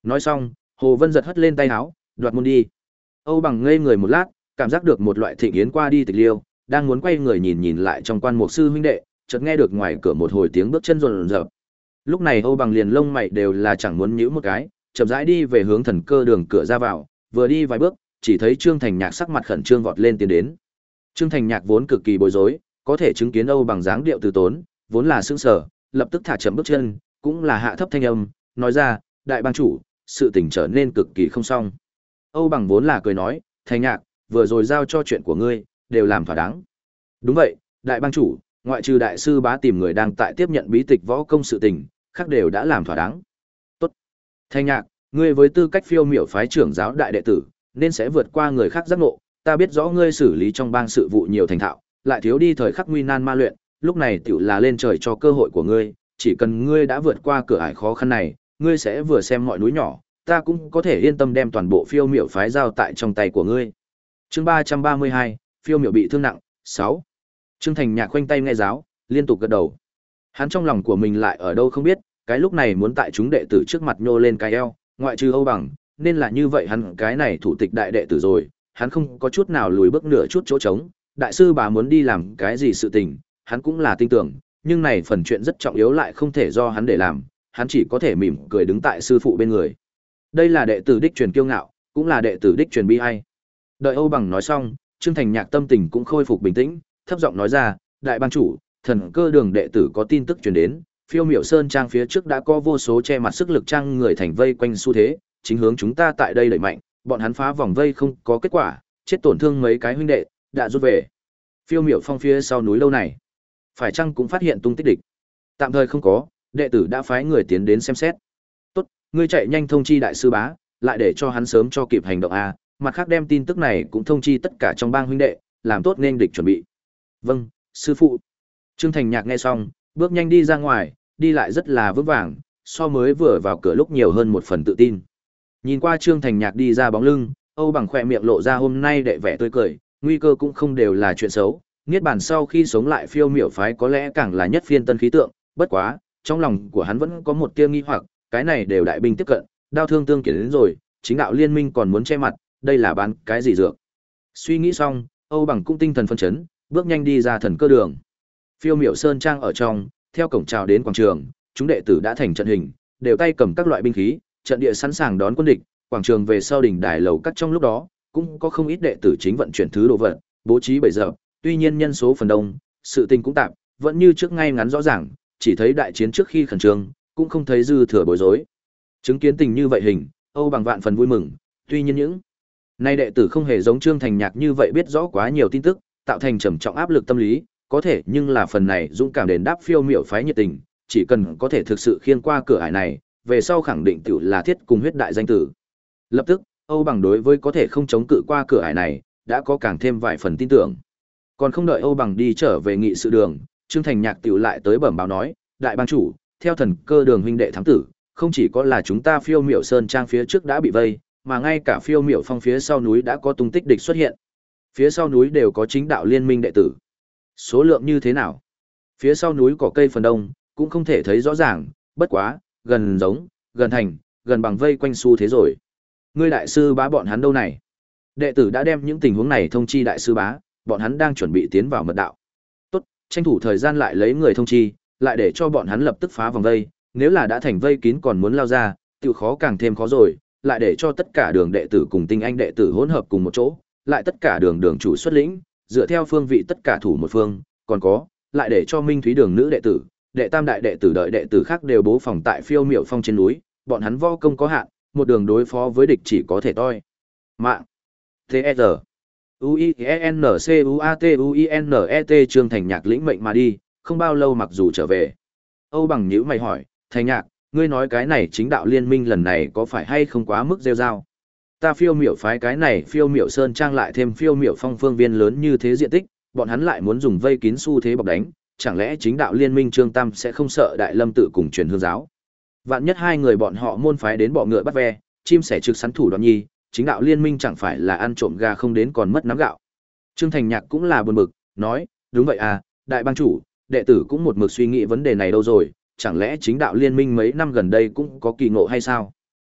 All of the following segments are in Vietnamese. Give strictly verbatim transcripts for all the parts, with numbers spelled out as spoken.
Nói xong, Hồ Vân giật hất lên tay áo, đoạt môn đi. Âu Bằng ngây người một lát, cảm giác được một loại thịnh yến qua đi tịch liêu, đang muốn quay người nhìn nhìn lại trong quan mục sư huynh đệ, chợt nghe được ngoài cửa một hồi tiếng bước chân rồn rập. Lúc này Âu Bằng liền lông mày đều là chẳng muốn nhíu một cái, chậm rãi đi về hướng thần cơ đường cửa ra vào, vừa đi vài bước, chỉ thấy Trương Thành Nhạc sắc mặt khẩn trương vọt lên tiến đến. Trương Thành Nhạc vốn cực kỳ bối rối, có thể chứng kiến Âu Bằng dáng điệu từ tốn, vốn là sững sờ, lập tức thả chậm bước chân, cũng là hạ thấp thanh âm, nói ra, đại bang chủ, sự tình trở nên cực kỳ không xong. Âu Bằng vốn là cười nói, Thành Nhạc, vừa rồi giao cho chuyện của ngươi, đều làm thỏa đáng. Đúng vậy, đại bang chủ, ngoại trừ đại sư bá tìm người đang tại tiếp nhận bí tịch võ công sự tình, khác đều đã làm thỏa đáng. Tốt. Thành Nhạc, ngươi với tư cách phiêu miểu phái trưởng giáo đại đệ tử, nên sẽ vượt qua người khác giác ngộ, ta biết rõ ngươi xử lý trong bang sự vụ nhiều thành thạo, lại thiếu đi thời khắc nguy nan ma luyện, lúc này tiểu là lên trời cho cơ hội của ngươi, chỉ cần ngươi đã vượt qua cửa ải khó khăn này, ngươi sẽ vừa xem mọi núi nhỏ, ta cũng có thể yên tâm đem toàn bộ phiêu miểu phái giao tại trong tay của ngươi. Chương ba trăm ba mươi hai, phiêu miểu bị thương nặng, sáu. Trương Thành Nhạc khoanh tay nghe giáo, liên tục gật đầu. Hắn trong lòng của mình lại ở đâu không biết, cái lúc này muốn tại chúng đệ tử trước mặt nhô lên cái eo, ngoại trừ Âu Bằng, nên là như vậy hắn cái này thủ tịch đại đệ tử rồi, hắn không có chút nào lùi bước nửa chút chỗ trống, đại sư bà muốn đi làm cái gì sự tình, hắn cũng là tin tưởng, nhưng này phần chuyện rất trọng yếu lại không thể do hắn để làm, hắn chỉ có thể mỉm cười đứng tại sư phụ bên người. Đây là đệ tử đích truyền kiêu ngạo, cũng là đệ tử đích truyền bi ai. Đợi Âu Bằng nói xong, Trương Thành Nhạc tâm tình cũng khôi phục bình tĩnh, thấp giọng nói ra, đại bang chủ, thần cơ đường đệ tử có tin tức truyền đến, phiêu miểu sơn trang phía trước đã có vô số che mặt sức lực trang người thành vây quanh xu thế, chính hướng chúng ta tại đây đẩy mạnh, bọn hắn phá vòng vây không có kết quả, chết tổn thương mấy cái huynh đệ, đã rút về. Phiêu miểu phong phía sau núi lâu này, phải chăng cũng phát hiện tung tích địch? Tạm thời không có, đệ tử đã phái người tiến đến xem xét. Tốt, ngươi chạy nhanh thông chi đại sư bá, lại để cho hắn sớm cho kịp hành động a, mặt khác đem tin tức này cũng thông chi tất cả trong bang huynh đệ, làm tốt nên địch chuẩn bị. Vâng, sư phụ. Trương Thành Nhạc nghe xong, bước nhanh đi ra ngoài, đi lại rất là vững vàng, so mới vừa vào cửa lúc nhiều hơn một phần tự tin. Nhìn qua Trương Thành Nhạc đi ra bóng lưng, Âu Bằng khỏe miệng lộ ra hôm nay đệ vẻ tươi cười, nguy cơ cũng không đều là chuyện xấu, niết bàn sau khi sống lại phiêu miểu phái có lẽ càng là nhất phiên tân khí tượng, bất quá, trong lòng của hắn vẫn có một tia nghi hoặc, cái này đều đại binh tiếp cận, đao thương tương kiến đến rồi, chính đạo liên minh còn muốn che mặt, đây là bán cái gì dược. Suy nghĩ xong, Âu Bằng cũng tinh thần phân chấn, bước nhanh đi ra thần cơ đường. Phiêu miểu sơn trang ở trong, theo cổng chào đến quảng trường, chúng đệ tử đã thành trận hình, đều tay cầm các loại binh khí, trận địa sẵn sàng đón quân địch, quảng trường về sau đỉnh đài lầu cắt trong lúc đó, cũng có không ít đệ tử chính vận chuyển thứ đồ vật, bố trí bày giờ, tuy nhiên nhân số phần đông, sự tình cũng tạm, vẫn như trước ngay ngắn rõ ràng, chỉ thấy đại chiến trước khi khẩn trương, cũng không thấy dư thừa bối rối. Chứng kiến tình như vậy hình, Âu Bằng vạn phần vui mừng, tuy nhiên những nay đệ tử không hề giống Trương Thành Nhạc như vậy biết rõ quá nhiều tin tức, tạo thành trầm trọng áp lực tâm lý, có thể nhưng là phần này dũng cảm đền đáp phiêu miểu phái nhiệt tình, chỉ cần có thể thực sự khiên qua cửa ải này, về sau khẳng định tiểu là thiết cùng huyết đại danh tử. Lập tức, Âu Bằng đối với có thể không chống cự qua cửa ải này, đã có càng thêm vài phần tin tưởng. Còn không đợi Âu Bằng đi trở về nghị sự đường, Trương Thành Nhạc tiểu lại tới bẩm báo nói, đại bang chủ, theo thần cơ đường huynh đệ thám tử, không chỉ có là chúng ta phiêu miểu sơn trang phía trước đã bị vây, mà ngay cả phiêu miểu phong phía sau núi đã có tung tích địch xuất hiện. Phía sau núi đều có chính đạo liên minh đệ tử. Số lượng như thế nào? Phía sau núi có cây phần đông, cũng không thể thấy rõ ràng, bất quá, gần giống, gần thành, gần bằng vây quanh xu thế rồi. Ngươi đại sư bá bọn hắn đâu này? Đệ tử đã đem những tình huống này thông chi đại sư bá, bọn hắn đang chuẩn bị tiến vào mật đạo. Tốt, tranh thủ thời gian lại lấy người thông chi, lại để cho bọn hắn lập tức phá vòng vây, nếu là đã thành vây kín còn muốn lao ra, tự khó càng thêm khó rồi, lại để cho tất cả đường đệ tử cùng tinh anh đệ tử hỗn hợp cùng một chỗ, lại tất cả đường đường chủ xuất lĩnh, dựa theo phương vị tất cả thủ một phương, còn có, lại để cho Minh Thúy đường nữ đệ tử, đệ tam đại đệ tử đợi đệ tử khác đều bố phòng tại phiêu miểu phong trên núi, bọn hắn võ công có hạn, một đường đối phó với địch chỉ có thể toi. Mạng. T S U I N C U A T U I N E T Trương Thành Nhạc lĩnh mệnh mà đi, không bao lâu mặc dù trở về. Âu Bằng nhíu mày hỏi, Thành Nhạc, ngươi nói cái này chính đạo liên minh lần này có phải hay không quá mức rêu rao? Ta phiêu miểu phái cái này phiêu miểu sơn trang lại thêm phiêu miểu phong phương viên lớn như thế diện tích, bọn hắn lại muốn dùng vây kín xu thế bọc đánh, chẳng lẽ chính đạo liên minh Trương Tam sẽ không sợ Đại Lâm tự cùng truyền hương giáo? Vạn nhất hai người bọn họ môn phái đến bọ ngựa bắt ve, chim sẻ trực sắn thủ đoạn nhi, chính đạo liên minh chẳng phải là ăn trộm gà không đến còn mất nắm gạo. Trương Thành Nhạc cũng là buồn bực, nói, đúng vậy à, đại bang chủ, đệ tử cũng một mực suy nghĩ vấn đề này đâu rồi, chẳng lẽ chính đạo liên minh mấy năm gần đây cũng có kỳ ngộ hay sao?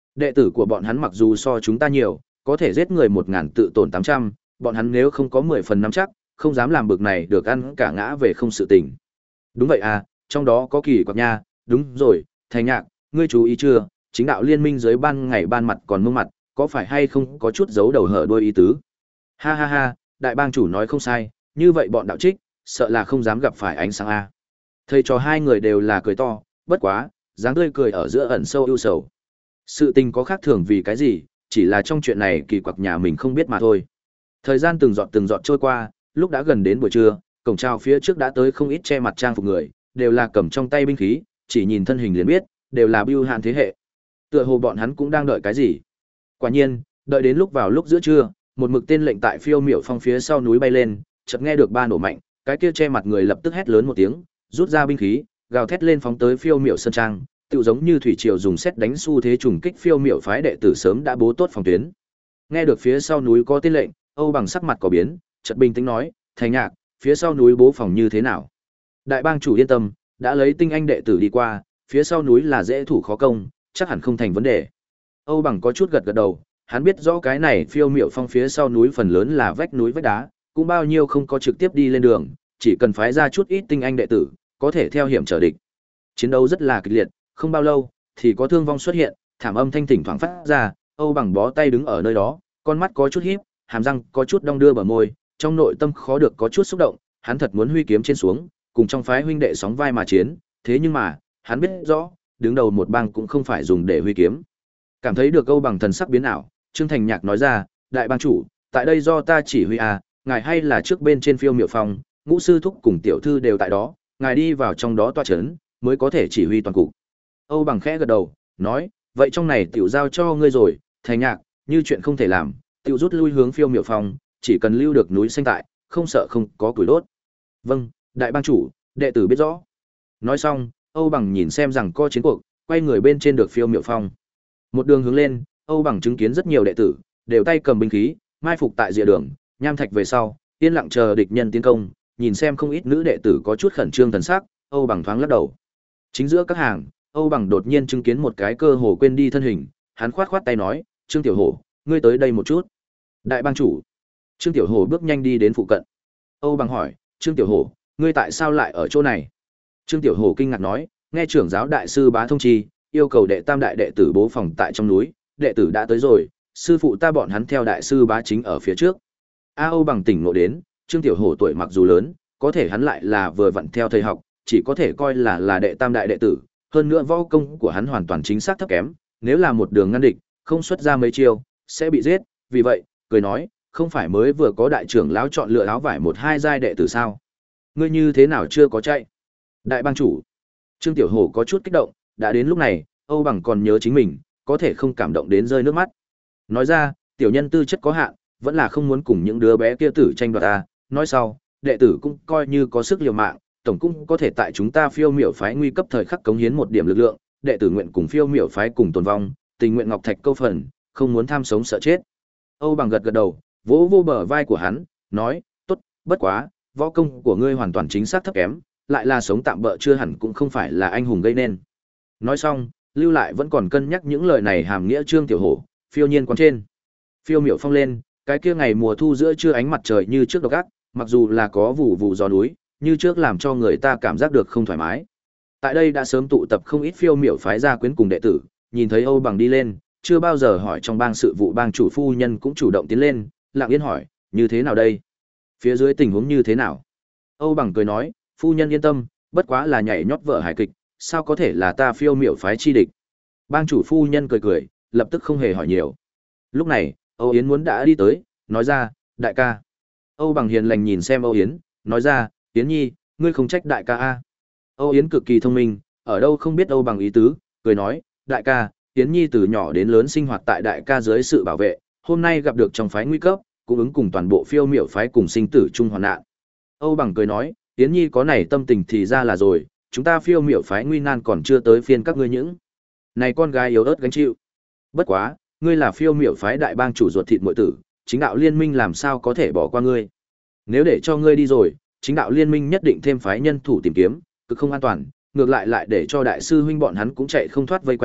Đệ tử của bọn hắn mặc dù so chúng ta nhiều, có thể giết người một ngàn tự tổn tám trăm, bọn hắn nếu không có mười phần nắm chắc, không dám làm bực này được ăn cả ngã về không sự tình. Đúng vậy à, trong đó có kỳ quặc nha, đúng rồi, Thành Nhạc, ngươi chú ý chưa, chính đạo liên minh dưới ban ngày ban mặt còn mông mặt, có phải hay không có chút giấu đầu hở đuôi ý tứ? Ha ha ha, đại bang chủ nói không sai, như vậy bọn đạo trích, sợ là không dám gặp phải ánh sáng a. Thầy trò hai người đều là cười to, bất quá, dáng tươi cười ở giữa ẩn sâu ưu sầu. Sự tình có khác thường vì cái gì, chỉ là trong chuyện này kỳ quặc nhà mình không biết mà thôi. Thời gian từng giọt từng giọt trôi qua, lúc đã gần đến buổi trưa, cổng trào phía trước đã tới không ít che mặt trang phục người, đều là cầm trong tay binh khí, chỉ nhìn thân hình liền biết, đều là bưu hạn thế hệ. Tựa hồ bọn hắn cũng đang đợi cái gì. Quả nhiên, đợi đến lúc vào lúc giữa trưa, một mực tên lệnh tại phiêu miểu phong phía sau núi bay lên, chợt nghe được ba nổ mạnh, cái kia che mặt người lập tức hét lớn một tiếng, rút ra binh khí, gào thét lên phóng tới phiêu miểu sơn trang, tựu giống như thủy triều dùng xét đánh xu thế trùng kích phiêu miểu phái đệ tử sớm đã bố tốt phòng tuyến. Nghe được phía sau núi có tên lệnh, Âu Bằng sắc mặt có biến, chợt bình tĩnh nói, Thành Nhạc, phía sau núi bố phòng như thế nào? Đại bang chủ yên tâm, đã lấy tinh anh đệ tử đi qua, phía sau núi là dễ thủ khó công, chắc hẳn không thành vấn đề. Âu Bằng có chút gật gật đầu, hắn biết rõ cái này phiêu miểu phong phía sau núi phần lớn là vách núi vách đá, cũng bao nhiêu không có trực tiếp đi lên đường, chỉ cần phái ra chút ít tinh anh đệ tử, có thể theo hiểm trở địch. Chiến đấu rất là kịch liệt, không bao lâu thì có thương vong xuất hiện, thảm âm thanh thỉnh thoảng phát ra, Âu Bằng bó tay đứng ở nơi đó, con mắt có chút híp, hàm răng có chút đong đưa bờ môi, trong nội tâm khó được có chút xúc động, hắn thật muốn huy kiếm trên xuống, cùng trong phái huynh đệ sóng vai mà chiến, thế nhưng mà, hắn biết rõ, đứng đầu một bang cũng không phải dùng để huy kiếm. Cảm thấy được Âu Bằng thần sắc biến ảo, Trương Thành Nhạc nói ra, đại bang chủ, tại đây do ta chỉ huy à, ngài hay là trước bên trên phiêu miểu phong, ngũ sư thúc cùng tiểu thư đều tại đó, ngài đi vào trong đó toa chấn, mới có thể chỉ huy toàn cục. Âu Bằng khẽ gật đầu, nói, vậy trong này tiểu giao cho ngươi rồi, Thành Nhạc, như chuyện không thể làm, tiểu rút lui hướng phiêu miểu phong, chỉ cần lưu được núi xanh tại, không sợ không có củi đốt. Vâng, đại bang chủ, đệ tử biết rõ. Nói xong, Âu Bằng nhìn xem rằng co chiến cuộc, quay người bên trên được phiêu miểu phong. Một đường hướng lên, Âu Bằng chứng kiến rất nhiều đệ tử, đều tay cầm binh khí, mai phục tại rìa đường, nham thạch về sau, yên lặng chờ địch nhân tiến công, nhìn xem không ít nữ đệ tử có chút khẩn trương thần sắc, Âu Bằng thoáng lắc đầu. Chính giữa các hàng, Âu Bằng đột nhiên chứng kiến một cái cơ hồ quên đi thân hình, hắn khoát khoát tay nói, "Trương Tiểu Hổ, ngươi tới đây một chút." Đại bang chủ. Trương Tiểu Hổ bước nhanh đi đến phụ cận. Âu Bằng hỏi, "Trương Tiểu Hổ, ngươi tại sao lại ở chỗ này?" Trương Tiểu Hổ kinh ngạc nói, "Nghe trưởng giáo đại sư bá thông chi, yêu cầu đệ tam đại đệ tử bố phòng tại trong núi, đệ tử đã tới rồi, sư phụ ta bọn hắn theo đại sư bá chính ở phía trước." A Âu Bằng tỉnh ngộ đến, Trương Tiểu Hổ tuổi mặc dù lớn, có thể hắn lại là vừa vặn theo thầy học, chỉ có thể coi là là đệ tam đại đệ tử, hơn nữa võ công của hắn hoàn toàn chính xác thấp kém, nếu là một đường ngăn địch, không xuất ra mấy chiêu, sẽ bị giết, vì vậy, cười nói, không phải mới vừa có đại trưởng lão chọn lựa áo vải một hai giai đệ tử sao? Ngươi như thế nào chưa có chạy? Đại bang chủ. Trương Tiểu Hổ có chút kích động, đã đến lúc này, Âu Bằng còn nhớ chính mình, có thể không cảm động đến rơi nước mắt. Nói ra, tiểu nhân tư chất có hạn, vẫn là không muốn cùng những đứa bé kia tử tranh đoạt ta, nói sau, đệ tử cũng coi như có sức liều mạng, tổng cũng có thể tại chúng ta phiêu miểu phái nguy cấp thời khắc cống hiến một điểm lực lượng, đệ tử nguyện cùng phiêu miểu phái cùng tồn vong, tình nguyện ngọc thạch câu phần, không muốn tham sống sợ chết. Âu Bằng gật gật đầu, vỗ vô bờ vai của hắn, nói, tốt, bất quá, võ công của ngươi hoàn toàn chính xác thấp kém, lại là sống tạm bợ chưa hẳn cũng không phải là anh hùng gây nên. Nói xong, lưu lại vẫn còn cân nhắc những lời này hàm nghĩa Trương Tiểu Hổ, phiêu nhiên quán trên. Phiêu miểu phong lên, cái kia ngày mùa thu giữa trưa ánh mặt trời như trước độc ác, mặc dù là có vụ vụ gió núi, như trước làm cho người ta cảm giác được không thoải mái. Tại đây đã sớm tụ tập không ít phiêu miểu phái gia quyến cùng đệ tử, nhìn thấy Âu Bằng đi lên, chưa bao giờ hỏi trong bang sự vụ bang chủ phu nhân cũng chủ động tiến lên, lặng yên hỏi, như thế nào đây? Phía dưới tình huống như thế nào? Âu Bằng cười nói, phu nhân yên tâm, bất quá là nhảy nhót vợ hài kịch, sao có thể là ta phiêu miểu phái chi địch? Bang chủ phu nhân cười cười, lập tức không hề hỏi nhiều. Lúc này, Âu Yến muốn đã đi tới, nói ra, đại ca. Âu Bằng hiền lành nhìn xem Âu Yến, nói ra, Yến nhi, ngươi không trách đại ca a. Âu Yến cực kỳ thông minh, ở đâu không biết Âu Bằng ý tứ, cười nói, đại ca, Yến nhi từ nhỏ đến lớn sinh hoạt tại đại ca dưới sự bảo vệ, hôm nay gặp được trong phái nguy cấp, cũng ứng cùng toàn bộ phiêu miểu phái cùng sinh tử chung hoàn nạn. Âu Bằng cười nói, Yến nhi có này tâm tình thì ra là rồi, chúng ta phiêu miểu phái nguy nan còn chưa tới phiên các ngươi những. Này con gái yếu ớt gánh chịu. Bất quá, ngươi là phiêu miểu phái đại bang chủ ruột thịt muội tử, chính đạo liên minh làm sao có thể bỏ qua ngươi. Nếu để cho ngươi đi rồi, chính đạo liên minh nhất định thêm phái nhân thủ tìm kiếm, cực không an toàn, ngược lại lại để cho đại sư huynh bọn hắn cũng chạy không thoát vây quanh,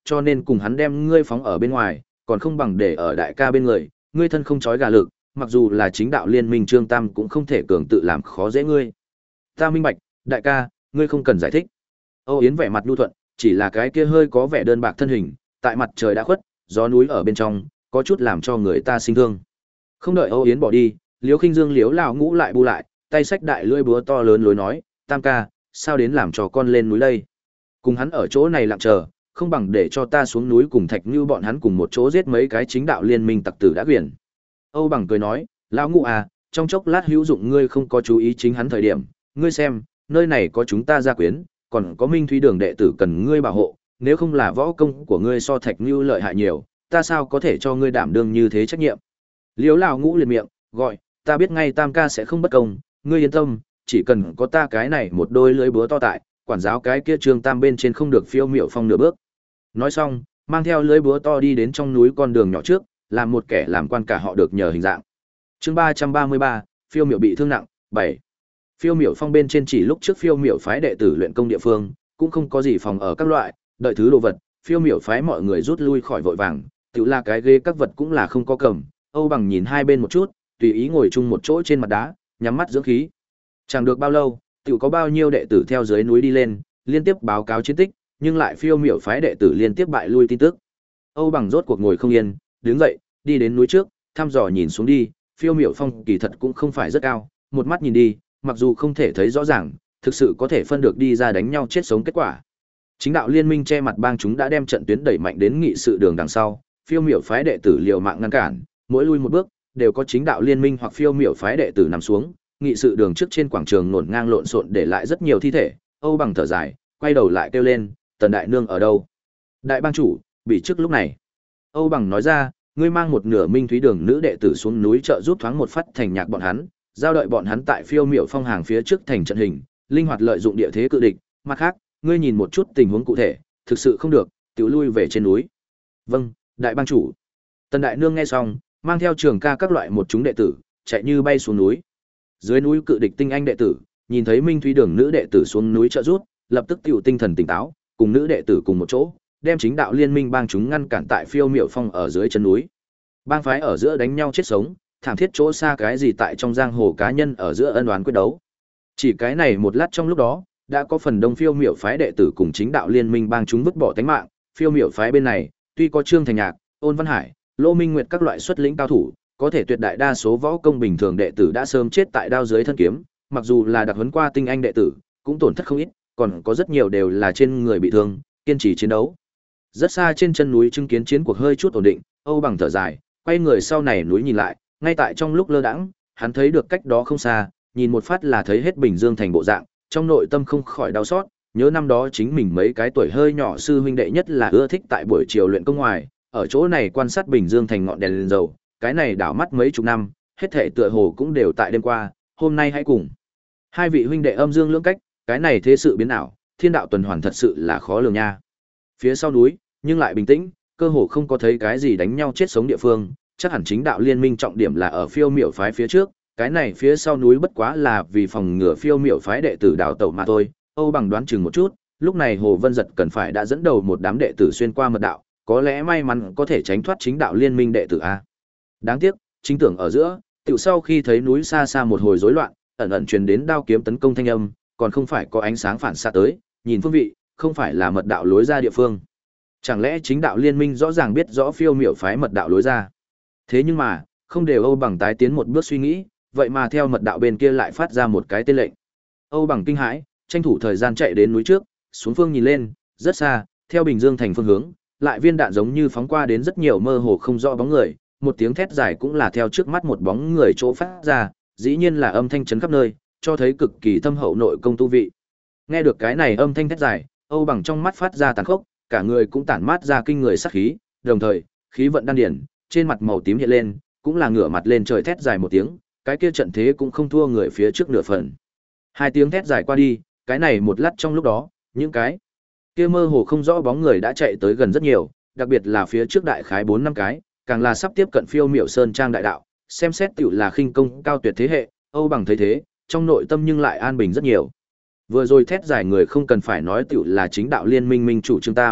cho nên cùng hắn đem ngươi phóng ở bên ngoài, còn không bằng để ở đại ca bên người, ngươi thân không chói gà lực, mặc dù là chính đạo liên minh Trương Tam cũng không thể cường tự làm khó dễ ngươi. Ta minh bạch, đại ca, ngươi không cần giải thích. Âu Yến vẻ mặt nhu thuận, chỉ là cái kia hơi có vẻ đơn bạc thân hình, tại mặt trời đã khuất, gió núi ở bên trong, có chút làm cho người ta sinh thương. Không đợi Âu Yến bỏ đi, Liễu Khinh Dương liếu lão ngũ lại bu lại, tay xách đại lưỡi búa to lớn lối nói, Tam ca, sao đến làm cho con lên núi đây? Cùng hắn ở chỗ này lặng chờ, không bằng để cho ta xuống núi cùng Thạch Như bọn hắn cùng một chỗ giết mấy cái chính đạo liên minh tặc tử đã quyển. Âu Bằng cười nói, lão ngũ à, trong chốc lát hữu dụng ngươi không có chú ý chính hắn thời điểm, ngươi xem, nơi này có chúng ta gia quyến, còn có Minh Thúy Đường đệ tử cần ngươi bảo hộ, nếu không là võ công của ngươi so Thạch Như lợi hại nhiều, ta sao có thể cho ngươi đảm đương như thế trách nhiệm. Liễu lão ngũ liền miệng, gọi, ta biết ngay Tam ca sẽ không bất công, ngươi yên tâm, chỉ cần có ta cái này một đôi lưỡi búa to tại, quản giáo cái kia Trương Tam bên trên không được phiêu miểu phong nửa bước. Nói xong, mang theo lưỡi búa to đi đến trong núi con đường nhỏ trước, làm một kẻ làm quan cả họ được nhờ hình dạng. Chương ba trăm ba mươi ba, phiêu miểu bị thương nặng, bảy. Phiêu miểu phong bên trên chỉ lúc trước phiêu miểu phái đệ tử luyện công địa phương, cũng không có gì phòng ở các loại, đợi thứ đồ vật, phiêu miểu phái mọi người rút lui khỏi vội vàng, tự là cái ghế các vật cũng là không có cầm. Âu Bằng nhìn hai bên một chút, tùy ý ngồi chung một chỗ trên mặt đá, nhắm mắt dưỡng khí. Chẳng được bao lâu, tự có bao nhiêu đệ tử theo dưới núi đi lên, liên tiếp báo cáo chiến tích, nhưng lại phiêu miểu phái đệ tử liên tiếp bại lui tin tức. Âu Bằng rốt cuộc ngồi không yên, đứng dậy, đi đến núi trước, thăm dò nhìn xuống đi, phiêu miểu phong kỳ thật cũng không phải rất cao, một mắt nhìn đi, mặc dù không thể thấy rõ ràng, thực sự có thể phân được đi ra đánh nhau chết sống kết quả. Chính đạo liên minh che mặt bang chúng đã đem trận tuyến đẩy mạnh đến nghị sự đường đằng sau, phiêu miểu phái đệ tử liều mạng ngăn cản, mỗi lui một bước, đều có chính đạo liên minh hoặc phiêu miểu phái đệ tử nằm xuống, nghị sự đường trước trên quảng trường nổn ngang lộn xộn để lại rất nhiều thi thể. Âu Bằng thở dài, quay đầu lại kêu lên, Tần đại nương ở đâu? Đại bang chủ, bị trước lúc này. Âu Bằng nói ra, ngươi mang một nửa Minh Thúy Đường nữ đệ tử xuống núi trợ giúp thoáng một phát thành nhạc bọn hắn, giao đợi bọn hắn tại phiêu miểu phong hàng phía trước thành trận hình, linh hoạt lợi dụng địa thế cự địch, mặt khác, ngươi nhìn một chút tình huống cụ thể, thực sự không được, tiểu lui về trên núi. Vâng, đại bang chủ. Tần đại nương nghe xong, mang theo trường ca các loại một chúng đệ tử, chạy như bay xuống núi. Dưới núi cự địch tinh anh đệ tử, nhìn thấy Minh Thúy Đường nữ đệ tử xuống núi trợ giúp, lập tức tiểu tinh thần tỉnh táo, cùng nữ đệ tử cùng một chỗ, đem chính đạo liên minh bang chúng ngăn cản tại phiêu miểu phong ở dưới chân núi. Bang phái ở giữa đánh nhau chết sống, thảm thiết chỗ xa cái gì tại trong giang hồ cá nhân ở giữa ân oán quyết đấu. Chỉ cái này một lát trong lúc đó, đã có phần đông phiêu miểu phái đệ tử cùng chính đạo liên minh bang chúng vứt bỏ tánh mạng. Phiêu miểu phái bên này, tuy có Trương Thành Nhạc, Ôn Văn Hải, Lô Minh Nguyệt các loại xuất lĩnh cao thủ, có thể tuyệt đại đa số võ công bình thường đệ tử đã sớm chết tại đao dưới thân kiếm, mặc dù là đặc huấn qua tinh anh đệ tử, cũng tổn thất không ít, còn có rất nhiều đều là trên người bị thương, kiên trì chiến đấu. Rất xa trên chân núi chứng kiến chiến cuộc hơi chút ổn định, Âu Bằng thở dài, quay người sau này núi nhìn lại, ngay tại trong lúc lơ đãng, hắn thấy được cách đó không xa, nhìn một phát là thấy hết Bình Dương thành bộ dạng, trong nội tâm không khỏi đau xót, nhớ năm đó chính mình mấy cái tuổi hơi nhỏ sư huynh đệ nhất là ưa thích tại buổi chiều luyện công ngoài, ở chỗ này quan sát Bình Dương thành ngọn đèn lên dầu, cái này đảo mắt mấy chục năm, hết thảy tựa hồ cũng đều tại đêm qua, hôm nay hãy cùng hai vị huynh đệ âm dương lưỡng cách, cái này thế sự biến ảo, thiên đạo tuần hoàn thật sự là khó lường nha. Phía sau núi, nhưng lại bình tĩnh, cơ hồ không có thấy cái gì đánh nhau chết sống địa phương, chắc hẳn chính đạo liên minh trọng điểm là ở phiêu miểu phái phía trước, cái này phía sau núi bất quá là vì phòng ngừa phiêu miểu phái đệ tử đào tẩu mà thôi. Âu Bằng đoán chừng một chút, lúc này Hồ Vân Giật cần phải đã dẫn đầu một đám đệ tử xuyên qua mật đạo, có lẽ may mắn có thể tránh thoát chính đạo liên minh đệ tử a. Đáng tiếc, chính tưởng ở giữa, tiểu sau khi thấy núi xa xa một hồi rối loạn, ẩn ẩn truyền đến đao kiếm tấn công thanh âm, còn không phải có ánh sáng phản xạ tới, nhìn phương vị, không phải là mật đạo lối ra địa phương. Chẳng lẽ chính đạo liên minh rõ ràng biết rõ phiêu miểu phái mật đạo lối ra? Thế nhưng mà, không đều Âu Bằng tái tiến một bước suy nghĩ, vậy mà theo mật đạo bên kia lại phát ra một cái tên lệnh. Âu Bằng kinh hãi, tranh thủ thời gian chạy đến núi trước, xuống phương nhìn lên, rất xa, theo Bình Dương thành phương hướng, lại viên đạn giống như phóng qua đến rất nhiều mơ hồ không rõ bóng người, một tiếng thét dài cũng là theo trước mắt một bóng người chỗ phát ra, dĩ nhiên là âm thanh chấn khắp nơi, cho thấy cực kỳ thâm hậu nội công tu vị. Nghe được cái này âm thanh thét dài, Âu Bằng trong mắt phát ra tàn khốc, cả người cũng tản mát ra kinh người sát khí, đồng thời, khí vận đan điển, trên mặt màu tím hiện lên, cũng là ngửa mặt lên trời thét dài một tiếng, cái kia trận thế cũng không thua người phía trước nửa phần. Hai tiếng thét dài qua đi, cái này một lát trong lúc đó, những cái kia mơ hồ không rõ bóng người đã chạy tới gần rất nhiều, đặc biệt là phía trước đại khái bốn năm cái, càng là sắp tiếp cận phiêu miểu sơn trang đại đạo, xem xét tiểu là khinh công cao tuyệt thế hệ. Âu Bằng thấy thế, trong nội tâm nhưng lại an bình rất nhiều. Vừa rồi thét dài người không cần phải nói tiểu là chính đạo liên minh minh chủ Trương Tam,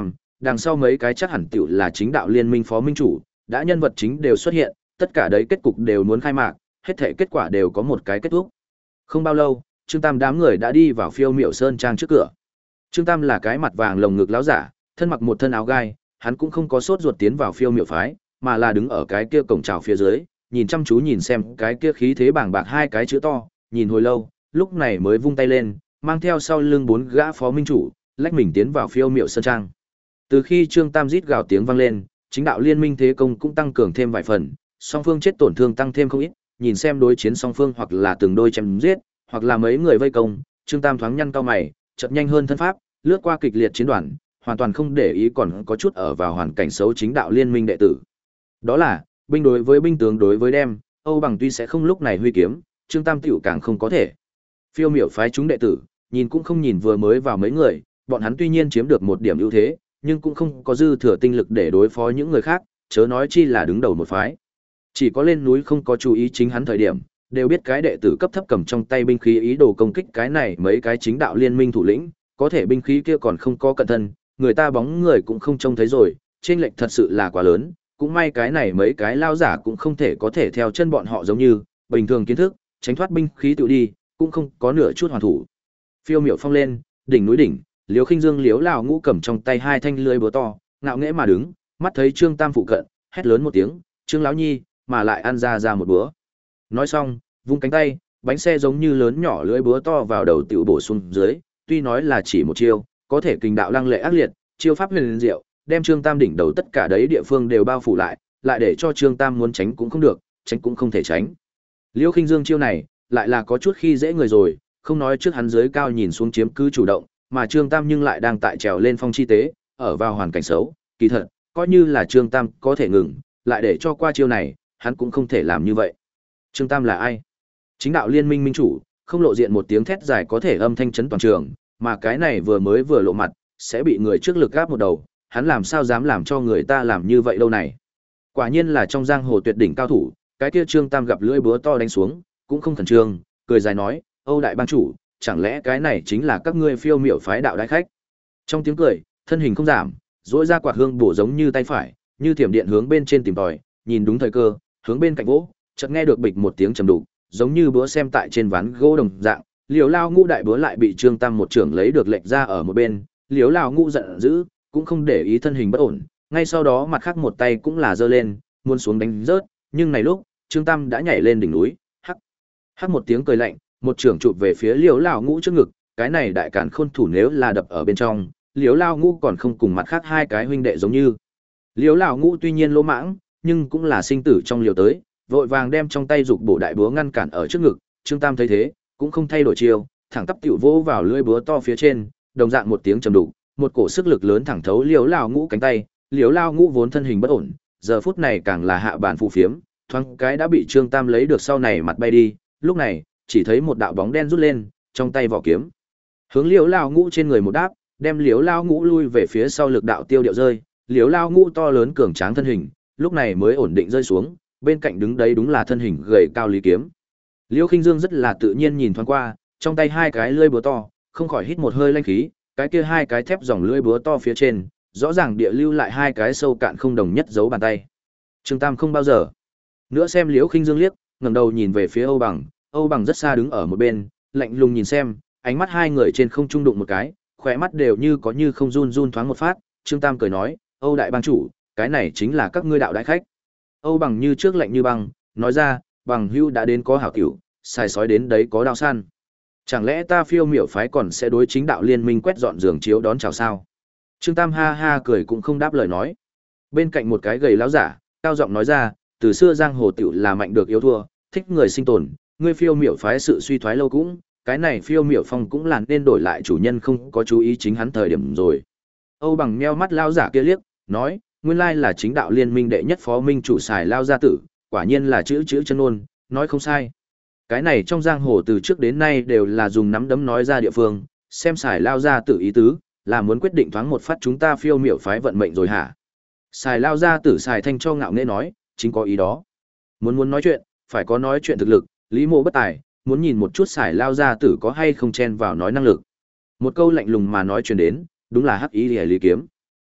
đằng sau mấy cái chắc hẳn tiểu là chính đạo liên minh phó minh chủ, đã nhân vật chính đều xuất hiện, tất cả đấy kết cục đều muốn khai mạc, hết thể kết quả đều có một cái kết thúc. Không bao lâu, Trương Tam đám người đã đi vào Phiêu Miểu Sơn trang trước cửa. Trương Tam là cái mặt vàng lồng ngực láo giả, thân mặc một thân áo gai, hắn cũng không có sốt ruột tiến vào Phiêu Miểu phái, mà là đứng ở cái kia cổng chào phía dưới, nhìn chăm chú nhìn xem cái kia khí thế bàng bạc hai cái chữ to, nhìn hồi lâu, lúc này mới vung tay lên, mang theo sau lưng bốn gã phó minh chủ, lách mình tiến vào Phiêu Miểu Sơn trang. Từ khi Trương Tam rít gào tiếng vang lên, chính đạo liên minh thế công cũng tăng cường thêm vài phần, song phương chết tổn thương tăng thêm không ít, nhìn xem đối chiến song phương hoặc là từng đôi chém giết, hoặc là mấy người vây công, Trương Tam thoáng nhăn cao mày, chợt nhanh hơn thân pháp, lướt qua kịch liệt chiến đoàn, hoàn toàn không để ý còn có chút ở vào hoàn cảnh xấu chính đạo liên minh đệ tử. Đó là, binh đối với binh tướng đối với đem, Âu Bằng tuy sẽ không lúc này huy kiếm, Trương Tam tiểu càng không có thể. Phiêu Miểu phái chúng đệ tử, nhìn cũng không nhìn vừa mới vào mấy người, bọn hắn tuy nhiên chiếm được một điểm ưu thế, nhưng cũng không có dư thừa tinh lực để đối phó những người khác, chớ nói chi là đứng đầu một phái. Chỉ có lên núi không có chú ý chính hắn thời điểm, đều biết cái đệ tử cấp thấp cầm trong tay binh khí ý đồ công kích cái này mấy cái chính đạo liên minh thủ lĩnh, có thể binh khí kia còn không có cẩn thân, người ta bóng người cũng không trông thấy rồi, chênh lệch thật sự là quá lớn, cũng may cái này mấy cái lao giả cũng không thể có thể theo chân bọn họ giống như bình thường kiến thức, tránh thoát binh khí tự đi, cũng không có nửa chút hoàn thủ. Phiêu Miểu phong lên, đỉnh núi đỉnh, Liễu Khinh Dương Liễu lão ngũ cầm trong tay hai thanh lưỡi búa to, ngạo nghễ mà đứng, mắt thấy Trương Tam phụ cận, hét lớn một tiếng, "Trương lão nhi!" mà lại ăn ra ra một búa. Nói xong, vung cánh tay, bánh xe giống như lớn nhỏ lưỡi búa to vào đầu tiểu bổ xuống dưới, tuy nói là chỉ một chiêu, có thể kình đạo lăng lệ ác liệt, chiêu pháp huyền diệu, đem Trương Tam đỉnh đầu tất cả đấy địa phương đều bao phủ lại, lại để cho Trương Tam muốn tránh cũng không được, tránh cũng không thể tránh. Liễu Khinh Dương chiêu này, lại là có chút khi dễ người rồi, không nói trước hắn dưới cao nhìn xuống chiếm cứ chủ động, mà Trương Tam nhưng lại đang tại trèo lên phong chi tế, ở vào hoàn cảnh xấu, kỳ thật, coi như là Trương Tam có thể ngừng, lại để cho qua chiêu này, hắn cũng không thể làm như vậy. Trương Tam là ai? Chính đạo liên minh minh chủ, không lộ diện một tiếng thét dài có thể âm thanh chấn toàn trường, mà cái này vừa mới vừa lộ mặt, sẽ bị người trước lực gáp một đầu, hắn làm sao dám làm cho người ta làm như vậy đâu này. Quả nhiên là trong giang hồ tuyệt đỉnh cao thủ, cái kia Trương Tam gặp lưỡi búa to đánh xuống, cũng không khẩn trương, cười dài nói, Âu đại bang chủ, chẳng lẽ cái này chính là các ngươi Phiêu Miểu phái đạo đại khách? Trong tiếng cười, thân hình không giảm, duỗi ra quạt hương bổ giống như tay phải, như thiểm điện hướng bên trên tìm tòi, nhìn đúng thời cơ, hướng bên cạnh vỗ, chợt nghe được bịch một tiếng trầm đục, giống như búa xem tại trên ván gỗ đồng dạng, Liễu Lao Ngũ đại búa lại bị Trương Tam một trưởng lấy được lệch ra ở một bên, Liễu Lao Ngũ giận dữ, cũng không để ý thân hình bất ổn, ngay sau đó mặt khác một tay cũng là giơ lên, muốn xuống đánh rớt, nhưng này lúc, Trương Tam đã nhảy lên đỉnh núi, hắc hắc một tiếng cười lạnh, một trưởng chụp về phía Liễu Lao Ngũ trước ngực, cái này đại càn khôn thủ nếu là đập ở bên trong, Liễu Lao Ngũ còn không cùng mặt khác hai cái huynh đệ giống như. Liễu Lao Ngũ tuy nhiên lỗ mãng, nhưng cũng là sinh tử trong liều tới, vội vàng đem trong tay dục bổ đại búa ngăn cản ở trước ngực, Trương Tam thấy thế, cũng không thay đổi chiêu, thẳng tắp tiểu vỗ vào lưỡi búa to phía trên, đồng dạng một tiếng trầm đục, một cổ sức lực lớn thẳng thấu Liễu Lao Ngũ cánh tay, Liễu Lao Ngũ vốn thân hình bất ổn, giờ phút này càng là hạ bản phù phiếm, thoáng cái đã bị Trương Tam lấy được sau này mặt bay đi, lúc này, chỉ thấy một đạo bóng đen rút lên, trong tay vỏ kiếm, hướng Liễu Lao Ngũ trên người một đáp, đem Liễu Lao Ngũ lui về phía sau lực đạo tiêu điệu rơi, Liễu Lao Ngũ to lớn cường tráng thân hình, lúc này mới ổn định rơi xuống, bên cạnh đứng đấy đúng là thân hình gầy cao Lý Kiếm. Liễu Khinh Dương rất là tự nhiên nhìn thoáng qua, trong tay hai cái lưỡi búa to, không khỏi hít một hơi lanh khí, cái kia hai cái thép dòng lưỡi búa to phía trên, rõ ràng địa lưu lại hai cái sâu cạn không đồng nhất dấu bàn tay. Trương Tam không bao giờ nữa xem Liễu Khinh Dương liếc, ngẩng đầu nhìn về phía Âu Bằng, Âu Bằng rất xa đứng ở một bên, lạnh lùng nhìn xem, ánh mắt hai người trên không trung đụng một cái, khóe mắt đều như có như không run run thoáng một phát, Trương Tam cười nói, Âu đại bang chủ, cái này chính là các ngươi đạo đại khách. Âu Bằng như trước lạnh như băng, nói ra, Bằng hưu đã đến có hảo cửu, xài sói đến đấy có đao săn. Chẳng lẽ ta Phiêu Miểu phái còn sẽ đối chính đạo liên minh quét dọn giường chiếu đón chào sao? Trương Tam ha ha cười cũng không đáp lời nói. Bên cạnh một cái gầy láo giả, cao giọng nói ra, từ xưa giang hồ tiểu là mạnh được yếu thua, thích người sinh tồn, ngươi Phiêu Miểu phái sự suy thoái lâu cũng, cái này Phiêu Miểu phong cũng là nên đổi lại chủ nhân không có chú ý chính hắn thời điểm rồi. Âu Bằng nheo mắt lao giả kia liếc, nói, nguyên lai là chính đạo liên minh đệ nhất phó minh chủ xài lao gia tử, quả nhiên là chữ chữ chân ôn, nói không sai. Cái này trong giang hồ từ trước đến nay đều là dùng nắm đấm nói ra địa phương, xem xài lao gia tử ý tứ, là muốn quyết định thoáng một phát chúng ta Phiêu Miểu phái vận mệnh rồi hả? Xài lao gia tử xài thanh cho ngạo nghễ nói, chính có ý đó. Muốn muốn nói chuyện, phải có nói chuyện thực lực, Lý Mộ bất tài, muốn nhìn một chút xài lao gia tử có hay không chen vào nói năng lực. Một câu lạnh lùng mà nói truyền đến, đúng là hắc ý Lý Kiếm.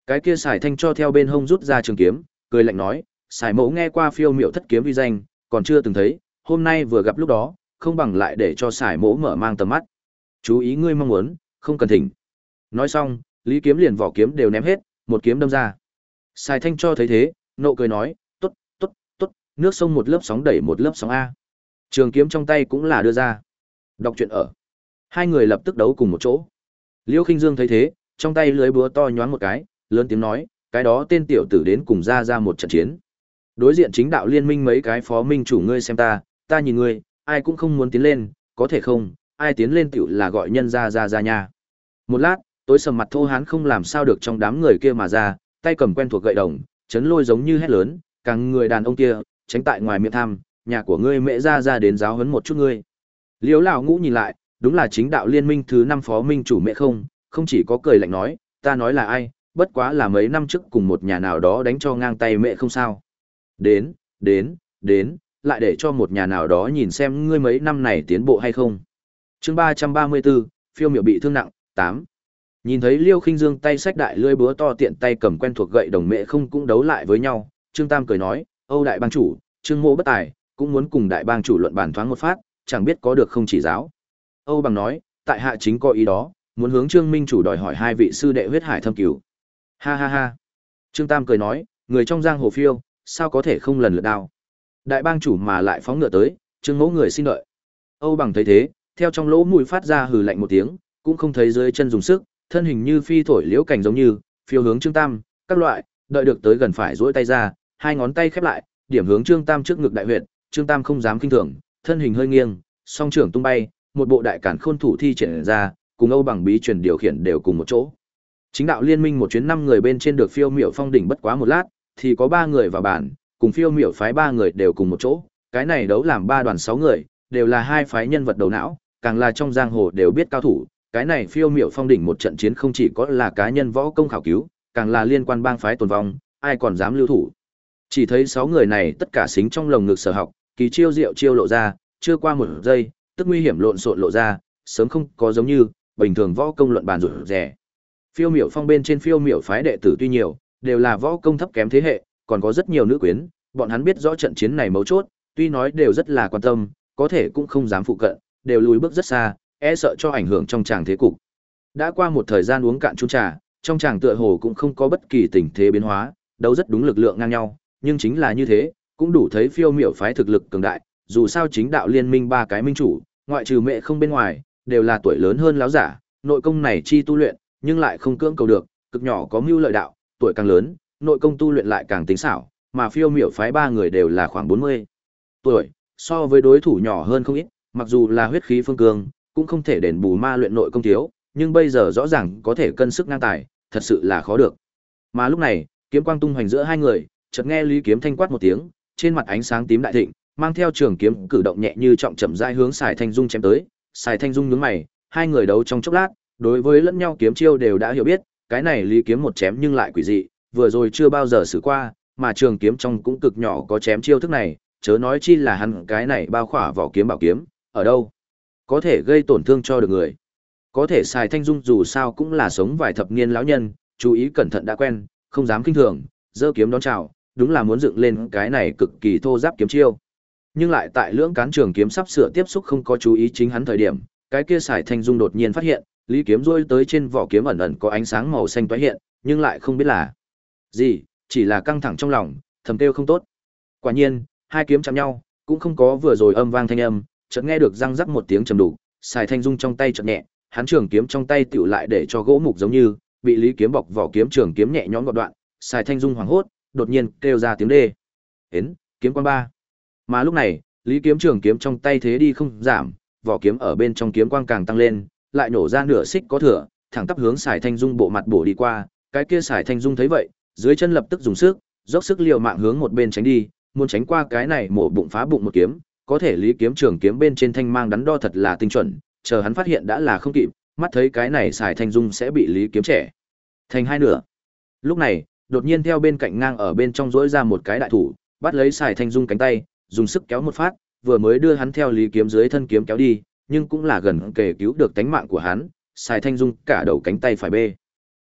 Cái kia Sài Thanh cho theo bên hông rút ra trường kiếm, cười lạnh nói, Sài mẫu nghe qua phiêu miệu thất kiếm uy danh, còn chưa từng thấy, hôm nay vừa gặp lúc đó, không bằng lại để cho Sài mẫu mở mang tầm mắt. Chú ý ngươi mong muốn, không cần thỉnh. Nói xong, Lý Kiếm liền vỏ kiếm đều ném hết, một kiếm đâm ra. Sài Thanh cho thấy thế, nộ cười nói, tốt, tốt, tốt, nước sông một lớp sóng đẩy một lớp sóng A. Trường kiếm trong tay cũng là đưa ra. Đọc truyện ở. Hai người lập tức đấu cùng một chỗ. Liêu Khinh Dương thấy thế, trong tay lưới búa to nhoáng một cái, lớn tiếng nói, cái đó tên tiểu tử đến cùng ra ra một trận chiến. Đối diện chính đạo liên minh mấy cái phó minh chủ ngươi xem ta, ta nhìn ngươi, ai cũng không muốn tiến lên, có thể không, ai tiến lên tiểu là gọi nhân ra ra ra nha. Một lát, tối sầm mặt thô hán không làm sao được trong đám người kia mà ra, tay cầm quen thuộc gậy đồng, chấn lôi giống như hét lớn, càng người đàn ông kia, tránh tại ngoài miệng tham, nhà của ngươi mẹ ra ra đến giáo huấn một chút ngươi. Liễu lão ngũ nhìn lại, đúng là chính đạo liên minh thứ năm phó minh chủ mẹ không, không chỉ có cười lạnh nói, ta nói là ai, bất quá là mấy năm trước cùng một nhà nào đó đánh cho ngang tay mẹ không sao. Đến, đến, đến, lại để cho một nhà nào đó nhìn xem ngươi mấy năm này tiến bộ hay không. Chương ba trăm ba mươi bốn, phiêu miểu bị thương nặng, tám. Nhìn thấy Liêu Khinh Dương tay xách đại lưỡi búa to tiện tay cầm quen thuộc gậy đồng mẹ không cũng đấu lại với nhau, Trương Tam cười nói, Âu đại bang chủ, Trương Mộ bất tài, cũng muốn cùng đại bang chủ luận bàn thoáng một phát, chẳng biết có được không chỉ giáo. Âu bằng nói, tại hạ chính có ý đó, muốn hướng Trương Minh chủ đòi hỏi hai vị sư đệ huyết hải thâm cửu. Ha ha ha. Trương Tam cười nói, người trong giang hồ phiêu, sao có thể không lần lượt đao. Đại bang chủ mà lại phóng ngựa tới, Trương Mẫu người xin đợi. Âu bằng thấy thế, theo trong lỗ mũi phát ra hừ lạnh một tiếng, cũng không thấy dưới chân dùng sức, thân hình như phi thổi liễu cảnh giống như, phiêu hướng Trương Tam, các loại, đợi được tới gần phải duỗi tay ra, hai ngón tay khép lại, điểm hướng Trương Tam trước ngực đại huyệt, Trương Tam không dám kinh thường, thân hình hơi nghiêng, song trưởng tung bay, một bộ đại cản khôn thủ thi triển ra, cùng Âu bằng bí truyền điều khiển đều cùng một chỗ. Chính đạo liên minh một chuyến năm người bên trên được phiêu miểu phong đỉnh bất quá một lát, thì có ba người vào bản, cùng phiêu miểu phái ba người đều cùng một chỗ, cái này đấu làm ba đoàn sáu người, đều là hai phái nhân vật đầu não, càng là trong giang hồ đều biết cao thủ, cái này phiêu miểu phong đỉnh một trận chiến không chỉ có là cá nhân võ công khảo cứu, càng là liên quan bang phái tồn vong, ai còn dám lưu thủ. Chỉ thấy sáu người này tất cả xính trong lồng ngực sở học, kỳ chiêu diệu chiêu lộ ra, chưa qua một giây, tức nguy hiểm lộn xộn lộ ra, sớm không có giống như bình thường võ công luận bàn rủi rẻ. Phiêu miểu phong bên trên phiêu miểu phái đệ tử tuy nhiều, đều là võ công thấp kém thế hệ, còn có rất nhiều nữ quyến, bọn hắn biết rõ trận chiến này mấu chốt, tuy nói đều rất là quan tâm, có thể cũng không dám phụ cận, đều lùi bước rất xa, e sợ cho ảnh hưởng trong tràng thế cục. Đã qua một thời gian uống cạn chung trà, trong tràng tựa hồ cũng không có bất kỳ tình thế biến hóa, đấu rất đúng lực lượng ngang nhau, nhưng chính là như thế, cũng đủ thấy phiêu miểu phái thực lực cường đại, dù sao chính đạo liên minh ba cái minh chủ, ngoại trừ mẹ không bên ngoài, đều là tuổi lớn hơn láo giả, nội công này chi tu luyện, nhưng lại không cưỡng cầu được, cực nhỏ có mưu lợi đạo, tuổi càng lớn, nội công tu luyện lại càng tính xảo, mà phiêu miểu phái ba người đều là khoảng bốn mươi tuổi, so với đối thủ nhỏ hơn không ít, mặc dù là huyết khí phương cương, cũng không thể đền bù ma luyện nội công thiếu, nhưng bây giờ rõ ràng có thể cân sức ngang tài, thật sự là khó được. Mà lúc này, kiếm quang tung hoành giữa hai người, chợt nghe Lý Kiếm thanh quát một tiếng, trên mặt ánh sáng tím đại thịnh, mang theo trường kiếm cử động nhẹ như trọng chậm rãi hướng Sài Thanh Dung chém tới. Sài Thanh Dung nhướng mày, hai người đấu trong chốc lát, đối với lẫn nhau kiếm chiêu đều đã hiểu biết, cái này Lý Kiếm một chém nhưng lại quỷ dị, vừa rồi chưa bao giờ xử qua, mà trường kiếm trong cũng cực nhỏ có chém chiêu thức này, chớ nói chi là hắn cái này bao khỏa vỏ kiếm bảo kiếm, ở đâu có thể gây tổn thương cho được người. Có thể Sài Thanh Dung dù sao cũng là sống vài thập niên lão nhân, chú ý cẩn thận đã quen, không dám kinh thường, giơ kiếm đón chào, đúng là muốn dựng lên cái này cực kỳ thô giáp kiếm chiêu. Nhưng lại tại lưỡng cán trường kiếm sắp sửa tiếp xúc không có chú ý chính hắn thời điểm, cái kia Sài Thanh Dung đột nhiên phát hiện, Lý kiếm rôi tới trên vỏ kiếm ẩn ẩn có ánh sáng màu xanh tóe hiện, nhưng lại không biết là gì, chỉ là căng thẳng trong lòng, thầm kêu không tốt. Quả nhiên, hai kiếm chạm nhau, cũng không có vừa rồi âm vang thanh âm, chợt nghe được răng rắc một tiếng trầm đục, Sài Thanh Dung trong tay chợt nhẹ, hắn trường kiếm trong tay tựu lại để cho gỗ mục giống như bị Lý kiếm bọc vỏ kiếm trường kiếm nhẹ nhõm gọt đoạn, Sài Thanh Dung hoảng hốt, đột nhiên kêu ra tiếng đê. Hến, kiếm quang ba. Mà lúc này, Lý kiếm trường kiếm trong tay thế đi không giảm, vỏ kiếm ở bên trong kiếm quang càng tăng lên, lại nổ ra nửa xích có thừa, thẳng tắp hướng Sài Thanh Dung bộ mặt bổ đi qua, cái kia Sài Thanh Dung thấy vậy, dưới chân lập tức dùng sức, dốc sức liều mạng hướng một bên tránh đi, muốn tránh qua cái này mổ bụng phá bụng một kiếm, có thể Lý kiếm trường kiếm bên trên thanh mang đắn đo thật là tinh chuẩn, chờ hắn phát hiện đã là không kịp, mắt thấy cái này Sài Thanh Dung sẽ bị Lý kiếm trẻ thành hai nửa. Lúc này, đột nhiên theo bên cạnh ngang ở bên trong rỗi ra một cái đại thủ, bắt lấy Sài Thanh Dung cánh tay, dùng sức kéo một phát, vừa mới đưa hắn theo Lý kiếm dưới thân kiếm kéo đi, nhưng cũng là gần kề cứu được tánh mạng của hắn, Sài Thanh Dung cả đầu cánh tay phải bê.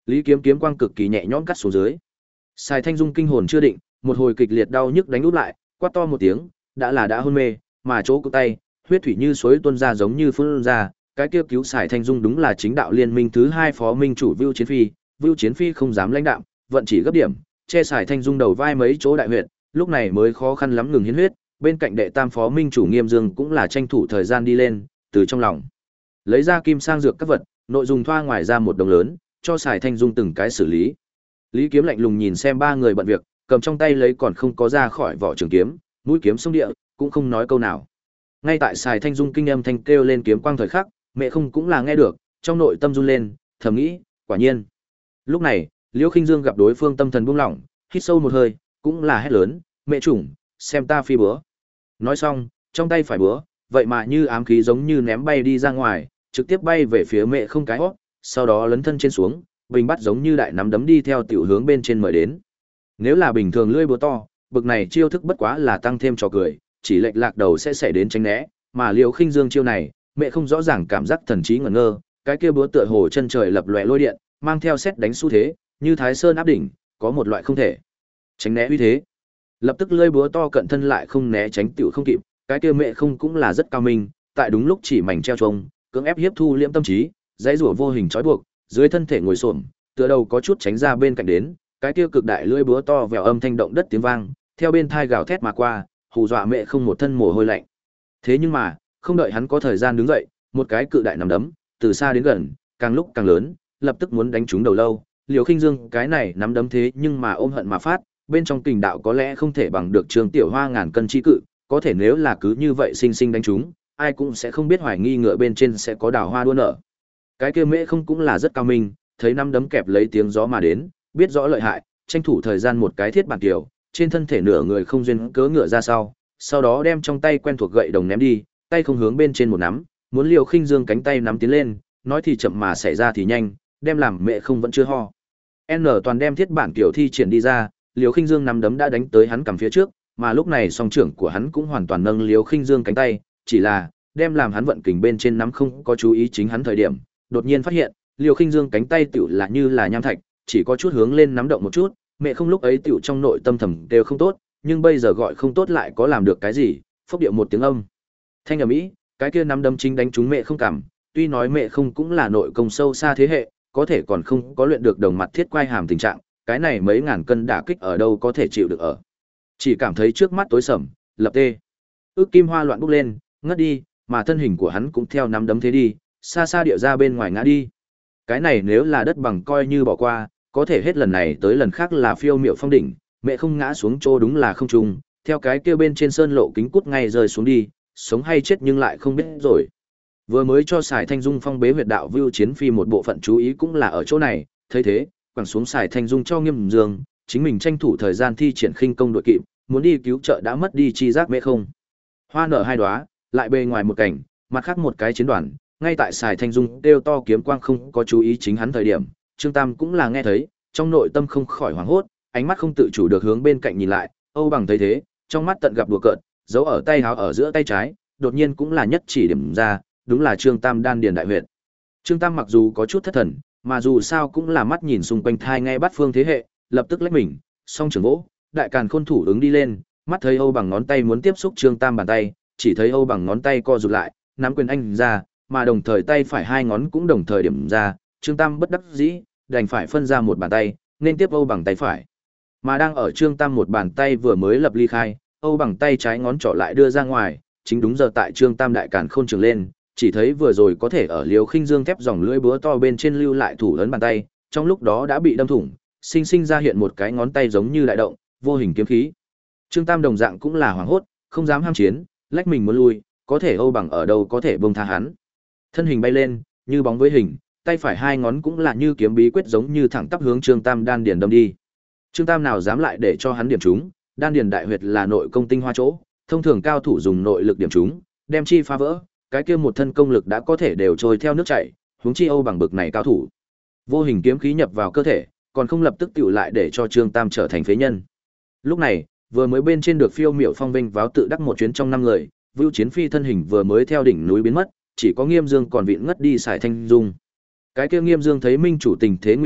Lý Kiếm kiếm quang cực kỳ nhẹ nhõm cắt xuống dưới. Sài Thanh Dung kinh hồn chưa định, một hồi kịch liệt đau nhức đánh úp lại, quát to một tiếng, đã là đã hôn mê, mà chỗ cổ tay, huyết thủy như suối tuôn ra giống như phun ra, cái kia cứu Sài Thanh Dung đúng là chính đạo liên minh thứ hai phó minh chủ Vưu Chiến Phi, Vưu Chiến Phi không dám lãnh đạm, vận chỉ gấp điểm, che Sài Thanh Dung đầu vai mấy chỗ đại huyệt, lúc này mới khó khăn lắm ngừng hiến huyết, bên cạnh đệ tam phó minh chủ Nghiêm Dương cũng là tranh thủ thời gian đi lên, từ trong lòng lấy ra kim sang dược các vật, nội dung thoa ngoài ra một đồng lớn, cho Sài Thanh Dung từng cái xử lý. Lý Kiếm lạnh lùng nhìn xem ba người bận việc, cầm trong tay lấy còn không có ra khỏi vỏ trường kiếm, mũi kiếm sông địa, cũng không nói câu nào. Ngay tại Sài Thanh Dung kinh âm thanh kêu lên kiếm quang thời khắc, mẹ không cũng là nghe được, trong nội tâm run lên, thầm nghĩ, quả nhiên. Lúc này, Liễu Khinh Dương gặp đối phương tâm thần buông lỏng, hít sâu một hơi, cũng là hét lớn, mẹ chủng, xem ta phi búa. Nói xong, trong tay phải búa, vậy mà như ám khí giống như ném bay đi ra ngoài, trực tiếp bay về phía mẹ không cái hót, sau đó lấn thân trên xuống, bình bắt giống như đại nắm đấm đi theo tiểu hướng bên trên mời đến. Nếu là bình thường lưỡi búa to, bực này chiêu thức bất quá là tăng thêm trò cười, chỉ lệch lạc đầu sẽ xảy đến tránh né, mà Liễu Khinh Dương chiêu này, mẹ không rõ ràng cảm giác thần trí ngẩn ngơ, cái kia búa tựa hồ chân trời lập lòe lôi điện, mang theo sét đánh xu thế, như Thái Sơn áp đỉnh, có một loại không thể tránh né uy thế. Lập tức lưỡi búa to cận thân lại không né tránh tiểu không kịp, cái kia mẹ không cũng là rất cao minh, tại đúng lúc chỉ mảnh treo trông, cưỡng ép hiếp thu liễm tâm trí, dãy rủa vô hình trói buộc, dưới thân thể ngồi xổm, tựa đầu có chút tránh ra bên cạnh đến, cái kia cực đại lưỡi búa to vèo âm thanh động đất tiếng vang, theo bên thai gào thét mà qua, hù dọa mẹ không một thân mồ hôi lạnh. Thế nhưng mà, không đợi hắn có thời gian đứng dậy, một cái cự đại nằm đấm, từ xa đến gần, càng lúc càng lớn, lập tức muốn đánh trúng đầu lâu. Liễu Khinh Dương cái này nắm đấm thế nhưng mà ôm hận mà phát, bên trong kình đạo có lẽ không thể bằng được Trường Tiểu Hoa ngàn cân chi cự, có thể nếu là cứ như vậy sinh sinh đánh trúng, ai cũng sẽ không biết hoài nghi ngựa bên trên sẽ có đào hoa đua nở. Cái kia mẹ không cũng là rất cao minh, thấy nắm đấm kẹp lấy tiếng gió mà đến, biết rõ lợi hại, tranh thủ thời gian một cái thiết bản tiểu, trên thân thể nửa người không duyên cớ ngựa ra sau, sau đó đem trong tay quen thuộc gậy đồng ném đi, tay không hướng bên trên một nắm, muốn Liễu Khinh Dương cánh tay nắm tiến lên, nói thì chậm mà xảy ra thì nhanh, đem làm mẹ không vẫn chưa ho. N toàn đem thiết bản kiểu thi triển đi ra, Liễu Khinh Dương nắm đấm đã đánh tới hắn cầm phía trước, mà lúc này song trưởng của hắn cũng hoàn toàn nâng Liễu Khinh Dương cánh tay, chỉ là đem làm hắn vận kình bên trên nắm không có chú ý chính hắn thời điểm, đột nhiên phát hiện, Liễu Khinh Dương cánh tay tựu là như là nham thạch, chỉ có chút hướng lên nắm động một chút, mẹ không lúc ấy tựu trong nội tâm thầm đều không tốt, nhưng bây giờ gọi không tốt lại có làm được cái gì, phốc điệu một tiếng âm. Thanh ở Mỹ, cái kia nắm đấm chính đánh trúng mẹ không cảm, tuy nói mẹ không cũng là nội công sâu xa thế hệ, có thể còn không có luyện được đồng mặt thiết quai hàm tình trạng, cái này mấy ngàn cân đả kích ở đâu có thể chịu được ở. Chỉ cảm thấy trước mắt tối sầm, lập tê. Ước kim hoa loạn bốc lên, ngất đi, mà thân hình của hắn cũng theo nắm đấm thế đi, xa xa điệu ra bên ngoài ngã đi. Cái này nếu là đất bằng coi như bỏ qua, có thể hết lần này tới lần khác là phiêu miệu phong đỉnh, mẹ không ngã xuống chỗ đúng là không trùng, theo cái kia bên trên sơn lộ kính cút ngay rơi xuống đi, sống hay chết nhưng lại không biết rồi. Vừa mới cho Sài Thanh Dung phong bế huyệt đạo Vưu Chiến Phi một bộ phận chú ý cũng là ở chỗ này, thấy thế, quẳng xuống Sài Thanh Dung cho Nghiêm Dương, chính mình tranh thủ thời gian thi triển khinh công đội kịp, muốn đi cứu trợ đã mất đi chi giác mẹ không. Hoa nở hai đóa, lại bề ngoài một cảnh, mặt khác một cái chiến đoàn, ngay tại Sài Thanh Dung kêu to kiếm quang không có chú ý chính hắn thời điểm, Trương Tam cũng là nghe thấy, trong nội tâm không khỏi hoảng hốt, ánh mắt không tự chủ được hướng bên cạnh nhìn lại, Âu Bằng thấy thế, trong mắt tận gặp đùa cợt, giấu ở tay háo ở giữa tay trái, đột nhiên cũng là nhất chỉ điểm ra, đúng là Trương Tam đan điền đại huyệt. Trương Tam mặc dù có chút thất thần, mà dù sao cũng là mắt nhìn xung quanh thai ngay bắt phương thế hệ, lập tức lách mình, song trường vỗ, đại càn khôn thủ ứng đi lên, mắt thấy Âu Bằng ngón tay muốn tiếp xúc Trương Tam bàn tay, chỉ thấy Âu Bằng ngón tay co rụt lại, nắm quyền anh ra, mà đồng thời tay phải hai ngón cũng đồng thời điểm ra, Trương Tam bất đắc dĩ, đành phải phân ra một bàn tay, nên tiếp Âu Bằng tay phải. Mà đang ở Trương Tam một bàn tay vừa mới lập ly khai, Âu Bằng tay trái ngón trỏ lại đưa ra ngoài, chính đúng giờ tại Trương Tam đại càn khôn trường lên, chỉ thấy vừa rồi có thể ở Liễu Khinh Dương thép dòng lưỡi búa to bên trên lưu lại thủ ấn bàn tay, trong lúc đó đã bị đâm thủng, sinh sinh ra hiện một cái ngón tay giống như đại động, vô hình kiếm khí. Trương Tam đồng dạng cũng là hoảng hốt, không dám ham chiến, lách mình muốn lui, có thể Âu Bằng ở đâu có thể buông tha hắn. Thân hình bay lên, như bóng với hình, tay phải hai ngón cũng là như kiếm bí quyết giống như thẳng tắp hướng Trương Tam đan điền đâm đi. Trương Tam nào dám lại để cho hắn điểm trúng, đan điền đại huyệt là nội công tinh hoa chỗ, thông thường cao thủ dùng nội lực điểm trúng, đem chi phá vỡ, cái kia một thân công lực đã có thể đều trôi theo nước chảy, huống chi Âu Bằng bực này cao thủ. Vô hình kiếm khí nhập vào cơ thể, còn không lập tức tựu lại để cho Trương Tam trở thành phế nhân. Lúc này, vừa mới bên trên được phiêu miểu phong vinh váo tự đắc một chuyến trong năm người, Vưu Chiến Phi thân hình vừa mới theo đỉnh núi biến mất, chỉ có Nghiêm Dương còn vịn ngất đi Sài Thanh Dung. Cái kia Nghiêm Dương thấy minh chủ tình thế nguy cấp,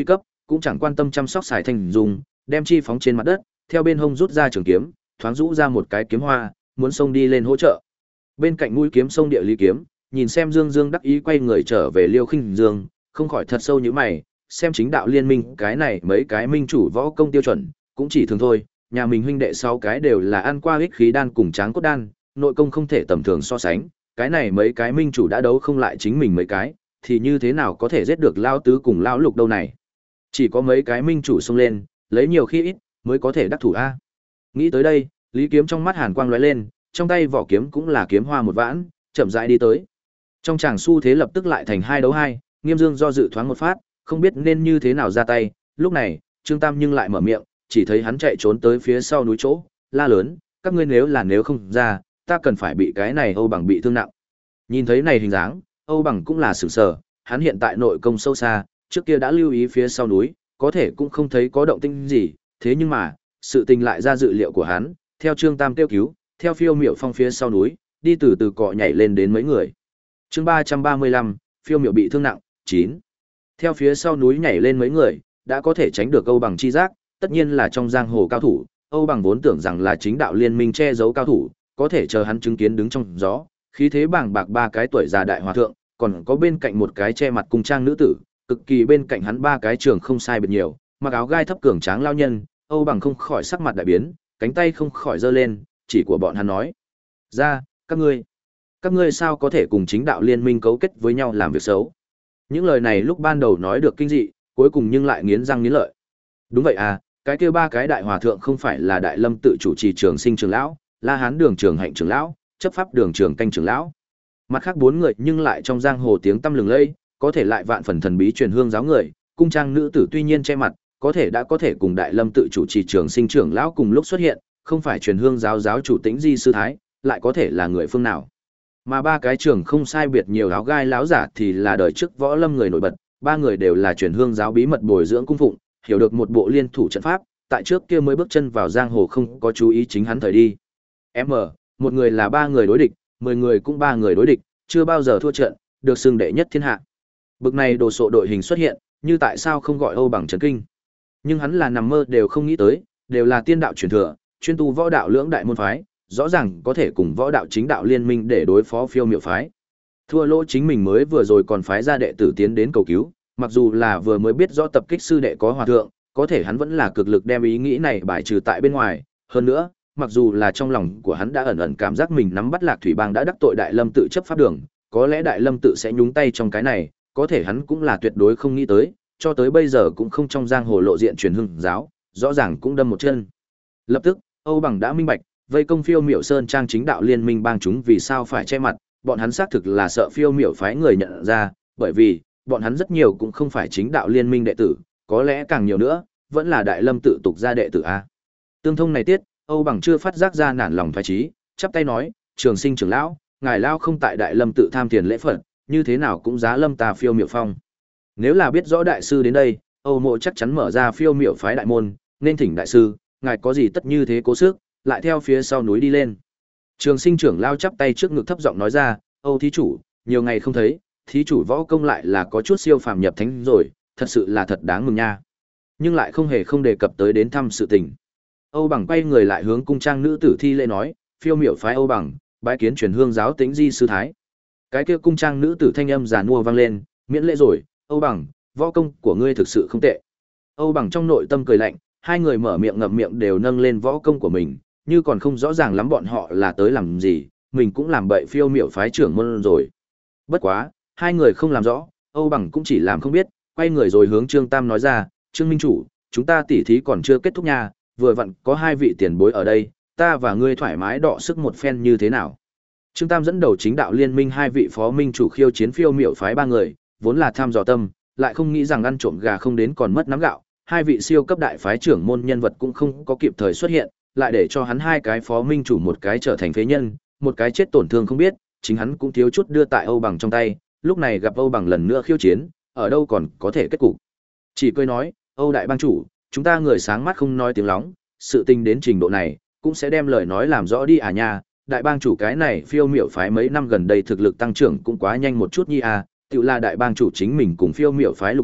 cũng chẳng quan tâm chăm sóc xài thanh dùng, đem chi phóng trên mặt đất, theo bên hông rút ra trường kiếm, thoáng rũ ra một cái kiếm hoa, muốn xông đi lên hỗ trợ. Bên cạnh mũi kiếm sông địa lý kiếm, nhìn xem Dương Dương đắc ý quay người trở về Liêu Khinh Dương, không khỏi thật sâu như mày, xem chính đạo liên minh cái này mấy cái minh chủ võ công tiêu chuẩn, cũng chỉ thường thôi, nhà mình huynh đệ sáu cái đều là ăn qua ích khí đan cùng tráng cốt đan, nội công không thể tầm thường so sánh, cái này mấy cái minh chủ đã đấu không lại chính mình mấy cái, thì như thế nào có thể giết được lao tứ cùng lao lục đâu này. Chỉ có mấy cái minh chủ xông lên, lấy nhiều khi ít, mới có thể đắc thủ a. Nghĩ tới đây, Lý Kiếm trong mắt hàn quang lóe lên, trong tay vỏ kiếm cũng là kiếm hoa một vãn, chậm rãi đi tới. Trong tràng xu thế lập tức lại thành hai đấu hai, Nghiêm Dương do dự thoáng một phát, không biết nên như thế nào ra tay, lúc này, Trương Tam nhưng lại mở miệng, chỉ thấy hắn chạy trốn tới phía sau núi chỗ, la lớn, các ngươi nếu là nếu không ra, ta cần phải bị cái này Âu Bằng bị thương nặng. Nhìn thấy này hình dáng, Âu Bằng cũng là sửng sở, hắn hiện tại nội công sâu xa, trước kia đã lưu ý phía sau núi, có thể cũng không thấy có động tĩnh gì, thế nhưng mà, sự tình lại ra dự liệu của hắn, theo Trương Tam kêu cứu, theo Phiêu Miểu Phong phía sau núi, đi từ từ cọ nhảy lên đến mấy người. Chương ba trăm ba mươi lăm, Phiêu Miểu bị thương nặng, chín. Theo phía sau núi nhảy lên mấy người, đã có thể tránh được Âu Bằng chi giác, tất nhiên là trong giang hồ cao thủ, Âu Bằng vốn tưởng rằng là chính đạo liên minh che giấu cao thủ, có thể chờ hắn chứng kiến đứng trong gió, khí thế bàng bạc ba cái tuổi già đại hòa thượng, còn có bên cạnh một cái che mặt cung trang nữ tử, cực kỳ bên cạnh hắn ba cái trường không sai biệt nhiều, mặc áo gai thấp cường tráng lao nhân, Âu Bằng không khỏi sắc mặt đại biến, cánh tay không khỏi giơ lên, chỉ của bọn hắn nói: "Ra, các ngươi, các ngươi sao có thể cùng chính đạo liên minh cấu kết với nhau làm việc xấu?" Những lời này lúc ban đầu nói được kinh dị, cuối cùng nhưng lại nghiến răng nghiến lợi. Đúng vậy à, cái kia ba cái đại hòa thượng không phải là Đại Lâm tự chủ trì Trường Sinh trưởng lão, La Hán đường trường Hạnh trưởng lão, chấp pháp đường trường Canh trưởng lão. Mặt khác bốn người nhưng lại trong giang hồ tiếng tăm lừng lẫy, có thể lại vạn phần thần bí truyền hương giáo người, cung trang nữ tử tuy nhiên che mặt, có thể đã có thể cùng Đại Lâm tự chủ trì Trường Sinh trưởng lão cùng lúc xuất hiện, không phải truyền hương giáo giáo chủ Tĩnh Di sư thái, lại có thể là người phương nào? Mà ba cái trường không sai biệt nhiều áo gai láo giả thì là đời trước võ lâm người nổi bật, ba người đều là truyền hương giáo bí mật bồi dưỡng cung phụng, hiểu được một bộ liên thủ trận pháp, tại trước kia mới bước chân vào giang hồ không có chú ý chính hắn thời đi. M, một người là ba người đối địch, mười người cũng ba người đối địch, chưa bao giờ thua trận, được xưng đệ nhất thiên hạ. Bực này đồ sộ đội hình xuất hiện, như tại sao không gọi Âu Bằng chấn kinh. Nhưng hắn là nằm mơ đều không nghĩ tới, đều là tiên đạo truyền thừa, chuyên tu võ đạo lưỡng đại môn phái, rõ ràng có thể cùng võ đạo chính đạo liên minh để đối phó Phiêu Miểu phái. Thua lỗ chính mình mới vừa rồi còn phái ra đệ tử tiến đến cầu cứu, mặc dù là vừa mới biết rõ tập kích sư đệ có hòa thượng, có thể hắn vẫn là cực lực đem ý nghĩ này bài trừ tại bên ngoài, hơn nữa, mặc dù là trong lòng của hắn đã ẩn ẩn cảm giác mình nắm bắt Lạc Thủy Bang đã đắc tội Đại Lâm tự chấp pháp đường, có lẽ Đại Lâm tự sẽ nhúng tay trong cái này, có thể hắn cũng là tuyệt đối không nghĩ tới, cho tới bây giờ cũng không trong giang hồ lộ diện truyền hương giáo, rõ ràng cũng đâm một chân. Lập tức, Âu Bằng đã minh bạch, vây công Phiêu Miểu Sơn trang chính đạo liên minh bang chúng vì sao phải che mặt, bọn hắn xác thực là sợ Phiêu Miểu phái người nhận ra, bởi vì bọn hắn rất nhiều cũng không phải chính đạo liên minh đệ tử, có lẽ càng nhiều nữa, vẫn là Đại Lâm tự tục gia đệ tử a. Tương thông này tiết, Âu Bằng chưa phát giác ra nản lòng thoái chí, chắp tay nói: "Trường Sinh trưởng lão, ngài lao không tại Đại Lâm tự tham tiền lễ phật, như thế nào cũng giá lâm ta Phiêu Miểu phong. Nếu là biết rõ đại sư đến đây, Âu mộ chắc chắn mở ra Phiêu Miểu phái đại môn, nên thỉnh đại sư, ngài có gì tất như thế cố sức, lại theo phía sau núi đi lên." Trường Sinh trưởng lao chắp tay trước ngực thấp giọng nói ra: "Âu thí chủ, nhiều ngày không thấy, thí chủ võ công lại là có chút siêu phàm nhập thánh rồi, thật sự là thật đáng mừng nha." Nhưng lại không hề không đề cập tới đến thăm sự tình. Âu Bằng quay người lại hướng cung trang nữ tử thi lễ nói: "Phiêu Miểu phái Âu Bằng, bái kiến truyền hương giáo Tĩnh Di sư thái." Cái kia cung trang nữ tử thanh âm giàn mua vang lên: "Miễn lễ rồi, Âu Bằng, võ công của ngươi thực sự không tệ." Âu Bằng trong nội tâm cười lạnh, hai người mở miệng ngậm miệng đều nâng lên võ công của mình, như còn không rõ ràng lắm bọn họ là tới làm gì, mình cũng làm bậy Phiêu Miểu phái trưởng môn rồi. Bất quá, hai người không làm rõ, Âu Bằng cũng chỉ làm không biết, quay người rồi hướng Trương Tam nói ra: "Trương minh chủ, chúng ta tỉ thí còn chưa kết thúc nha, vừa vặn có hai vị tiền bối ở đây, ta và ngươi thoải mái đọ sức một phen như thế nào?" Trương Tam dẫn đầu chính đạo liên minh hai vị phó minh chủ khiêu chiến Phiêu Miểu phái ba người, vốn là tham dò tâm, lại không nghĩ rằng ăn trộm gà không đến còn mất nắm gạo, hai vị siêu cấp đại phái trưởng môn nhân vật cũng không có kịp thời xuất hiện, lại để cho hắn hai cái phó minh chủ một cái trở thành phế nhân, một cái chết tổn thương không biết, chính hắn cũng thiếu chút đưa tại Âu Bằng trong tay, lúc này gặp Âu Bằng lần nữa khiêu chiến, ở đâu còn có thể kết cục. Chỉ cười nói: "Âu đại bang chủ, chúng ta người sáng mắt không nói tiếng lóng, sự tình đến trình độ này, cũng sẽ đem lời nói làm rõ đi à nha, đại bang chủ cái này Phiêu Miểu phái mấy năm gần đây thực lực tăng trưởng cũng quá nhanh một chút nhi à, tựu là đại bang chủ chính mình cùng Phiêu Miểu phái lục hổ,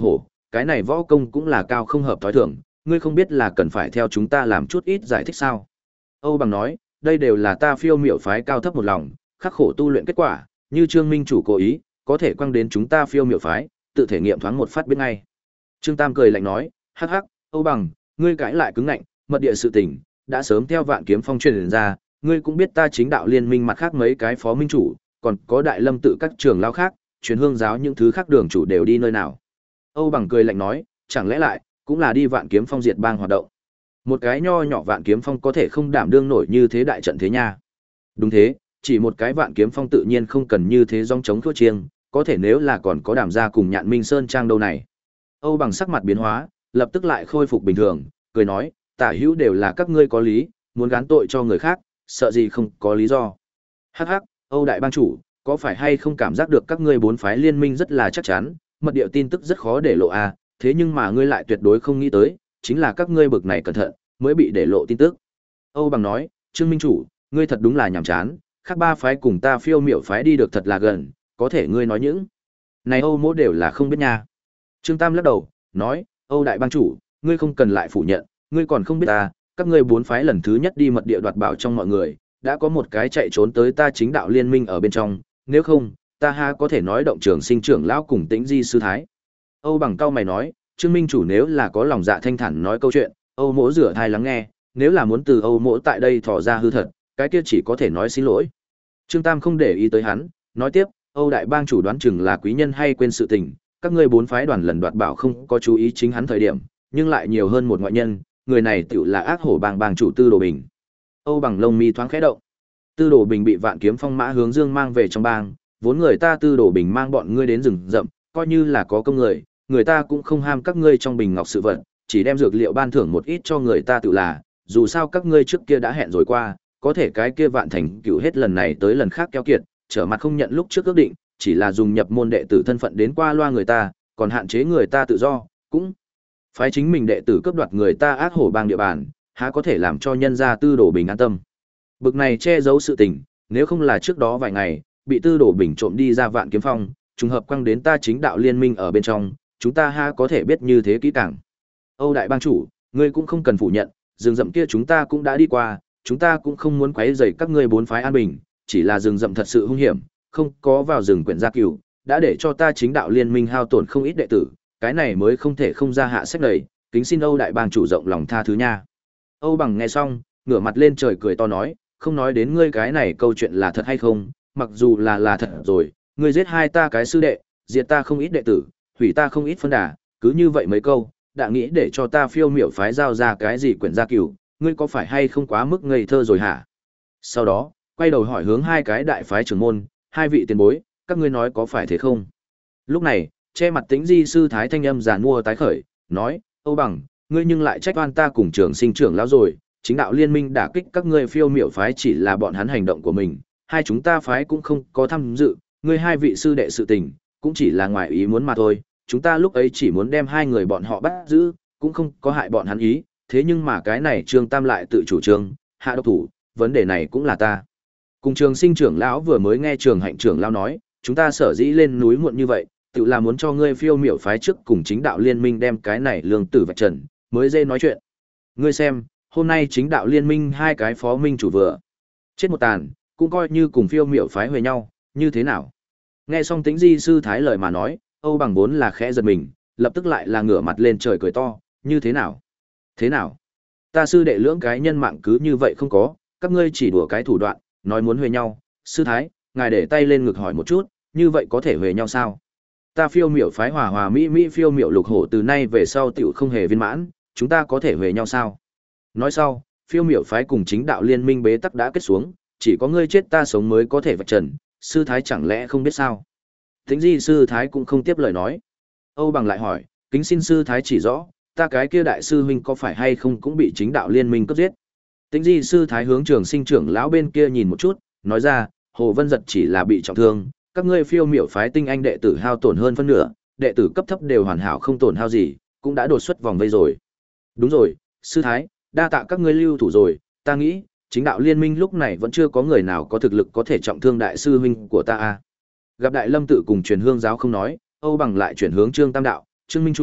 cái này võ công cũng là cao không hợp thói thường, ngươi không biết là cần phải theo chúng ta làm chút ít giải thích sao? Âu Bằng nói, đây đều là ta Phiêu Miểu phái cao thấp một lòng, khắc khổ tu luyện kết quả, như Trương Minh chủ cố ý, có thể quăng đến chúng ta Phiêu Miểu phái, tự thể nghiệm thoáng một phát biết ngay. Trương Tam cười lạnh nói, hắc hắc, Âu Bằng, ngươi cãi lại cứng ngạnh, mật địa sự tình đã sớm theo Vạn Kiếm Phong truyền ra, ngươi cũng biết ta chính đạo liên minh mặt khác mấy cái phó minh chủ, còn có Đại Lâm tự các trưởng lão khác, truyền hương giáo những thứ khác đường chủ đều đi nơi nào. Âu Bằng cười lạnh nói, chẳng lẽ lại cũng là đi Vạn Kiếm Phong diệt bang hoạt động. Một cái nho nhỏ Vạn Kiếm Phong có thể không đảm đương nổi như thế đại trận thế nha. Đúng thế, chỉ một cái Vạn Kiếm Phong tự nhiên không cần như thế dòng chống thua chiêng, có thể nếu là còn có Đàm gia cùng Nhạn Minh Sơn trang đâu này. Âu Bằng sắc mặt biến hóa, lập tức lại khôi phục bình thường, cười nói, tả hữu đều là các ngươi có lý, muốn gán tội cho người khác, sợ gì không có lý do. Hắc hắc, Âu đại bang chủ, có phải hay không cảm giác được các ngươi bốn phái liên minh rất là chắc chắn, mật địa tin tức rất khó để lộ à, thế nhưng mà ngươi lại tuyệt đối không nghĩ tới, chính là các ngươi bực này cẩn thận, mới bị để lộ tin tức. Âu Bằng nói, Trương Minh chủ, ngươi thật đúng là nhàm chán, khác ba phái cùng ta Phiêu Miểu phái đi được thật là gần, có thể ngươi nói những này Âu mỗ đều là không biết nha. Trương Tam lắc đầu, nói, Âu đại bang chủ, ngươi không cần lại phủ nhận, ngươi còn không biết ta, các ngươi bốn phái lần thứ nhất đi mật địa đoạt bảo trong mọi người, đã có một cái chạy trốn tới ta chính đạo liên minh ở bên trong, nếu không, ta ha có thể nói động trường sinh trưởng lão cùng Tĩnh Di sư thái. Âu Bằng cao mày nói, Trương Minh chủ nếu là có lòng dạ thanh thản nói câu chuyện, Âu mỗ rửa thai lắng nghe, nếu là muốn từ Âu mỗ tại đây thò ra hư thật, cái kia chỉ có thể nói xin lỗi. Trương Tam không để ý tới hắn, nói tiếp, Âu đại bang chủ đoán chừng là quý nhân hay quên sự tình, các ngươi bốn phái đoàn lần đoạt bảo không có chú ý chính hắn thời điểm, nhưng lại nhiều hơn một ngoại nhân, người này tựu là ác hổ bang bang chủ Tư Đồ Bình. Âu Bằng lông mi thoáng khẽ động. Tư Đồ Bình bị Vạn Kiếm Phong mã hướng dương mang về trong bang, vốn người ta Tư Đồ Bình mang bọn ngươi đến rừng rậm, coi như là có công người, người ta cũng không ham các ngươi trong bình ngọc sự vật, chỉ đem dược liệu ban thưởng một ít cho người ta tự là, dù sao các ngươi trước kia đã hẹn rồi qua, có thể cái kia Vạn Thành cựu hết lần này tới lần khác keo kiệt, trở mặt không nhận lúc trước ước định, chỉ là dùng nhập môn đệ tử thân phận đến qua loa người ta, còn hạn chế người ta tự do, cũng phái chính mình đệ tử cướp đoạt người ta ác hổ bang địa bàn, há có thể làm cho nhân gia Tư Đồ Bình an tâm. Bực này che giấu sự tình, nếu không là trước đó vài ngày, bị Tư Đồ Bình trộm đi ra Vạn Kiếm Phong, trùng hợp quăng đến ta chính đạo liên minh ở bên trong, chúng ta ha có thể biết như thế kỹ càng. Âu đại bang chủ, ngươi cũng không cần phủ nhận, rừng rậm kia chúng ta cũng đã đi qua, chúng ta cũng không muốn quấy rầy các ngươi bốn phái an bình, chỉ là rừng rậm thật sự hung hiểm, không có vào rừng quyển gia cửu, đã để cho ta chính đạo liên minh hao tổn không ít đệ tử, cái này mới không thể không ra hạ sách này, kính xin Âu đại bang chủ rộng lòng tha thứ nha. Âu Bằng nghe xong, ngửa mặt lên trời cười to nói, không nói đến ngươi cái này câu chuyện là thật hay không, mặc dù là là thật rồi, ngươi giết hai ta cái sư đệ, diệt ta không ít đệ tử, hủy ta không ít phân đà, cứ như vậy mấy câu, đã nghĩ để cho ta Phiêu Miểu phái giao ra cái gì quyển gia cửu, ngươi có phải hay không quá mức ngây thơ rồi hả? Sau đó, quay đầu hỏi hướng hai cái đại phái trưởng môn, hai vị tiền bối, các ngươi nói có phải thế không? Lúc này, che mặt Tĩnh Di sư thái thanh âm giàn mua tái khởi, nói, Âu Bằng, ngươi nhưng lại trách oan ta cùng trường sinh trưởng lão rồi, chính đạo liên minh đả kích các ngươi Phiêu Miểu phái chỉ là bọn hắn hành động của mình, hai chúng ta phái cũng không có tham dự, ngươi hai vị sư đệ sự tình, cũng chỉ là ngoài ý muốn mà thôi, chúng ta lúc ấy chỉ muốn đem hai người bọn họ bắt giữ, cũng không có hại bọn hắn ý, thế nhưng mà cái này Trương Tam lại tự chủ trương, hạ độc thủ, vấn đề này cũng là ta. Cùng trường sinh trưởng lão vừa mới nghe trường hạnh trưởng lão nói, chúng ta sở dĩ lên núi muộn như vậy, tự là muốn cho ngươi Phiêu Miểu phái trước cùng chính đạo liên minh đem cái này lương tử vạch trần, mới dễ nói chuyện. Ngươi xem, hôm nay chính đạo liên minh hai cái phó minh chủ vừa chết một tàn, cũng coi như cùng Phiêu Miểu phái huề nhau, như thế nào? Nghe xong Tĩnh Di sư thái lời mà nói, Âu Bằng vốn là khẽ giật mình, lập tức lại là ngửa mặt lên trời cười to, như thế nào? Thế nào? Ta sư đệ lưỡng cái nhân mạng cứ như vậy không có, các ngươi chỉ đùa cái thủ đoạn, nói muốn huề nhau, sư thái, ngài để tay lên ngực hỏi một chút, như vậy có thể huề nhau sao? Ta Phiêu Miểu phái hòa hòa mỹ mỹ Phiêu Miểu lục hổ từ nay về sau tiểu không hề viên mãn, chúng ta có thể huề nhau sao? Nói sau, Phiêu Miểu phái cùng chính đạo liên minh bế tắc đã kết xuống, chỉ có ngươi chết ta sống mới có thể vạch trần, sư thái chẳng lẽ không biết sao? Tĩnh Di sư thái cũng không tiếp lời nói. Âu Bằng lại hỏi, kính xin sư thái chỉ rõ, ta cái kia đại sư huynh có phải hay không cũng bị chính đạo liên minh cướp giết? Tĩnh Di sư thái hướng trường sinh trưởng lão bên kia nhìn một chút, nói ra, Hồ Vân Giật chỉ là bị trọng thương, các ngươi Phiêu Miểu phái tinh anh đệ tử hao tổn hơn phân nửa, đệ tử cấp thấp đều hoàn hảo không tổn hao gì, cũng đã đột xuất vòng vây rồi. Đúng rồi, sư thái, đa tạ các ngươi lưu thủ rồi, ta nghĩ, chính đạo liên minh lúc này vẫn chưa có người nào có thực lực có thể trọng thương đại sư huynh của ta a. Gặp Đại Lâm tự cùng truyền hương giáo không nói, Âu Bằng lại chuyển hướng Trương Tam đạo, Trương Minh chủ,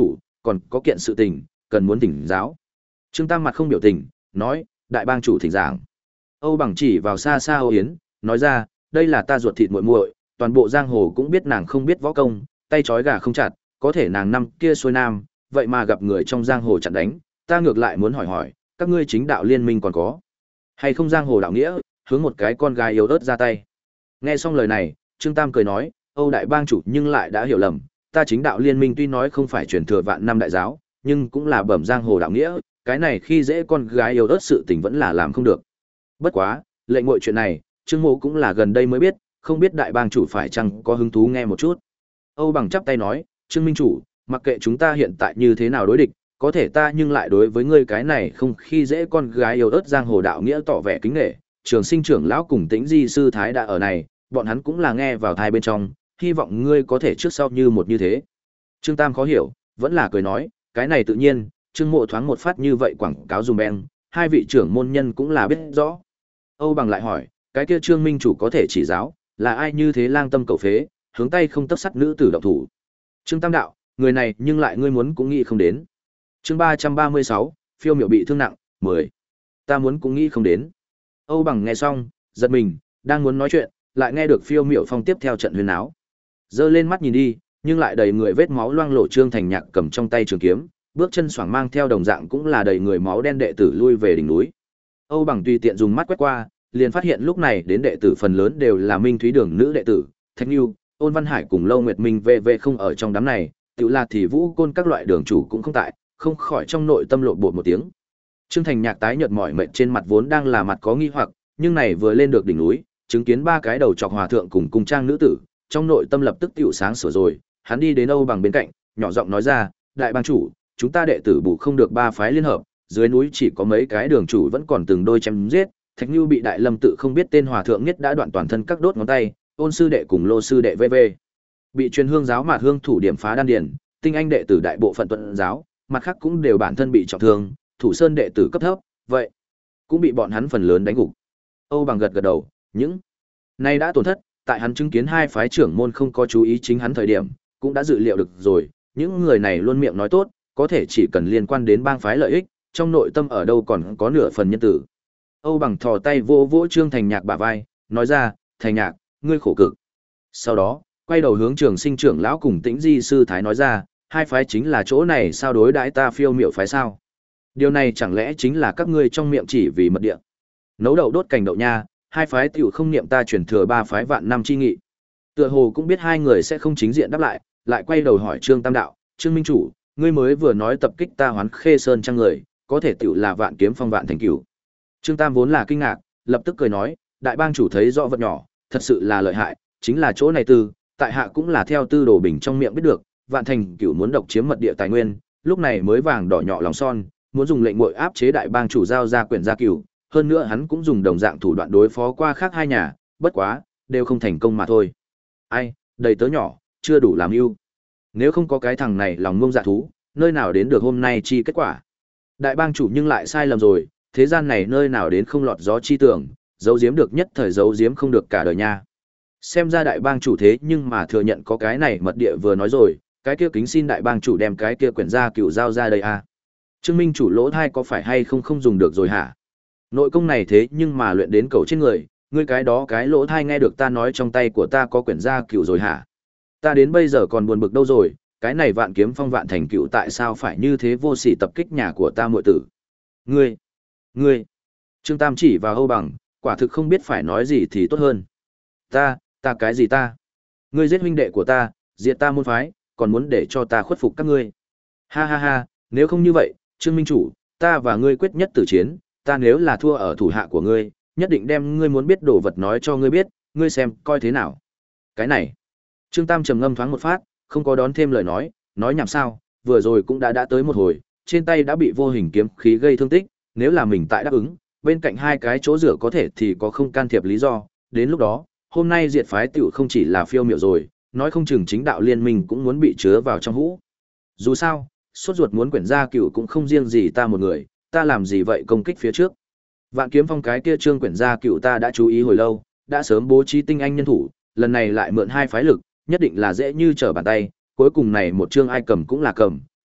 còn có kiện sự tình, cần muốn thỉnh giáo. Trương Tam mặt không biểu tình, nói, đại bang chủ thỉnh giảng. Âu Bằng chỉ vào xa xa Âu Yến, nói ra, đây là ta ruột thịt muội muội, toàn bộ giang hồ cũng biết nàng không biết võ công, tay trói gà không chặt, có thể nàng năm kia xuôi nam, vậy mà gặp người trong giang hồ chặn đánh, ta ngược lại muốn hỏi hỏi, các ngươi chính đạo liên minh còn có hay không giang hồ đạo nghĩa, hướng một cái con gái yếu ớt ra tay. Nghe xong lời này, Trương Tam cười nói, Âu đại bang chủ nhưng lại đã hiểu lầm, ta chính đạo liên minh tuy nói không phải truyền thừa vạn năm đại giáo, nhưng cũng là bẩm giang hồ đạo nghĩa, cái này khi dễ con gái yếu ớt sự tình vẫn là làm không được. Bất quá, lệnh ngội chuyện này, Trương Mộ cũng là gần đây mới biết, không biết đại bang chủ phải chăng có hứng thú nghe một chút. Âu Bằng chắp tay nói, Trương Minh chủ, mặc kệ chúng ta hiện tại như thế nào đối địch, có thể ta nhưng lại đối với ngươi cái này không khi dễ con gái yếu ớt giang hồ đạo nghĩa tỏ vẻ kính nể. Trường Sinh trưởng lão cùng Tĩnh Di sư thái đã ở này, bọn hắn cũng là nghe vào thai bên trong, hy vọng ngươi có thể trước sau như một như thế. Trương Tam khó hiểu, vẫn là cười nói, cái này tự nhiên, Trương Mộ thoáng một phát như vậy quảng cáo dùm beng, hai vị trưởng môn nhân cũng là biết rõ. Âu Bằng lại hỏi, cái kia Trương Minh chủ có thể chỉ giáo, là ai như thế lang tâm cầu phế, hướng tay không tấc sắt nữ tử động thủ. Trương Tam đạo, người này nhưng lại ngươi muốn cũng nghĩ không đến. Chương ba trăm ba mươi sáu, phiêu miểu bị thương nặng, mười. Ta muốn cũng nghĩ không đến. Âu Bằng nghe xong, giật mình, đang muốn nói chuyện, lại nghe được phiêu miểu phong tiếp theo trận huyên áo. Giơ lên mắt nhìn đi, nhưng lại đầy người vết máu loang lổ. Trương Thành Nhạc cầm trong tay trường kiếm, bước chân xoảng mang theo đồng dạng cũng là đầy người máu đen đệ tử lui về đỉnh núi. Âu Bằng tùy tiện dùng mắt quét qua, liền phát hiện lúc này đến đệ tử phần lớn đều là Minh Thúy Đường nữ đệ tử, Thạch Nưu, Ôn Văn Hải cùng Lâu Nguyệt Minh vê vê không ở trong đám này, tự là thì Vũ Côn các loại đường chủ cũng không tại, không khỏi trong nội tâm lộn bột một tiếng. Trương Thành Nhạc tái nhợt mỏi mệt trên mặt vốn đang là mặt có nghi hoặc, nhưng này vừa lên được đỉnh núi, chứng kiến ba cái đầu trọc hòa thượng cùng cung trang nữ tử, trong nội tâm lập tức tựu sáng sửa rồi, hắn đi đến Âu Bằng bên cạnh, nhỏ giọng nói ra, đại bang chủ, chúng ta đệ tử bù không được ba phái liên hợp, dưới núi chỉ có mấy cái đường chủ vẫn còn từng đôi chém giết, Thạch Nưu bị Đại Lâm tự không biết tên hòa thượng nhất đã đoạn toàn thân các đốt ngón tay, Ôn sư đệ cùng Lô sư đệ vê vê bị truyền hương giáo mạt hương thủ điểm phá đan điền, tinh anh đệ tử đại bộ phận tuần giáo, mặt khác cũng đều bản thân bị trọng thương, thủ sơn đệ tử cấp thấp, vậy cũng bị bọn hắn phần lớn đánh gục. Âu Bằng gật gật đầu, những này đã tổn thất, tại hắn chứng kiến hai phái trưởng môn không có chú ý chính hắn thời điểm, cũng đã dự liệu được rồi, những người này luôn miệng nói tốt, có thể chỉ cần liên quan đến bang phái lợi ích, trong nội tâm ở đâu còn có nửa phần nhân tử. Âu Bằng thò tay vỗ vỗ Trương Thành Nhạc bả vai, nói ra, Thành Nhạc, ngươi khổ cực. Sau đó, quay đầu hướng Trường Sinh trưởng lão cùng Tĩnh Di sư thái nói ra, hai phái chính là chỗ này sao đối đãi ta phiêu miểu phái sao? Điều này chẳng lẽ chính là các ngươi trong miệng chỉ vì mật địa. Nấu đậu đốt cành đậu nha, hai phái tiểu không niệm ta truyền thừa ba phái vạn năm chi nghị. Tựa hồ cũng biết hai người sẽ không chính diện đáp lại, lại quay đầu hỏi Trương Tam đạo, Trương Minh chủ, ngươi mới vừa nói tập kích ta Hoán Khê Sơn trang người, có thể tiểu là vạn kiếm phong vạn thành cửu. Trương Tam vốn là kinh ngạc, lập tức cười nói, đại bang chủ thấy rõ vật nhỏ, thật sự là lợi hại, chính là chỗ này tư, tại hạ cũng là theo tư đồ bình trong miệng biết được, vạn thành cửu muốn độc chiếm mật địa tài nguyên, lúc này mới vàng đỏ nhỏ lòng son, muốn dùng lệnh muội áp chế đại bang chủ giao ra quyển gia cửu, hơn nữa hắn cũng dùng đồng dạng thủ đoạn đối phó qua khác hai nhà, bất quá, đều không thành công mà thôi. Ai, đầy tớ nhỏ, chưa đủ làm ưu. Nếu không có cái thằng này lòng ngông dạ thú, nơi nào đến được hôm nay chi kết quả. Đại bang chủ nhưng lại sai lầm rồi, thế gian này nơi nào đến không lọt gió chi tưởng, giấu giếm được nhất thời giấu giếm không được cả đời nha. Xem ra đại bang chủ thế nhưng mà thừa nhận có cái này mật địa vừa nói rồi, cái kia kính xin đại bang chủ đem cái kia quyển gia cửu giao ra đây à. Trương Minh chủ lỗ thai có phải hay không không dùng được rồi hả? Nội công này thế nhưng mà luyện đến cầu trên người, ngươi cái đó cái lỗ thai nghe được ta nói trong tay của ta có quyển gia cửu rồi hả? Ta đến bây giờ còn buồn bực đâu rồi, cái này vạn kiếm phong vạn thành cửu tại sao phải như thế vô sỉ tập kích nhà của ta muội tử? Ngươi, ngươi, Trương Tam chỉ vào Âu Bằng, quả thực không biết phải nói gì thì tốt hơn. Ta, ta cái gì ta? Ngươi giết huynh đệ của ta, diệt ta môn phái, còn muốn để cho ta khuất phục các ngươi. Ha ha ha, nếu không như vậy, Trương Minh chủ, ta và ngươi quyết nhất tử chiến, ta nếu là thua ở thủ hạ của ngươi, nhất định đem ngươi muốn biết đồ vật nói cho ngươi biết, ngươi xem coi thế nào. Cái này, Trương Tam trầm ngâm thoáng một phát, không có đón thêm lời nói, nói nhảm sao, vừa rồi cũng đã đã tới một hồi, trên tay đã bị vô hình kiếm khí gây thương tích, nếu là mình tại đáp ứng, bên cạnh hai cái chỗ rửa có thể thì có không can thiệp lý do, đến lúc đó, hôm nay diệt phái tiểu không chỉ là phiêu miểu rồi, nói không chừng chính đạo liên minh cũng muốn bị chứa vào trong hũ. Dù sao, sốt ruột muốn quyển gia cửu cũng không riêng gì ta một người, ta làm gì vậy công kích phía trước. Vạn kiếm phong cái kia trương quyển gia cửu ta đã chú ý hồi lâu, đã sớm bố trí tinh anh nhân thủ, lần này lại mượn hai phái lực, nhất định là dễ như trở bàn tay, cuối cùng này một trương ai cầm cũng là cầm,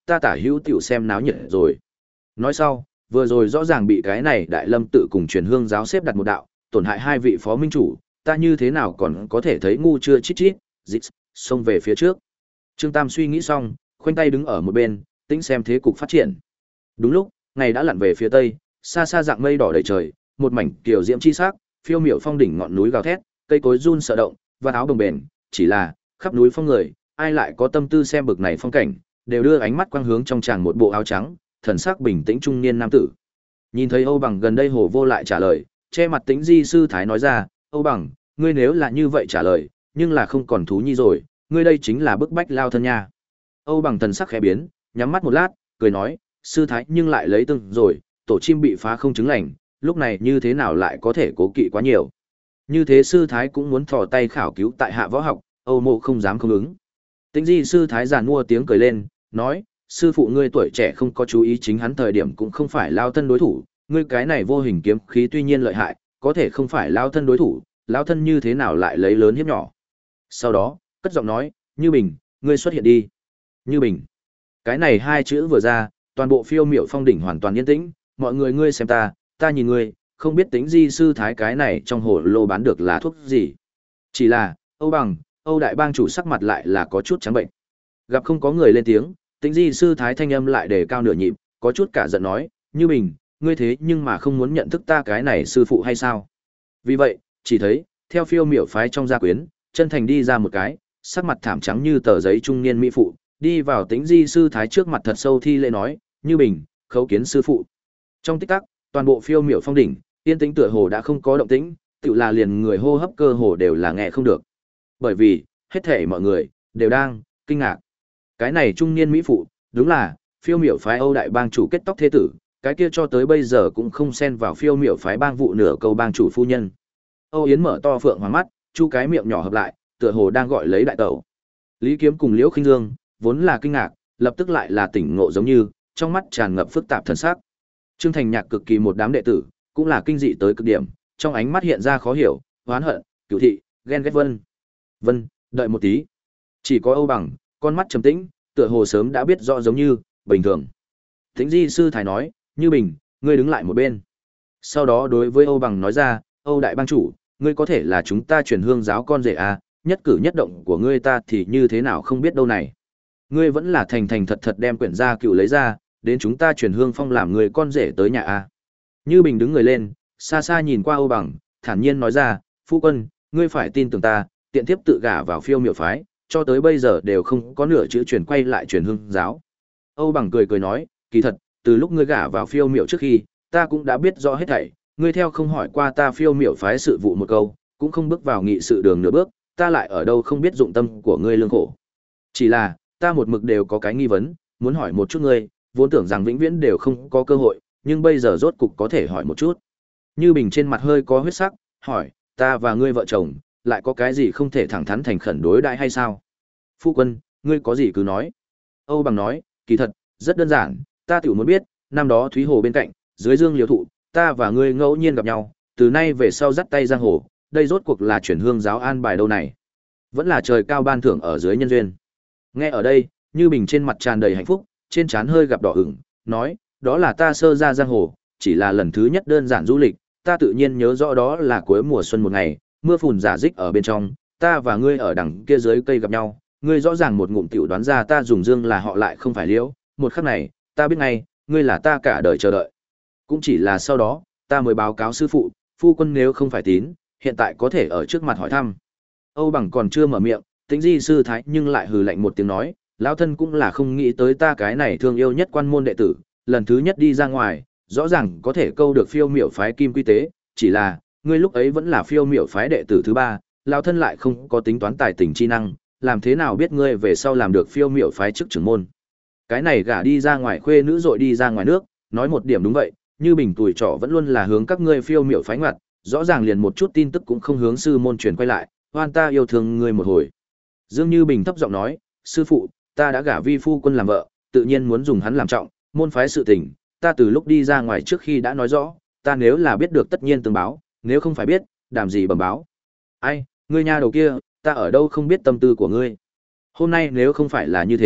ta tả hữu tiểu xem náo nhiệt rồi. Nói sau, vừa rồi rõ ràng bị cái này Đại Lâm tự cùng truyền hương giáo xếp đặt một đạo, tổn hại hai vị phó minh chủ, ta như thế nào còn có thể thấy ngu chưa chít chít, dịch, xông về phía trước. Trương Tam suy nghĩ xong, khoanh tay đứng ở một bên, tĩnh xem thế cục phát triển. Đúng lúc, ngày đã lặn về phía tây, xa xa dạng mây đỏ đầy trời, một mảnh kiều diễm chi sắc, phiêu miểu phong đỉnh ngọn núi gào thét, cây cối run sợ động, và áo đồng bền, chỉ là khắp núi phong người, ai lại có tâm tư xem bực này phong cảnh, đều đưa ánh mắt quang hướng trong chàng một bộ áo trắng, thần sắc bình tĩnh trung niên nam tử. Nhìn thấy Âu Bằng gần đây Hồ Vô lại trả lời, che mặt Tĩnh Di sư thái nói ra, "Âu Bằng, ngươi nếu là như vậy trả lời, nhưng là không còn thú nhi rồi, ngươi đây chính là bức bách lao thân nha." Âu Bằng thần sắc khẽ biến, nhắm mắt một lát, cười nói, "Sư thái nhưng lại lấy từng rồi, tổ chim bị phá không chứng lành, lúc này như thế nào lại có thể cố kỵ quá nhiều." Như thế sư thái cũng muốn thò tay khảo cứu tại hạ võ học, Âu Mộ không dám không ứng. Tĩnh Di sư thái giàn mua tiếng cười lên, nói, sư phụ ngươi tuổi trẻ không có chú ý chính hắn thời điểm cũng không phải lao thân đối thủ, ngươi cái này vô hình kiếm khí tuy nhiên lợi hại, có thể không phải lao thân đối thủ, lao thân như thế nào lại lấy lớn hiếp nhỏ. Sau đó, cất giọng nói, Như Bình, ngươi xuất hiện đi. Như Bình. Cái này hai chữ vừa ra, toàn bộ phiêu miểu phong đỉnh hoàn toàn yên tĩnh, mọi người ngươi xem ta, ta nhìn ngươi, không biết Tĩnh Di sư thái cái này trong hồ lô bán được là thuốc gì. Chỉ là, Âu Bằng, Âu đại bang chủ sắc mặt lại là có chút trắng bệnh. Gặp không có người lên tiếng, Tĩnh Di sư thái thanh âm lại đề cao nửa nhịp, có chút cả giận nói, Như Bình, ngươi thế nhưng mà không muốn nhận thức ta cái này sư phụ hay sao? Vì vậy, chỉ thấy, theo phiêu miểu phái trong gia quyến, chân thành đi ra một cái, sắc mặt thảm trắng như tờ giấy trung niên mỹ phụ, đi vào Tĩnh Di sư thái trước mặt thật sâu thi lễ nói, Như Bình, khấu kiến sư phụ. Trong tích tắc, toàn bộ phiêu miểu phong đỉnh, yên tĩnh tựa hồ đã không có động tĩnh, tự là liền người hô hấp cơ hồ đều là nghe không được. Bởi vì, hết thảy mọi người đều đang kinh ngạc. Cái này trung niên mỹ phụ, đúng là phiêu miểu phái Âu đại bang chủ kết tóc thế tử, cái kia cho tới bây giờ cũng không xen vào phiêu miểu phái bang vụ nửa câu bang chủ phu nhân. Âu Yến mở to phượng hoàng mắt, chu cái miệng nhỏ hợp lại, tựa hồ đang gọi lấy đại tẩu. Lý Kiếm cùng Liễu Khinh Dương, vốn là kinh ngạc, lập tức lại là tỉnh ngộ giống như, trong mắt tràn ngập phức tạp thần sắc. Trương Thành Nhạc cực kỳ một đám đệ tử, cũng là kinh dị tới cực điểm, trong ánh mắt hiện ra khó hiểu, oán hận, cửu thị, ghen ghét vân. Vân, đợi một tí. Chỉ có Âu Bằng, con mắt trầm tĩnh, tựa hồ sớm đã biết rõ giống như bình thường. Tĩnh Di sư thái nói, Như Bình, ngươi đứng lại một bên. Sau đó đối với Âu Bằng nói ra, Âu đại bang chủ, ngươi có thể là chúng ta truyền hương giáo con rể à, nhất cử nhất động của ngươi ta thì như thế nào không biết đâu này. Ngươi vẫn là thành thành thật thật đem quyển gia cựu lấy ra, đến chúng ta truyền hương phong làm người con rể tới nhà à. Như Bình đứng người lên, xa xa nhìn qua Âu Bằng, thản nhiên nói ra, phu quân, ngươi phải tin tưởng ta, tiện tiếp tự gả vào phiêu miểu phái, cho tới bây giờ đều không có nửa chữ truyền quay lại truyền hương giáo. Âu Bằng cười cười nói, kỳ thật, từ lúc ngươi gả vào phiêu miểu trước khi, ta cũng đã biết rõ hết thảy, ngươi theo không hỏi qua ta phiêu miểu phái sự vụ một câu, cũng không bước vào nghị sự đường nửa bước, ta lại ở đâu không biết dụng tâm của ngươi lương khổ. Chỉ là, ta một mực đều có cái nghi vấn, muốn hỏi một chút ngươi, vốn tưởng rằng vĩnh viễn đều không có cơ hội, nhưng bây giờ rốt cục có thể hỏi một chút. Như Bình trên mặt hơi có huyết sắc, hỏi, ta và ngươi vợ chồng, lại có cái gì không thể thẳng thắn thành khẩn đối đãi hay sao? Phu quân, ngươi có gì cứ nói. Âu Bằng nói, kỳ thật, rất đơn giản, ta tiểu muốn biết, năm đó Thúy Hồ bên cạnh, dưới dương liễu thụ, ta và ngươi ngẫu nhiên gặp nhau, từ nay về sau dắt tay giang hồ, đây rốt cuộc là chuyển hương giáo an bài đâu này? Vẫn là trời cao ban thưởng ở dưới nhân duyên. Nghe ở đây, Như Bình trên mặt tràn đầy hạnh phúc, trên trán hơi gặp đỏ ửng, nói, đó là ta sơ ra giang hồ, chỉ là lần thứ nhất đơn giản du lịch, ta tự nhiên nhớ rõ đó là cuối mùa xuân một ngày, mưa phùn giả dích ở bên trong, ta và ngươi ở đằng kia dưới cây gặp nhau, ngươi rõ ràng một ngụm tiểu đoán ra ta dùng dương là họ lại không phải liễu, một khắc này, ta biết ngay, ngươi là ta cả đời chờ đợi. Cũng chỉ là sau đó, ta mới báo cáo sư phụ, phu quân nếu không phải tín, hiện tại có thể ở trước mặt hỏi thăm. Âu Bằng còn chưa mở miệng, Tĩnh Di sư thái nhưng lại hừ lạnh một tiếng nói, lão thân cũng là không nghĩ tới ta cái này thương yêu nhất quan môn đệ tử, lần thứ nhất đi ra ngoài, rõ ràng có thể câu được phiêu miểu phái kim quy tế, chỉ là, ngươi lúc ấy vẫn là phiêu miểu phái đệ tử thứ ba, lão thân lại không có tính toán tài tình chi năng, làm thế nào biết ngươi về sau làm được phiêu miểu phái chức trưởng môn. Cái này gả đi ra ngoài khuê nữ dội đi ra ngoài nước, nói một điểm đúng vậy, Như Bình tuổi trọ vẫn luôn là hướng các ngươi phiêu miểu phái ngoặt, rõ ràng liền một chút tin tức cũng không hướng sư môn truyền quay lại, hoan ta yêu thương ngươi một hồi. Dương Như Bình thấp giọng nói, sư phụ, ta đã gả vi phu quân làm vợ, tự nhiên muốn dùng hắn làm trọng, môn phái sự tình, ta từ lúc đi ra ngoài trước khi đã nói rõ, ta nếu là biết được tất nhiên tương báo, nếu không phải biết, làm gì bẩm báo. Ai, ngươi nha đầu kia, ta ở đâu không biết tâm tư của ngươi. Hôm nay nếu không phải là như thế,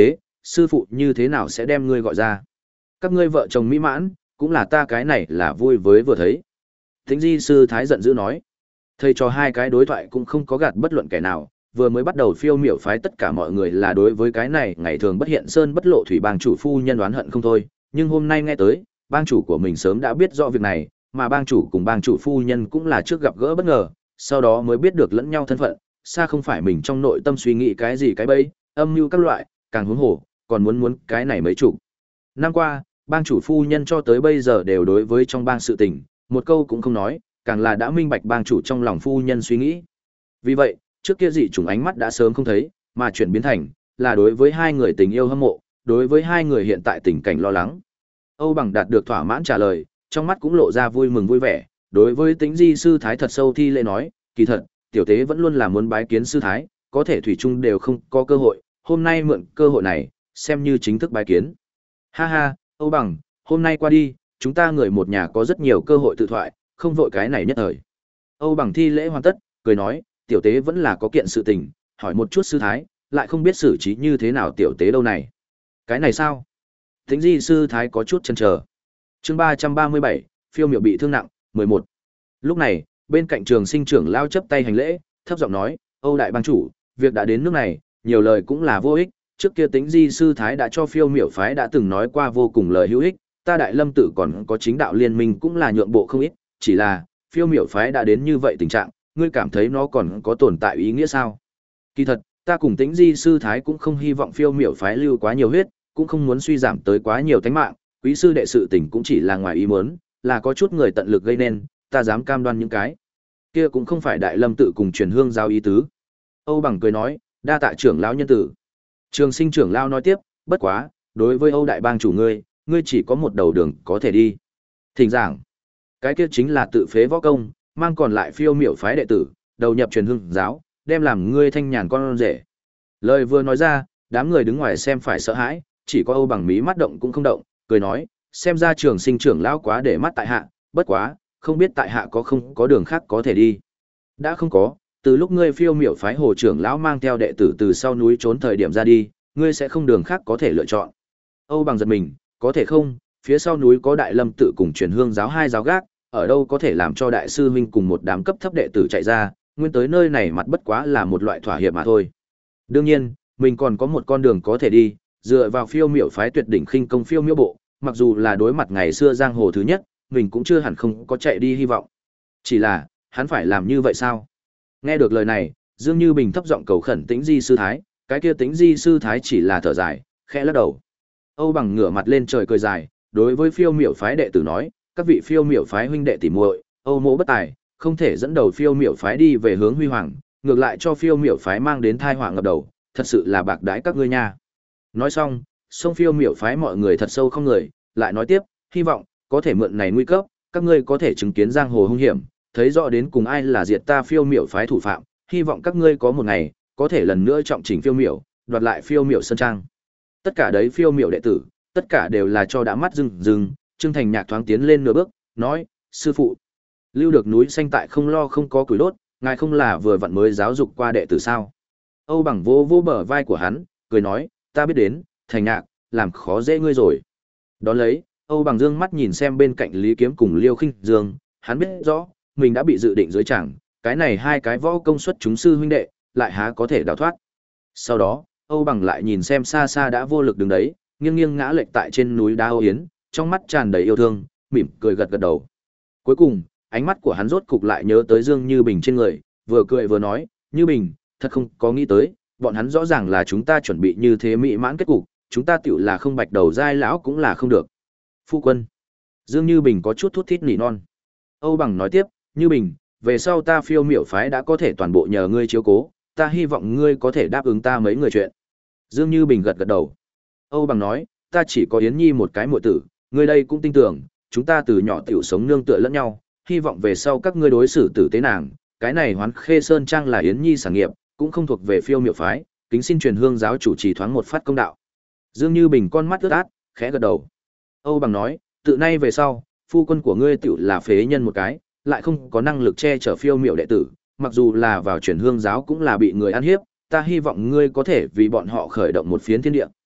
sư phụ như thế nào sẽ đem ngươi gọi ra? Các ngươi vợ chồng mỹ mãn, cũng là ta cái này là vui với vừa thấy. Tĩnh Di sư thái giận dữ nói. Thầy cho hai cái đối thoại cũng không có gạt bất luận kẻ nào, vừa mới bắt đầu phiêu miểu phái tất cả mọi người là đối với cái này ngày thường bất hiện sơn bất lộ thủy bang chủ phu nhân oán hận không thôi, nhưng hôm nay nghe tới, bang chủ của mình sớm đã biết rõ việc này, mà bang chủ cùng bang chủ phu nhân cũng là trước gặp gỡ bất ngờ, sau đó mới biết được lẫn nhau thân phận, xa không phải mình trong nội tâm suy nghĩ cái gì cái bẫy, âm mưu các loại, càng huống hồ, còn muốn muốn cái này mấy chủ. Năm qua, bang chủ phu nhân cho tới bây giờ đều đối với trong bang sự tình, một câu cũng không nói, càng là đã minh bạch bang chủ trong lòng phu nhân suy nghĩ. Vì vậy, trước kia dị chủng ánh mắt đã sớm không thấy, mà chuyển biến thành là đối với hai người tình yêu hâm mộ, đối với hai người hiện tại tình cảnh lo lắng. Âu Bằng đạt được thỏa mãn trả lời, trong mắt cũng lộ ra vui mừng vui vẻ, đối với Tĩnh Di sư thái thật sâu thi lễ nói, kỳ thật, tiểu tế vẫn luôn là muốn bái kiến sư thái, có thể thủy chung đều không có cơ hội, hôm nay mượn cơ hội này, xem như chính thức bái kiến. Ha ha, Âu Bằng, hôm nay qua đi, chúng ta người một nhà có rất nhiều cơ hội tự thoại, không vội cái này nhất thời. Âu Bằng thi lễ hoàn tất, cười nói, tiểu tế vẫn là có kiện sự tình, hỏi một chút sư thái, lại không biết xử trí như thế nào tiểu tế đâu này. Cái này sao? Tĩnh Di sư thái có chút chần chờ. Chương ba trăm ba mươi bảy, phiêu miểu bị thương nặng, mười một. Lúc này, bên cạnh Trường Sinh trưởng lao chấp tay hành lễ, thấp giọng nói, Âu đại bang chủ, việc đã đến nước này, nhiều lời cũng là vô ích, trước kia Tĩnh Di sư thái đã cho phiêu miểu phái đã từng nói qua vô cùng lời hữu ích, ta Đại Lâm tự còn có chính đạo liên minh cũng là nhượng bộ không ít, chỉ là phiêu miểu phái đã đến như vậy tình trạng, ngươi cảm thấy nó còn có tồn tại ý nghĩa sao? Kỳ thật, ta cùng Tĩnh Di sư thái cũng không hy vọng phiêu miểu phái lưu quá nhiều huyết, cũng không muốn suy giảm tới quá nhiều tánh mạng, quý sư đệ sự tình cũng chỉ là ngoài ý muốn, là có chút người tận lực gây nên, ta dám cam đoan những cái kia cũng không phải Đại Lâm tự cùng truyền hương giao ý tứ. Âu Bằng cười nói, đa tạ trưởng lão nhân tử. Trường Sinh trưởng lão nói tiếp, bất quá, đối với Âu đại bang chủ ngươi, ngươi chỉ có một đầu đường có thể đi. Thỉnh giảng, cái kia chính là tự phế võ công, mang còn lại phiêu miểu phái đệ tử, đầu nhập truyền hương giáo, đem làm ngươi thanh nhàn con rể. Lời vừa nói ra, đám người đứng ngoài xem phải sợ hãi, chỉ có Âu Bằng mí mắt động cũng không động, cười nói, xem ra Trường Sinh trưởng lão quá để mắt tại hạ, bất quá, không biết tại hạ có không có đường khác có thể đi. Đã không có, từ lúc ngươi phiêu miểu phái hồ trưởng lão mang theo đệ tử từ sau núi trốn thời điểm ra đi, ngươi sẽ không đường khác có thể lựa chọn. Âu Bằng giật mình, có thể không, phía sau núi có Đại Lâm tự cùng truyền hương giáo hai giáo gác, ở đâu có thể làm cho đại sư huynh cùng một đám cấp thấp đệ tử chạy ra, nguyên tới nơi này mặt bất quá là một loại thỏa hiệp mà thôi. Đương nhiên, mình còn có một con đường có thể đi, dựa vào phiêu miểu phái tuyệt đỉnh khinh công phiêu miểu bộ, mặc dù là đối mặt ngày xưa giang hồ thứ nhất, mình cũng chưa hẳn không có chạy đi hy vọng. Chỉ là, hắn phải làm như vậy sao? Nghe được lời này, Dương Như Bình thấp giọng cầu khẩn Tĩnh Di sư thái, cái kia Tĩnh Di sư thái chỉ là thở dài, khẽ lắc đầu. Âu Bằng ngửa mặt lên trời cười dài, đối với phiêu miểu phái đệ tử nói, các vị phiêu miểu phái huynh đệ tỉ muội, Âu mỗ bất tài, không thể dẫn đầu phiêu miểu phái đi về hướng huy hoàng, ngược lại cho phiêu miểu phái mang đến tai họa ngập đầu, thật sự là bạc đãi các ngươi nha. Nói xong, sông phiêu miểu phái mọi người thật sâu không người, lại nói tiếp, hy vọng có thể mượn này nguy cấp, các ngươi có thể chứng kiến giang hồ hung hiểm, thấy rõ đến cùng ai là diệt ta phiêu miểu phái thủ phạm, hy vọng các ngươi có một ngày có thể lần nữa trọng chỉnh phiêu miểu, đoạt lại phiêu miểu sơn trang. Tất cả đấy phiêu miểu đệ tử, tất cả đều là cho đã mắt rừng rừng, Trương Thành Nhạc thoáng tiến lên nửa bước, nói, sư phụ, lưu được núi xanh tại không lo không có củi đốt, ngài không là vừa vặn mới giáo dục qua đệ tử sao? Âu Bằng vô vô bờ vai của hắn, cười nói, ta biết đến, Thành Nhạc, làm khó dễ ngươi rồi. Đón lấy, Âu Bằng dương mắt nhìn xem bên cạnh Lý Kiếm cùng Liêu Khinh Dương, hắn biết rõ, mình đã bị dự định dưới chẳng, cái này hai cái võ công suất chúng sư huynh đệ, lại há có thể đào thoát. Sau đó, Âu Bằng lại nhìn xem xa xa đã vô lực đứng đấy, nghiêng nghiêng ngã lệch tại trên núi đá Âu Yến, trong mắt tràn đầy yêu thương, mỉm cười gật gật đầu. Cuối cùng, ánh mắt của hắn rốt cục lại nhớ tới Dương Như Bình trên người, vừa cười vừa nói, Như Bình, thật không có nghĩ tới, bọn hắn rõ ràng là chúng ta chuẩn bị như thế mỹ mãn kết cục, chúng ta tiểu là không bạch đầu dai lão cũng là không được. Phu quân. Dương Như Bình có chút thút thít nỉ non. Âu Bằng nói tiếp, Như Bình, về sau ta phiêu miểu phái đã có thể toàn bộ nhờ ngươi chiếu cố, ta hy vọng ngươi có thể đáp ứng ta mấy người chuyện. Dương Như Bình gật gật đầu. Âu Bằng nói, ta chỉ có Yến Nhi một cái muội tử, ngươi đây cũng tin tưởng, chúng ta từ nhỏ tiểu sống nương tựa lẫn nhau, hy vọng về sau các ngươi đối xử tử tế nàng, cái này Hoán Khê Sơn Trang là Yến Nhi sản nghiệp, cũng không thuộc về phiêu miểu phái, kính xin truyền hương giáo chủ trì thoáng một phát công đạo. Dương Như Bình con mắt ướt át, khẽ gật đầu. Âu Bằng nói, từ nay về sau, phu quân của ngươi tiểu là phế nhân một cái, lại không có năng lực che chở phiêu miểu đệ tử, mặc dù là vào truyền hương giáo cũng là bị người ăn hiếp, ta hy vọng ngươi có thể vì bọn họ khởi động một phiến thiên địa.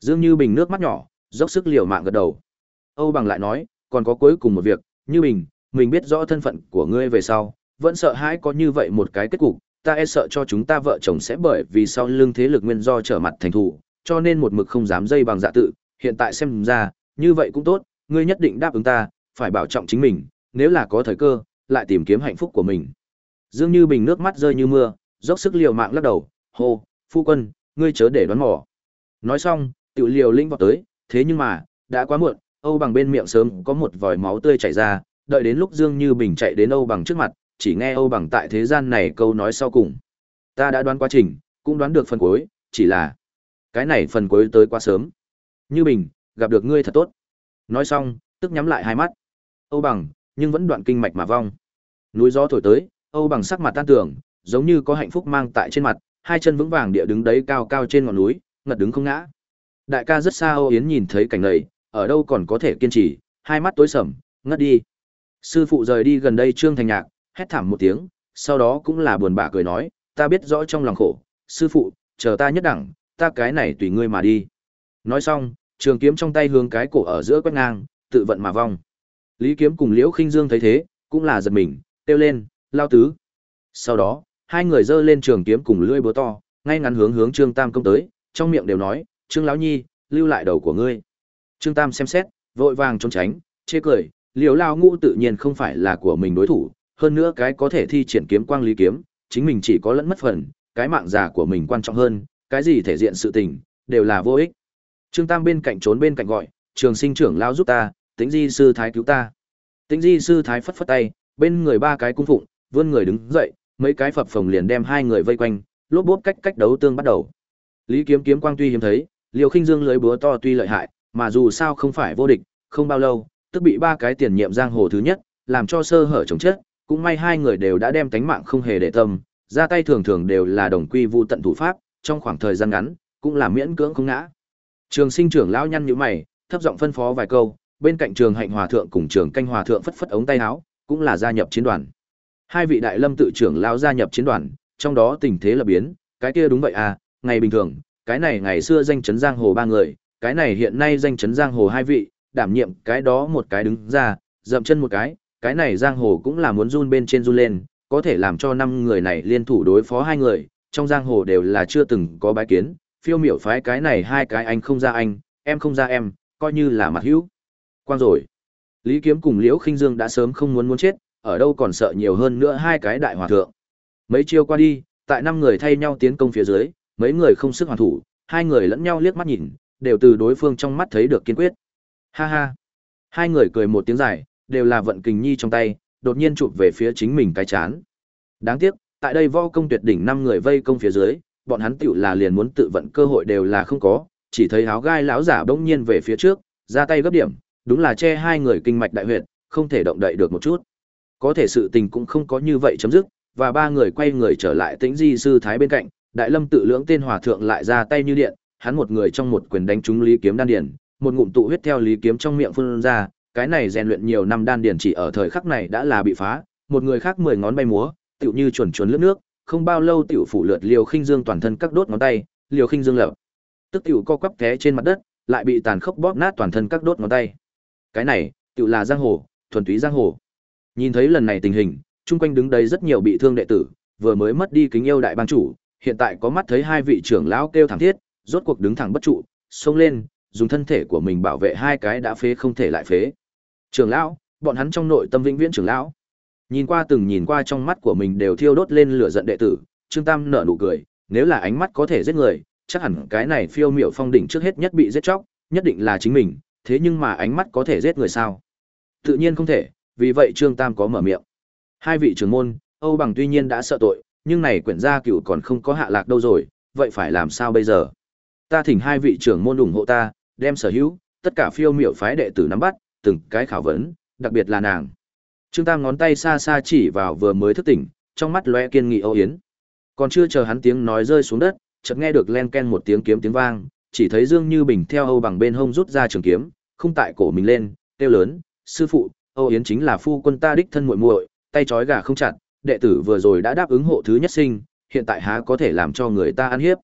Dương Như Bình nước mắt nhỏ, dốc sức liều mạng gật đầu. Âu Bằng lại nói, còn có cuối cùng một việc, Như Bình, mình biết rõ thân phận của ngươi về sau, vẫn sợ hãi có như vậy một cái kết cục, ta e sợ cho chúng ta vợ chồng sẽ bởi vì sau lưng thế lực nguyên do trở mặt thành thù, cho nên một mực không dám dây bằng dạ tự, hiện tại xem ra, như vậy cũng tốt, ngươi nhất định đáp ứng ta, phải bảo trọng chính mình, nếu là có thời cơ, lại tìm kiếm hạnh phúc của mình. Dương Như Bình nước mắt rơi như mưa, dốc sức liều mạng lắc đầu, hô, phu quân, ngươi chớ để đoán mò. Nói xong, tiểu liều linh vọt tới, thế nhưng mà, đã quá muộn, Âu Bằng bên miệng sớm có một vòi máu tươi chảy ra, đợi đến lúc Dương Như Bình chạy đến Âu Bằng trước mặt, chỉ nghe Âu Bằng tại thế gian này câu nói sau cùng. Ta đã đoán quá trình, cũng đoán được phần cuối, chỉ là cái này phần cuối tới quá sớm. Như Bình, gặp được ngươi thật tốt. Nói xong, tức nhắm lại hai mắt. Âu Bằng, nhưng vẫn đoạn kinh mạch mà vong. Núi gió thổi tới, Âu Bằng sắc mặt tan tưởng, giống như có hạnh phúc mang tại trên mặt, hai chân vững vàng địa đứng đấy cao cao trên ngọn núi, ngật đứng không ngã. Đại ca rất xa Âu Yến nhìn thấy cảnh này, ở đâu còn có thể kiên trì, hai mắt tối sầm, ngất đi. Sư phụ rời đi gần đây Trương Thành Nhạc, hét thảm một tiếng, sau đó cũng là buồn bã cười nói, ta biết rõ trong lòng khổ, sư phụ, chờ ta nhất đẳng, ta cái này tùy ngươi mà đi. Nói xong, trường kiếm trong tay hướng cái cổ ở giữa quét ngang, tự vận mà vong. Lý Kiếm cùng Liễu Khinh Dương thấy thế, cũng là giật mình, kêu lên, lao tứ. Sau đó, hai người giơ lên trường kiếm cùng lưỡi búa to, ngay ngắn hướng hướng Trương Tam công tới, trong miệng đều nói, Trương lão nhi, lưu lại đầu của ngươi. Trương Tam xem xét, vội vàng trốn tránh, chê cười, Liễu lao ngũ tự nhiên không phải là của mình đối thủ, hơn nữa cái có thể thi triển kiếm quang Lý Kiếm, chính mình chỉ có lẫn mất phần, cái mạng già của mình quan trọng hơn, cái gì thể diện sự tình, đều là vô ích. Trương Tam bên cạnh trốn bên cạnh gọi, Trường Sinh trưởng lao giúp ta, Tĩnh Di sư thái cứu ta. Tĩnh Di sư thái phất phất tay, bên người ba cái cung phụng, vươn người đứng dậy, mấy cái phập phồng liền đem hai người vây quanh, lốp bốp cách cách đấu tương bắt đầu. Lý Kiếm kiếm quang tuy hiếm thấy, Liều Khinh Dương lưới búa to tuy lợi hại, mà dù sao không phải vô địch, không bao lâu, tức bị ba cái tiền nhiệm giang hồ thứ nhất, làm cho sơ hở chống chết, cũng may hai người đều đã đem tánh mạng không hề để tâm, ra tay thường thường đều là đồng quy vu tận thủ pháp, trong khoảng thời gian ngắn, cũng là miễn cưỡng không ngã. Trường Sinh trưởng lão nhăn nhíu mày, thấp giọng phân phó vài câu, bên cạnh Trường Hạnh hòa thượng cùng Trường Canh hòa thượng phất phất ống tay áo, cũng là gia nhập chiến đoàn. Hai vị đại lâm tự trưởng lão gia nhập chiến đoàn, trong đó tình thế lập biến, cái kia đúng vậy à, ngày bình thường, cái này ngày xưa danh chấn giang hồ ba người, cái này hiện nay danh chấn giang hồ hai vị, đảm nhiệm cái đó một cái đứng ra, dậm chân một cái, cái này giang hồ cũng là muốn run bên trên run lên, có thể làm cho năm người này liên thủ đối phó hai người, trong giang hồ đều là chưa từng có bái kiến, phiêu miểu phái cái này hai cái anh không ra anh, em không ra em, coi như là mặt hữu. Quang rồi. Lý Kiếm cùng Liễu Khinh Dương đã sớm không muốn muốn chết, ở đâu còn sợ nhiều hơn nữa hai cái đại hòa thượng. Mấy chiêu qua đi, tại năm người thay nhau tiến công phía dưới, mấy người không sức hoàn thủ, hai người lẫn nhau liếc mắt nhìn, đều từ đối phương trong mắt thấy được kiên quyết. Ha ha. Hai người cười một tiếng dài, đều là vận kình nhi trong tay, đột nhiên chụp về phía chính mình cái chán. Đáng tiếc, tại đây võ công tuyệt đỉnh năm người vây công phía dưới, bọn hắn tựu là liền muốn tự vận cơ hội đều là không có, chỉ thấy áo gai lão giả bỗng nhiên về phía trước, ra tay gấp điểm, đúng là che hai người kinh mạch đại huyệt, không thể động đậy được một chút. Có thể sự tình cũng không có như vậy chấm dứt, và ba người quay người trở lại Tĩnh Di sư thái bên cạnh, Đại Lâm tự lưỡng tên hòa thượng lại ra tay như điện, hắn một người trong một quyền đánh trúng Lý Kiếm đan điền, một ngụm tụ huyết theo Lý Kiếm trong miệng phun ra, cái này rèn luyện nhiều năm đan điền chỉ ở thời khắc này đã là bị phá, một người khác mười ngón bay múa, tựu như chuẩn chuẩn lướt nước, không bao lâu tiểu phủ lượt Liều Khinh Dương toàn thân các đốt ngón tay, Liều Khinh Dương lập tức tiểu co quắp té trên mặt đất, lại bị tàn khốc bóp nát toàn thân các đốt ngón tay. Cái này, tiểu là giang hồ, thuần túy giang hồ. Nhìn thấy lần này tình hình, chung quanh đứng đấy rất nhiều bị thương đệ tử, vừa mới mất đi kính yêu đại bang chủ, hiện tại có mắt thấy hai vị trưởng lão kêu thảm thiết, rốt cuộc đứng thẳng bất trụ, xông lên, dùng thân thể của mình bảo vệ hai cái đã phế không thể lại phế. Trưởng lão, bọn hắn trong nội tâm vĩnh viễn trưởng lão. Nhìn qua từng nhìn qua trong mắt của mình đều thiêu đốt lên lửa giận đệ tử, Trương Tam nở nụ cười, nếu là ánh mắt có thể giết người, chắc hẳn cái này phiêu miểu phong đỉnh trước hết nhất bị giết chóc, nhất định là chính mình, thế nhưng mà ánh mắt có thể giết người sao? Tự nhiên không thể, vì vậy Trương Tam có mở miệng. Hai vị trưởng môn, Âu Bằng tuy nhiên đã sợ tội, nhưng này quyển gia cửu còn không có hạ lạc đâu rồi, vậy phải làm sao bây giờ? Ta thỉnh hai vị trưởng môn ủng hộ ta, đem sở hữu, tất cả phiêu miểu phái đệ tử nắm bắt, từng cái khảo vấn, đặc biệt là nàng. Trương Tam ngón tay xa xa chỉ vào vừa mới thức tỉnh, trong mắt lóe kiên nghị Âu Yến. Còn chưa chờ hắn tiếng nói rơi xuống đất, chợt nghe được len ken một tiếng kiếm tiếng vang, chỉ thấy Dương Như Bình theo Âu Bằng bên hông rút ra trường kiếm, không tại cổ mình lên, kêu lớn, "Sư phụ, Âu Yến chính là phu quân ta đích thân muội muội, tay trói gà không chặt, đệ tử vừa rồi đã đáp ứng hộ thứ nhất sinh, hiện tại há có thể làm cho người ta ăn hiếp."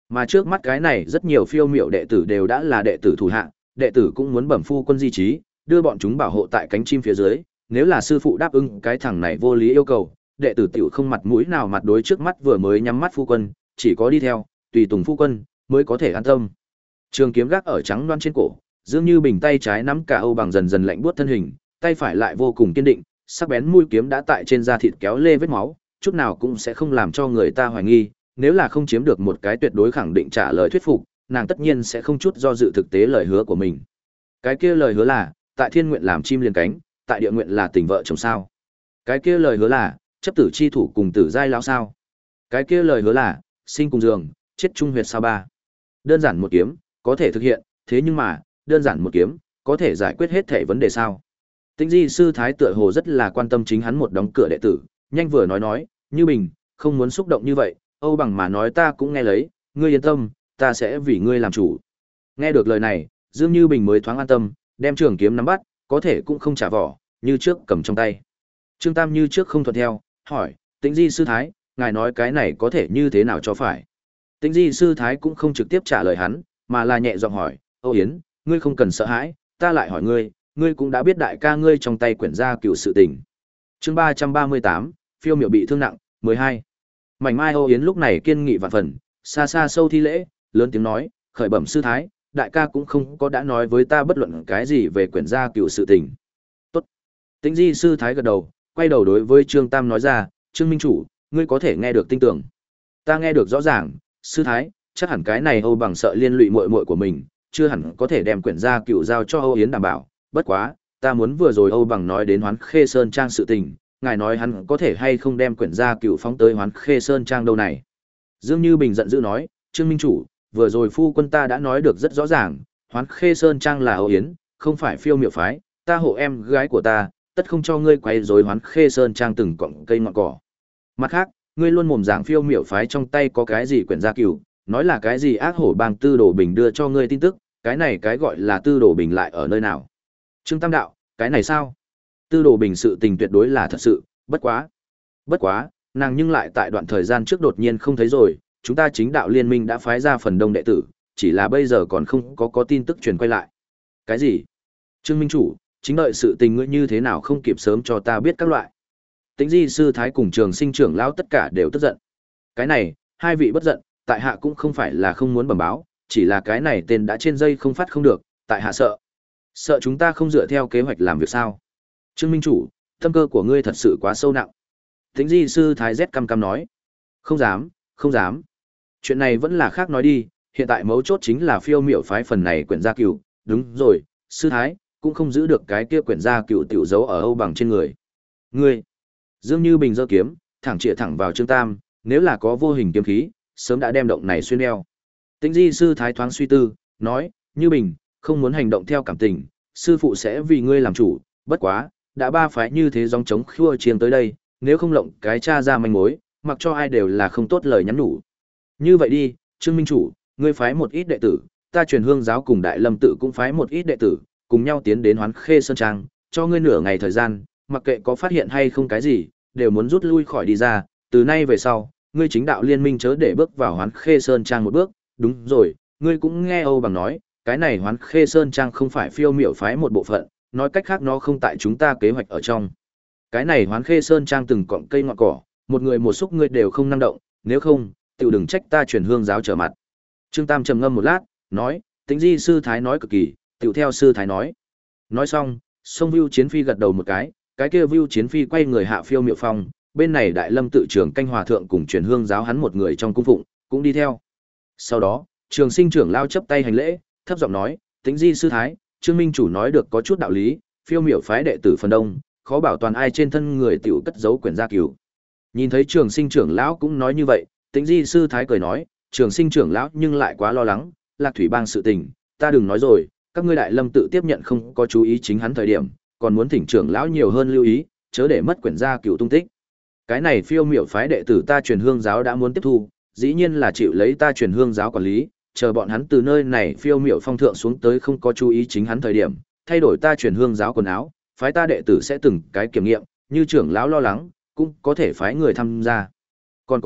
Mà trước mắt cái này rất nhiều phiêu miểu đệ tử đều đã là đệ tử thủ hạ, đệ tử cũng muốn bẩm phu quân di trí, đưa bọn chúng bảo hộ tại cánh chim phía dưới, nếu là sư phụ đáp ứng cái thằng này vô lý yêu cầu, đệ tử tiểu không mặt mũi nào mặt đối trước mắt vừa mới nhắm mắt phu quân, chỉ có đi theo, tùy tùng phu quân mới có thể an tâm. Trường kiếm gác ở trắng loan trên cổ, Dương Như Bình tay trái nắm cả Âu Bằng dần dần lạnh buốt thân hình, tay phải lại vô cùng kiên định, sắc bén mũi kiếm đã tại trên da thịt kéo lê vết máu, chút nào cũng sẽ không làm cho người ta hoài nghi, nếu là không chiếm được một cái tuyệt đối khẳng định trả lời thuyết phục, nàng tất nhiên sẽ không chút do dự thực tế lời hứa của mình. Cái kia lời hứa là, tại thiên nguyện làm chim liền cánh, tại địa nguyện là tình vợ chồng sao? Cái kia lời hứa là, chấp tử chi thủ cùng tử giai lão sao? Cái kia lời hứa là, sinh cùng giường, chết chung huyệt sao ba? Đơn giản một kiếm, có thể thực hiện, thế nhưng mà, đơn giản một kiếm, có thể giải quyết hết thể vấn đề sao? Tĩnh Di sư thái tựa hồ rất là quan tâm chính hắn một đóng cửa đệ tử, nhanh vừa nói nói, Như Bình, không muốn xúc động như vậy, Âu Bằng mà nói ta cũng nghe lấy, ngươi yên tâm, ta sẽ vì ngươi làm chủ. Nghe được lời này, Dương Như Bình mới thoáng an tâm, đem trường kiếm nắm bắt, có thể cũng không trả vỏ, như trước cầm trong tay. Trương Tam như trước không thuận theo, hỏi, Tĩnh Di sư thái, ngài nói cái này có thể như thế nào cho phải? Tĩnh Di sư thái cũng không trực tiếp trả lời hắn, mà là nhẹ giọng hỏi, Âu Yến, ngươi không cần sợ hãi, ta lại hỏi ngươi, ngươi cũng đã biết đại ca ngươi trong tay quyển gia cựu sự tình. Chương ba trăm ba mươi tám, phiêu miểu bị thương nặng, mười hai. Mảnh Mai Âu Yến lúc này kiên nghị vạn phần, xa xa sâu thi lễ, lớn tiếng nói, khởi bẩm sư thái, đại ca cũng không có đã nói với ta bất luận cái gì về quyển gia cựu sự tình. Tốt. Tĩnh Di sư thái gật đầu, quay đầu đối với Trương Tam nói ra, Trương Minh Chủ, ngươi có thể nghe được tinh tường. Ta nghe được rõ ràng, sư thái, chắc hẳn cái này Âu Bằng sợ liên lụy muội muội của mình, chưa hẳn có thể đem quyển gia cựu giao cho Âu Yến đảm bảo, bất quá, ta muốn vừa rồi Âu Bằng nói đến Hoán Khê Sơn Trang sự tình, ngài nói hắn có thể hay không đem quyển gia cựu phóng tới Hoán Khê Sơn Trang đâu này. Dương Như Bình giận dữ nói, Trương Minh Chủ, vừa rồi phu quân ta đã nói được rất rõ ràng, Hoán Khê Sơn Trang là Âu Yến, không phải phiêu miểu phái, ta hộ em gái của ta, tất không cho ngươi quấy rối Hoán Khê Sơn Trang từng cọng cây ngọn cỏ. Mặt khác, ngươi luôn mồm giảng phiêu miểu phái trong tay có cái gì quyển gia cựu, nói là cái gì ác hổ bang Tư Đồ Bình đưa cho ngươi tin tức, cái này cái gọi là Tư Đồ Bình lại ở nơi nào? Trương Tam đạo, cái này sao? Tư Đồ Bình sự tình tuyệt đối là thật sự, bất quá. Bất quá, nàng nhưng lại tại đoạn thời gian trước đột nhiên không thấy rồi, chúng ta chính đạo liên minh đã phái ra phần đông đệ tử, chỉ là bây giờ còn không có có tin tức truyền quay lại. Cái gì? Trương Minh Chủ, chính đợi sự tình ngươi như thế nào không kịp sớm cho ta biết các loại. Tĩnh Di sư thái cùng Trường Sinh trưởng lão tất cả đều tức giận. Cái này, hai vị bất giận, tại hạ cũng không phải là không muốn bẩm báo, chỉ là cái này tên đã trên dây không phát không được, tại hạ sợ. Sợ chúng ta không dựa theo kế hoạch làm việc sao? Trương Minh Chủ, tâm cơ của ngươi thật sự quá sâu nặng. Tĩnh Di sư thái rét căm căm nói. Không dám, không dám. Chuyện này vẫn là khác nói đi, hiện tại mấu chốt chính là phiêu miểu phái phần này quyển gia cửu, đúng rồi, sư thái, cũng không giữ được cái kia quyển gia cửu tiểu dấu ở Âu Bằng trên người. Ngươi, Dương Như Bình giơ kiếm, thẳng chĩa thẳng vào Trương Tam, nếu là có vô hình kiếm khí, sớm đã đem động này xuyên đeo. Tĩnh Di sư thái thoáng suy tư, nói, Như Bình, không muốn hành động theo cảm tình, sư phụ sẽ vì ngươi làm chủ, bất quá, đã ba phái như thế gióng trống khua chiêng tới đây, nếu không lộng cái cha ra manh mối, mặc cho ai đều là không tốt lời nhắn nhủ. Như vậy đi, Trương Minh Chủ, ngươi phái một ít đệ tử, ta truyền hương giáo cùng Đại Lâm tự cũng phái một ít đệ tử, cùng nhau tiến đến Hoán Khê Sơn Trang, cho ngươi nửa ngày thời gian, mặc kệ có phát hiện hay không cái gì, đều muốn rút lui khỏi đi ra, từ nay về sau, ngươi chính đạo liên minh chớ để bước vào Hoán Khê Sơn Trang một bước, đúng rồi, ngươi cũng nghe Âu Bằng nói, cái này Hoán Khê Sơn Trang không phải phiêu miểu phái một bộ phận, nói cách khác nó không tại chúng ta kế hoạch ở trong. Cái này Hoán Khê Sơn Trang từng cọng cây ngọn cỏ, một người một xúc ngươi đều không năng động, nếu không, tiểu đừng trách ta truyền hương giáo trở mặt. Trương Tam trầm ngâm một lát, nói, Tĩnh Di sư thái nói cực kỳ, tiểu theo sư thái nói. Nói xong, sông Vưu Chiến Phi gật đầu một cái, cái kia Vưu Chiến Phi quay người hạ phiêu miệu phong, bên này Đại Lâm tự trưởng canh hòa thượng cùng truyền hương giáo hắn một người trong cung phụng, cũng đi theo. Sau đó, Trường Sinh trưởng lao chấp tay hành lễ, thấp giọng nói, Tĩnh Di sư thái, Trương Minh Chủ nói được có chút đạo lý, phiêu miểu phái đệ tử phần đông, khó bảo toàn ai trên thân người tiểu cất giấu quyển gia cửu. Nhìn thấy Trường Sinh trưởng lão cũng nói như vậy, Tĩnh Di sư thái cười nói, Trường Sinh trưởng lão nhưng lại quá lo lắng, Lạc Thủy Bang sự tình, ta đừng nói rồi, các ngươi Đại Lâm tự tiếp nhận không có chú ý chính hắn thời điểm, còn muốn thỉnh trưởng lão nhiều hơn lưu ý, chớ để mất quyển gia cửu tung tích. Cái này phiêu miểu phái đệ tử ta truyền hương giáo đã muốn tiếp thu, dĩ nhiên là chịu lấy ta truyền hương giáo quản lý, chờ bọn hắn từ nơi này phiêu miểu phong thượng xuống tới không có chú ý chính hắn thời điểm, thay đổi ta truyền hương giáo quần áo, phái ta đệ tử sẽ từng cái kiểm nghiệm, như trưởng lão lo lắng, cũng có thể phái người tham gia. Còn có,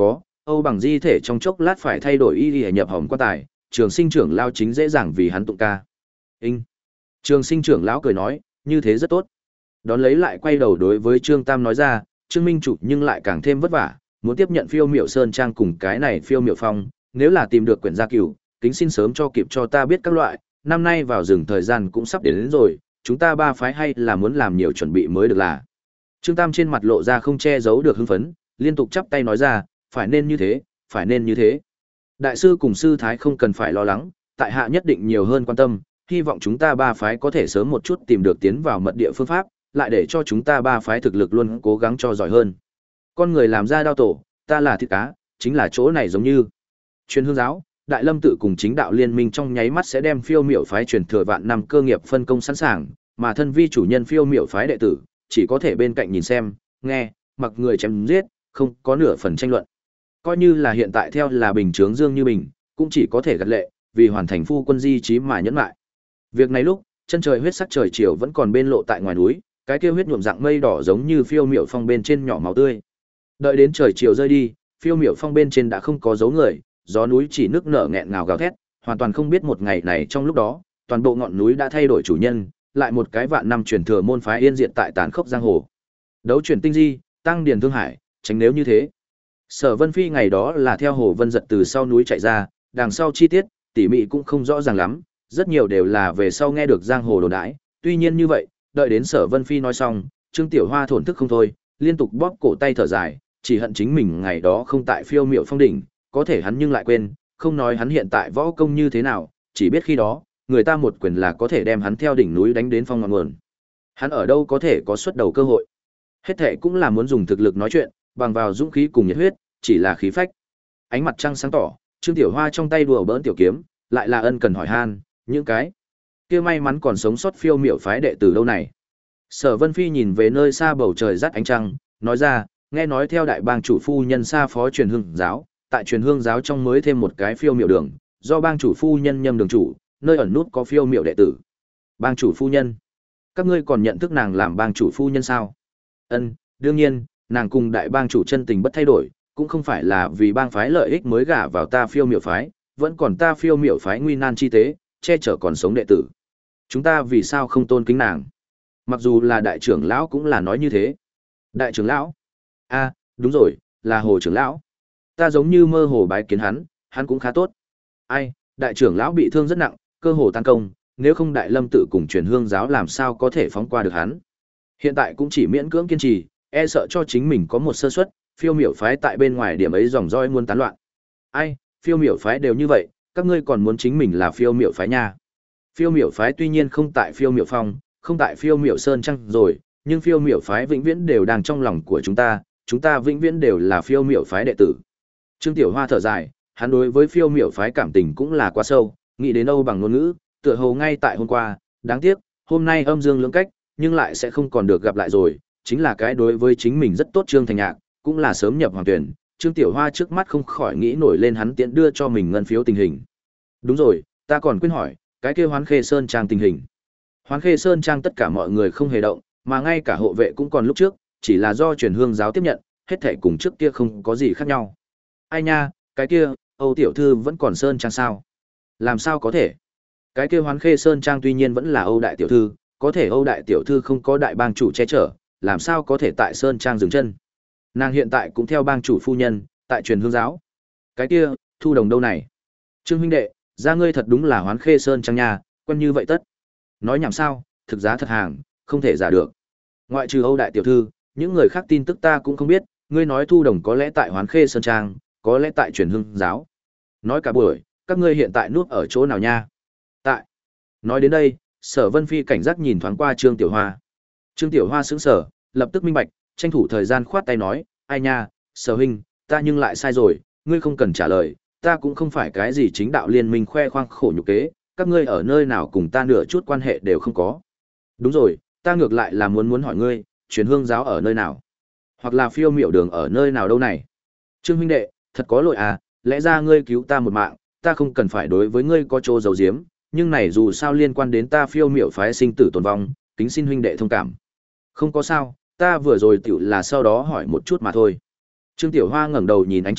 Âu Bằng di thể trong chốc lát phải thay đổi y y nhập hòm quan tài, Trường Sinh trưởng lão chính dễ dàng vì hắn tụng ca. "Inh." Trường Sinh trưởng lão cười nói, "Như thế rất tốt." Đón lấy lại quay đầu đối với Trương Tam nói ra, "Trương Minh chủ nhưng lại càng thêm vất vả, muốn tiếp nhận Phiêu Miểu Sơn trang cùng cái này Phiêu Miểu Phong, nếu là tìm được quyển gia cửu, kính xin sớm cho kịp cho ta biết các loại, năm nay vào rừng thời gian cũng sắp đến, đến rồi, chúng ta ba phái hay là muốn làm nhiều chuẩn bị mới được là." Trương Tam trên mặt lộ ra không che giấu được hưng phấn, liên tục chắp tay nói ra, "Phải nên như thế, phải nên như thế. Đại sư cùng sư thái không cần phải lo lắng, tại hạ nhất định nhiều hơn quan tâm, hy vọng chúng ta ba phái có thể sớm một chút tìm được tiến vào mật địa phương pháp, lại để cho chúng ta ba phái thực lực luôn cố gắng cho giỏi hơn. Con người làm ra đao tổ, ta là thịt cá, chính là chỗ này giống như Truyền Hương giáo, Đại Lâm tự cùng chính đạo liên minh trong nháy mắt sẽ đem Phiêu Miểu phái truyền thừa vạn năm cơ nghiệp phân công sẵn sàng, mà thân vi chủ nhân Phiêu Miểu phái đệ tử, chỉ có thể bên cạnh nhìn xem, nghe, mặc người chém giết, không có nửa phần tranh luận. Coi như là hiện tại theo là bình chướng Dương Như Bình, cũng chỉ có thể gật lệ, vì hoàn thành phu quân di chí mà nhẫn lại. Việc này lúc, chân trời huyết sắc trời chiều vẫn còn bên lộ tại ngoài núi, cái kia huyết nhuộm dạng mây đỏ giống như Phiêu Miểu phong bên trên nhỏ máu tươi. Đợi đến trời chiều rơi đi, Phiêu Miểu phong bên trên đã không có dấu người, gió núi chỉ nước nở nghẹn ngào gào thét, hoàn toàn không biết một ngày này trong lúc đó, toàn bộ ngọn núi đã thay đổi chủ nhân, lại một cái vạn năm truyền thừa môn phái yên diệt tại tàn khốc giang hồ. Đấu chuyển tinh di, tăng điền thương hải, tránh nếu như thế. Sở Vân Phi ngày đó là theo Hồ Vân Giật từ sau núi chạy ra, đằng sau chi tiết, tỉ mỉ cũng không rõ ràng lắm, rất nhiều đều là về sau nghe được giang hồ đồn đãi. Tuy nhiên như vậy, đợi đến Sở Vân Phi nói xong, Trương Tiểu Hoa thổn thức không thôi, liên tục bóp cổ tay thở dài, chỉ hận chính mình ngày đó không tại Phiêu Miểu phong đỉnh, có thể hắn nhưng lại quên, không nói hắn hiện tại võ công như thế nào, chỉ biết khi đó, người ta một quyền là có thể đem hắn theo đỉnh núi đánh đến phong ngọn nguồn. Hắn ở đâu có thể có xuất đầu cơ hội. Hết thệ cũng là muốn dùng thực lực nói chuyện, bằng vào dũng khí cùng nhiệt huyết, chỉ là khí phách. Ánh mặt trăng sáng tỏ, Trương Tiểu Hoa trong tay đùa bỡn tiểu kiếm, lại là ân cần hỏi han, những cái kia may mắn còn sống sót Phiêu Miểu phái đệ tử đâu này. Sở Vân Phi nhìn về nơi xa bầu trời rắt ánh trăng, nói ra, nghe nói theo đại bang chủ phu nhân xa phó Truyền Hương giáo, tại Truyền Hương giáo trong mới thêm một cái Phiêu Miểu đường, do bang chủ phu nhân nhâm đường chủ, nơi ẩn nút có Phiêu Miểu đệ tử. Bang chủ phu nhân? Các ngươi còn nhận thức nàng làm bang chủ phu nhân sao? Ân, đương nhiên, nàng cùng đại bang chủ chân tình bất thay đổi, cũng không phải là vì bang phái lợi ích mới gả vào ta Phiêu Miểu phái, vẫn còn ta Phiêu Miểu phái nguy nan chi tế, che chở còn sống đệ tử. Chúng ta vì sao không tôn kính nàng? Mặc dù là đại trưởng lão cũng là nói như thế. Đại trưởng lão? A, đúng rồi, là Hồ trưởng lão. Ta giống như mơ hồ bái kiến hắn, hắn cũng khá tốt. Ai, đại trưởng lão bị thương rất nặng, cơ hồ tan công, nếu không Đại Lâm tự cùng Truyền Hương giáo làm sao có thể phóng qua được hắn. Hiện tại cũng chỉ miễn cưỡng kiên trì, e sợ cho chính mình có một sơ suất, Phiêu Miểu phái tại bên ngoài điểm ấy dòng dõi muôn tán loạn. Ai, Phiêu Miểu phái đều như vậy, các ngươi còn muốn chính mình là Phiêu Miểu phái nha. Phiêu Miểu phái tuy nhiên không tại Phiêu Miểu phong, không tại Phiêu Miểu sơn trăng rồi, nhưng Phiêu Miểu phái vĩnh viễn đều đang trong lòng của chúng ta, chúng ta vĩnh viễn đều là Phiêu Miểu phái đệ tử. Trương Tiểu Hoa thở dài, hắn đối với Phiêu Miểu phái cảm tình cũng là quá sâu, nghĩ đến Âu bằng ngôn ngữ, tựa hồ ngay tại hôm qua, đáng tiếc, hôm nay âm dương lưỡng cách, nhưng lại sẽ không còn được gặp lại rồi, chính là cái đối với chính mình rất tốt Trương Thành Nhạc, cũng là sớm nhập hoàng tuyển, Trương Tiểu Hoa trước mắt không khỏi nghĩ nổi lên hắn tiện đưa cho mình ngân phiếu tình hình. Đúng rồi, ta còn quên hỏi, cái kia Hoán Khê Sơn trang tình hình. Hoán Khê Sơn trang tất cả mọi người không hề động, mà ngay cả hộ vệ cũng còn lúc trước, chỉ là do Truyền Hương giáo tiếp nhận, hết thảy cùng trước kia không có gì khác nhau. Ai nha, cái kia, Âu tiểu thư vẫn còn Sơn trang sao? Làm sao có thể? Cái kia Hoán Khê Sơn trang tuy nhiên vẫn là Âu đại tiểu thư, có thể Âu đại tiểu thư không có đại bang chủ che chở, làm sao có thể tại Sơn trang dừng chân? Nàng hiện tại cũng theo bang chủ phu nhân, tại Truyền Hương giáo. Cái kia, Thu Đồng đâu này? Trương huynh đệ, ra ngươi thật đúng là Hoán Khê Sơn trang nha, quen như vậy tất. Nói nhảm sao, thực giá thật hàng, không thể giả được. Ngoại trừ Âu đại tiểu thư, những người khác tin tức ta cũng không biết, ngươi nói Thu Đồng có lẽ tại Hoán Khê Sơn trang, có lẽ tại Truyền Hương giáo. Nói cả buổi, các ngươi hiện tại núp ở chỗ nào nha? Tại. Nói đến đây, Sở Vân Phi cảnh giác nhìn thoáng qua Trương Tiểu Hoa. Trương Tiểu Hoa sững sờ, lập tức minh bạch, tranh thủ thời gian khoát tay nói, ai nha, Sở huynh, ta nhưng lại sai rồi, ngươi không cần trả lời, ta cũng không phải cái gì chính đạo liên minh khoe khoang khổ nhục kế, các ngươi ở nơi nào cùng ta nửa chút quan hệ đều không có. Đúng rồi, ta ngược lại là muốn muốn hỏi ngươi, Truyền Hương giáo ở nơi nào? Hoặc là Phiêu Miểu đường ở nơi nào đâu này? Trương huynh đệ, thật có lỗi à, lẽ ra ngươi cứu ta một mạng, ta không cần phải đối với ngươi có chỗ giấu giếm, nhưng này dù sao liên quan đến ta Phiêu Miểu phái sinh tử tồn vong, kính xin huynh đệ thông cảm. Không có sao, ta vừa rồi tiểu là sau đó hỏi một chút mà thôi. Trương Tiểu Hoa ngẩng đầu nhìn ánh trăng,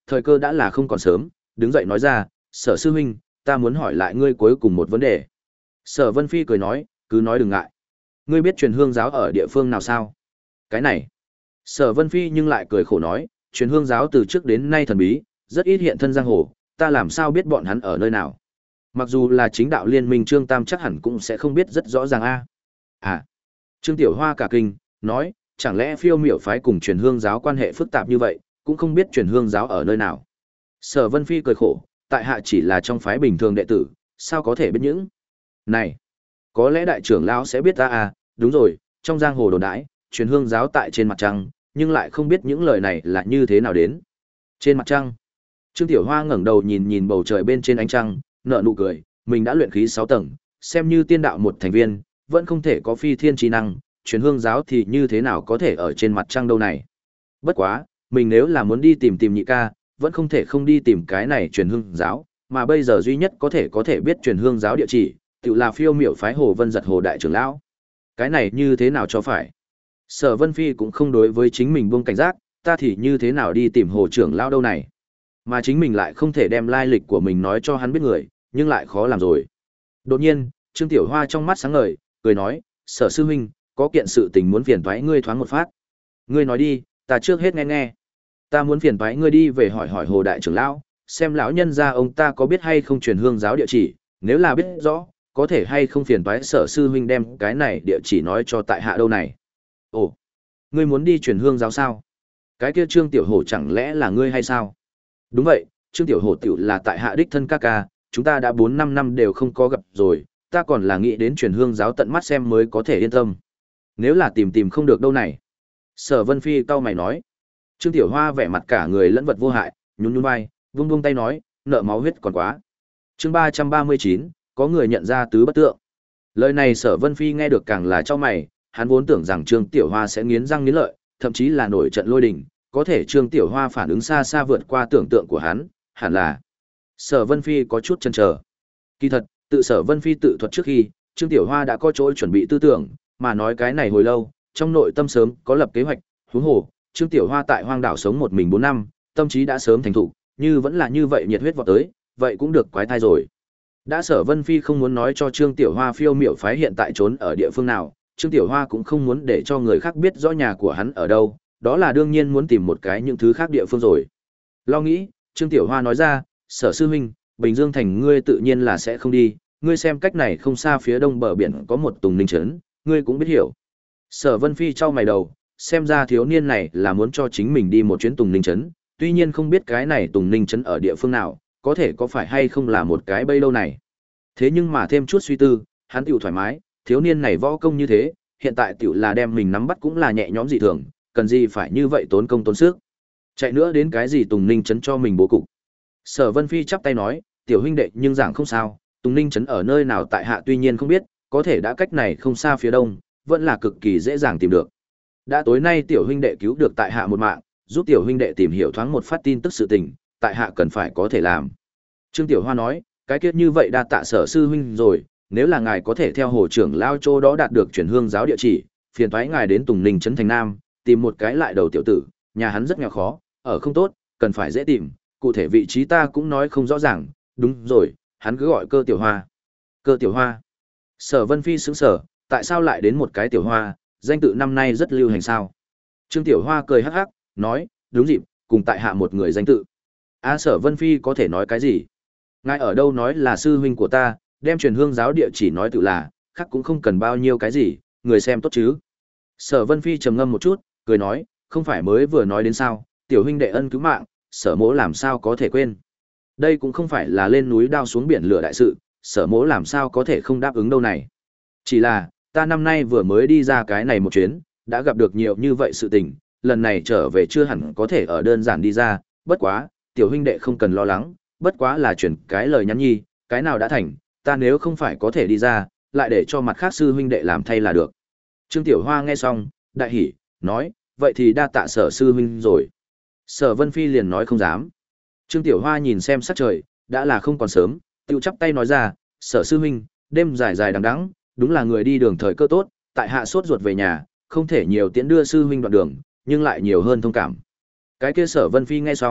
thời cơ đã là không còn sớm, đứng dậy nói ra, Sở sư huynh, ta muốn hỏi lại ngươi cuối cùng một vấn đề. Sở Vân Phi cười nói, cứ nói đừng ngại. Ngươi biết truyền hương giáo ở địa phương nào sao? Cái này. Sở Vân Phi nhưng lại cười khổ nói, truyền hương giáo từ trước đến nay thần bí, rất ít hiện thân giang hồ, ta làm sao biết bọn hắn ở nơi nào? Mặc dù là chính đạo liên minh Trương Tam chắc hẳn cũng sẽ không biết rất rõ ràng a. À. Trương Tiểu Hoa cả kinh, nói, chẳng lẽ Phiêu Miểu phái cùng truyền hương giáo quan hệ phức tạp như vậy, cũng không biết truyền hương giáo ở nơi nào? Sở Vân Phi cười khổ, tại hạ chỉ là trong phái bình thường đệ tử, sao có thể biết những này? Có lẽ đại trưởng lão sẽ biết ta à, đúng rồi, trong giang hồ đồn đãi, truyền hương giáo tại trên mặt trăng, nhưng lại không biết những lời này là như thế nào đến. Trên mặt trăng. Trương Tiểu Hoa ngẩng đầu nhìn nhìn bầu trời bên trên ánh trăng, nở nụ cười, mình đã luyện khí sáu tầng, xem như tiên đạo một thành viên, vẫn không thể có phi thiên trí năng, truyền hương giáo thì như thế nào có thể ở trên mặt trăng đâu này. Bất quá, mình nếu là muốn đi tìm tìm nhị ca, vẫn không thể không đi tìm cái này truyền hương giáo, mà bây giờ duy nhất có thể có thể biết truyền hương giáo địa chỉ, tự là Phiêu Miểu phái Hồ Vân Giật Hồ đại trưởng lão. Cái này như thế nào cho phải? Sở Vân Phi cũng không đối với chính mình buông cảnh giác, ta thì như thế nào đi tìm Hồ trưởng lão đâu này? Mà chính mình lại không thể đem lai lịch của mình nói cho hắn biết người, nhưng lại khó làm rồi. Đột nhiên, Trương Tiểu Hoa trong mắt sáng ngời, cười nói, Sở sư huynh, có kiện sự tình muốn phiền toái ngươi thoáng một phát. Ngươi nói đi, ta trước hết nghe nghe. Ta muốn phiền toái ngươi đi về hỏi hỏi Hồ đại trưởng lão, xem lão nhân gia ông ta có biết hay không truyền hương giáo địa chỉ, nếu là biết rõ, có thể hay không phiền toái Sở sư huynh đem cái này địa chỉ nói cho tại hạ đâu này. Ồ, ngươi muốn đi truyền hương giáo sao? Cái kia Trương Tiểu Hổ chẳng lẽ là ngươi hay sao? Đúng vậy, Trương Tiểu Hổ tiểu là tại hạ đích thân ca ca, chúng ta đã bốn năm năm đều không có gặp rồi, ta còn là nghĩ đến truyền hương giáo tận mắt xem mới có thể yên tâm. Nếu là tìm tìm không được đâu này. Sở Vân Phi cau mày nói. Trương Tiểu Hoa vẻ mặt cả người lẫn vật vô hại, nhún nhún vai, vung vung tay nói, nợ máu huyết còn quá. Chương ba trăm ba mươi chín, có người nhận ra tứ bất tượng. Lời này Sở Vân Phi nghe được càng là cho mày, hắn vốn tưởng rằng Trương Tiểu Hoa sẽ nghiến răng nghiến lợi, thậm chí là nổi trận lôi đình, có thể Trương Tiểu Hoa phản ứng xa xa vượt qua tưởng tượng của hắn, hẳn là Sở Vân Phi có chút chần chờ. Kỳ thật, tự Sở Vân Phi tự thuật trước khi, Trương Tiểu Hoa đã có chỗ chuẩn bị tư tưởng, mà nói cái này hồi lâu, trong nội tâm sớm có lập kế hoạch, huống hồ, Trương Tiểu Hoa tại hoang đảo sống một mình bốn năm, tâm trí đã sớm thành thục, như vẫn là như vậy nhiệt huyết vọt tới, vậy cũng được quái thai rồi. Đã Sở Vân Phi không muốn nói cho Trương Tiểu Hoa Phiêu Miểu phái hiện tại trốn ở địa phương nào, Trương Tiểu Hoa cũng không muốn để cho người khác biết rõ nhà của hắn ở đâu, đó là đương nhiên muốn tìm một cái những thứ khác địa phương rồi. Lo nghĩ, Trương Tiểu Hoa nói ra, Sở sư huynh, Bình Dương thành ngươi tự nhiên là sẽ không đi, ngươi xem cách này không xa phía đông bờ biển có một Tùng Ninh trấn, ngươi cũng biết hiểu. Sở Vân Phi trao mày đầu, xem ra thiếu niên này là muốn cho chính mình đi một chuyến Tùng Ninh trấn, tuy nhiên không biết cái này Tùng Ninh trấn ở địa phương nào, có thể có phải hay không là một cái bây lâu này. Thế nhưng mà thêm chút suy tư, hắn tiểu thoải mái, thiếu niên này võ công như thế, hiện tại tiểu là đem mình nắm bắt cũng là nhẹ nhõm dị thường, cần gì phải như vậy tốn công tốn sức. Chạy nữa đến cái gì Tùng Ninh trấn cho mình bố cục. Sở Vân Phi chắp tay nói, tiểu huynh đệ nhưng giảng không sao, Tùng Ninh trấn ở nơi nào tại hạ tuy nhiên không biết, có thể đã cách này không xa phía đông, vẫn là cực kỳ dễ dàng tìm được. Đã tối nay tiểu huynh đệ cứu được tại hạ một mạng, giúp tiểu huynh đệ tìm hiểu thoáng một phát tin tức sự tình, tại hạ cần phải có thể làm. Trương Tiểu Hoa nói, cái kết như vậy đa tạ Sở sư huynh rồi, nếu là ngài có thể theo hồ trưởng lao chỗ đó đạt được truyền hương giáo địa chỉ, phiền toái ngài đến Tùng Ninh trấn thành Nam, tìm một cái lại đầu tiểu tử, nhà hắn rất nghèo khó, ở không tốt, cần phải dễ tìm, cụ thể vị trí ta cũng nói không rõ ràng, đúng rồi, hắn cứ gọi Cơ Tiểu Hoa. Cơ Tiểu Hoa. Sở Vân Phi sững sờ, tại sao lại đến một cái Tiểu Hoa, danh tự năm nay rất lưu hành sao? Trương Tiểu Hoa cười hắc hắc, nói, đúng dịp, cùng tại hạ một người danh tự. A Sở Vân Phi có thể nói cái gì? Ngài ở đâu nói là sư huynh của ta, đem truyền hương giáo địa chỉ nói tự là, khác cũng không cần bao nhiêu cái gì, người xem tốt chứ. Sở Vân Phi trầm ngâm một chút, cười nói, không phải mới vừa nói đến sao, tiểu huynh đệ ân cứu mạng, Sở mỗ làm sao có thể quên. Đây cũng không phải là lên núi đao xuống biển lửa đại sự, Sở mỗ làm sao có thể không đáp ứng đâu này. Chỉ là, ta năm nay vừa mới đi ra cái này một chuyến, đã gặp được nhiều như vậy sự tình, lần này trở về chưa hẳn có thể ở đơn giản đi ra, bất quá, tiểu huynh đệ không cần lo lắng, bất quá là chuyển cái lời nhắn nhi, cái nào đã thành, ta nếu không phải có thể đi ra, lại để cho mặt khác sư huynh đệ làm thay là được. Trương Tiểu Hoa nghe xong, đại hỉ, nói, vậy thì đa tạ Sở sư huynh rồi. Sở Vân Phi liền nói không dám. Trương Tiểu Hoa nhìn xem sắc trời, đã là không còn sớm, tiêu chắp tay nói ra, Sở sư huynh, đêm dài dài đằng đẵng, đúng là người đi đường thời cơ tốt, tại hạ sốt ruột về nhà, không thể nhiều tiễn đưa sư huynh đoạn đường, nhưng lại nhiều hơn thông cảm. Cái kia Sở Vân Phi nghe xong,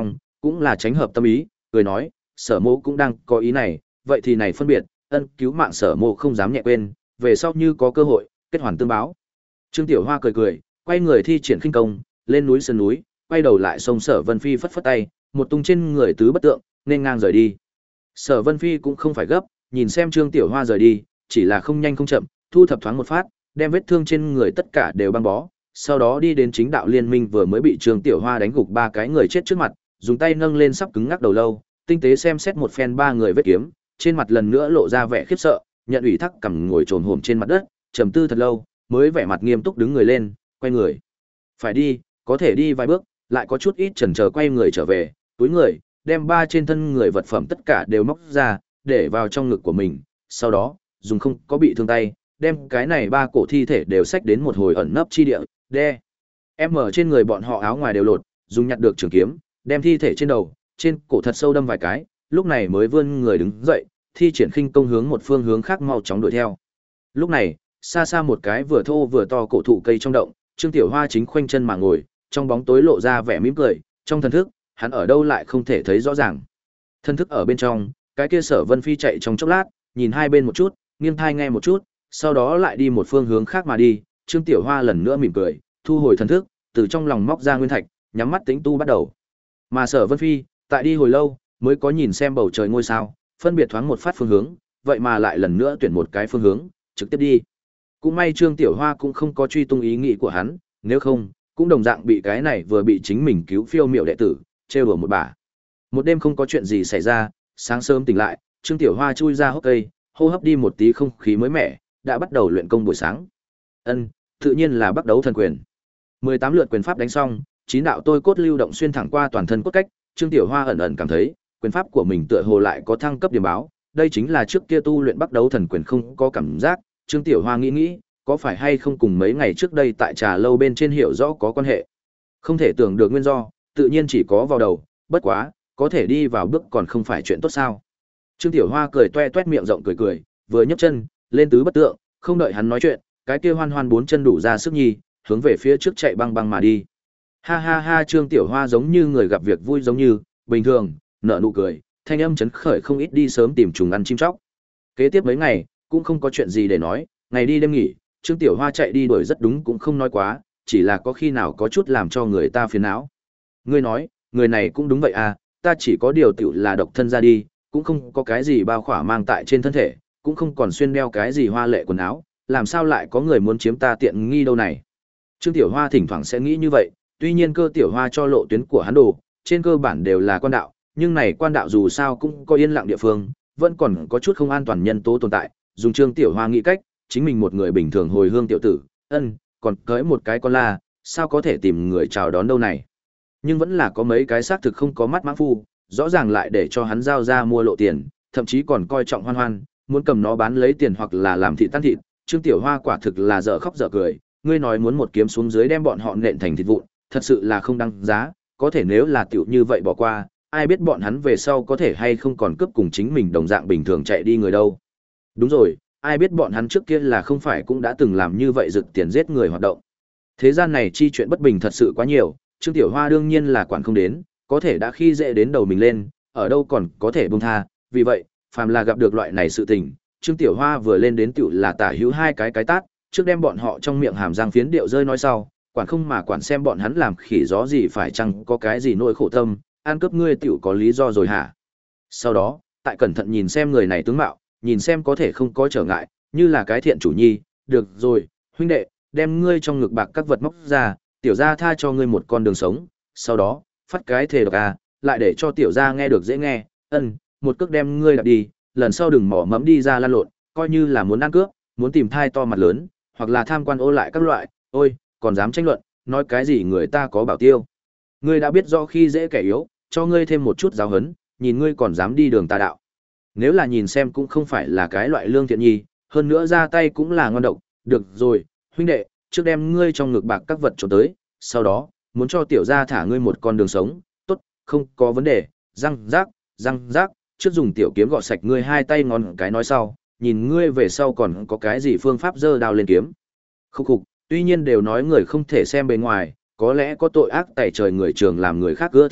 cũng là tránh hợp tâm ý, cười nói, Sở Mộ cũng đang có ý này, vậy thì này phân biệt, ân cứu mạng Sở Mộ không dám nhẹ quên, về sau như có cơ hội, kết hoàn tương báo. Trương Tiểu Hoa cười cười, quay người thi triển khinh công, lên núi sườn núi, quay đầu lại sông Sở Vân Phi phất phất tay, một tung trên người tứ bất tượng, nên ngang rời đi. Sở Vân Phi cũng không phải gấp, nhìn xem Trương Tiểu Hoa rời đi, chỉ là không nhanh không chậm, thu thập thoáng một phát, đem vết thương trên người tất cả đều băng bó, sau đó đi đến chính đạo liên minh vừa mới bị Trương Tiểu Hoa đánh gục ba cái người chết trước mặt, dùng tay nâng lên sắp cứng ngắc đầu lâu, tinh tế xem xét một phen ba người vết kiếm, trên mặt lần nữa lộ ra vẻ khiếp sợ, nhận ủy thác cầm ngồi trồn hổm trên mặt đất, trầm tư thật lâu, mới vẻ mặt nghiêm túc đứng người lên, quay người. Phải đi, có thể đi vài bước, lại có chút ít chần chờ quay người trở về, túi người, đem ba trên thân người vật phẩm tất cả đều móc ra, để vào trong ngực của mình, sau đó, dùng không có bị thương tay, đem cái này ba cổ thi thể đều xách đến một hồi ẩn nấp chi địa, đe. Em ở trên người bọn họ áo ngoài đều lột, dùng nhặt được trường kiếm, đem thi thể trên đầu, trên cổ thật sâu đâm vài cái, lúc này mới vươn người đứng dậy, thi triển khinh công hướng một phương hướng khác mau chóng đuổi theo. Lúc này, xa xa một cái vừa thô vừa to cổ thụ cây trong động, Trương Tiểu Hoa chính khoanh chân mà ngồi, trong bóng tối lộ ra vẻ mỉm cười, trong thần thức, hắn ở đâu lại không thể thấy rõ ràng. Thần thức ở bên trong, cái kia Sở Vân Phi chạy trong chốc lát, nhìn hai bên một chút, nghiêng thai nghe một chút, sau đó lại đi một phương hướng khác mà đi, Trương Tiểu Hoa lần nữa mỉm cười, thu hồi thần thức, từ trong lòng móc ra nguyên thạch, nhắm mắt tĩnh tu bắt đầu. Mà Sở Vân Phi, tại đi hồi lâu, mới có nhìn xem bầu trời ngôi sao, phân biệt thoáng một phát phương hướng, vậy mà lại lần nữa tuyển một cái phương hướng, trực tiếp đi. Cũng may Trương Tiểu Hoa cũng không có truy tung ý nghĩ của hắn, nếu không, cũng đồng dạng bị cái này vừa bị chính mình cứu phiêu miệu đệ tử, trêu đùa một bà. Một đêm không có chuyện gì xảy ra, sáng sớm tỉnh lại, Trương Tiểu Hoa chui ra hốc cây, hô hấp đi một tí không khí mới mẻ, đã bắt đầu luyện công buổi sáng. Ân, tự nhiên là bắt đầu thần quyền. mười tám lượt quyền pháp đánh xong, chín đạo tôi cốt lưu động xuyên thẳng qua toàn thân cốt cách, Trương Tiểu Hoa ẩn ẩn cảm thấy, quyền pháp của mình tựa hồ lại có thăng cấp điểm báo, đây chính là trước kia tu luyện bắt đầu thần quyền không có cảm giác, Trương Tiểu Hoa nghĩ nghĩ, có phải hay không cùng mấy ngày trước đây tại trà lâu bên trên hiểu rõ có quan hệ. Không thể tưởng được nguyên do, tự nhiên chỉ có vào đầu, bất quá, có thể đi vào bước còn không phải chuyện tốt sao. Trương Tiểu Hoa cười toe toét miệng rộng cười cười, vừa nhấc chân, lên tứ bất tượng, không đợi hắn nói chuyện, cái kia hoan hoan bốn chân đủ ra sức nhi, hướng về phía trước chạy băng băng mà đi. Ha ha ha, Trương Tiểu Hoa giống như người gặp việc vui giống như, bình thường, nở nụ cười, thanh âm chấn khởi không ít đi sớm tìm trùng ăn chim chóc. Kế tiếp mấy ngày, cũng không có chuyện gì để nói, ngày đi đêm nghỉ, Trương Tiểu Hoa chạy đi đuổi rất đúng cũng không nói quá, chỉ là có khi nào có chút làm cho người ta phiền não. Ngươi nói, người này cũng đúng vậy à, ta chỉ có điều tiểu là độc thân ra đi, cũng không có cái gì bao khỏa mang tại trên thân thể, cũng không còn xuyên đeo cái gì hoa lệ quần áo, làm sao lại có người muốn chiếm ta tiện nghi đâu này. Trương Tiểu Hoa thỉnh thoảng sẽ nghĩ như vậy, tuy nhiên Cơ Tiểu Hoa cho lộ tuyến của hắn đồ, trên cơ bản đều là quan đạo, nhưng này quan đạo dù sao cũng có yên lặng địa phương, vẫn còn có chút không an toàn nhân tố tồn tại, dùng Trương Tiểu Hoa nghĩ cách, chính mình một người bình thường hồi hương tiểu tử, ân, còn cưới một cái con la, sao có thể tìm người chào đón đâu này. Nhưng vẫn là có mấy cái xác thực không có mắt mãng phu, rõ ràng lại để cho hắn giao ra mua lộ tiền, thậm chí còn coi trọng hoan hoan, muốn cầm nó bán lấy tiền hoặc là làm thịt tan thịt. Trương Tiểu Hoa quả thực là dở khóc dở cười, ngươi nói muốn một kiếm xuống dưới đem bọn họ nện thành thịt vụn, thật sự là không đăng giá, có thể nếu là tiểu như vậy bỏ qua, ai biết bọn hắn về sau có thể hay không còn cướp cùng chính mình đồng dạng bình thường chạy đi người đâu. Đúng rồi, ai biết bọn hắn trước kia là không phải cũng đã từng làm như vậy rực tiền giết người hoạt động. Thế gian này chi chuyện bất bình thật sự quá nhiều, Trương Tiểu Hoa đương nhiên là quản không đến, có thể đã khi dễ đến đầu mình lên, ở đâu còn có thể buông tha, vì vậy, phàm là gặp được loại này sự tình, Trương Tiểu Hoa vừa lên đến tiểu là tả hữu hai cái cái tát, trước đem bọn họ trong miệng hàm răng phiến điệu rơi nói sau, quản không mà quản xem bọn hắn làm khỉ gió gì phải chăng có cái gì nỗi khổ tâm, ăn cướp ngươi tiểu có lý do rồi hả? Sau đó, tại cẩn thận nhìn xem người này tướng mạo, nhìn xem có thể không có trở ngại, như là cái thiện chủ nhi, được rồi, huynh đệ, đem ngươi trong ngực bạc các vật móc ra, tiểu gia tha cho ngươi một con đường sống, sau đó, phát cái thề độc à, lại để cho tiểu gia nghe được dễ nghe, ân, một cước đem ngươi đạp đi, lần sau đừng mỏ mẫm đi ra lan lộn, coi như là muốn ăn cướp, muốn tìm thai to mặt lớn, hoặc là tham quan ô lại các loại, ôi, còn dám tranh luận, nói cái gì người ta có bảo tiêu. Ngươi đã biết rõ khi dễ kẻ yếu, cho ngươi thêm một chút giáo hấn, nhìn ngươi còn dám đi đường tà đạo. Nếu là nhìn xem cũng không phải là cái loại lương thiện nhi, hơn nữa ra tay cũng là ngon độc, được rồi, huynh đệ, trước đem ngươi trong ngực bạc các vật trốn tới, sau đó, muốn cho tiểu gia thả ngươi một con đường sống, tốt, không có vấn đề, răng rác, răng rác, trước dùng tiểu kiếm gọt sạch ngươi hai tay ngón cái nói sau, nhìn ngươi về sau còn có cái gì phương pháp giơ đao lên kiếm. Khúc khục, tuy nhiên đều nói người không thể xem bề ngoài, có lẽ có tội ác tày trời người trường làm người khác ưa thích mặt,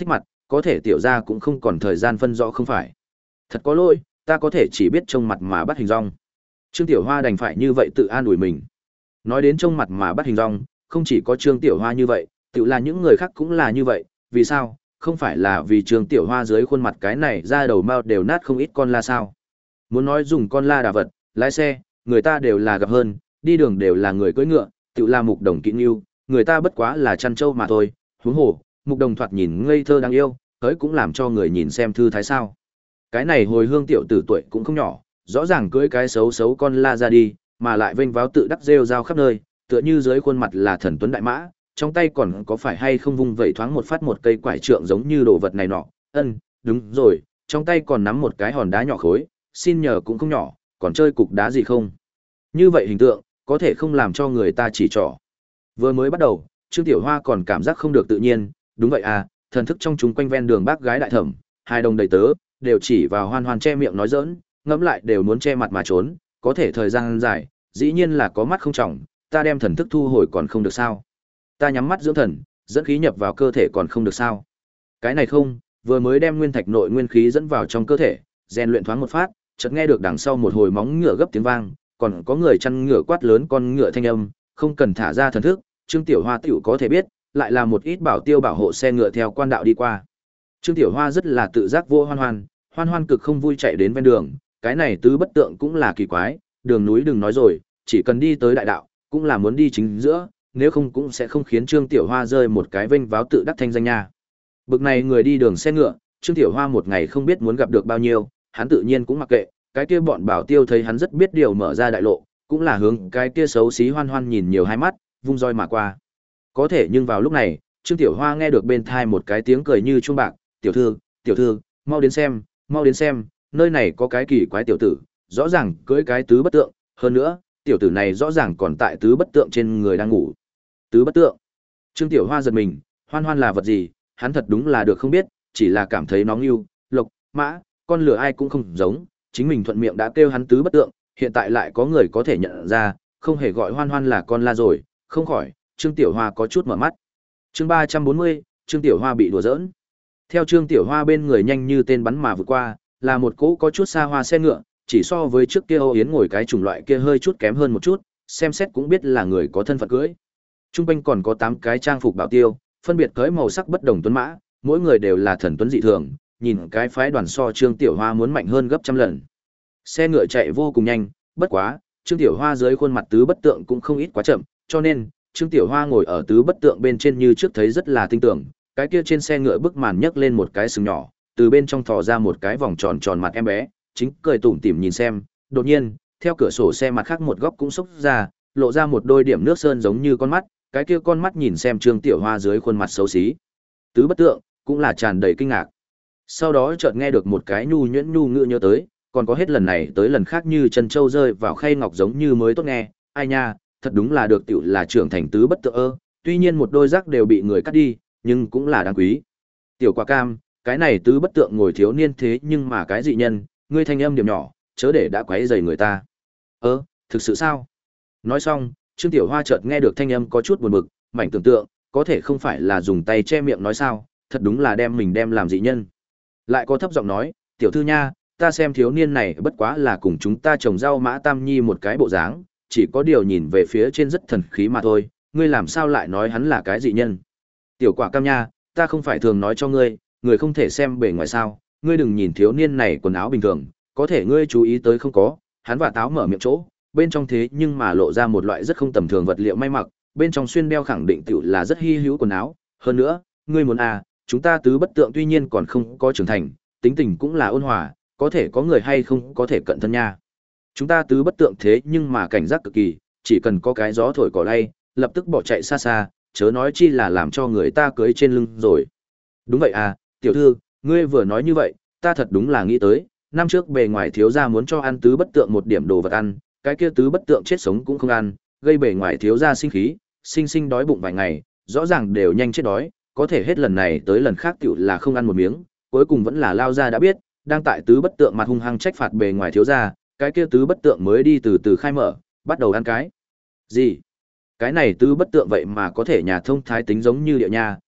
có thể tiểu gia cũng không còn thời gian phân rõ không phải. Thật có lỗi, ta có thể chỉ biết trông mặt mà bắt hình dong. Trương Tiểu Hoa đành phải như vậy tự an ủi mình. Nói đến trông mặt mà bắt hình dong, không chỉ có Trương Tiểu Hoa như vậy, tự là những người khác cũng là như vậy, vì sao? Không phải là vì Trương Tiểu Hoa dưới khuôn mặt cái này ra đầu mao đều nát không ít con la sao? Muốn nói dùng con la đà vật, lái xe, người ta đều là gặp hơn, đi đường đều là người cưỡi ngựa, tự là mục đồng kỹ yêu, người ta bất quá là chăn trâu mà thôi, huống hồ, mục đồng thoạt nhìn ngây thơ đáng yêu, tới cũng làm cho người nhìn xem thư thái sao. Cái này hồi hương tiểu tử tuổi cũng không nhỏ, rõ ràng cưỡi cái xấu xấu con la ra đi, mà lại vênh váo tự đắc rêu rao khắp nơi, tựa như dưới khuôn mặt là thần tuấn đại mã, trong tay còn có phải hay không vung vẩy thoáng một phát một cây quải trượng giống như đồ vật này nọ. Ân, đúng rồi, trong tay còn nắm một cái hòn đá nhỏ khối, xin nhờ cũng không nhỏ, còn chơi cục đá gì không? Như vậy hình tượng, có thể không làm cho người ta chỉ trỏ. Vừa mới bắt đầu, Trương Tiểu Hoa còn cảm giác không được tự nhiên, đúng vậy à, thần thức trong chúng quanh ven đường bác gái đại thẩm, hai đồng đầy tớ, đều chỉ vào Hoan Hoan che miệng nói giỡn, ngẫm lại đều muốn che mặt mà trốn, có thể thời gian dài, dĩ nhiên là có mắt không trọng, ta đem thần thức thu hồi còn không được sao? Ta nhắm mắt dưỡng thần, dẫn khí nhập vào cơ thể còn không được sao? Cái này không, vừa mới đem nguyên thạch nội nguyên khí dẫn vào trong cơ thể, rèn luyện thoáng một phát, chợt nghe được đằng sau một hồi móng ngựa gấp tiếng vang, còn có người chăn ngựa quát lớn con ngựa thanh âm, không cần thả ra thần thức, Trương Tiểu Hoa tiểu có thể biết, lại là một ít bảo tiêu bảo hộ xe ngựa theo quan đạo đi qua. Trương Tiểu Hoa rất là tự giác vô Hoan Hoan, Hoan Hoan cực không vui chạy đến ven đường, cái này tứ bất tượng cũng là kỳ quái, đường núi đừng nói rồi, chỉ cần đi tới đại đạo, cũng là muốn đi chính giữa, nếu không cũng sẽ không khiến Trương Tiểu Hoa rơi một cái vênh váo tự đắc thanh danh nha. Bực này người đi đường xe ngựa, Trương Tiểu Hoa một ngày không biết muốn gặp được bao nhiêu, hắn tự nhiên cũng mặc kệ, cái kia bọn bảo tiêu thấy hắn rất biết điều mở ra đại lộ, cũng là hướng cái kia xấu xí Hoan Hoan nhìn nhiều hai mắt, vung roi mà qua. Có thể nhưng vào lúc này, Trương Tiểu Hoa nghe được bên thai một cái tiếng cười như chuông bạc, "Tiểu thư, tiểu thư, mau đến xem, mau đến xem, nơi này có cái kỳ quái tiểu tử, rõ ràng cưỡi cái tứ bất tượng, hơn nữa, tiểu tử này rõ ràng còn tại tứ bất tượng trên người đang ngủ." Tứ bất tượng? Trương Tiểu Hoa giật mình, Hoan Hoan là vật gì, hắn thật đúng là được không biết, chỉ là cảm thấy nó ngưu, lộc, mã, con lừa ai cũng không giống, chính mình thuận miệng đã kêu hắn tứ bất tượng, hiện tại lại có người có thể nhận ra, không hề gọi Hoan Hoan là con la rồi, không khỏi, Trương Tiểu Hoa có chút mở mắt. Chương ba trăm bốn mươi, Trương Tiểu Hoa bị đùa giỡn. Theo Trương Tiểu Hoa bên người nhanh như tên bắn mà vượt qua, là một cỗ có chút xa hoa xe ngựa, chỉ so với trước kia Âu Yến ngồi cái chủng loại kia hơi chút kém hơn một chút, xem xét cũng biết là người có thân phận cưỡi. Trung quanh còn có tám cái trang phục bảo tiêu, phân biệt cưỡi màu sắc bất đồng tuấn mã, mỗi người đều là thần tuấn dị thường, nhìn cái phái đoàn so Trương Tiểu Hoa muốn mạnh hơn gấp trăm lần. Xe ngựa chạy vô cùng nhanh, bất quá, Trương Tiểu Hoa dưới khuôn mặt tứ bất tượng cũng không ít quá chậm, cho nên Trương Tiểu Hoa ngồi ở tứ bất tượng bên trên như trước thấy rất là tinh tưởng, cái kia trên xe ngựa bức màn nhấc lên một cái sừng nhỏ, từ bên trong thò ra một cái vòng tròn tròn mặt em bé, chính cười tủm tỉm nhìn xem, đột nhiên, theo cửa sổ xe mặt khác một góc cũng xốc ra, lộ ra một đôi điểm nước sơn giống như con mắt, cái kia con mắt nhìn xem Trương Tiểu Hoa dưới khuôn mặt xấu xí. Tứ bất tượng cũng là tràn đầy kinh ngạc. Sau đó chợt nghe được một cái nhu nhuyễn nhu ngữ nhớ tới, còn có hết lần này tới lần khác như chân châu rơi vào khay ngọc giống như mới tốt nghe, ai nha, thật đúng là được tiểu là trưởng thành tứ bất tượng ơ, tuy nhiên một đôi rắc đều bị người cắt đi, nhưng cũng là đáng quý. Tiểu Quả Cam, cái này tứ bất tượng ngồi thiếu niên thế nhưng mà cái dị nhân, ngươi thanh âm điểm nhỏ, chớ để đã quấy rầy người ta. Ơ, thực sự sao? Nói xong, Trương Tiểu Hoa chợt nghe được thanh âm có chút buồn bực, mảnh tưởng tượng, có thể không phải là dùng tay che miệng nói sao, thật đúng là đem mình đem làm dị nhân. Lại có thấp giọng nói, tiểu thư nha, ta xem thiếu niên này bất quá là cùng chúng ta trồng rau Mã Tam Nhi một cái bộ dáng, chỉ có điều nhìn về phía trên rất thần khí mà thôi, ngươi làm sao lại nói hắn là cái dị nhân? Tiểu Quả Cam nha, ta không phải thường nói cho ngươi, người không thể xem bề ngoài sao, ngươi đừng nhìn thiếu niên này quần áo bình thường, có thể ngươi chú ý tới không có, hắn và táo mở miệng chỗ, bên trong thế nhưng mà lộ ra một loại rất không tầm thường vật liệu may mặc, bên trong xuyên đeo khẳng định tiểu là rất hi hữu quần áo, hơn nữa, ngươi muốn à, chúng ta tứ bất tượng tuy nhiên còn không có trưởng thành, tính tình cũng là ôn hòa, có thể có người hay không có thể cận thân nha. Chúng ta tứ bất tượng thế nhưng mà cảnh giác cực kỳ, chỉ cần có cái gió thổi cỏ lay, lập tức bỏ chạy xa xa, chớ nói chi là làm cho người ta cưới trên lưng rồi. Đúng vậy à, tiểu thư, ngươi vừa nói như vậy, ta thật đúng là nghĩ tới, năm trước bề ngoài thiếu gia muốn cho ăn tứ bất tượng một điểm đồ vật ăn, cái kia tứ bất tượng chết sống cũng không ăn, gây bề ngoài thiếu gia sinh khí, sinh sinh đói bụng vài ngày, rõ ràng đều nhanh chết đói, có thể hết lần này tới lần khác tiểu là không ăn một miếng, cuối cùng vẫn là lao ra đã biết, đang tại tứ bất tượng mặt hung hăng trách phạt bề ngoài thiếu gia, cái kia tứ bất tượng mới đi từ từ khai mở, bắt đầu ăn cái gì? Cái này tứ bất tượng vậy mà có thể nhà thông thái tính giống như địa nha,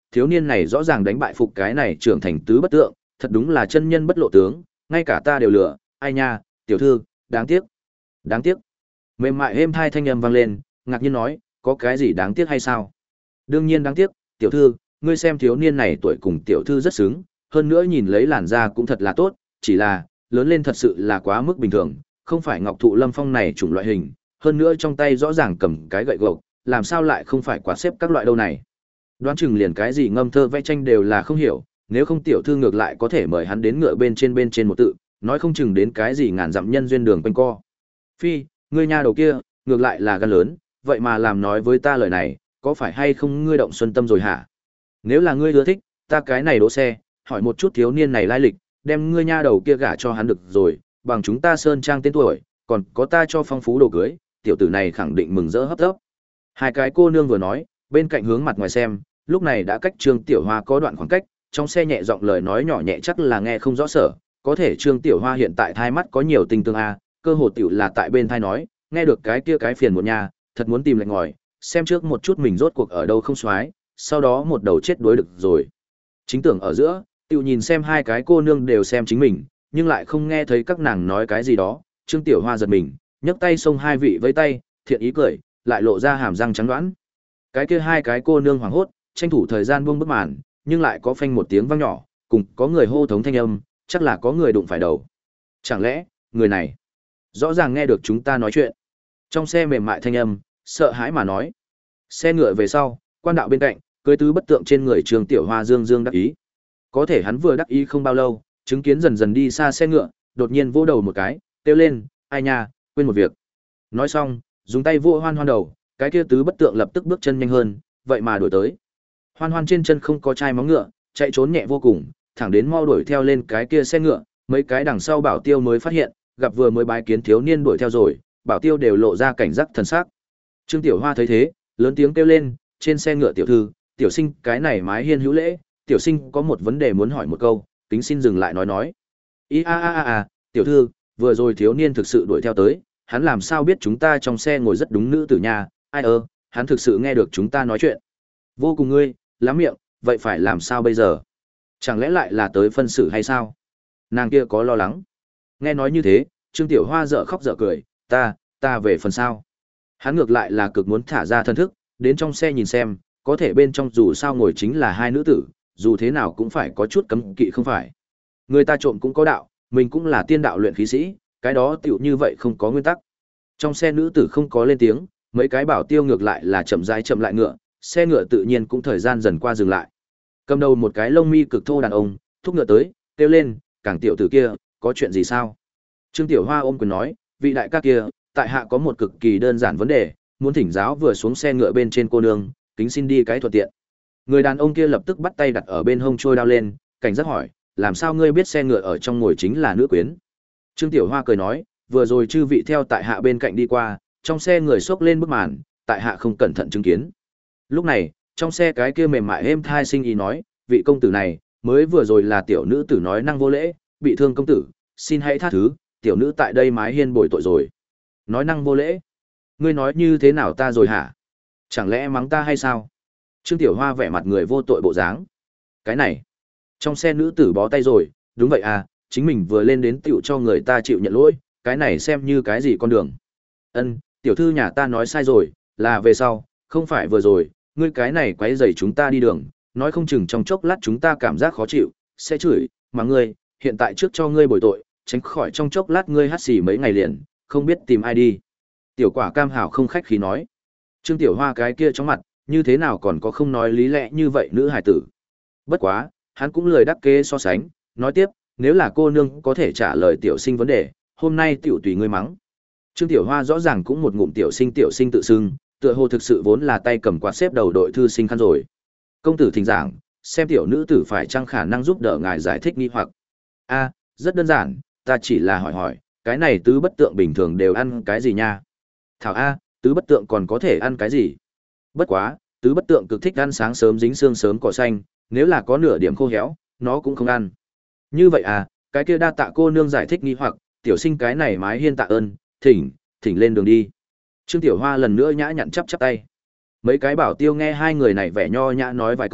thiếu niên này rõ ràng đánh bại phục cái này trưởng thành tứ bất tượng, thật đúng là chân nhân bất lộ tướng, ngay cả ta đều lừa, ai nha, tiểu thư, đáng tiếc. Đáng tiếc. Mềm mại êm thai thanh âm vang lên, ngạc nhiên nói, có cái gì đáng tiếc hay sao? Đương nhiên đáng tiếc, tiểu thư, ngươi xem thiếu niên này tuổi cùng tiểu thư rất xứng, hơn nữa nhìn lấy làn da cũng thật là tốt, chỉ là, lớn lên thật sự là quá mức bình thường, không phải ngọc thụ lâm phong này chủng loại hình, hơn nữa trong tay rõ ràng cầm cái gậy gộc, làm sao lại không phải quạt xếp các loại đâu này. Đoán chừng liền cái gì ngâm thơ vẽ tranh đều là không hiểu, nếu không tiểu thư ngược lại có thể mời hắn đến ngựa bên trên bên trên một tự, nói không chừng đến cái gì ngàn dặm nhân duyên đường quanh co. Phi, ngươi nha đầu kia, ngược lại là gan lớn, vậy mà làm nói với ta lời này, có phải hay không ngươi động xuân tâm rồi hả? Nếu là ngươi ưa thích, ta cái này đỗ xe, hỏi một chút thiếu niên này lai lịch, đem ngươi nha đầu kia gả cho hắn được rồi, bằng chúng ta sơn trang tên tuổi, còn có ta cho phong phú đồ cưới, tiểu tử này khẳng định mừng rỡ hấp tấp. Hai cái cô nương vừa nói, bên cạnh hướng mặt ngoài xem, lúc này đã cách Trương Tiểu Hoa có đoạn khoảng cách, trong xe nhẹ giọng lời nói nhỏ nhẹ chắc là nghe không rõ sở, có thể Trương Tiểu Hoa hiện tại thai mắt có nhiều tinh tương a, cơ hồ tiểu là tại bên thai nói, nghe được cái kia cái phiền một nhà, thật muốn tìm lạnh ngòi, xem trước một chút mình rốt cuộc ở đâu không xoái, sau đó một đầu chết đuối được rồi. Chính tưởng ở giữa, tiểu nhìn xem hai cái cô nương đều xem chính mình, nhưng lại không nghe thấy các nàng nói cái gì đó, Trương Tiểu Hoa giật mình, nhấc tay xông hai vị với tay, thiện ý cười, lại lộ ra hàm răng trắng đoán. Cái kia hai cái cô nương hoảng hốt, tranh thủ thời gian buông bức màn, nhưng lại có phanh một tiếng vang nhỏ, cùng có người hô thống thanh âm, chắc là có người đụng phải đầu. Chẳng lẽ, người này rõ ràng nghe được chúng ta nói chuyện. Trong xe mềm mại thanh âm, sợ hãi mà nói. Xe ngựa về sau, quan đạo bên cạnh, cưới tứ bất tượng trên người Trương Tiểu Hoa dương dương đắc ý. Có thể hắn vừa đắc ý không bao lâu, chứng kiến dần dần đi xa xe ngựa, đột nhiên vỗ đầu một cái, kêu lên, ai nha, quên một việc. Nói xong, dùng tay vỗ Hoan Hoan đầu, cái kia tứ bất tượng lập tức bước chân nhanh hơn, vậy mà đuổi tới. Hoan Hoan trên chân không có chai móng ngựa, chạy trốn nhẹ vô cùng, thẳng đến mau đuổi theo lên cái kia xe ngựa, mấy cái đằng sau Bảo Tiêu mới phát hiện, gặp vừa mới bái kiến thiếu niên đuổi theo rồi, Bảo Tiêu đều lộ ra cảnh giác thần sắc. Trương Tiểu Hoa thấy thế, lớn tiếng kêu lên, trên xe ngựa tiểu thư, tiểu sinh, cái này mái hiên hữu lễ, tiểu sinh có một vấn đề muốn hỏi một câu, kính xin dừng lại nói nói. Ý a a a a, tiểu thư, vừa rồi thiếu niên thực sự đuổi theo tới, hắn làm sao biết chúng ta trong xe ngồi rất đúng nữ tử nhà, ai ơ, hắn thực sự nghe được chúng ta nói chuyện. Vô cùng ngươi, lắm miệng, vậy phải làm sao bây giờ? Chẳng lẽ lại là tới phân xử hay sao? Nàng kia có lo lắng. Nghe nói như thế, Trương Tiểu Hoa dở khóc dở cười, ta, ta về phần sao? Hắn ngược lại là cực muốn thả ra thân thức, đến trong xe nhìn xem, có thể bên trong dù sao ngồi chính là hai nữ tử, dù thế nào cũng phải có chút cấm kỵ không phải. Người ta trộm cũng có đạo, mình cũng là tiên đạo luyện khí sĩ, cái đó tiểu như vậy không có nguyên tắc. Trong xe nữ tử không có lên tiếng, mấy cái bảo tiêu ngược lại là chậm rãi chậm lại ngựa, xe ngựa tự nhiên cũng thời gian dần qua dừng lại. Cầm đầu một cái lông mi cực thô đàn ông, thúc ngựa tới, kêu lên, càng tiểu tử kia, có chuyện gì sao? Trương Tiểu Hoa ôm quyền nói, vị đại ca kia, tại hạ có một cực kỳ đơn giản vấn đề, muốn thỉnh giáo vừa xuống xe ngựa bên trên cô nương, kính xin đi cái thuận tiện. Người đàn ông kia lập tức bắt tay đặt ở bên hông trôi đao lên, cảnh giác hỏi, làm sao ngươi biết xe ngựa ở trong ngồi chính là nữ quyến? Trương Tiểu Hoa cười nói, vừa rồi chư vị theo tại hạ bên cạnh đi qua, trong xe người xốc lên bức màn, tại hạ không cẩn thận chứng kiến. Lúc này, trong xe cái kia mềm mại êm thai sinh ý nói, vị công tử này, mới vừa rồi là tiểu nữ tử nói năng vô lễ, bị thương công tử, xin hãy tha thứ, tiểu nữ tại đây mái hiên bồi tội rồi. Nói năng vô lễ? Ngươi nói như thế nào ta rồi hả? Chẳng lẽ mắng ta hay sao? Trương Tiểu Hoa vẻ mặt người vô tội bộ dáng. Cái này, trong xe nữ tử bó tay rồi, đúng vậy à, chính mình vừa lên đến tiểu cho người ta chịu nhận lỗi, cái này xem như cái gì con đường. Ân, tiểu thư nhà ta nói sai rồi, là về sau, không phải vừa rồi, ngươi cái này quấy rầy chúng ta đi đường, nói không chừng trong chốc lát chúng ta cảm giác khó chịu, sẽ chửi, mà ngươi, hiện tại trước cho ngươi bồi tội, tránh khỏi trong chốc lát ngươi hắt xì mấy ngày liền, không biết tìm ai đi. Tiểu Quả Cam hảo không khách khí nói. Trương Tiểu Hoa cái kia trong mặt, như thế nào còn có không nói lý lẽ như vậy nữ hải tử. Bất quá, hắn cũng lười đắc kế so sánh, nói tiếp, nếu là cô nương có thể trả lời tiểu sinh vấn đề, hôm nay tiểu tùy ngươi mắng. Trương Tiểu Hoa rõ ràng cũng một ngụm tiểu sinh tiểu sinh tự xưng, tựa hồ thực sự vốn là tay cầm quạt xếp đầu đội thư sinh khăn rồi. Công tử thỉnh giảng, xem tiểu nữ tử phải chăng khả năng giúp đỡ ngài giải thích nghi hoặc. A, rất đơn giản, ta chỉ là hỏi hỏi, cái này tứ bất tượng bình thường đều ăn cái gì nha? Thảo A, tứ bất tượng còn có thể ăn cái gì? Bất quá, tứ bất tượng cực thích ăn sáng sớm dính xương sớm cỏ xanh, nếu là có nửa điểm khô héo, nó cũng không ăn. Như vậy à, cái kia đa tạ cô nương giải thích nghi hoặc, tiểu sinh cái này mái hiên tạ ơn, thỉnh, thỉnh lên đường đi. Trương Tiểu Hoa lần nữa nhã nhặn chắp chắp tay. Mấy cái bảo tiêu nghe hai người này vẻ nho nhã nói vài câu,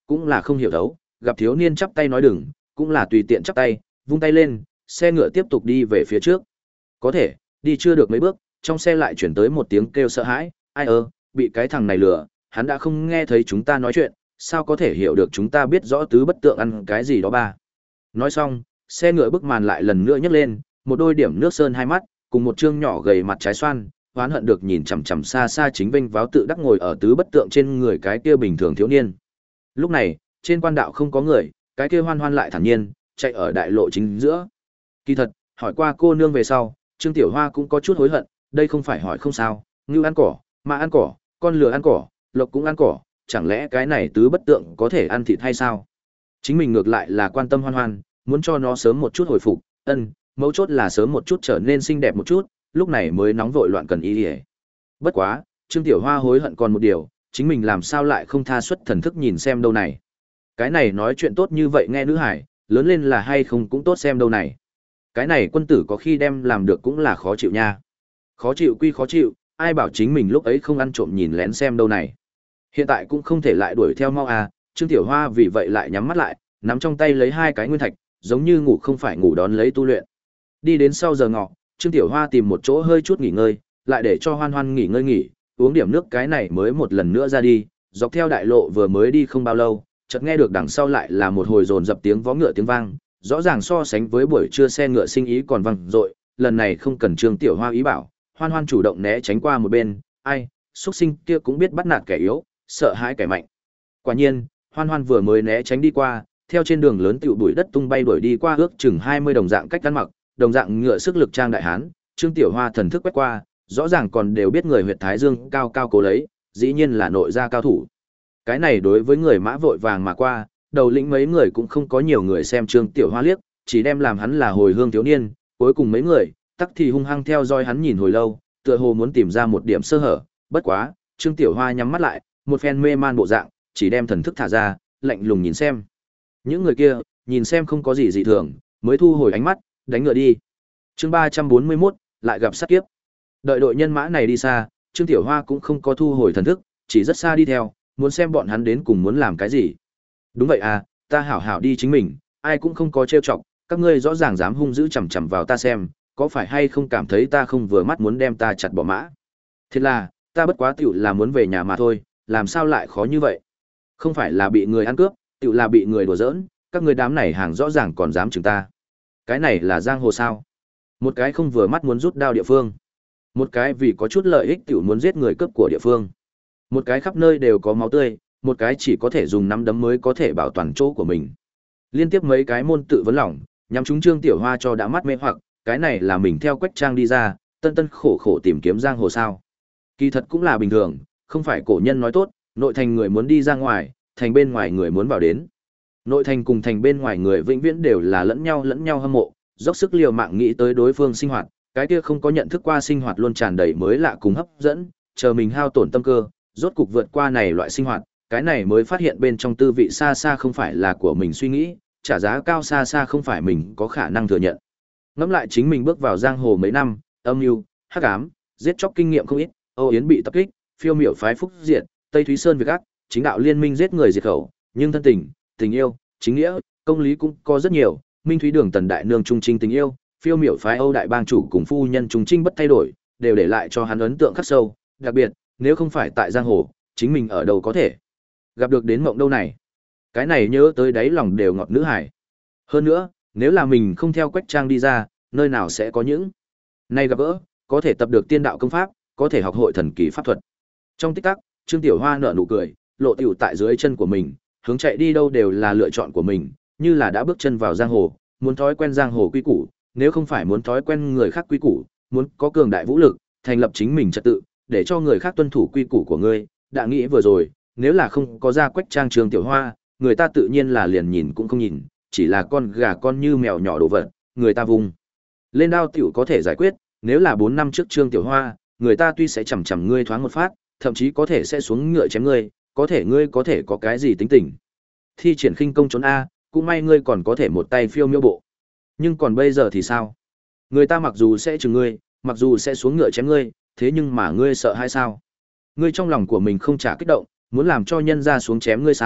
cũng là không hiểu thấu, gặp thiếu niên chắp tay nói đừng, cũng là tùy tiện chắp tay, vung tay lên, xe ngựa tiếp tục đi về phía trước. Có thể, đi chưa được mấy bước, trong xe lại chuyển tới một tiếng kêu sợ hãi, ai ơ, bị cái thằng này lừa, hắn đã không nghe thấy chúng ta nói chuyện, sao có thể hiểu được chúng ta biết rõ tứ bất tượng ăn cái gì đó ba. Nói xong, xe ngựa bức màn lại lần nữa nhấc lên, một đôi điểm nước sơn hai mắt, cùng một trương nhỏ gầy mặt trái xoan, oán hận được nhìn chằm chằm xa xa chính vinh váo tự đắc ngồi ở tứ bất tượng trên người cái kia bình thường thiếu niên. Lúc này, trên quan đạo không có người, cái kia hoan hoan lại thản nhiên, chạy ở đại lộ chính giữa. Kỳ thật, hỏi qua cô nương về sau, Trương Tiểu Hoa cũng có chút hối hận, đây không phải hỏi không sao, ngưu ăn cỏ, mà ăn cỏ, con lừa ăn cỏ, lộc cũng ăn cỏ, chẳng lẽ cái này tứ bất tượng có thể ăn thịt hay sao? Chính mình ngược lại là quan tâm hoan hoan, muốn cho nó sớm một chút hồi phục, ân, mấu chốt là sớm một chút trở nên xinh đẹp một chút, lúc này mới nóng vội loạn cần ý ỉa. Bất quá, Trương Tiểu Hoa hối hận còn một điều, chính mình làm sao lại không tha xuất thần thức nhìn xem đâu này. Cái này nói chuyện tốt như vậy nghe nữ hải, lớn lên là hay không cũng tốt xem đâu này. Cái này quân tử có khi đem làm được cũng là khó chịu nha. Khó chịu quy khó chịu, ai bảo chính mình lúc ấy không ăn trộm nhìn lén xem đâu này. Hiện tại cũng không thể lại đuổi theo mau à, Trương Tiểu Hoa vì vậy lại nhắm mắt lại, nắm trong tay lấy hai cái nguyên thạch, giống như ngủ không phải ngủ đón lấy tu luyện. Đi đến sau giờ ngọ, Trương Tiểu Hoa tìm một chỗ hơi chút nghỉ ngơi, lại để cho Hoan Hoan nghỉ ngơi nghỉ, uống điểm nước cái này mới một lần nữa ra đi, dọc theo đại lộ vừa mới đi không bao lâu, chợt nghe được đằng sau lại là một hồi dồn dập tiếng vó ngựa tiếng vang, rõ ràng so sánh với buổi trưa xe ngựa sinh ý còn vang dội, lần này không cần Trương Tiểu Hoa ý bảo, Hoan Hoan chủ động né tránh qua một bên, ai, xuất sinh kia cũng biết bắt nạt kẻ yếu, sợ hãi kẻ mạnh. Quả nhiên, Hoan Hoan vừa mới né tránh đi qua, theo trên đường lớn tiểu bụi đất tung bay đuổi đi qua ước chừng hai mươi đồng dạng cách ăn mặc, đồng dạng ngựa sức lực trang đại hán, Trương Tiểu Hoa thần thức quét qua, rõ ràng còn đều biết người huyệt Thái Dương cao cao cố lấy, dĩ nhiên là nội gia cao thủ. Cái này đối với người mã vội vàng mà qua, đầu lĩnh mấy người cũng không có nhiều người xem Trương Tiểu Hoa liếc, chỉ đem làm hắn là hồi hương thiếu niên, cuối cùng mấy người, tắc thì hung hăng theo dõi hắn nhìn hồi lâu, tựa hồ muốn tìm ra một điểm sơ hở, bất quá, Trương Tiểu Hoa nhắm mắt lại, một phen mê man bộ dạng, chỉ đem thần thức thả ra, lạnh lùng nhìn xem. Những người kia, nhìn xem không có gì dị thường, mới thu hồi ánh mắt, đánh ngựa đi. Chương ba trăm bốn mươi mốt, lại gặp sát kiếp. Đợi đội nhân mã này đi xa, Trương Tiểu Hoa cũng không có thu hồi thần thức, chỉ rất xa đi theo, muốn xem bọn hắn đến cùng muốn làm cái gì. Đúng vậy à, ta hảo hảo đi chính mình, ai cũng không có trêu chọc, các ngươi rõ ràng dám hung dữ chằm chằm vào ta xem, có phải hay không cảm thấy ta không vừa mắt muốn đem ta chặt bỏ mã. Thế là, ta bất quá tiểu là muốn về nhà mà thôi, làm sao lại khó như vậy. Không phải là bị người ăn cướp, tiểu là bị người đùa giỡn, các ngươi đám này hàng rõ ràng còn dám chừng ta. Cái này là giang hồ sao? Một cái không vừa mắt muốn rút đao địa phương, một cái vì có chút lợi ích tiểu muốn giết người cướp của địa phương, một cái khắp nơi đều có máu tươi, một cái chỉ có thể dùng nắm đấm mới có thể bảo toàn chỗ của mình. Liên tiếp mấy cái môn tự vấn lòng, nhằm chúng Trương Tiểu Hoa cho đã mắt mê hoặc, cái này là mình theo Quách Trang đi ra, tân tân khổ khổ tìm kiếm giang hồ sao? Kỳ thật cũng là bình thường, không phải cổ nhân nói tốt, nội thành người muốn đi ra ngoài, thành bên ngoài người muốn vào đến. Nội thành cùng thành bên ngoài người vĩnh viễn đều là lẫn nhau lẫn nhau hâm mộ, dốc sức liều mạng nghĩ tới đối phương sinh hoạt, cái kia không có nhận thức qua sinh hoạt luôn tràn đầy mới lạ cùng hấp dẫn, chờ mình hao tổn tâm cơ, rốt cục vượt qua này loại sinh hoạt, cái này mới phát hiện bên trong tư vị xa xa không phải là của mình suy nghĩ, trả giá cao xa xa không phải mình có khả năng thừa nhận. Ngẫm lại chính mình bước vào giang hồ mấy năm, âm mưu, hắc ám, giết chóc kinh nghiệm không ít, Âu Yến bị tập kích, phiêu miểu phái phúc diệt, Tây Thúy Sơn việc ác, chính đạo liên minh giết người diệt khẩu, nhưng thân tình, tình yêu, chính nghĩa, công lý cũng có rất nhiều, Minh Thúy Đường Tần Đại Nương trung trinh tình yêu, phiêu miểu phái Âu Đại Bang chủ cùng phu nhân trung trinh bất thay đổi, đều để lại cho hắn ấn tượng khắc sâu, đặc biệt, nếu không phải tại giang hồ, chính mình ở đâu có thể gặp được đến mộng đâu này. Cái này nhớ tới đáy lòng đều ngọt nữ hải. Hơn nữa, nếu là mình không theo Quách Trang đi ra, nơi nào sẽ có những này gặp gỡ, có thể tập được tiên đạo công pháp, có thể học hội thần kỳ pháp thuật. Trong tích tắc, Trương Tiểu Hoa nở nụ cười, lộ tiểu tại dưới chân của mình, hướng chạy đi đâu đều là lựa chọn của mình, như là đã bước chân vào giang hồ, muốn thói quen giang hồ quy củ, nếu không phải muốn thói quen người khác quy củ, muốn có cường đại vũ lực, thành lập chính mình trật tự, để cho người khác tuân thủ quy củ của ngươi, đã nghĩ vừa rồi, nếu là không có ra Quách Trang Trương Tiểu Hoa, người ta tự nhiên là liền nhìn cũng không nhìn, chỉ là con gà con như mèo nhỏ đồ vật, người ta vùng lên đao tiểu có thể giải quyết, nếu là bốn năm trước Trương Tiểu Hoa, người ta tuy sẽ chầm chầm ngươi thoáng một phát, thậm chí có thể sẽ xuống ngựa chém ngươi, có thể ngươi có thể có cái gì tính tình. Thi triển khinh công trốn a, cũng may ngươi còn có thể một tay phiêu miêu bộ. Nhưng còn bây giờ thì sao? Người ta mặc dù sẽ chừng ngươi, mặc dù sẽ xuống ngựa chém ngươi, thế nhưng mà ngươi sợ hay sao? Ngươi trong lòng của mình không trả kích động, muốn làm cho nhân ra xuống chém ngươi sao?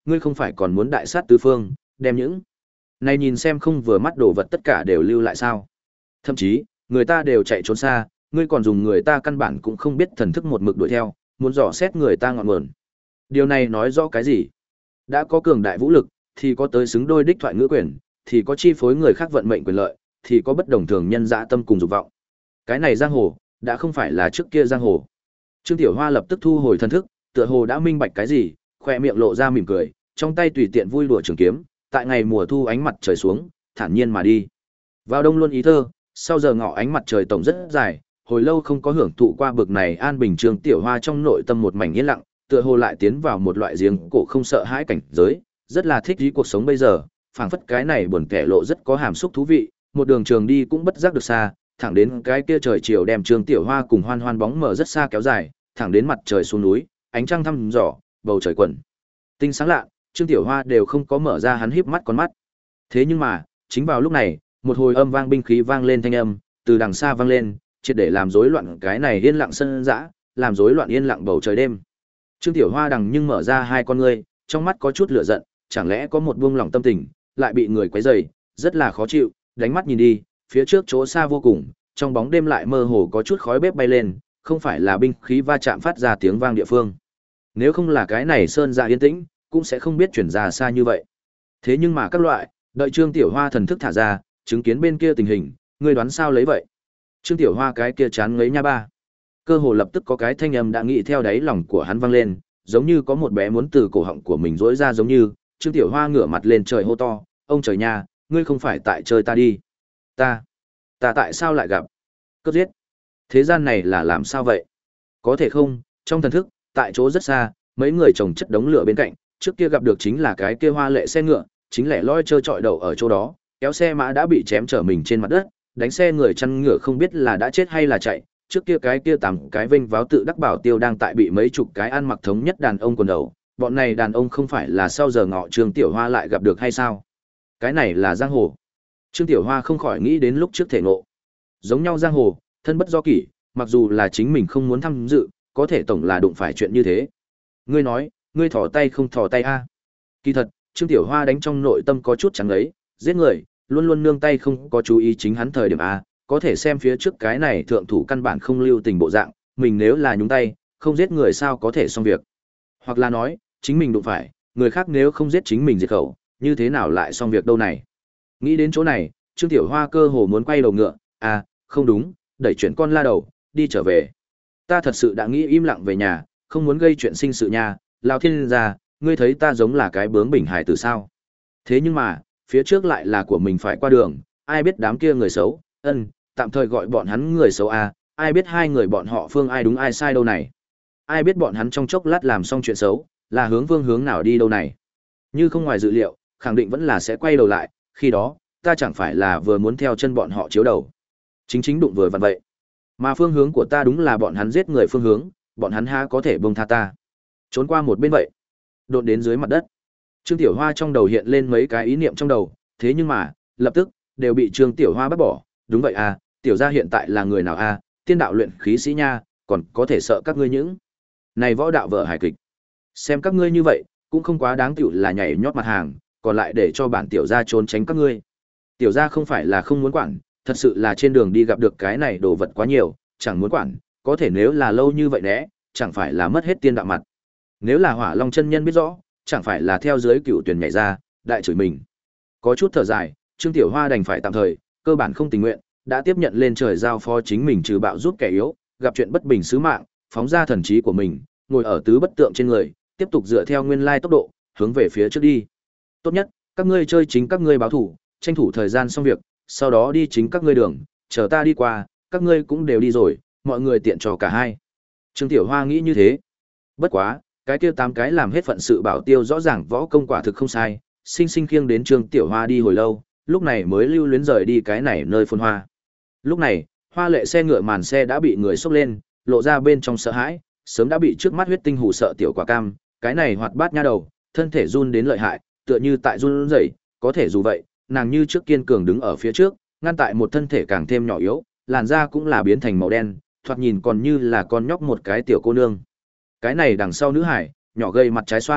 ngươi không phải còn muốn đại sát tứ phương, đem những này nhìn xem không vừa mắt đồ vật tất cả đều lưu lại sao? Thậm chí, người ta đều chạy trốn xa, ngươi còn dùng người ta căn bản cũng không biết thần thức một mực đuổi theo, muốn dò xét người ta ngọn nguồn. Điều này nói rõ cái gì? Đã có cường đại vũ lực, thì có tới xứng đôi đích thoại ngữ quyền, thì có chi phối người khác vận mệnh quyền lợi, thì có bất đồng thường nhân dã tâm cùng dục vọng. Cái này giang hồ, đã không phải là trước kia giang hồ. Trương Tiểu Hoa lập tức thu hồi thần thức, tựa hồ đã minh bạch cái gì, khoe miệng lộ ra mỉm cười, trong tay tùy tiện vui đùa trường kiếm, tại ngày mùa thu ánh mặt trời xuống, thản nhiên mà đi. Vào đông luôn ý thơ, sau giờ ngọ ánh mặt trời tổng rất dài, hồi lâu không có hưởng thụ qua bực này an bình. Trương Tiểu Hoa trong nội tâm một mảnh yên lặng, tựa hồ lại tiến vào một loại giếng cổ không sợ hãi cảnh giới, rất là thích ý cuộc sống bây giờ, phảng phất cái này buồn kẻ lộ rất có hàm xúc thú vị, một đường trường đi cũng bất giác được xa, thẳng đến cái kia trời chiều đem Trương Tiểu Hoa cùng Hoan Hoan bóng mờ rất xa kéo dài, thẳng đến mặt trời xuống núi, ánh trăng thăm dò, bầu trời quần tinh sáng lạ, Trương Tiểu Hoa đều không có mở ra hắn híp mắt con mắt. Thế nhưng mà, chính vào lúc này, một hồi âm vang binh khí vang lên thanh âm, từ đằng xa vang lên, triệt để làm rối loạn cái này yên lặng sân dã, làm rối loạn yên lặng bầu trời đêm. Trương Tiểu Hoa đằng nhưng mở ra hai con ngươi, trong mắt có chút lửa giận, chẳng lẽ có một buông lòng tâm tình, lại bị người quấy rầy, rất là khó chịu, đánh mắt nhìn đi, phía trước chỗ xa vô cùng, trong bóng đêm lại mơ hồ có chút khói bếp bay lên, không phải là binh khí va chạm phát ra tiếng vang địa phương. Nếu không là cái này sơn dạ yên tĩnh, cũng sẽ không biết chuyển ra xa như vậy. Thế nhưng mà các loại, đợi Trương Tiểu Hoa thần thức thả ra, chứng kiến bên kia tình hình, ngươi đoán sao lấy vậy? Trương Tiểu Hoa cái kia chán ngấy nha ba. Cơ hồ lập tức có cái thanh âm đã nghĩ theo đáy lòng của hắn vang lên, giống như có một bé muốn từ cổ họng của mình rỗi ra giống như, Trương Tiểu Hoa ngửa mặt lên trời hô to, ông trời nha, ngươi không phải tại chơi ta đi. Ta, ta tại sao lại gặp? Cướp giết. Thế gian này là làm sao vậy? Có thể không, trong thần thức, tại chỗ rất xa, mấy người chồng chất đống lửa bên cạnh, trước kia gặp được chính là cái kia hoa lệ xe ngựa, chính lẻ loi trơ trọi đậu ở chỗ đó, kéo xe mã đã bị chém trở mình trên mặt đất, đánh xe người chăn ngựa không biết là đã chết hay là chạy, trước kia cái kia tám cái vinh váo tự đắc bảo tiêu đang tại bị mấy chục cái ăn mặc thống nhất đàn ông quần đầu, bọn này đàn ông không phải là sau giờ ngọ Trương Tiểu Hoa lại gặp được hay sao? Cái này là giang hồ. Trương Tiểu Hoa không khỏi nghĩ đến lúc trước thể ngộ. Giống nhau giang hồ, thân bất do kỷ, mặc dù là chính mình không muốn tham dự, có thể tổng là đụng phải chuyện như thế. Ngươi nói, ngươi thò tay không thò tay a? Kỳ thật, Trương Tiểu Hoa đánh trong nội tâm có chút chẳng ấy, giết người, luôn luôn nương tay không có chú ý chính hắn thời điểm a, có thể xem phía trước cái này thượng thủ căn bản không lưu tình bộ dạng, mình nếu là nhúng tay, không giết người sao có thể xong việc. Hoặc là nói, chính mình đụng phải, người khác nếu không giết chính mình diệt khẩu, như thế nào lại xong việc đâu này. Nghĩ đến chỗ này, Trương Tiểu Hoa cơ hồ muốn quay đầu ngựa, à, không đúng, đẩy chuyển con la đầu, đi trở về. Ta thật sự đã nghĩ im lặng về nhà, không muốn gây chuyện sinh sự nha, Lão Thiên gia, ngươi thấy ta giống là cái bướng bỉnh hài tử sao? Thế nhưng mà, phía trước lại là của mình phải qua đường, ai biết đám kia người xấu, ân, tạm thời gọi bọn hắn người xấu à, ai biết hai người bọn họ phương ai đúng ai sai đâu này. Ai biết bọn hắn trong chốc lát làm xong chuyện xấu, là hướng phương hướng nào đi đâu này. Như không ngoài dự liệu, khẳng định vẫn là sẽ quay đầu lại, khi đó, ta chẳng phải là vừa muốn theo chân bọn họ chiếu đầu. Chính chính đụng vừa vặn vậy. Mà phương hướng của ta đúng là bọn hắn giết người phương hướng, bọn hắn há có thể buông tha ta. Trốn qua một bên vậy, độn đến dưới mặt đất. Trương Tiểu Hoa trong đầu hiện lên mấy cái ý niệm trong đầu, thế nhưng mà, lập tức, đều bị Trương Tiểu Hoa bắt bỏ. Đúng vậy à, tiểu gia hiện tại là người nào à, tiên đạo luyện khí sĩ nha, còn có thể sợ các ngươi những này võ đạo vợ hài kịch. Xem các ngươi như vậy, cũng không quá đáng tiểu là nhảy nhót mặt hàng, còn lại để cho bản tiểu gia trốn tránh các ngươi. Tiểu gia không phải là không muốn quản, thật sự là trên đường đi gặp được cái này đồ vật quá nhiều, chẳng muốn quản, có thể nếu là lâu như vậy né, chẳng phải là mất hết tiên đạo mặt. Nếu là Hỏa Long chân nhân biết rõ, chẳng phải là theo dưới cựu tuyển nhảy ra, đại chửi mình. Có chút thở dài, Trương Tiểu Hoa đành phải tạm thời, cơ bản không tình nguyện, đã tiếp nhận lên trời giao phó chính mình trừ bạo giúp kẻ yếu, gặp chuyện bất bình sứ mạng, phóng ra thần trí của mình, ngồi ở tứ bất tượng trên người, tiếp tục dựa theo nguyên lai tốc độ, hướng về phía trước đi. Tốt nhất, các ngươi chơi chính các ngươi báo thủ, tranh thủ thời gian xong việc, sau đó đi chính các ngươi đường, chờ ta đi qua, các ngươi cũng đều đi rồi, mọi người tiện cho cả hai. Trương Tiểu Hoa nghĩ như thế. Bất quá, cái kia tám cái làm hết phận sự bảo tiêu rõ ràng võ công quả thực không sai, sinh sinh khiêng đến Trương Tiểu Hoa đi hồi lâu, lúc này mới lưu luyến rời đi cái này nơi phồn hoa. Lúc này, hoa lệ xe ngựa màn xe đã bị người xốc lên, lộ ra bên trong sợ hãi, sớm đã bị trước mắt huyết tinh hù sợ tiểu quả cam, cái này hoạt bát nha đầu, thân thể run đến lợi hại, tựa như tại run rẩy, có thể dù vậy, nàng như trước kiên cường đứng ở phía trước, ngăn tại một thân thể càng thêm nhỏ yếu, làn da cũng là biến thành màu đen, thoạt nhìn còn như là con nhóc một cái tiểu cô nương. Cái này đằng sau nữ hải, nhỏ gầy mặt trái xoan,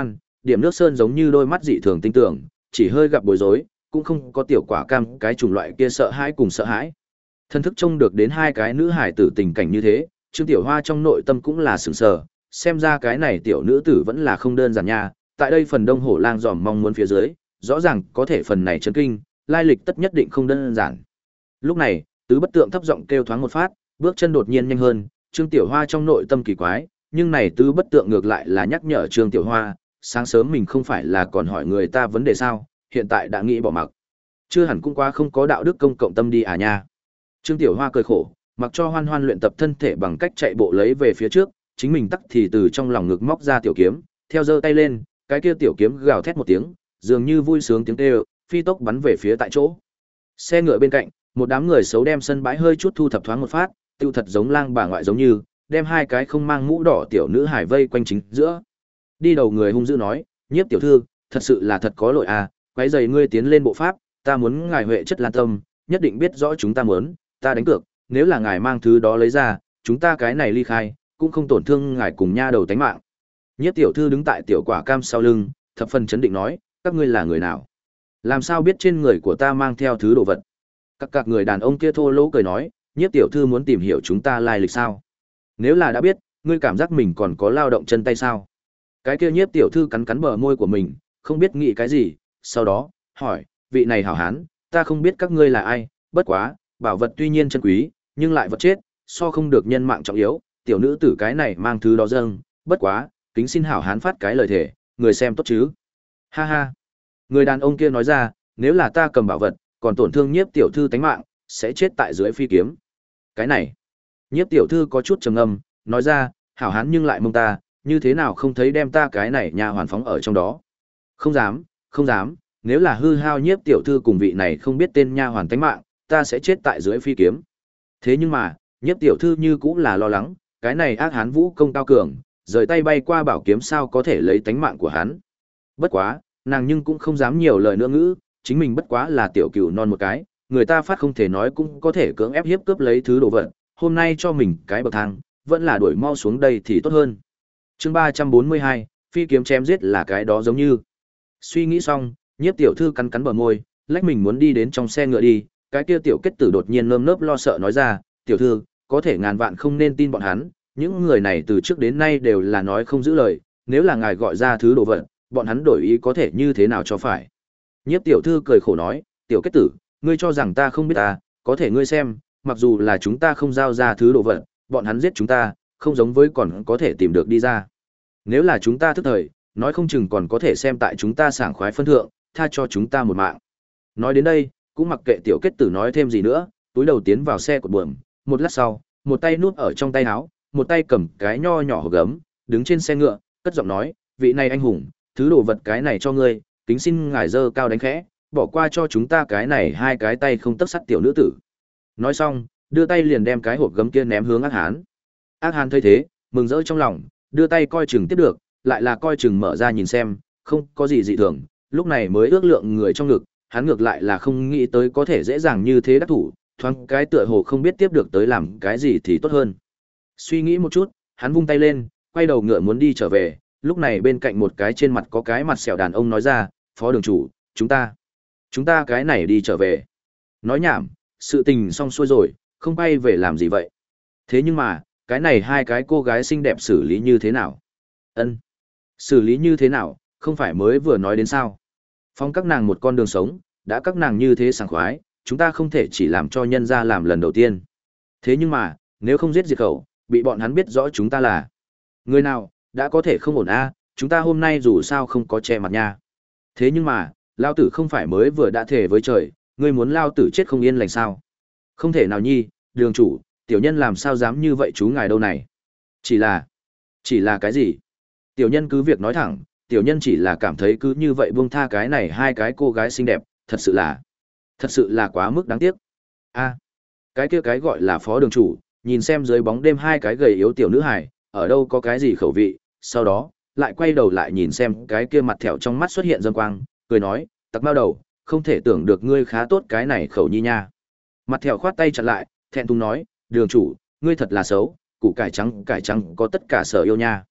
điểm nước sơn giống như đôi mắt dị thường tinh tưởng, chỉ hơi gặp bối rối, cũng không có tiểu quả cam cái chủng loại kia sợ hãi cùng sợ hãi. Thân thức trông được đến hai cái nữ hải tử tình cảnh như thế, Trương Tiểu Hoa trong nội tâm cũng là sửng sờ, xem ra cái này tiểu nữ tử vẫn là không đơn giản nha, tại đây phần Đông Hổ Lang dòm mong muốn phía dưới, rõ ràng có thể phần này chấn kinh, lai lịch tất nhất định không đơn giản. Lúc này, Tứ Bất Tượng thấp giọng kêu thoáng một phát, bước chân đột nhiên nhanh hơn, Trương Tiểu Hoa trong nội tâm kỳ quái, nhưng này Tứ Bất Tượng ngược lại là nhắc nhở Trương Tiểu Hoa, sáng sớm mình không phải là còn hỏi người ta vấn đề sao, hiện tại đã nghĩ bỏ mặc. Chưa hẳn cũng quá không có đạo đức công cộng tâm đi à nha. Trương Tiểu Hoa cười khổ, mặc cho Hoan Hoan luyện tập thân thể bằng cách chạy bộ lấy về phía trước, chính mình tắc thì từ trong lòng ngực móc ra tiểu kiếm, theo giơ tay lên, cái kia tiểu kiếm gào thét một tiếng, dường như vui sướng tiếng kêu, phi tốc bắn về phía tại chỗ. Xe ngựa bên cạnh, một đám người xấu đem sân bãi hơi chút thu thập thoáng một phát, tiêu thật giống lang bà ngoại giống như, đem hai cái không mang mũ đỏ tiểu nữ hải vây quanh chính giữa. Đi đầu người hung dữ nói, Nhiếp tiểu thư, thật sự là thật có lỗi à, quấy rầy ngươi tiến lên bộ pháp, ta muốn ngài huệ chất lan tâm, nhất định biết rõ chúng ta muốn, ta đánh cược, nếu là ngài mang thứ đó lấy ra, chúng ta cái này ly khai, cũng không tổn thương ngài cùng nha đầu tánh mạng. Nhiếp tiểu thư đứng tại tiểu quả cam sau lưng, thập phần chấn định nói, các ngươi là người nào? Làm sao biết trên người của ta mang theo thứ đồ vật? Các các người đàn ông kia thô lỗ cười nói, Nhiếp tiểu thư muốn tìm hiểu chúng ta lai lịch sao? Nếu là đã biết, ngươi cảm giác mình còn có lao động chân tay sao? Cái kia Nhiếp tiểu thư cắn cắn bờ môi của mình, không biết nghĩ cái gì, sau đó, hỏi, vị này hảo hán, ta không biết các ngươi là ai, bất quá, bảo vật tuy nhiên chân quý, nhưng lại vật chết, so không được nhân mạng trọng yếu, tiểu nữ tử cái này mang thứ đó dâng, bất quá, kính xin hảo hán phát cái lời thể, người xem tốt chứ. Ha ha. Người đàn ông kia nói ra, nếu là ta cầm bảo vật, còn tổn thương Nhiếp tiểu thư tánh mạng, sẽ chết tại dưới phi kiếm. Cái này. Nhiếp tiểu thư có chút trầm ngâm, nói ra, hảo hán nhưng lại mông ta, như thế nào không thấy đem ta cái này nhà hoàn phóng ở trong đó. Không dám, không dám, nếu là hư hao Nhiếp tiểu thư cùng vị này không biết tên nha hoàn tánh mạng, ta sẽ chết tại dưới phi kiếm. Thế nhưng mà, Nhiếp tiểu thư như cũng là lo lắng, cái này ác hán vũ công cao cường, rời tay bay qua bảo kiếm sao có thể lấy tánh mạng của hắn. Bất quá, nàng nhưng cũng không dám nhiều lời nữa ngữ, chính mình bất quá là tiểu cừu non một cái, người ta phát không thể nói cũng có thể cưỡng ép hiếp cướp lấy thứ đồ vật, hôm nay cho mình cái bậc thang, vẫn là đuổi mau xuống đây thì tốt hơn. Chương ba trăm bốn mươi hai, phi kiếm chém giết là cái đó giống như. Suy nghĩ xong, Nhiếp tiểu thư cắn cắn bờ môi, lách mình muốn đi đến trong xe ngựa đi, cái kia tiểu kết tử đột nhiên nơm nớp lo sợ nói ra, tiểu thư, có thể ngàn vạn không nên tin bọn hắn, những người này từ trước đến nay đều là nói không giữ lời, nếu là ngài gọi ra thứ đồ vật, bọn hắn đổi ý có thể như thế nào cho phải. Nhiếp tiểu thư cười khổ nói, tiểu kết tử, ngươi cho rằng ta không biết ta, có thể ngươi xem, mặc dù là chúng ta không giao ra thứ đồ vật, bọn hắn giết chúng ta, không giống với còn có thể tìm được đi ra. Nếu là chúng ta thức thời, nói không chừng còn có thể xem tại chúng ta sảng khoái phân thượng, tha cho chúng ta một mạng. Nói đến đây, cũng mặc kệ tiểu kết tử nói thêm gì nữa, túi đầu tiến vào xe của buồm, một lát sau, một tay nuốt ở trong tay áo, một tay cầm cái nho nhỏ hộp gấm, đứng trên xe ngựa, cất giọng nói, vị này anh hùng, thứ đồ vật cái này cho ngươi, kính xin ngài dơ cao đánh khẽ, bỏ qua cho chúng ta cái này hai cái tay không tấc sắt tiểu nữ tử. Nói xong, đưa tay liền đem cái hộp gấm kia ném hướng ác hán. Ác hán thấy thế, mừng rỡ trong lòng, đưa tay coi chừng tiếp được, lại là coi chừng mở ra nhìn xem, không có gì dị thường, lúc này mới ước lượng người trong ngực, hắn ngược lại là không nghĩ tới có thể dễ dàng như thế đắc thủ, thoáng cái tựa hồ không biết tiếp được tới làm cái gì thì tốt hơn. Suy nghĩ một chút, hắn vung tay lên, quay đầu ngựa muốn đi trở về, lúc này bên cạnh một cái trên mặt có cái mặt sẹo đàn ông nói ra, phó đường chủ, chúng ta, chúng ta cái này đi trở về. Nói nhảm, sự tình xong xuôi rồi, không bay về làm gì vậy. Thế nhưng mà, cái này hai cái cô gái xinh đẹp xử lý như thế nào? Ân, xử lý như thế nào, không phải mới vừa nói đến sao? Phong các nàng một con đường sống, đã các nàng như thế sảng khoái, chúng ta không thể chỉ làm cho nhân ra làm lần đầu tiên. Thế nhưng mà, nếu không giết diệt khẩu, bị bọn hắn biết rõ chúng ta là người nào, đã có thể không ổn a, chúng ta hôm nay dù sao không có che mặt nha. Thế nhưng mà, lao tử không phải mới vừa đã thề với trời, ngươi muốn lao tử chết không yên lành sao? Không thể nào nhi, đường chủ, tiểu nhân làm sao dám như vậy chú ngài đâu này? Chỉ là, chỉ là cái gì? Tiểu nhân cứ việc nói thẳng, tiểu nhân chỉ là cảm thấy cứ như vậy buông tha cái này hai cái cô gái xinh đẹp, thật sự là, thật sự là quá mức đáng tiếc. A, cái kia cái gọi là phó đường chủ, nhìn xem dưới bóng đêm hai cái gầy yếu tiểu nữ hài, ở đâu có cái gì khẩu vị, sau đó, lại quay đầu lại nhìn xem cái kia mặt thẹo trong mắt xuất hiện dâm quang, cười nói, tặc bao đầu, không thể tưởng được ngươi khá tốt cái này khẩu nhi nha. Mặt thẹo khoát tay chặn lại, thẹn thùng nói, đường chủ, ngươi thật là xấu, củ cải trắng, cải trắng có tất cả sở yêu nha.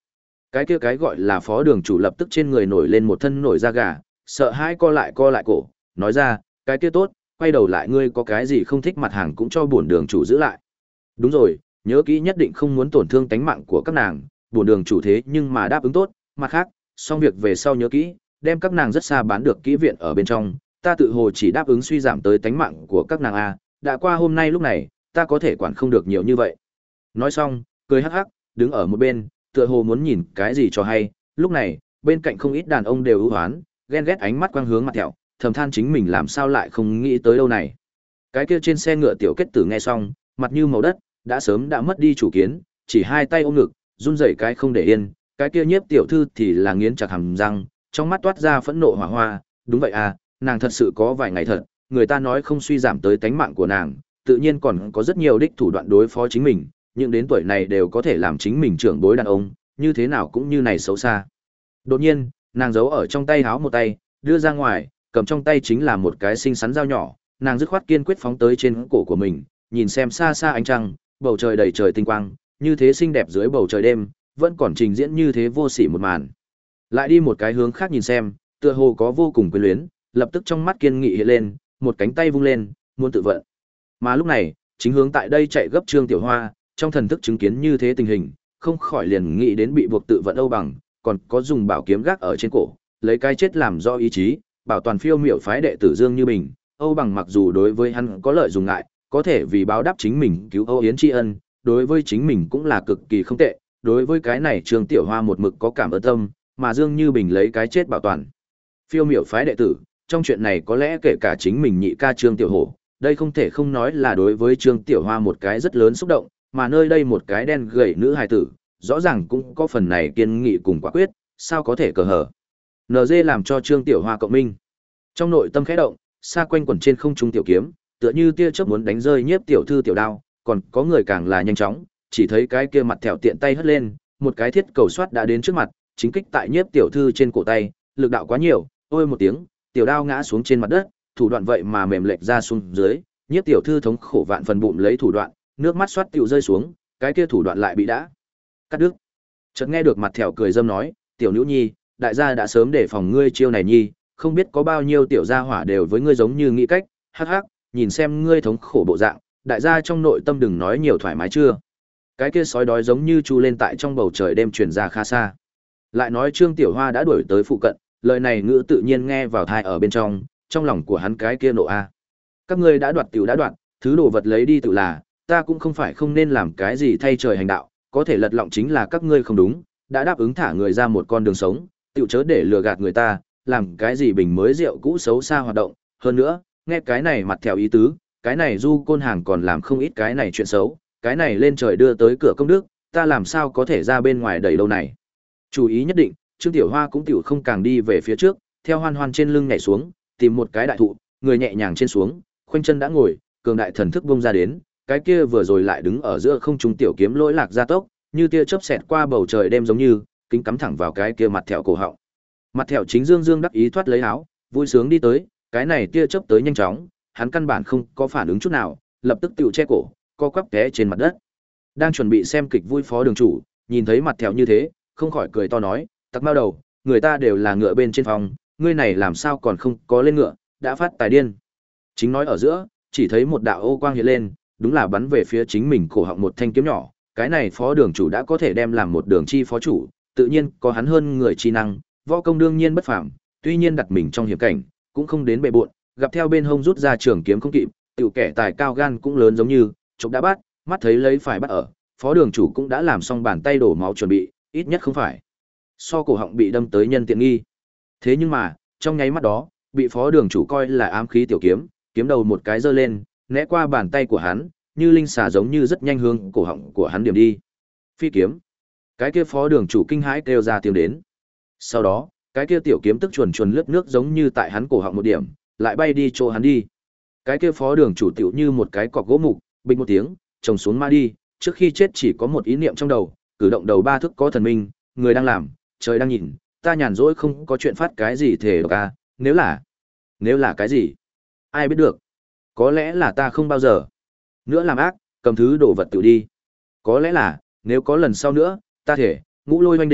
Cái kia cái gọi là phó đường chủ lập tức trên người nổi lên một thân nổi da gà, sợ hãi co lại co lại cổ, nói ra, cái kia tốt, quay đầu lại ngươi có cái gì không thích mặt hàng cũng cho bổn đường chủ giữ lại. Đúng rồi, nhớ kỹ nhất định không muốn tổn thương tánh mạng của các nàng, bổn đường chủ thế nhưng mà đáp ứng tốt, mặt khác, xong việc về sau nhớ kỹ, đem các nàng rất xa bán được kỹ viện ở bên trong, ta tự hồ chỉ đáp ứng suy giảm tới tánh mạng của các nàng a, đã qua hôm nay lúc này, ta có thể quản không được nhiều như vậy. Nói xong, cười hắc hắc, đứng ở một bên, tựa hồ muốn nhìn cái gì cho hay, lúc này, bên cạnh không ít đàn ông đều ưu hoán, ghen ghét ánh mắt quang hướng mặt thẹo, thầm than chính mình làm sao lại không nghĩ tới đâu này. Cái kia trên xe ngựa tiểu kết tử nghe xong, mặt như màu đất, đã sớm đã mất đi chủ kiến, chỉ hai tay ôm ngực, run rẩy cái không để yên, cái kia nhiếp tiểu thư thì là nghiến chặt hàm răng, trong mắt toát ra phẫn nộ hỏa hoa, đúng vậy à, nàng thật sự có vài ngày thật, người ta nói không suy giảm tới tánh mạng của nàng, tự nhiên còn có rất nhiều đích thủ đoạn đối phó chính mình, nhưng đến tuổi này đều có thể làm chính mình trưởng bối đàn ông, như thế nào cũng như này xấu xa. Đột nhiên, nàng giấu ở trong tay háo một tay, đưa ra ngoài, cầm trong tay chính là một cái xinh xắn dao nhỏ, nàng dứt khoát kiên quyết phóng tới trên cổ của mình, nhìn xem xa xa ánh trăng, bầu trời đầy trời tinh quang, như thế xinh đẹp dưới bầu trời đêm, vẫn còn trình diễn như thế vô sỉ một màn. Lại đi một cái hướng khác nhìn xem, tựa hồ có vô cùng quyến luyến, lập tức trong mắt kiên nghị hiện lên, một cánh tay vung lên, muốn tự vận. Mà lúc này, chính hướng tại đây chạy gấp Trương Tiểu Hoa, trong thần thức chứng kiến như thế tình hình, không khỏi liền nghĩ đến bị buộc tự vận Âu Bằng, còn có dùng bảo kiếm gác ở trên cổ, lấy cái chết làm do ý chí, bảo toàn phiêu miểu phái đệ tử Dương Như Bình. Âu Bằng mặc dù đối với hắn có lợi dùng ngại, có thể vì báo đáp chính mình cứu Âu Yến tri ân, đối với chính mình cũng là cực kỳ không tệ, đối với cái này Trương Tiểu Hoa một mực có cảm ơn tâm, mà Dương Như Bình lấy cái chết bảo toàn phiêu miểu phái đệ tử, trong chuyện này có lẽ kể cả chính mình nhị ca Trương Tiểu Hổ, đây không thể không nói là đối với Trương Tiểu Hoa một cái rất lớn xúc động, mà nơi đây một cái đen gầy nữ hài tử, rõ ràng cũng có phần này kiên nghị cùng quả quyết, sao có thể cờ hở. en giê làm cho Trương Tiểu Hoa cộng minh. Trong nội tâm khẽ động, xa quanh quẩn trên không trung tiểu kiếm, tựa như tia chớp muốn đánh rơi nhiếp tiểu thư tiểu đao, còn có người càng là nhanh chóng, chỉ thấy cái kia mặt thẹo tiện tay hất lên, một cái thiết cầu xoát đã đến trước mặt, chính kích tại nhiếp tiểu thư trên cổ tay, lực đạo quá nhiều, ôi một tiếng, tiểu đao ngã xuống trên mặt đất, thủ đoạn vậy mà mềm lệch ra xuống dưới, nhiếp tiểu thư thống khổ vạn phần bụng lấy thủ đoạn, nước mắt xoát tiểu rơi xuống, cái kia thủ đoạn lại bị đã cắt đứt. Chợt nghe được mặt thẹo cười dâm nói, tiểu nữ nhi, đại gia đã sớm để phòng ngươi chiêu này nhi, không biết có bao nhiêu tiểu gia hỏa đều với ngươi giống như nghĩ cách, hắc hắc, nhìn xem ngươi thống khổ bộ dạng, đại gia trong nội tâm đừng nói nhiều thoải mái chưa. Cái kia sói đói giống như chu lên tại trong bầu trời đêm truyền ra khá xa. Lại nói Trương Tiểu Hoa đã đuổi tới phụ cận, lời này ngữ tự nhiên nghe vào tai ở bên trong, trong lòng của hắn cái kia nộ a. Các ngươi đã đoạt tiểu đã đoạt, thứ đồ vật lấy đi tự là, ta cũng không phải không nên làm cái gì thay trời hành đạo, có thể lật lọng chính là các ngươi không đúng, đã đáp ứng thả người ra một con đường sống, tiểu chớ để lừa gạt người ta, làm cái gì bình mới rượu cũ xấu xa hoạt động, hơn nữa, nghe cái này mặt theo ý tứ, cái này du côn hàng còn làm không ít cái này chuyện xấu, cái này lên trời đưa tới cửa công đức, ta làm sao có thể ra bên ngoài đẩy đâu này. Chú ý nhất định, Trương Tiểu Hoa cũng tiểu không càng đi về phía trước, theo Hoan Hoan trên lưng nhảy xuống, tìm một cái đại thụ, người nhẹ nhàng trên xuống, khoanh chân đã ngồi, cường đại thần thức bung ra đến, cái kia vừa rồi lại đứng ở giữa không trung tiểu kiếm lỗi lạc gia tốc, như tia chớp xẹt qua bầu trời đêm giống như, kính cắm thẳng vào cái kia mặt thẹo cổ họng. Mặt thẹo chính dương dương đắc ý thoát lấy áo, vui sướng đi tới, cái này tia chớp tới nhanh chóng, hắn căn bản không có phản ứng chút nào, lập tức tiểu che cổ, co quắp té trên mặt đất. Đang chuẩn bị xem kịch vui phó đường chủ, nhìn thấy mặt thẹo như thế, không khỏi cười to nói, tặc mao đầu, người ta đều là ngựa bên trên phòng, ngươi này làm sao còn không có lên ngựa, đã phát tài điên. Chính nói ở giữa, chỉ thấy một đạo ô quang hiện lên, đúng là bắn về phía chính mình cổ họng một thanh kiếm nhỏ, cái này phó đường chủ đã có thể đem làm một đường chi phó chủ, tự nhiên có hắn hơn người chi năng, võ công đương nhiên bất phàm, tuy nhiên đặt mình trong hiểm cảnh, cũng không đến bệ bội, gặp theo bên hông rút ra trường kiếm không kịp, tiểu kẻ tài cao gan cũng lớn giống như, chụp đã bắt, mắt thấy lấy phải bắt ở, phó đường chủ cũng đã làm xong bàn tay đổ máu chuẩn bị, ít nhất không phải so cổ họng bị đâm tới nhân tiện nghi. Thế nhưng mà, trong nháy mắt đó, bị phó đường chủ coi là ám khí tiểu kiếm, kiếm đầu một cái giơ lên, né qua bàn tay của hắn, như linh xà giống như rất nhanh hướng cổ họng của hắn điểm đi. Phi kiếm. Cái kia phó đường chủ kinh hãi kêu ra tiếng đến. Sau đó, cái kia tiểu kiếm tức chuồn chuồn lướt nước giống như tại hắn cổ họng một điểm, lại bay đi chỗ hắn đi. Cái kia phó đường chủ tiểu như một cái cọc gỗ mục, bình một tiếng, trồng xuống ma đi, trước khi chết chỉ có một ý niệm trong đầu, cử động đầu ba thức có thần minh, người đang làm, trời đang nhìn, ta nhàn rỗi không có chuyện phát cái gì thể ca, nếu là, nếu là cái gì, ai biết được, có lẽ là ta không bao giờ nữa làm ác, cầm thứ đồ vật tự đi, có lẽ là, nếu có lần sau nữa, ta thể, ngũ lôi oanh đỉnh,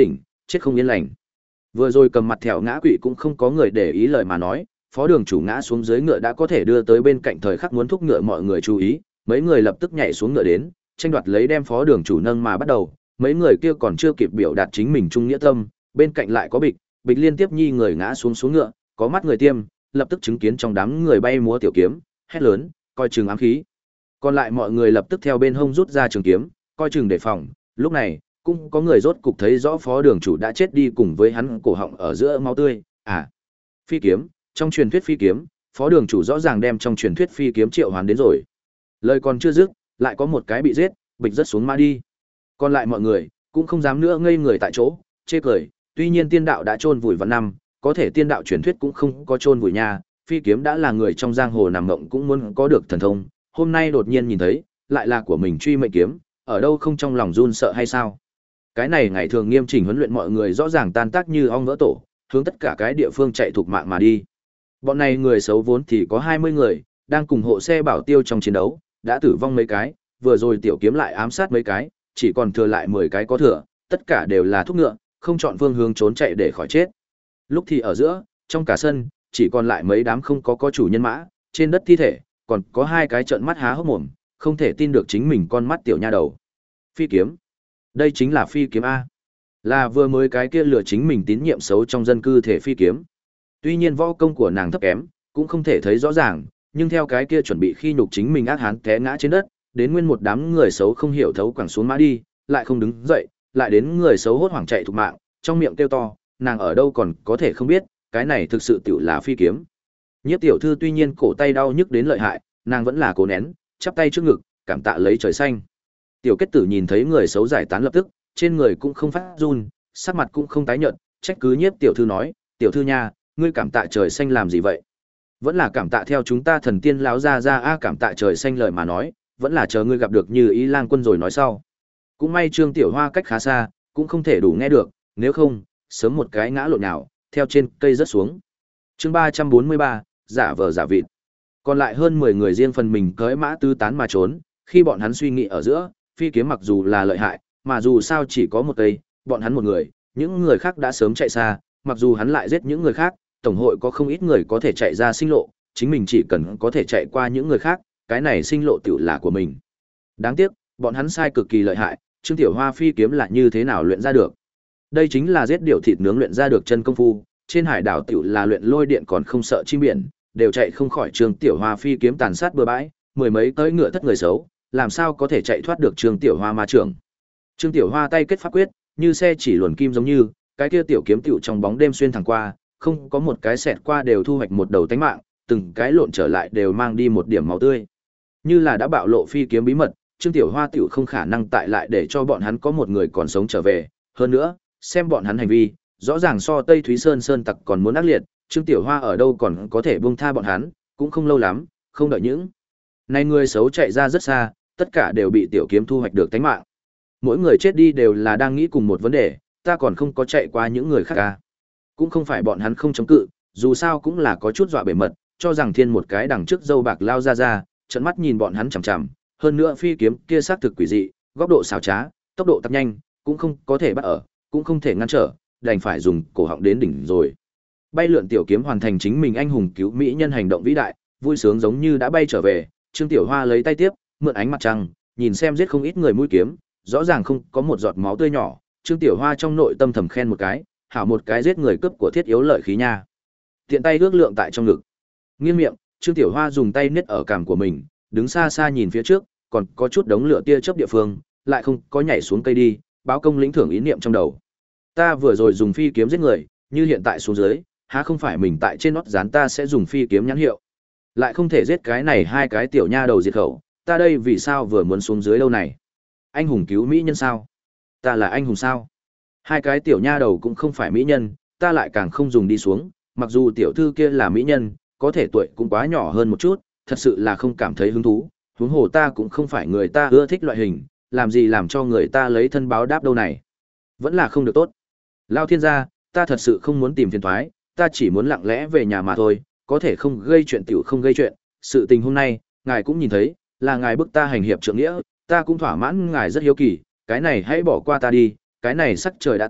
chết không yên lành. Vừa rồi cầm mặt thẻo ngã quỵ cũng không có người để ý lời mà nói, phó đường chủ ngã xuống dưới ngựa đã có thể đưa tới bên cạnh thời khắc muốn thúc ngựa mọi người chú ý, mấy người lập tức nhảy xuống ngựa đến, tranh đoạt lấy đem phó đường chủ nâng mà bắt đầu, mấy người kia còn chưa kịp biểu đạt chính mình trung nghĩa tâm, bên cạnh lại có bịch, bịch liên tiếp nhi người ngã xuống xuống ngựa, có mắt người tiêm, lập tức chứng kiến trong đám người bay múa tiểu kiếm, hét lớn, coi chừng ám khí. Còn lại mọi người lập tức theo bên hông rút ra trường kiếm, coi chừng đề phòng, lúc này, cũng có người rốt cục thấy rõ phó đường chủ đã chết đi cùng với hắn cổ họng ở giữa máu tươi, à, phi kiếm, trong truyền thuyết phi kiếm, phó đường chủ rõ ràng đem trong truyền thuyết phi kiếm triệu hoán đến rồi. Lời còn chưa dứt, lại có một cái bị giết, bịch rất xuống ma đi. Còn lại mọi người, cũng không dám nữa ngây người tại chỗ, chê cười, tuy nhiên tiên đạo đã chôn vùi vạn năm, có thể tiên đạo truyền thuyết cũng không có chôn vùi nha, phi kiếm đã là người trong giang hồ nằm ngộng cũng muốn có được thần thông, hôm nay đột nhiên nhìn thấy, lại là của mình truy mệnh kiếm, ở đâu không trong lòng run sợ hay sao? Cái này ngày thường nghiêm chỉnh huấn luyện mọi người rõ ràng tan tác như ong vỡ tổ, hướng tất cả cái địa phương chạy thục mạng mà đi. Bọn này người xấu vốn thì có hai mươi người, đang cùng hộ xe bảo tiêu trong chiến đấu, đã tử vong mấy cái, vừa rồi tiểu kiếm lại ám sát mấy cái, chỉ còn thừa lại mười cái có thừa, tất cả đều là thúc ngựa, không chọn phương hướng trốn chạy để khỏi chết. Lúc thì ở giữa, trong cả sân, chỉ còn lại mấy đám không có có chủ nhân mã, trên đất thi thể, còn có hai cái trợn mắt há hốc mồm, không thể tin được chính mình con mắt tiểu nha đầu. Phi kiếm. Đây chính là phi kiếm A. Là vừa mới cái kia lừa chính mình tín nhiệm xấu trong dân cư thể phi kiếm. Tuy nhiên võ công của nàng thấp kém, cũng không thể thấy rõ ràng, nhưng theo cái kia chuẩn bị khi nhục chính mình ác hán té ngã trên đất, đến nguyên một đám người xấu không hiểu thấu quẳng xuống mã đi, lại không đứng dậy, lại đến người xấu hốt hoảng chạy thục mạng, trong miệng kêu to, nàng ở đâu còn có thể không biết, cái này thực sự tiểu là phi kiếm. Nhiếp tiểu thư tuy nhiên cổ tay đau nhức đến lợi hại, nàng vẫn là cố nén, chắp tay trước ngực, cảm tạ lấy trời xanh. Tiểu kết tử nhìn thấy người xấu giải tán lập tức, trên người cũng không phát run, sắc mặt cũng không tái nhợt, trách cứ nhiếp tiểu thư nói, tiểu thư nha, ngươi cảm tạ trời xanh làm gì vậy? Vẫn là cảm tạ theo chúng ta thần tiên lão ra ra a cảm tạ trời xanh lời mà nói, vẫn là chờ ngươi gặp được Như Ý Lang Quân rồi nói sau. Cũng may Trương Tiểu Hoa cách khá xa, cũng không thể đủ nghe được, nếu không, sớm một cái ngã lộn nào, theo trên cây rớt xuống. Chương ba trăm bốn mươi ba, giả vờ giả vịt. Còn lại hơn mười người riêng phần mình cưỡi mã tứ tán mà trốn, khi bọn hắn suy nghĩ ở giữa, phi kiếm mặc dù là lợi hại, mà dù sao chỉ có một cây, bọn hắn một người, những người khác đã sớm chạy xa, mặc dù hắn lại giết những người khác, tổng hội có không ít người có thể chạy ra sinh lộ, chính mình chỉ cần có thể chạy qua những người khác, cái này sinh lộ tiểu là của mình. Đáng tiếc, bọn hắn sai cực kỳ lợi hại, Trương Tiểu Hoa phi kiếm là như thế nào luyện ra được? Đây chính là giết điểu thịt nướng luyện ra được chân công phu, trên hải đảo tiểu là luyện lôi điện còn không sợ chim biển, đều chạy không khỏi Trương Tiểu Hoa phi kiếm tàn sát bừa bãi, mười mấy tới ngựa thất người xấu, làm sao có thể chạy thoát được Trương Tiểu Hoa ma trưởng. Trương Tiểu Hoa tay kết pháp quyết, như xe chỉ luồn kim giống như, cái kia tiểu kiếm tiểu trong bóng đêm xuyên thẳng qua, không có một cái xẹt qua đều thu hoạch một đầu tánh mạng, từng cái lộn trở lại đều mang đi một điểm máu tươi. Như là đã bạo lộ phi kiếm bí mật, Trương Tiểu Hoa tiểu không khả năng tại lại để cho bọn hắn có một người còn sống trở về, hơn nữa, xem bọn hắn hành vi, rõ ràng so Tây Thúy Sơn sơn tặc còn muốn ác liệt, Trương Tiểu Hoa ở đâu còn có thể buông tha bọn hắn, cũng không lâu lắm, không đợi những này người xấu chạy ra rất xa, tất cả đều bị tiểu kiếm thu hoạch được tánh mạng. Mỗi người chết đi đều là đang nghĩ cùng một vấn đề, ta còn không có chạy qua những người khác à. Cũng không phải bọn hắn không chống cự, dù sao cũng là có chút dọa bể mật, cho rằng thiên một cái đằng trước dâu bạc lao ra ra, trận mắt nhìn bọn hắn chằm chằm, hơn nữa phi kiếm kia xác thực quỷ dị, góc độ xảo trá, tốc độ tăng nhanh, cũng không có thể bắt ở, cũng không thể ngăn trở, đành phải dùng cổ họng đến đỉnh rồi. Bay lượn tiểu kiếm hoàn thành chính mình anh hùng cứu mỹ nhân hành động vĩ đại, vui sướng giống như đã bay trở về, Trương Tiểu Hoa lấy tay tiếp, mượn ánh mặt trăng, nhìn xem giết không ít người mũi kiếm, rõ ràng không có một giọt máu tươi nhỏ, Trương Tiểu Hoa trong nội tâm thầm khen một cái, hảo một cái giết người cướp của thiết yếu lợi khí nha. Tiện tay ước lượng tại trong ngực. Nghiêng miệng, Trương Tiểu Hoa dùng tay niết ở cằm của mình, đứng xa xa nhìn phía trước, còn có chút đống lửa tia chớp địa phương, lại không có nhảy xuống cây đi, báo công lĩnh thưởng ý niệm trong đầu. Ta vừa rồi dùng phi kiếm giết người, như hiện tại xuống dưới, há không phải mình tại trên nót dán ta sẽ dùng phi kiếm nhãn hiệu. Lại không thể giết cái này hai cái tiểu nha đầu diệt khẩu, ta đây vì sao vừa muốn xuống dưới lâu này? Anh hùng cứu mỹ nhân sao? Ta là anh hùng sao? Hai cái tiểu nha đầu cũng không phải mỹ nhân, ta lại càng không dùng đi xuống, mặc dù tiểu thư kia là mỹ nhân, có thể tuổi cũng quá nhỏ hơn một chút, thật sự là không cảm thấy hứng thú, huống hồ ta cũng không phải người ta ưa thích loại hình, làm gì làm cho người ta lấy thân báo đáp đâu này. Vẫn là không được tốt. Lao thiên gia, ta thật sự không muốn tìm phiền toái, ta chỉ muốn lặng lẽ về nhà mà thôi, có thể không gây chuyện tiểu không gây chuyện, sự tình hôm nay, ngài cũng nhìn thấy, là ngài bức ta hành hiệp trượng nghĩa, ta cũng thỏa mãn ngài rất hiếu kỳ, cái này hãy bỏ qua ta đi, cái này sắc trời đã tối,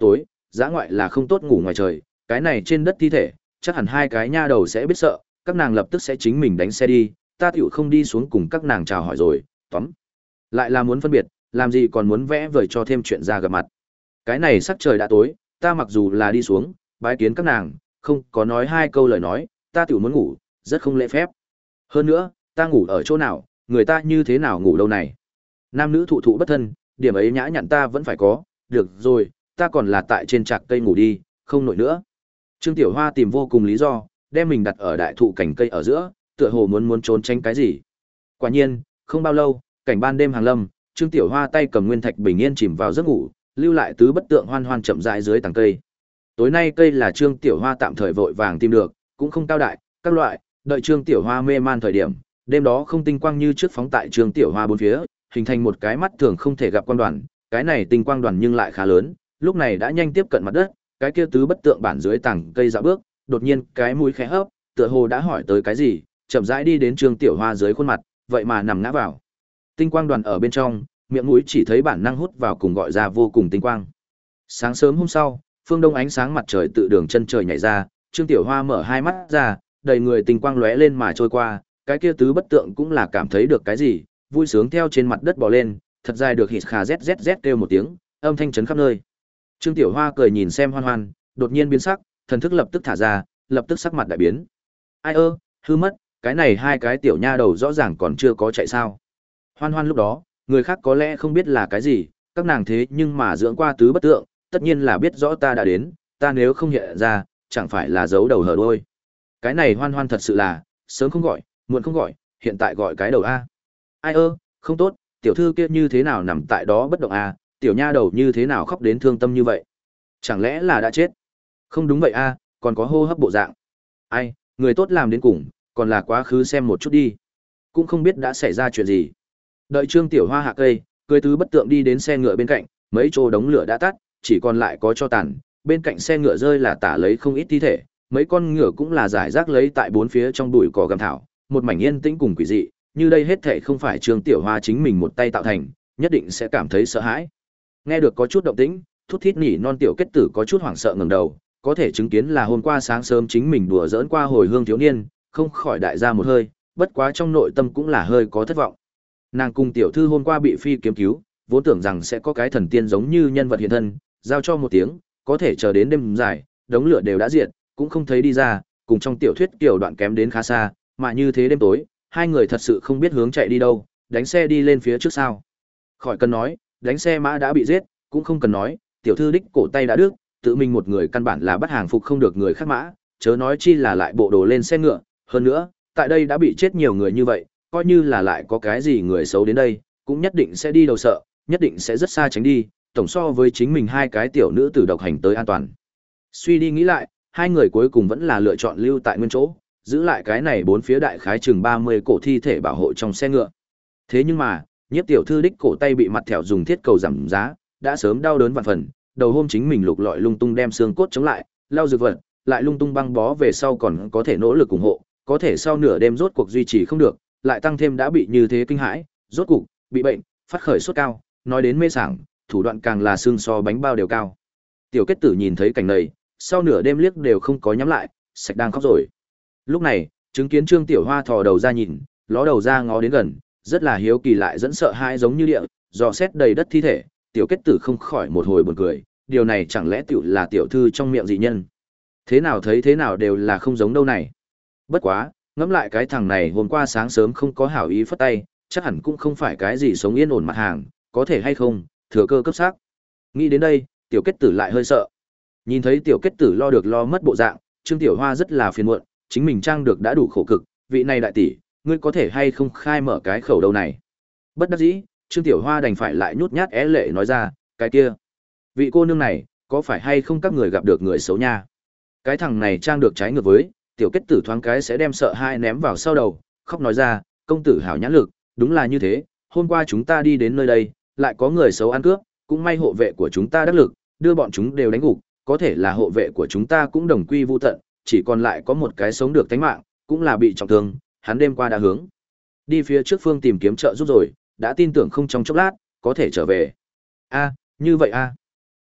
dã ngoại là không tốt ngủ ngoài trời, cái này trên đất thi thể, chắc hẳn hai cái nha đầu sẽ biết sợ, các nàng lập tức sẽ chính mình đánh xe đi, ta tiểu không đi xuống cùng các nàng chào hỏi rồi, tóm. Lại là muốn phân biệt, làm gì còn muốn vẽ vời cho thêm chuyện ra gặp mặt. Cái này sắc trời đã tối, ta mặc dù là đi xuống, bái kiến các nàng, không có nói hai câu lời nói, ta tiểu muốn ngủ, rất không lễ phép. Hơn nữa, ta ngủ ở chỗ nào, người ta như thế nào ngủ đâu này. Nam nữ thụ thụ bất thân, điểm ấy nhã nhặn ta vẫn phải có, được rồi, ta còn là tại trên trạc cây ngủ đi, không nổi nữa. Trương Tiểu Hoa tìm vô cùng lý do, đem mình đặt ở đại thụ cành cây ở giữa, tựa hồ muốn muốn trốn tránh cái gì. Quả nhiên, không bao lâu, cảnh ban đêm hàng lâm, Trương Tiểu Hoa tay cầm nguyên thạch bình yên chìm vào giấc ngủ, lưu lại tứ bất tượng hoan hoan chậm rãi dưới tầng cây. Tối nay cây là Trương Tiểu Hoa tạm thời vội vàng tìm được, cũng không cao đại, các loại, đợi Trương Tiểu Hoa mê man thời điểm, đêm đó không tinh quang như trước phóng tại Trương Tiểu Hoa bốn phía, hình thành một cái mắt thường không thể gặp quang đoàn, cái này tinh quang đoàn nhưng lại khá lớn, lúc này đã nhanh tiếp cận mặt đất, cái kia tứ bất tượng bản dưới tầng cây dạo bước, đột nhiên cái mũi khẽ hấp, tựa hồ đã hỏi tới cái gì, chậm rãi đi đến Trương Tiểu Hoa dưới khuôn mặt, vậy mà nằm ngã vào. Tinh quang đoàn ở bên trong, miệng mũi chỉ thấy bản năng hút vào cùng gọi ra vô cùng tinh quang. Sáng sớm hôm sau, phương đông ánh sáng mặt trời tự đường chân trời nhảy ra, Trương Tiểu Hoa mở hai mắt ra, đầy người tinh quang lóe lên mà trôi qua, cái kia tứ bất tượng cũng là cảm thấy được cái gì, vui sướng theo trên mặt đất bò lên, thật dài được hít khà rét rét rét kêu một tiếng, âm thanh chấn khắp nơi. Trương Tiểu Hoa cười nhìn xem Hoan Hoan, đột nhiên biến sắc, thần thức lập tức thả ra, lập tức sắc mặt đại biến. Ai ơ, hư mất, cái này hai cái tiểu nha đầu rõ ràng còn chưa có chạy sao? Hoan Hoan lúc đó, người khác có lẽ không biết là cái gì, các nàng thế nhưng mà dưỡng qua tứ bất tượng, tất nhiên là biết rõ ta đã đến, ta nếu không hiện ra, chẳng phải là giấu đầu hở đuôi. Cái này Hoan Hoan thật sự là, sớm không gọi, muộn không gọi, hiện tại gọi cái đầu a. Ai ơ, không tốt, tiểu thư kia như thế nào nằm tại đó bất động a, tiểu nha đầu như thế nào khóc đến thương tâm như vậy? Chẳng lẽ là đã chết? Không đúng vậy a, còn có hô hấp bộ dạng. Ai, người tốt làm đến cùng, còn là quá khứ xem một chút đi. Cũng không biết đã xảy ra chuyện gì. Đợi Trương Tiểu Hoa hạ cây, cười tứ bất tượng đi đến xe ngựa bên cạnh, mấy chỗ đống lửa đã tắt, chỉ còn lại có tro tàn, bên cạnh xe ngựa rơi là tả lấy không ít thi thể, mấy con ngựa cũng là giải rác lấy tại bốn phía trong bụi cỏ gầm thảo, một mảnh yên tĩnh cùng quỷ dị, như đây hết thảy không phải Trương Tiểu Hoa chính mình một tay tạo thành, nhất định sẽ cảm thấy sợ hãi. Nghe được có chút động tĩnh, thút thít nỉ non tiểu kết tử có chút hoảng sợ ngẩng đầu, có thể chứng kiến là hôm qua sáng sớm chính mình đùa giỡn qua hồi hương thiếu niên, không khỏi đại ra một hơi, bất quá trong nội tâm cũng là hơi có thất vọng. Nàng cùng tiểu thư hôm qua bị phi kiếm cứu, vốn tưởng rằng sẽ có cái thần tiên giống như nhân vật hiện thân, giao cho một tiếng, có thể chờ đến đêm dài, đống lửa đều đã diệt, cũng không thấy đi ra, cùng trong tiểu thuyết kiểu đoạn kém đến khá xa, mà như thế đêm tối, hai người thật sự không biết hướng chạy đi đâu, đánh xe đi lên phía trước sao. Khỏi cần nói, đánh xe mã đã bị giết, cũng không cần nói, tiểu thư đích cổ tay đã đứt, tự mình một người căn bản là bắt hàng phục không được người khác mã, chớ nói chi là lại bộ đồ lên xe ngựa, hơn nữa, tại đây đã bị chết nhiều người như vậy, coi như là lại có cái gì người xấu đến đây, cũng nhất định sẽ đi đầu sợ, nhất định sẽ rất xa tránh đi, tổng so với chính mình hai cái tiểu nữ tử độc hành tới an toàn. Suy đi nghĩ lại, hai người cuối cùng vẫn là lựa chọn lưu tại nguyên chỗ, giữ lại cái này bốn phía đại khái chừng ba mươi cổ thi thể bảo hộ trong xe ngựa. Thế nhưng mà, Nhiếp tiểu thư đích cổ tay bị mặt thẹo dùng thiết cầu giảm giá, đã sớm đau đớn vạn phần, đầu hôm chính mình lục lọi lung tung đem xương cốt chống lại, lau dược vật, lại lung tung băng bó về sau còn có thể nỗ lực ủng hộ, có thể sau nửa đêm rốt cuộc duy trì không được, lại tăng thêm đã bị như thế kinh hãi, rốt cục bị bệnh, phát khởi sốt cao, nói đến mê sảng, thủ đoạn càng là xương so bánh bao đều cao. Tiểu kết tử nhìn thấy cảnh này, sau nửa đêm liếc đều không có nhắm lại, sạch đang khóc rồi. Lúc này, chứng kiến Trương Tiểu Hoa thò đầu ra nhìn, ló đầu ra ngó đến gần, rất là hiếu kỳ lại dẫn sợ hãi giống như địa, dò xét đầy đất thi thể, tiểu kết tử không khỏi một hồi buồn cười, điều này chẳng lẽ tiểu là tiểu thư trong miệng dị nhân. Thế nào thấy thế nào đều là không giống đâu này. Bất quá, ngẫm lại cái thằng này hôm qua sáng sớm không có hảo ý phất tay, chắc hẳn cũng không phải cái gì sống yên ổn mặt hàng, có thể hay không, thừa cơ cấp xác. Nghĩ đến đây, tiểu kết tử lại hơi sợ. Nhìn thấy tiểu kết tử lo được lo mất bộ dạng, Trương Tiểu Hoa rất là phiền muộn, chính mình trang được đã đủ khổ cực, vị này đại tỷ, ngươi có thể hay không khai mở cái khẩu đầu này. Bất đắc dĩ, Trương Tiểu Hoa đành phải lại nhút nhát é lệ nói ra, cái kia, vị cô nương này, có phải hay không các người gặp được người xấu nha? Cái thằng này trang được trái ngược với, tiểu kết tử thoáng cái sẽ đem sợ hai ném vào sau đầu, khóc nói ra, công tử hảo nhãn lực, đúng là như thế, hôm qua chúng ta đi đến nơi đây, lại có người xấu ăn cướp, cũng may hộ vệ của chúng ta đắc lực, đưa bọn chúng đều đánh gục, có thể là hộ vệ của chúng ta cũng đồng quy vu tận, chỉ còn lại có một cái sống được tánh mạng, cũng là bị trọng thương, hắn đêm qua đã hướng đi phía trước phương tìm kiếm trợ giúp rồi, đã tin tưởng không trong chốc lát có thể trở về. A, như vậy a.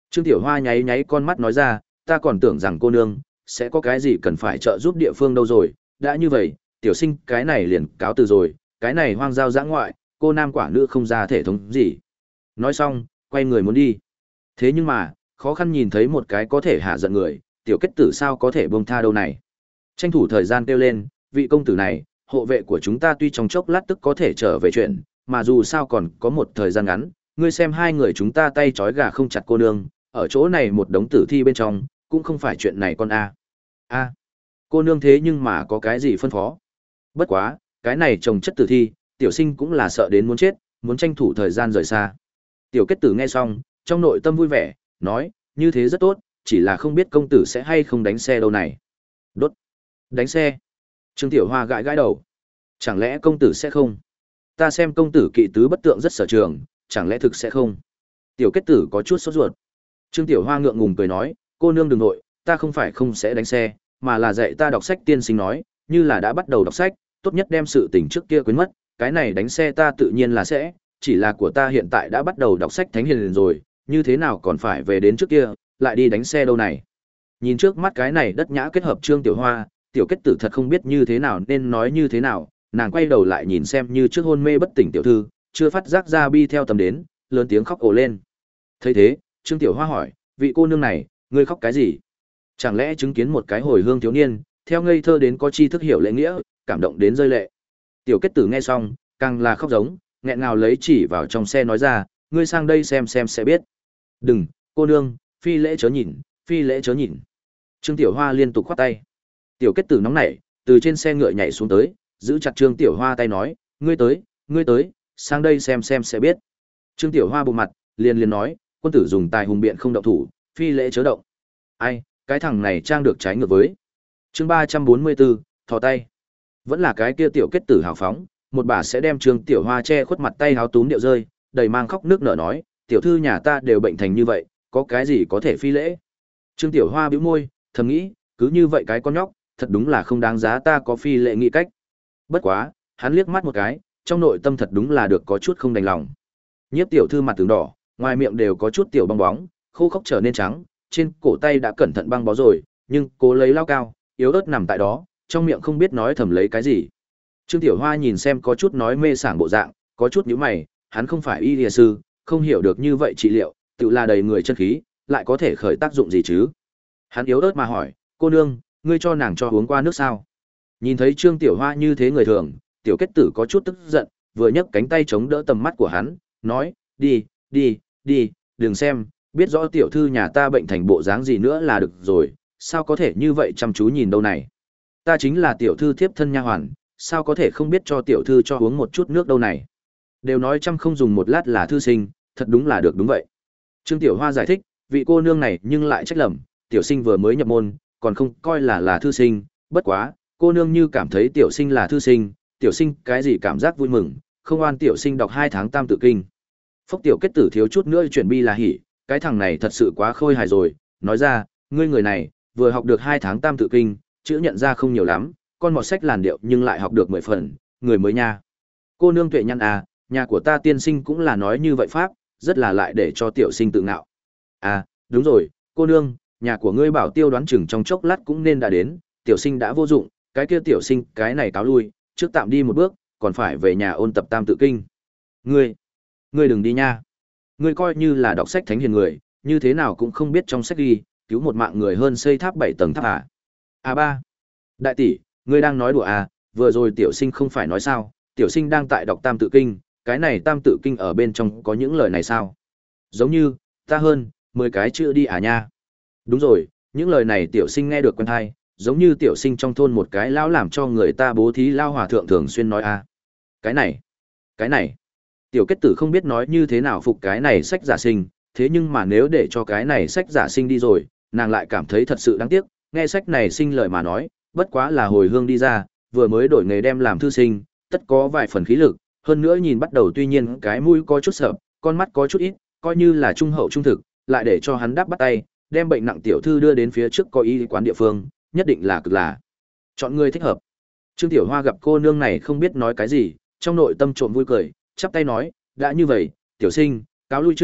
Trương Tiểu Hoa nháy nháy con mắt nói ra, ta còn tưởng rằng cô nương sẽ có cái gì cần phải trợ giúp địa phương đâu rồi, đã như vậy, tiểu sinh cái này liền cáo từ rồi, cái này hoang giao dã ngoại, cô nam quả nữ không ra thể thống gì. Nói xong, quay người muốn đi. Thế nhưng mà, khó khăn nhìn thấy một cái có thể hạ giận người, tiểu kết tử sao có thể buông tha đâu này. Tranh thủ thời gian kêu lên, vị công tử này, hộ vệ của chúng ta tuy trong chốc lát tức có thể trở về chuyện, mà dù sao còn có một thời gian ngắn, ngươi xem hai người chúng ta tay trói gà không chặt cô nương, ở chỗ này một đống tử thi bên trong, cũng không phải chuyện này con a. A, cô nương thế nhưng mà có cái gì phân phó? Bất quá, cái này trồng chất tử thi, tiểu sinh cũng là sợ đến muốn chết, muốn tranh thủ thời gian rời xa. Tiểu kết tử nghe xong, trong nội tâm vui vẻ, nói, như thế rất tốt, chỉ là không biết công tử sẽ hay không đánh xe đâu này. Đốt. Đánh xe. Trương Tiểu Hoa gãi gãi đầu. Chẳng lẽ công tử sẽ không? Ta xem công tử kỵ tứ bất tượng rất sở trường, chẳng lẽ thực sẽ không? Tiểu kết tử có chút sốt ruột. Trương Tiểu Hoa ngượng ngùng cười nói, cô nương đừng nội, ta không phải không sẽ đánh xe, mà là dạy ta đọc sách tiên sinh nói, như là đã bắt đầu đọc sách, tốt nhất đem sự tình trước kia quên mất, cái này đánh xe ta tự nhiên là sẽ, chỉ là của ta hiện tại đã bắt đầu đọc sách thánh hiền rồi, như thế nào còn phải về đến trước kia, lại đi đánh xe đâu này. Nhìn trước mắt cái này đất nhã kết hợp Trương Tiểu Hoa, tiểu kết tử thật không biết như thế nào nên nói như thế nào, nàng quay đầu lại nhìn xem như trước hôn mê bất tỉnh tiểu thư, chưa phát giác ra bi theo tầm đến, lớn tiếng khóc ồ lên. Thấy thế, Trương Tiểu Hoa hỏi, vị cô nương này, ngươi khóc cái gì? Chẳng lẽ chứng kiến một cái hồi hương thiếu niên, theo ngây thơ đến có tri thức hiểu lễ nghĩa, cảm động đến rơi lệ. Tiểu kết tử nghe xong, càng là khóc giống, nghẹn ngào lấy chỉ vào trong xe nói ra, ngươi sang đây xem xem sẽ biết. Đừng, cô nương, phi lễ chớ nhìn, phi lễ chớ nhìn. Trương Tiểu Hoa liên tục khoát tay. Tiểu kết tử nóng nảy, từ trên xe ngựa nhảy xuống tới, giữ chặt Trương Tiểu Hoa tay nói, ngươi tới, ngươi tới, sang đây xem xem sẽ biết. Trương Tiểu Hoa bụng mặt, liền liền nói, quân tử dùng tài hùng biện không động thủ, phi lễ chớ động. Ai, cái thằng này trang được trái ngược với. Chương ba trăm bốn mươi bốn, thò tay. Vẫn là cái kia tiểu kết tử hào phóng, một bà sẽ đem Trương Tiểu Hoa che khuất mặt tay háo túm điệu rơi, đầy mang khóc nước nở nói, tiểu thư nhà ta đều bệnh thành như vậy, có cái gì có thể phi lễ. Trương Tiểu Hoa bĩu môi, thầm nghĩ, cứ như vậy cái con nhóc, thật đúng là không đáng giá ta có phi lễ nghĩ cách. Bất quá, hắn liếc mắt một cái, trong nội tâm thật đúng là được có chút không đành lòng. Nhiếp tiểu thư mặt tướng đỏ, ngoài miệng đều có chút tiểu bong bóng, khô khốc trở nên trắng, trên cổ tay đã cẩn thận băng bó rồi, nhưng cố lấy lao cao, yếu ớt nằm tại đó, trong miệng không biết nói thầm lấy cái gì. Trương Tiểu Hoa nhìn xem có chút nói mê sảng bộ dạng, có chút nhíu mày, hắn không phải y y sư, không hiểu được như vậy trị liệu, tự là đầy người chân khí, lại có thể khởi tác dụng gì chứ? Hắn yếu ớt mà hỏi, cô nương, ngươi cho nàng cho uống qua nước sao? Nhìn thấy Trương Tiểu Hoa như thế người thường, tiểu kết tử có chút tức giận, vừa nhấc cánh tay chống đỡ tầm mắt của hắn, nói, đi, đi, đi, đừng xem, biết rõ tiểu thư nhà ta bệnh thành bộ dáng gì nữa là được rồi, sao có thể như vậy chăm chú nhìn đâu này. Ta chính là tiểu thư thiếp thân nha hoàn, sao có thể không biết cho tiểu thư cho uống một chút nước đâu này. Đều nói chăm không dùng một lát là thư sinh, thật đúng là được đúng vậy. Trương Tiểu Hoa giải thích, vị cô nương này nhưng lại trách lầm, tiểu sinh vừa mới nhập môn, còn không coi là là thư sinh, bất quá, cô nương như cảm thấy tiểu sinh là thư sinh, tiểu sinh cái gì cảm giác vui mừng, không oan tiểu sinh đọc hai tháng tam tự kinh. Phốc tiểu kết tử thiếu chút nữa chuyển bi là hỉ, cái thằng này thật sự quá khôi hài rồi, nói ra, ngươi người này, vừa học được hai tháng tam tự kinh, chữ nhận ra không nhiều lắm, con một sách làn điệu nhưng lại học được mười phần, người mới nha. Cô nương tuệ nhăn à, nhà của ta tiên sinh cũng là nói như vậy pháp, rất là lại để cho tiểu sinh tự ngạo. À, đúng rồi, cô nương, nhà của ngươi bảo tiêu đoán chừng trong chốc lát cũng nên đã đến, tiểu sinh đã vô dụng, cái kia tiểu sinh cái này cáo lui, trước tạm đi một bước, còn phải về nhà ôn tập tam tự kinh. Ngươi, ngươi đừng đi nha. Ngươi coi như là đọc sách thánh hiền người, như thế nào cũng không biết trong sách ghi, cứu một mạng người hơn xây tháp bảy tầng tháp à. À ba, đại tỷ, ngươi đang nói đùa à, vừa rồi tiểu sinh không phải nói sao, tiểu sinh đang tại đọc tam tự kinh, cái này tam tự kinh ở bên trong có những lời này sao? Giống như, ta hơn, mười cái chữ đi à nha. Đúng rồi, những lời này tiểu sinh nghe được quen hay, giống như tiểu sinh trong thôn một cái lão làm cho người ta bố thí lao hòa thượng thường xuyên nói a. Cái này, cái này. Tiểu kết tử không biết nói như thế nào phục cái này sách giả sinh, thế nhưng mà nếu để cho cái này sách giả sinh đi rồi, nàng lại cảm thấy thật sự đáng tiếc, nghe sách này sinh lời mà nói, bất quá là hồi hương đi ra, vừa mới đổi nghề đem làm thư sinh, tất có vài phần khí lực, hơn nữa nhìn bắt đầu tuy nhiên cái mũi có chút sợ, con mắt có chút ít, coi như là trung hậu trung thực, lại để cho hắn đáp bắt tay, đem bệnh nặng tiểu thư đưa đến phía trước có y quán địa phương, nhất định là cực là chọn người thích hợp. Trương Tiểu Hoa gặp cô nương này không biết nói cái gì, trong nội tâm trộm vui cười, chắp tay nói, đã như vậy, tiểu sinh, cáo lui trước,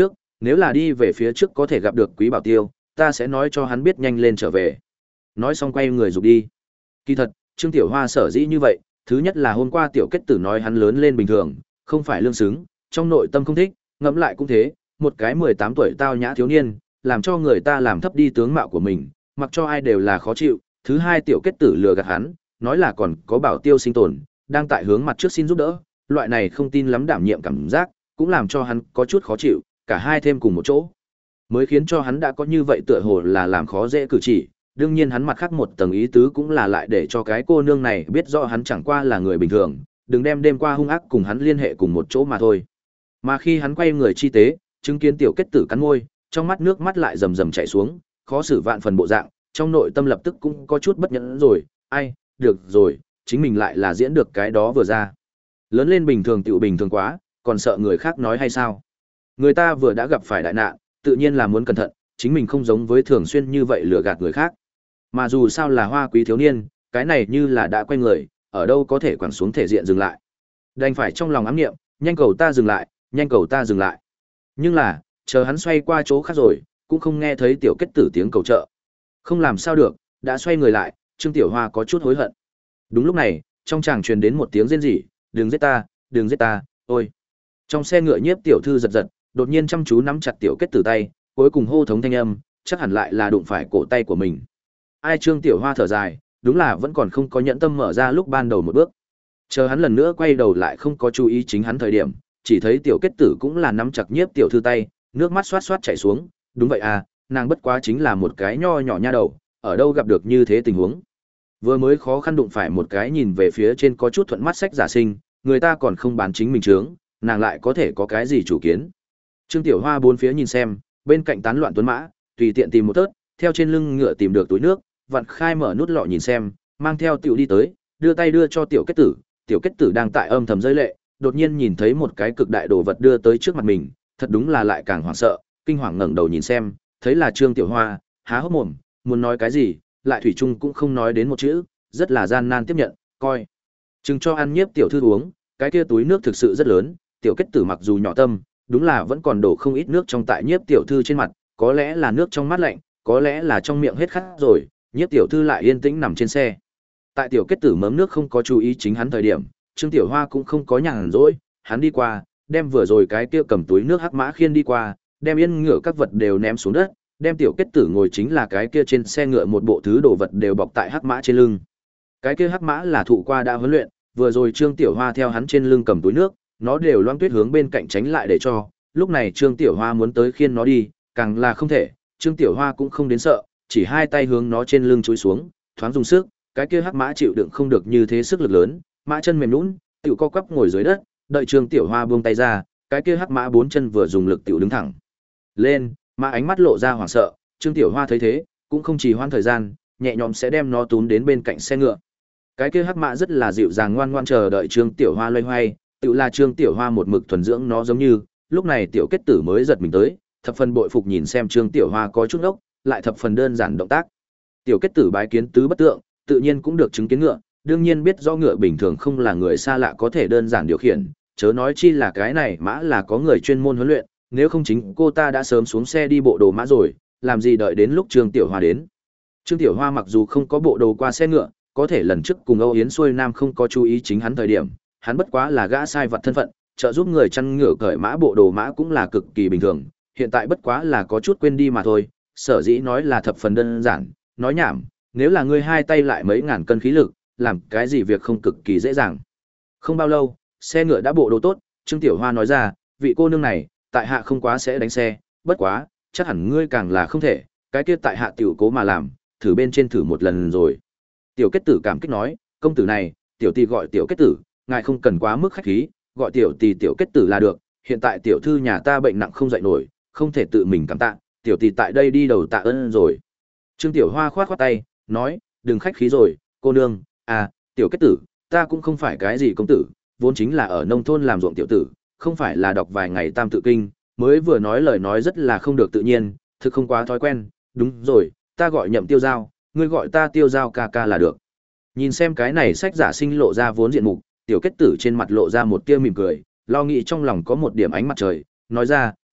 nếu là đi về phía trước có thể gặp được Quý Bảo Tiêu, ta sẽ nói cho hắn biết nhanh lên trở về. Nói xong quay người rục đi. Kỳ thật, Trương Tiểu Hoa sở dĩ như vậy, thứ nhất là hôm qua Tiểu Kết Tử nói hắn lớn lên bình thường, không phải lương xứng, trong nội tâm không thích, ngẫm lại cũng thế, một cái mười tám tuổi tao nhã thiếu niên, làm cho người ta làm thấp đi tướng mạo của mình, mặc cho ai đều là khó chịu. Thứ hai, Tiểu Kết Tử lừa gạt hắn, nói là còn có Bảo Tiêu sinh tồn, đang tại hướng mặt trước xin giúp đỡ, loại này không tin lắm đảm nhiệm cảm giác, cũng làm cho hắn có chút khó chịu, cả hai thêm cùng một chỗ, mới khiến cho hắn đã có như vậy tựa hồ là làm khó dễ cử chỉ. Đương nhiên hắn mặt khác một tầng ý tứ cũng là lại để cho cái cô nương này biết rõ hắn chẳng qua là người bình thường, đừng đem đêm qua hung ác cùng hắn liên hệ cùng một chỗ mà thôi. Mà khi hắn quay người chi tế, chứng kiến Tiểu Kết Tử cắn môi, trong mắt nước mắt lại rầm rầm chảy xuống, khó xử vạn phần bộ dạng, trong nội tâm lập tức cũng có chút bất nhẫn rồi, ai, được rồi, chính mình lại là diễn được cái đó vừa ra. Lớn lên bình thường tiểu bình thường quá, còn sợ người khác nói hay sao? Người ta vừa đã gặp phải đại nạn, tự nhiên là muốn cẩn thận, chính mình không giống với thường xuyên như vậy lừa gạt người khác. Mà dù sao là hoa quý thiếu niên, cái này như là đã quay người, ở đâu có thể quẳng xuống thể diện dừng lại. Đành phải trong lòng ám niệm, nhanh cầu ta dừng lại, nhanh cầu ta dừng lại. Nhưng là, chờ hắn xoay qua chỗ khác rồi, cũng không nghe thấy Tiểu Kết Tử tiếng cầu trợ. Không làm sao được, đã xoay người lại, Trương Tiểu Hoa có chút hối hận. Đúng lúc này, trong tràng truyền đến một tiếng rên rỉ, "Đừng giết ta, đừng giết ta, ôi." Trong xe ngựa Nhiếp tiểu thư giật giật, đột nhiên chăm chú nắm chặt Tiểu Kết Tử tay, cuối cùng hô thống thanh âm, chắc hẳn lại là đụng phải cổ tay của mình. Ai, Trương Tiểu Hoa thở dài, đúng là vẫn còn không có nhẫn tâm mở ra lúc ban đầu một bước. Chờ hắn lần nữa quay đầu lại không có chú ý chính hắn thời điểm, chỉ thấy Tiểu Kết Tử cũng là nắm chặt Nhiếp tiểu thư tay, nước mắt xoát xoát chảy xuống, đúng vậy à, nàng bất quá chính là một cái nho nhỏ nha đầu, ở đâu gặp được như thế tình huống. Vừa mới khó khăn đụng phải một cái nhìn về phía trên có chút thuận mắt sách giả sinh, người ta còn không bán chính mình trướng, nàng lại có thể có cái gì chủ kiến. Trương Tiểu Hoa bốn phía nhìn xem, bên cạnh tán loạn tuấn mã, tùy tiện tìm một tớt, theo trên lưng ngựa tìm được túi nước, vặn khai mở nút lọ nhìn xem, mang theo tiểu đi tới, đưa tay đưa cho Tiểu Kết Tử. Tiểu Kết Tử đang tại âm thầm rơi lệ, đột nhiên nhìn thấy một cái cực đại đồ vật đưa tới trước mặt mình, thật đúng là lại càng hoảng sợ, kinh hoàng ngẩng đầu nhìn xem, thấy là Trương Tiểu Hoa, há hốc mồm, muốn nói cái gì, lại thủy chung cũng không nói đến một chữ, rất là gian nan tiếp nhận, coi chừng cho ăn Nhiếp tiểu thư uống, cái kia túi nước thực sự rất lớn, Tiểu Kết Tử mặc dù nhỏ tâm, đúng là vẫn còn đổ không ít nước trong tại Nhiếp tiểu thư trên mặt, có lẽ là nước trong mát lạnh, có lẽ là trong miệng hết khát rồi, Nhiếp tiểu thư lại yên tĩnh nằm trên xe. Tại Tiểu Kết Tử mớm nước không có chú ý chính hắn thời điểm, Trương Tiểu Hoa cũng không có nhàn rỗi, hắn đi qua, đem vừa rồi cái kia cầm túi nước hắc mã khiên đi qua, đem yên ngựa các vật đều ném xuống đất, đem Tiểu Kết Tử ngồi chính là cái kia trên xe ngựa một bộ thứ đồ vật đều bọc tại hắc mã trên lưng. Cái kia hắc mã là thụ qua đã huấn luyện, vừa rồi Trương Tiểu Hoa theo hắn trên lưng cầm túi nước, nó đều loang tuyết hướng bên cạnh tránh lại để cho, lúc này Trương Tiểu Hoa muốn tới khiên nó đi, càng là không thể, Trương Tiểu Hoa cũng không đến sợ, chỉ hai tay hướng nó trên lưng chúi xuống, thoáng dùng sức, cái kia hắc mã chịu đựng không được như thế sức lực lớn, mã chân mềm nhũn, tiểu co quắp ngồi dưới đất, đợi Trương Tiểu Hoa buông tay ra, cái kia hắc mã bốn chân vừa dùng lực tiểu đứng thẳng lên, mã ánh mắt lộ ra hoảng sợ, Trương Tiểu Hoa thấy thế, cũng không trì hoãn thời gian, nhẹ nhõm sẽ đem nó túm đến bên cạnh xe ngựa. Cái kia hắc mã rất là dịu dàng ngoan ngoãn chờ đợi Trương Tiểu Hoa loay hoay, tự là Trương Tiểu Hoa một mực thuần dưỡng nó giống như, lúc này Tiểu Kết Tử mới giật mình tới, thập phần bội phục nhìn xem Trương Tiểu Hoa có chút ốc, lại thập phần đơn giản động tác. Tiểu Kết Tử bái kiến tứ bất tượng, tự nhiên cũng được chứng kiến ngựa, đương nhiên biết do ngựa bình thường không là người xa lạ có thể đơn giản điều khiển, chớ nói chi là cái này mã là có người chuyên môn huấn luyện, nếu không chính cô ta đã sớm xuống xe đi bộ đồ mã rồi, làm gì đợi đến lúc Trương Tiểu Hoa đến. Trương Tiểu Hoa mặc dù không có bộ đồ qua xe ngựa, có thể lần trước cùng Âu Yến xuôi nam không có chú ý chính hắn thời điểm, hắn bất quá là gã sai vật thân phận, trợ giúp người chăn ngựa cởi mã bộ đồ mã cũng là cực kỳ bình thường, hiện tại bất quá là có chút quên đi mà thôi, sở dĩ nói là thập phần đơn giản, nói nhảm, nếu là ngươi hai tay lại mấy ngàn cân khí lực, làm cái gì việc không cực kỳ dễ dàng. Không bao lâu, xe ngựa đã bộ đồ tốt, Trương Tiểu Hoa nói ra, vị cô nương này, tại hạ không quá sẽ đánh xe, bất quá, chắc hẳn ngươi càng là không thể, cái kia tại hạ tiểu cố mà làm, thử bên trên thử một lần rồi. Tiểu Kết Tử cảm kích nói, công tử này, tiểu tỷ gọi Tiểu Kết Tử, ngài không cần quá mức khách khí, gọi tiểu tỷ Tiểu Kết Tử là được, hiện tại tiểu thư nhà ta bệnh nặng không dậy nổi, không thể tự mình cảm tạ, tiểu tỷ tại đây đi đầu tạ ơn rồi. Trương Tiểu Hoa khoát khoát tay, nói, đừng khách khí rồi, cô nương, à, Tiểu Kết Tử, ta cũng không phải cái gì công tử, vốn chính là ở nông thôn làm ruộng tiểu tử, không phải là đọc vài ngày tam tự kinh, mới vừa nói lời nói rất là không được tự nhiên, thực không quá thói quen, đúng rồi, ta gọi Nhậm Tiêu Giao, ngươi gọi ta Tiêu Giao ca ca là được. Nhìn xem cái này sách giả sinh lộ ra vốn diện mục, Tiểu Kết Tử trên mặt lộ ra một tia mỉm cười, lo nghĩ trong lòng có một điểm ánh mặt trời, nói ra,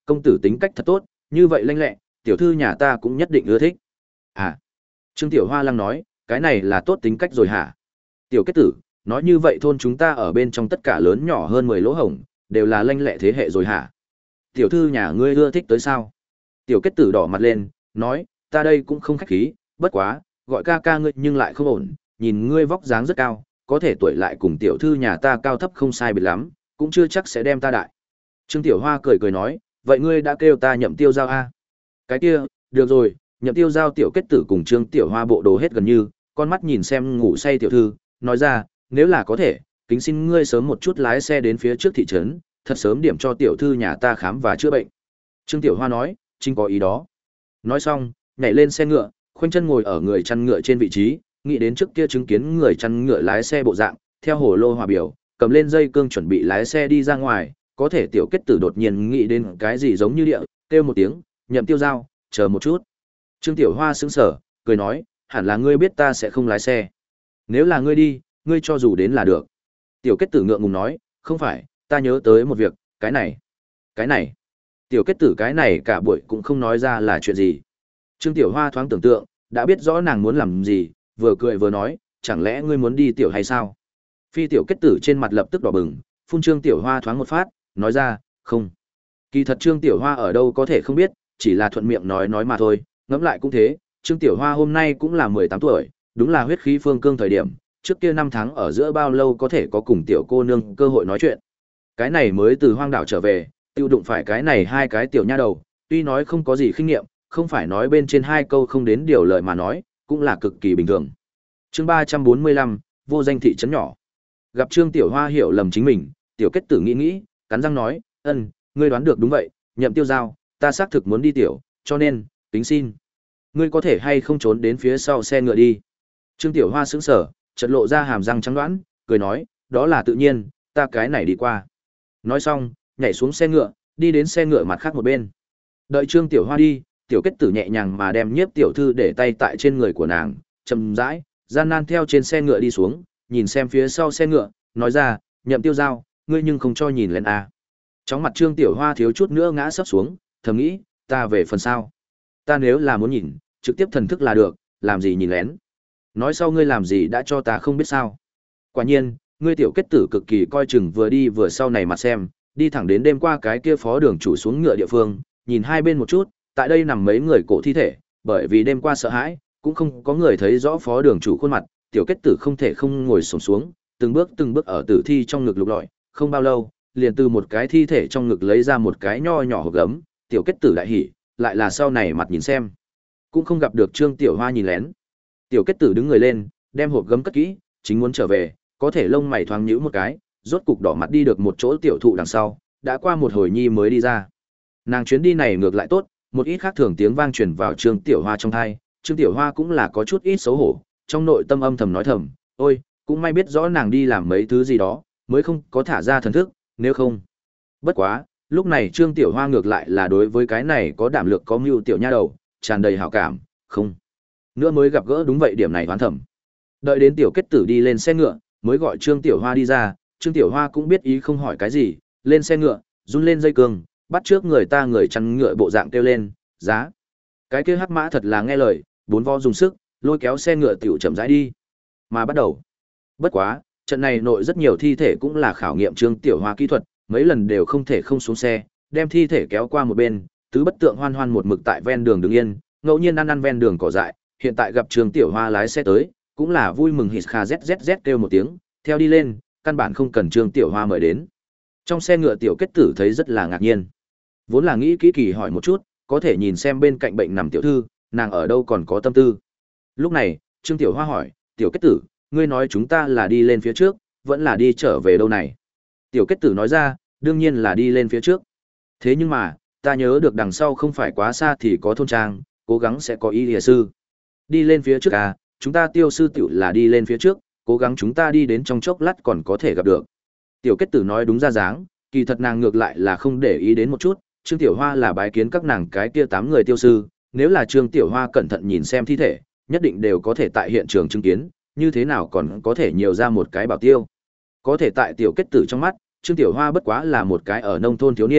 công tử tính cách thật tốt, như vậy lanh lẹ, tiểu thư nhà ta cũng nhất định ưa thích. À, Trương Tiểu Hoa lăng nói, cái này là tốt tính cách rồi hả? Tiểu kết tử, nói như vậy thôn chúng ta ở bên trong tất cả lớn nhỏ hơn mười lỗ hổng, đều là lanh lẹ thế hệ rồi hả? Tiểu thư nhà ngươi ưa thích tới sao? Tiểu kết tử đỏ mặt lên, nói, ta đây cũng không khách khí, bất quá, gọi ca ca ngươi nhưng lại không ổn, nhìn ngươi vóc dáng rất cao, có thể tuổi lại cùng tiểu thư nhà ta cao thấp không sai biệt lắm, cũng chưa chắc sẽ đem ta đại. Trương Tiểu Hoa cười cười nói, vậy ngươi đã kêu ta Nhậm Tiêu Giao a? Cái kia, được rồi, Nhậm Tiêu Giao tiểu kết tử cùng Trương Tiểu Hoa bộ đồ hết gần như, con mắt nhìn xem ngủ say tiểu thư, nói ra, nếu là có thể, kính xin ngươi sớm một chút lái xe đến phía trước thị trấn, thật sớm điểm cho tiểu thư nhà ta khám và chữa bệnh. Trương Tiểu Hoa nói, chính có ý đó. Nói xong, nhảy lên xe ngựa, khoanh chân ngồi ở người chăn ngựa trên vị trí, nghĩ đến trước kia chứng kiến người chăn ngựa lái xe bộ dạng, theo hồ lô hòa biểu, cầm lên dây cương chuẩn bị lái xe đi ra ngoài, có thể tiểu kết tử đột nhiên nghĩ đến cái gì giống như địa, kêu một tiếng, Nhậm Tiêu Giao, chờ một chút. Trương Tiểu Hoa sững sờ, cười nói, hẳn là ngươi biết ta sẽ không lái xe. Nếu là ngươi đi, ngươi cho dù đến là được. Tiểu kết tử ngượng ngùng nói, không phải, ta nhớ tới một việc, cái này, cái này. Tiểu kết tử cái này cả buổi cũng không nói ra là chuyện gì. Trương Tiểu Hoa thoáng tưởng tượng, đã biết rõ nàng muốn làm gì, vừa cười vừa nói, chẳng lẽ ngươi muốn đi tiểu hay sao? Phi tiểu kết tử trên mặt lập tức đỏ bừng, phun Trương Tiểu Hoa thoáng một phát, nói ra, không. Kỳ thật Trương Tiểu Hoa ở đâu có thể không biết, chỉ là thuận miệng nói nói mà thôi, ngẫm lại cũng thế, Trương Tiểu Hoa hôm nay cũng là mười tám tuổi, đúng là huyết khí phương cương thời điểm, trước kia năm tháng ở giữa bao lâu có thể có cùng tiểu cô nương cơ hội nói chuyện. Cái này mới từ hoang đảo trở về, tiêu đụng phải cái này hai cái tiểu nha đầu, tuy nói không có gì kinh nghiệm, không phải nói bên trên hai câu không đến điều lời mà nói, cũng là cực kỳ bình thường. Chương ba trăm bốn mươi lăm, vô danh thị trấn nhỏ. Gặp Trương Tiểu Hoa hiểu lầm chính mình, tiểu kết tử nghĩ nghĩ, cắn răng nói, ân, ngươi đoán được đúng vậy, Nhậm Tiêu Giao, ta xác thực muốn đi tiểu, cho nên, tính xin. Ngươi có thể hay không trốn đến phía sau xe ngựa đi. Trương Tiểu Hoa sững sờ, chợt lộ ra hàm răng trắng đoán, cười nói, đó là tự nhiên, ta cái này đi qua. Nói xong, nhảy xuống xe ngựa, đi đến xe ngựa mặt khác một bên. Đợi Trương Tiểu Hoa đi, tiểu kết tử nhẹ nhàng mà đem nhiếp tiểu thư để tay tại trên người của nàng, chậm rãi, gian nan theo trên xe ngựa đi xuống, nhìn xem phía sau xe ngựa, nói ra, Nhậm Tiêu Giao, ngươi nhưng không cho nhìn lên à. Chóng mặt Trương Tiểu Hoa thiếu chút nữa ngã sấp xuống, thầm nghĩ, ta về phần sau. Ta nếu là muốn nhìn, trực tiếp thần thức là được, làm gì nhìn lén. Nói sau ngươi làm gì đã cho ta không biết sao. Quả nhiên, ngươi tiểu kết tử cực kỳ coi chừng vừa đi vừa sau này mà xem, đi thẳng đến đêm qua cái kia phó đường chủ xuống ngựa địa phương, nhìn hai bên một chút, tại đây nằm mấy người cổ thi thể, bởi vì đêm qua sợ hãi, cũng không có người thấy rõ phó đường chủ khuôn mặt, tiểu kết tử không thể không ngồi xổm xuống, từng bước từng bước ở tử thi trong ngực lục lọi, không bao lâu, liền từ một cái thi thể trong ngực lấy ra một cái nho nhỏ hộp gấm, tiểu kết tử đại hỉ, lại là sau này mặt nhìn xem, cũng không gặp được Trương Tiểu Hoa nhìn lén. Tiểu kết tử đứng người lên, đem hộp gấm cất kỹ, chính muốn trở về, có thể lông mày thoáng nhíu một cái, rốt cục đỏ mặt đi được một chỗ tiểu thụ đằng sau, đã qua một hồi nhi mới đi ra. Nàng chuyến đi này ngược lại tốt, một ít khác thường tiếng vang truyền vào Trương Tiểu Hoa trong tai, Trương Tiểu Hoa cũng là có chút ít xấu hổ, trong nội tâm âm thầm nói thầm, ôi, cũng may biết rõ nàng đi làm mấy thứ gì đó, mới không có thả ra thần thức, nếu không. Bất quá, lúc này Trương Tiểu Hoa ngược lại là đối với cái này có đảm lược có mưu tiểu nha đầu, tràn đầy hảo cảm, không. Nữa mới gặp gỡ đúng vậy điểm này hoán thầm. Đợi đến tiểu kết tử đi lên xe ngựa, mới gọi Trương Tiểu Hoa đi ra, Trương Tiểu Hoa cũng biết ý không hỏi cái gì, lên xe ngựa, run lên dây cương, bắt trước người ta người chăn ngựa bộ dạng kêu lên, giá. Cái kia hắc mã thật là nghe lời, bốn vo dùng sức, lôi kéo xe ngựa tiểu chậm rãi đi. Mà bắt đầu. Bất quá, trận này nội rất nhiều thi thể cũng là khảo nghiệm Trương Tiểu Hoa kỹ thuật, mấy lần đều không thể không xuống xe, đem thi thể kéo qua một bên, tứ bất tượng hoan hoan một mực tại ven đường đứng yên, ngẫu nhiên ăn ăn ven đường cỏ dại, hiện tại gặp Trương Tiểu Hoa lái xe tới, cũng là vui mừng hít kha zzz kêu một tiếng, theo đi lên, căn bản không cần Trương Tiểu Hoa mời đến. Trong xe ngựa tiểu kết tử thấy rất là ngạc nhiên. Vốn là nghĩ kỹ kỳ hỏi một chút, có thể nhìn xem bên cạnh bệnh nằm tiểu thư, nàng ở đâu còn có tâm tư. Lúc này, Trương Tiểu Hoa hỏi, tiểu kết tử, ngươi nói chúng ta là đi lên phía trước, vẫn là đi trở về đâu này? Tiểu kết tử nói ra, đương nhiên là đi lên phía trước. Thế nhưng mà, ta nhớ được đằng sau không phải quá xa thì có thôn trang, cố gắng sẽ có y lìa sư. Đi lên phía trước à, chúng ta tiêu sư tiểu là đi lên phía trước, cố gắng chúng ta đi đến trong chốc lát còn có thể gặp được. Tiểu kết tử nói đúng ra dáng, kỳ thật nàng ngược lại là không để ý đến một chút, Trương Tiểu Hoa là bái kiến các nàng cái kia tám người tiêu sư, nếu là Trương Tiểu Hoa cẩn thận nhìn xem thi thể, nhất định đều có thể tại hiện trường chứng kiến, như thế nào còn có thể nhiều ra một cái bảo tiêu. Có thể tại tiểu kết tử trong mắt, Trương Tiểu Hoa bất quá là một cái ở nông thôn thiếu niên,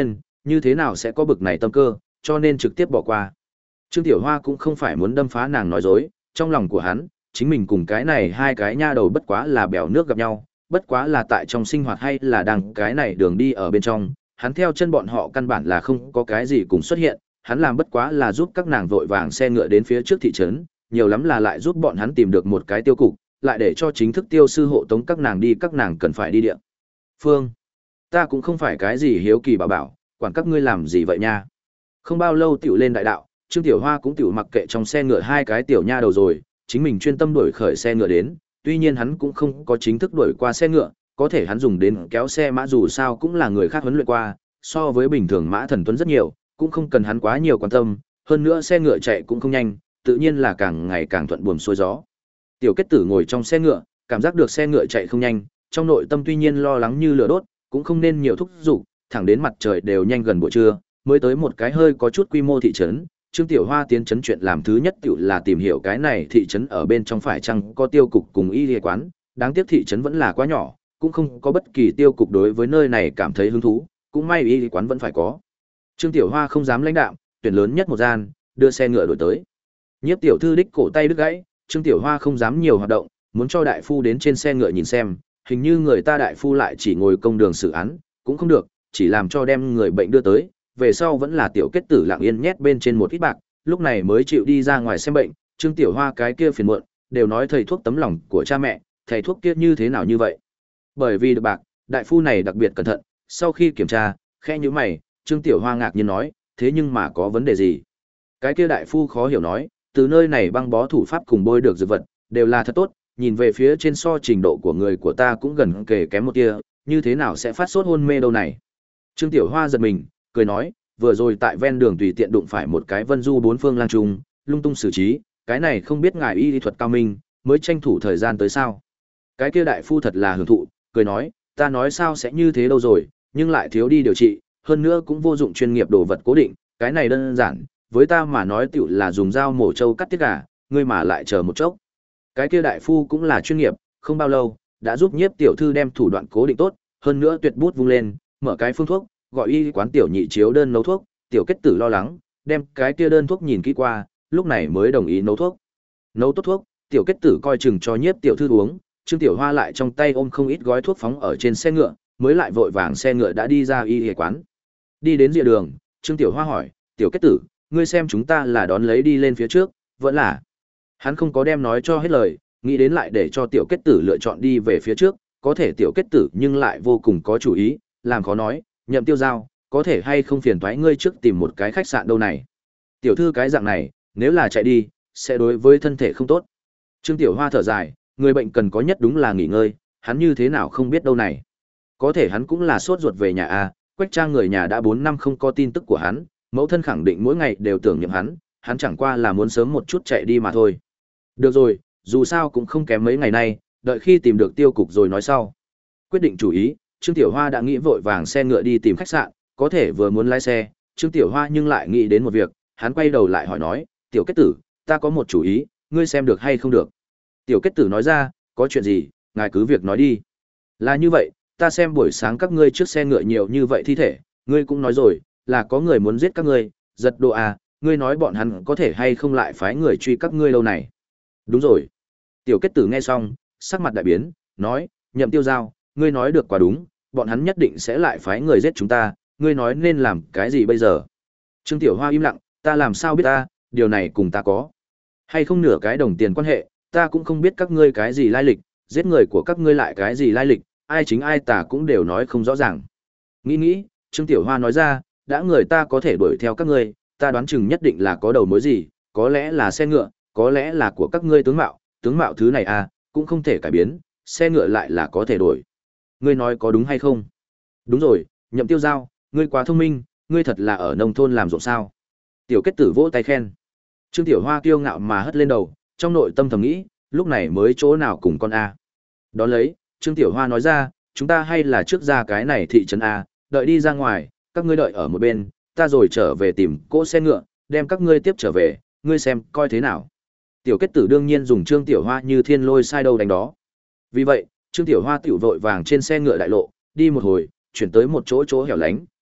như thế nào sẽ có bực này tâm cơ, cho nên trực tiếp bỏ qua. Trương Tiểu Hoa cũng không phải muốn đâm phá nàng nói dối, trong lòng của hắn, chính mình cùng cái này hai cái nha đầu bất quá là bèo nước gặp nhau, bất quá là tại trong sinh hoạt hay là đang cái này đường đi ở bên trong, hắn theo chân bọn họ căn bản là không có cái gì cùng xuất hiện, hắn làm bất quá là giúp các nàng vội vàng xe ngựa đến phía trước thị trấn, nhiều lắm là lại giúp bọn hắn tìm được một cái tiêu cục, lại để cho chính thức tiêu sư hộ tống các nàng đi, các nàng cần phải đi địa phương. Ta cũng không phải cái gì hiếu kỳ bảo bảo, quản các ngươi làm gì vậy nha. Không bao lâu tiểu lên đại đạo, Trương Tiểu Hoa cũng tiểu mặc kệ trong xe ngựa hai cái tiểu nha đầu rồi, chính mình chuyên tâm đuổi khởi xe ngựa đến, tuy nhiên hắn cũng không có chính thức đuổi qua xe ngựa, có thể hắn dùng đến kéo xe mã dù sao cũng là người khác huấn luyện qua, so với bình thường mã thần tuấn rất nhiều, cũng không cần hắn quá nhiều quan tâm, hơn nữa xe ngựa chạy cũng không nhanh, tự nhiên là càng ngày càng thuận buồm xuôi gió. Tiểu Kết Tử ngồi trong xe ngựa, cảm giác được xe ngựa chạy không nhanh, trong nội tâm tuy nhiên lo lắng như lửa đốt, cũng không nên nhiều thúc giục, thẳng đến mặt trời đều nhanh gần buổi trưa, mới tới một cái hơi có chút quy mô thị trấn. Trương Tiểu Hoa tiến trấn chuyện làm thứ nhất tiểu là tìm hiểu cái này thị trấn ở bên trong phải chăng có tiêu cục cùng y y quán, đáng tiếc thị trấn vẫn là quá nhỏ, cũng không có bất kỳ tiêu cục đối với nơi này cảm thấy hứng thú, cũng may y y quán vẫn phải có. Trương Tiểu Hoa không dám lãnh đạm, tuyển lớn nhất một gian, đưa xe ngựa đổi tới. Nhiếp tiểu thư đích cổ tay đứt gãy, Trương Tiểu Hoa không dám nhiều hoạt động, muốn cho đại phu đến trên xe ngựa nhìn xem, hình như người ta đại phu lại chỉ ngồi công đường xử án, cũng không được, chỉ làm cho đem người bệnh đưa tới, về sau vẫn là Tiểu Kết Tử lặng yên nhét bên trên một ít bạc, lúc này mới chịu đi ra ngoài xem bệnh. Trương Tiểu Hoa cái kia phiền muộn, đều nói thầy thuốc tấm lòng của cha mẹ, thầy thuốc kia như thế nào như vậy. Bởi vì được bạc, đại phu này đặc biệt cẩn thận, sau khi kiểm tra, khẽ nhíu mày, Trương Tiểu Hoa ngạc nhiên nói, thế nhưng mà có vấn đề gì? Cái kia đại phu khó hiểu nói, từ nơi này băng bó thủ pháp cùng bôi được dược vật, đều là thật tốt, nhìn về phía trên so trình độ của người của ta cũng gần kề kém một tia, như thế nào sẽ phát sốt hôn mê đâu này? Trương Tiểu Hoa giật mình, cười nói, vừa rồi tại ven đường tùy tiện đụng phải một cái vân du bốn phương lang trung, lung tung xử trí, cái này không biết ngài y lý thuật cao minh, mới tranh thủ thời gian tới sao? Cái kia đại phu thật là hưởng thụ, cười nói, ta nói sao sẽ như thế đâu rồi, nhưng lại thiếu đi điều trị, hơn nữa cũng vô dụng chuyên nghiệp đồ vật cố định, cái này đơn giản, với ta mà nói tiểu là dùng dao mổ trâu cắt tiết gà, ngươi mà lại chờ một chốc. Cái kia đại phu cũng là chuyên nghiệp, không bao lâu, đã giúp Nhiếp tiểu thư đem thủ đoạn cố định tốt, hơn nữa tuyệt bút vung lên, mở cái phương thuốc, gọi y quán tiểu nhị chiếu đơn nấu thuốc, Tiểu Kết Tử lo lắng, đem cái kia đơn thuốc nhìn kỹ qua, lúc này mới đồng ý nấu thuốc. Nấu tốt thuốc, Tiểu Kết Tử coi chừng cho Nhiếp tiểu thư uống, Trương Tiểu Hoa lại trong tay ôm không ít gói thuốc phóng ở trên xe ngựa, mới lại vội vàng xe ngựa đã đi ra y y quán. Đi đến rìa đường, Trương Tiểu Hoa hỏi, Tiểu Kết Tử, ngươi xem chúng ta là đón lấy đi lên phía trước, vẫn là. Hắn không có đem nói cho hết lời, nghĩ đến lại để cho Tiểu Kết Tử lựa chọn đi về phía trước, có thể Tiểu Kết Tử nhưng lại vô cùng có chủ ý, làm khó nói, Nhậm Tiêu Giao, có thể hay không phiền toái ngươi trước tìm một cái khách sạn đâu này. Tiểu thư cái dạng này, nếu là chạy đi, sẽ đối với thân thể không tốt. Trương Tiểu Hoa thở dài, người bệnh cần có nhất đúng là nghỉ ngơi, hắn như thế nào không biết đâu này. Có thể hắn cũng là sốt ruột về nhà a, Quách Trang người nhà đã bốn năm không có tin tức của hắn, mẫu thân khẳng định mỗi ngày đều tưởng niệm hắn, hắn chẳng qua là muốn sớm một chút chạy đi mà thôi. Được rồi, dù sao cũng không kém mấy ngày nay, đợi khi tìm được tiêu cục rồi nói sau. Quyết định chủ ý, Trương Tiểu Hoa đã nghĩ vội vàng xe ngựa đi tìm khách sạn, có thể vừa muốn lái xe, Trương Tiểu Hoa nhưng lại nghĩ đến một việc, hắn quay đầu lại hỏi nói, Tiểu Kết Tử, ta có một chủ ý, ngươi xem được hay không được. Tiểu Kết Tử nói ra, có chuyện gì, ngài cứ việc nói đi. Là như vậy, ta xem buổi sáng các ngươi trước xe ngựa nhiều như vậy thi thể, ngươi cũng nói rồi, là có người muốn giết các ngươi, giật đồ à, ngươi nói bọn hắn có thể hay không lại phái người truy các ngươi lâu này. Đúng rồi. Tiểu Kết Tử nghe xong, sắc mặt đại biến, nói, Nhậm Tiêu Giao, ngươi nói được quá đúng, bọn hắn nhất định sẽ lại phái người giết chúng ta, ngươi nói nên làm cái gì bây giờ? Trương Tiểu Hoa im lặng, ta làm sao biết ta, điều này cùng ta có hay không nửa cái đồng tiền quan hệ, ta cũng không biết các ngươi cái gì lai lịch, giết người của các ngươi lại cái gì lai lịch, ai chính ai tà cũng đều nói không rõ ràng. Nghĩ nghĩ, Trương Tiểu Hoa nói ra, đã người ta có thể đuổi theo các ngươi, ta đoán chừng nhất định là có đầu mối gì, có lẽ là xe ngựa, có lẽ là của các ngươi tướng mạo, tướng mạo thứ này à, cũng không thể cải biến, xe ngựa lại là có thể đổi. Ngươi nói có đúng hay không? Đúng rồi, Nhậm Tiêu Giao, ngươi quá thông minh, ngươi thật là ở nông thôn làm ruộng sao? Tiểu Kết Tử vỗ tay khen. Trương Tiểu Hoa kiêu ngạo mà hất lên đầu, trong nội tâm thầm nghĩ, lúc này mới chỗ nào cùng con a. Đón lấy, Trương Tiểu Hoa nói ra, chúng ta hay là trước ra cái này thị trấn a, đợi đi ra ngoài, các ngươi đợi ở một bên, ta rồi trở về tìm cỗ xe ngựa, đem các ngươi tiếp trở về, ngươi xem coi thế nào. Tiểu Kết Tử đương nhiên dùng Trương Tiểu Hoa như thiên lôi sai đâu đánh đó. Vì vậy, Trương Tiểu Hoa tiểu vội vàng trên xe ngựa đại lộ, đi một hồi, chuyển tới một chỗ chỗ hẻo lánh,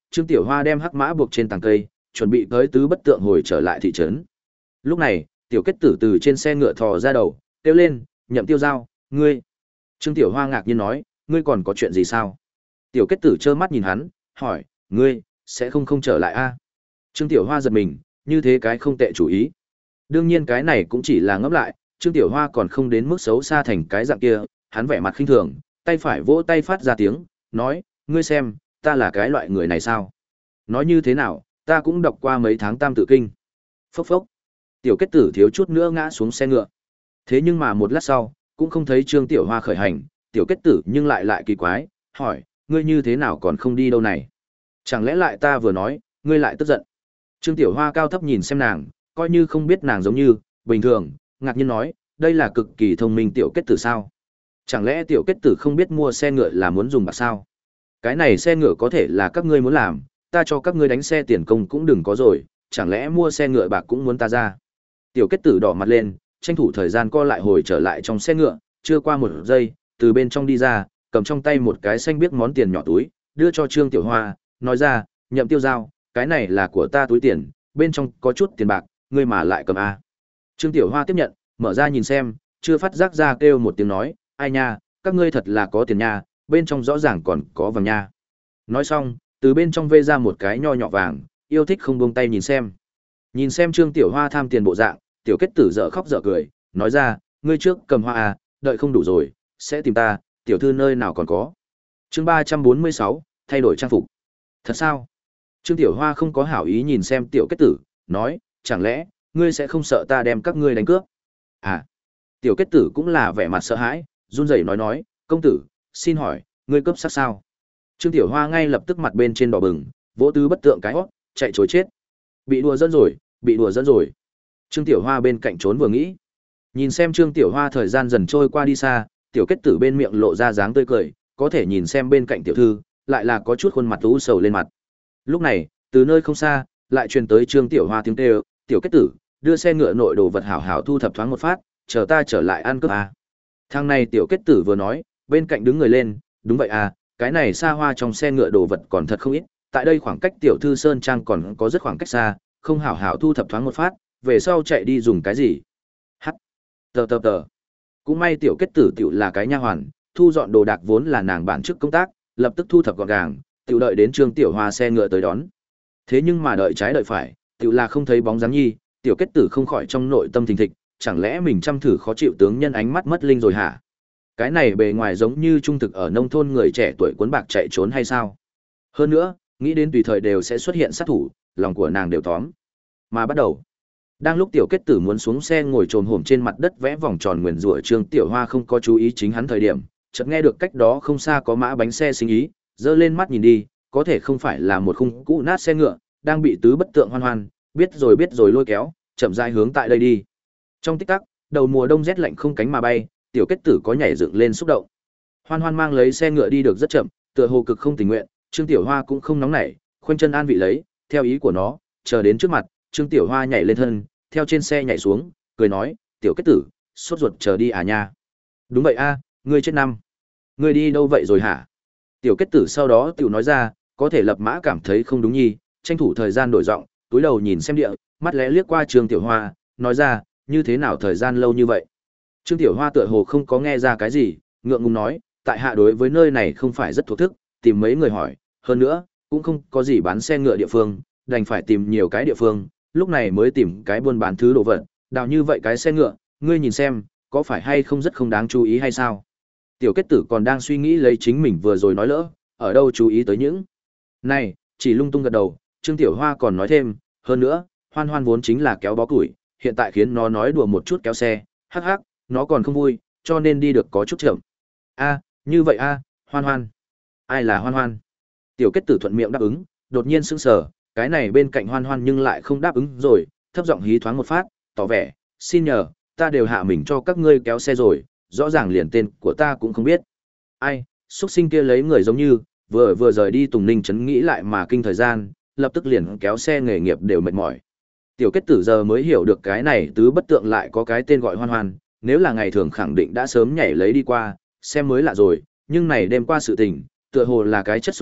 Trương Tiểu Hoa đem hắc mã buộc trên tàng cây, chuẩn bị tới tứ bất tượng hồi trở lại thị trấn. Lúc này, Tiểu Kết Tử từ trên xe ngựa thò ra đầu, kêu lên, Nhậm Tiêu Giao, ngươi. Trương Tiểu Hoa ngạc nhiên nói, ngươi còn có chuyện gì sao? Tiểu Kết Tử trơ mắt nhìn hắn, hỏi, ngươi, sẽ không không trở lại a? Trương Tiểu Hoa giật mình, như thế cái không tệ chủ ý. Đương nhiên cái này cũng chỉ là ngẫm lại, Trương Tiểu Hoa còn không đến mức xấu xa thành cái dạng kia, hắn vẻ mặt khinh thường, tay phải vỗ tay phát ra tiếng, nói, ngươi xem, ta là cái loại người này sao? Nói như thế nào, ta cũng đọc qua mấy tháng tam tự kinh. Phốc phốc. Tiểu Kết Tử thiếu chút nữa ngã xuống xe ngựa. Thế nhưng mà một lát sau, cũng không thấy Trương Tiểu Hoa khởi hành, Tiểu Kết Tử nhưng lại lại kỳ quái, hỏi, ngươi như thế nào còn không đi đâu này? Chẳng lẽ lại ta vừa nói, ngươi lại tức giận? Trương Tiểu Hoa cao thấp nhìn xem nàng, coi như không biết nàng giống như, bình thường, ngạc nhiên nói, đây là cực kỳ thông minh Tiểu Kết Tử sao? Chẳng lẽ Tiểu Kết Tử không biết mua xe ngựa là muốn dùng bạc sao? Cái này xe ngựa có thể là các ngươi muốn làm, ta cho các ngươi đánh xe tiền công cũng đừng có rồi, chẳng lẽ mua xe ngựa bạc cũng muốn ta ra? Tiểu Kết Tử đỏ mặt lên, tranh thủ thời gian co lại hồi trở lại trong xe ngựa, chưa qua một giây, từ bên trong đi ra, cầm trong tay một cái xanh biếc món tiền nhỏ túi, đưa cho Trương Tiểu Hoa, nói ra, Nhậm Tiêu Giao, cái này là của ta túi tiền, bên trong có chút tiền bạc, ngươi mà lại cầm a. Trương Tiểu Hoa tiếp nhận, mở ra nhìn xem, chưa phát giác ra kêu một tiếng nói, ai nha, các ngươi thật là có tiền nha, bên trong rõ ràng còn có vàng nha. Nói xong, từ bên trong vê ra một cái nho nhỏ vàng, yêu thích không buông tay nhìn xem. Nhìn xem Trương Tiểu Hoa tham tiền bộ dạng, Tiểu Kết Tử dở khóc dở cười, nói ra, ngươi trước cầm hoa à, đợi không đủ rồi, sẽ tìm ta, tiểu thư nơi nào còn có. Chương ba trăm bốn mươi sáu, thay đổi trang phục. Thật sao? Trương Tiểu Hoa không có hảo ý nhìn xem Tiểu Kết Tử, nói, chẳng lẽ, ngươi sẽ không sợ ta đem các ngươi đánh cướp? À, Tiểu Kết Tử cũng là vẻ mặt sợ hãi, run rẩy nói nói, công tử, xin hỏi, ngươi cướp sắc sao? Trương Tiểu Hoa ngay lập tức mặt bên trên đỏ bừng, vỗ tứ bất tượng cái hót, chạy trối chết. Bị đùa dẫn rồi, bị đùa dẫn rồi. Trương Tiểu Hoa bên cạnh trốn vừa nghĩ. Nhìn xem Trương Tiểu Hoa thời gian dần trôi qua đi xa, Tiểu Kết Tử bên miệng lộ ra dáng tươi cười, có thể nhìn xem bên cạnh tiểu thư, lại là có chút khuôn mặt u sầu lên mặt. Lúc này, từ nơi không xa, lại truyền tới Trương Tiểu Hoa tiếng kêu, "Tiểu Kết Tử, đưa xe ngựa nội đồ vật hảo hảo thu thập thoáng một phát, chờ ta trở lại ăn cơm à." Thằng này Tiểu Kết Tử vừa nói, bên cạnh đứng người lên, "Đúng vậy à, cái này xa hoa trong xe ngựa đồ vật còn thật không ít, tại đây khoảng cách tiểu thư sơn trang còn có rất khoảng cách xa, không hảo hảo thu thập thoáng một phát, về sau chạy đi dùng cái gì?" Hắc. Tờ tờ tờ. Cũng may Tiểu Kết Tử tiểu là cái nha hoàn, thu dọn đồ đạc vốn là nàng bản chức công tác, lập tức thu thập gọn gàng, tiểu đợi đến Trương Tiểu Hoa xe ngựa tới đón. Thế nhưng mà đợi trái đợi phải, tiểu là không thấy bóng dáng nhi, Tiểu Kết Tử không khỏi trong nội tâm thình thịch, chẳng lẽ mình chăm thử khó chịu tướng nhân ánh mắt mất linh rồi hả? Cái này bề ngoài giống như trung thực ở nông thôn người trẻ tuổi cuốn bạc chạy trốn hay sao? Hơn nữa, nghĩ đến tùy thời đều sẽ xuất hiện sát thủ, lòng của nàng đều tóm. Mà bắt đầu, đang lúc Tiểu Kết Tử muốn xuống xe ngồi trồm hổm trên mặt đất vẽ vòng tròn nguyền rủa Trương Tiểu Hoa không có chú ý chính hắn thời điểm, chợt nghe được cách đó không xa có mã bánh xe sinh ý, giơ lên mắt nhìn đi, có thể không phải là một khung cũ nát xe ngựa, đang bị tứ bất tượng Hoan Hoan, biết rồi biết rồi lôi kéo, chậm rãi hướng tại đây đi. Trong tích tắc, đầu mùa đông rét lạnh không cánh mà bay, Tiểu Kết Tử có nhảy dựng lên xúc động. Hoan Hoan mang lấy xe ngựa đi được rất chậm, tựa hồ cực không tình nguyện, Trương Tiểu Hoa cũng không nóng nảy, khoanh chân an vị lấy, theo ý của nó, chờ đến trước mặt, Trương Tiểu Hoa nhảy lên thân, theo trên xe nhảy xuống, cười nói, "Tiểu Kết Tử, sốt ruột chờ đi à nha?" "Đúng vậy a, ngươi chết năm. Ngươi đi đâu vậy rồi hả?" Tiểu Kết Tử sau đó tiểu nói ra, có thể lập mã cảm thấy không đúng nhi, tranh thủ thời gian đổi giọng, túi đầu nhìn xem địa, mắt lẽ liếc qua Trương Tiểu Hoa, nói ra, "Như thế nào thời gian lâu như vậy?" Trương Tiểu Hoa tựa hồ không có nghe ra cái gì, ngượng ngùng nói, "Tại hạ đối với nơi này không phải rất thuộc thức, tìm mấy người hỏi, hơn nữa, cũng không có gì bán xe ngựa địa phương, đành phải tìm nhiều cái địa phương, lúc này mới tìm cái buôn bán thứ đồ vật, đào như vậy cái xe ngựa, ngươi nhìn xem, có phải hay không rất không đáng chú ý hay sao?" Tiểu Kết Tử còn đang suy nghĩ lấy chính mình vừa rồi nói lỡ, ở đâu chú ý tới những này, chỉ lung tung gật đầu. Trương Tiểu Hoa còn nói thêm, hơn nữa, Hoan Hoan vốn chính là kéo bó củi, hiện tại khiến nó nói đùa một chút kéo xe, hắc hắc, nó còn không vui, cho nên đi được có chút chậm. "A, như vậy a, Hoan Hoan." "Ai là Hoan Hoan?" Tiểu Kết Tử thuận miệng đáp ứng, đột nhiên sững sờ, cái này bên cạnh Hoan Hoan nhưng lại không đáp ứng rồi, thấp giọng hí thoáng một phát, tỏ vẻ, "Xin nhờ, ta đều hạ mình cho các ngươi kéo xe rồi, rõ ràng liền tên của ta cũng không biết." Ai, xuất sinh kia lấy người giống như, vừa vừa rời đi Tùng Ninh trấn nghĩ lại mà kinh thời gian, lập tức liền kéo xe nghề nghiệp đều mệt mỏi. Tiểu Kết Tử giờ mới hiểu được cái này tứ bất tượng lại có cái tên gọi Hoan Hoan, nếu là ngày thường khẳng định đã sớm nhảy lấy đi qua, xem mới lạ rồi, nhưng này đêm qua sự tình, tựa hồ là cái chất xúc tác,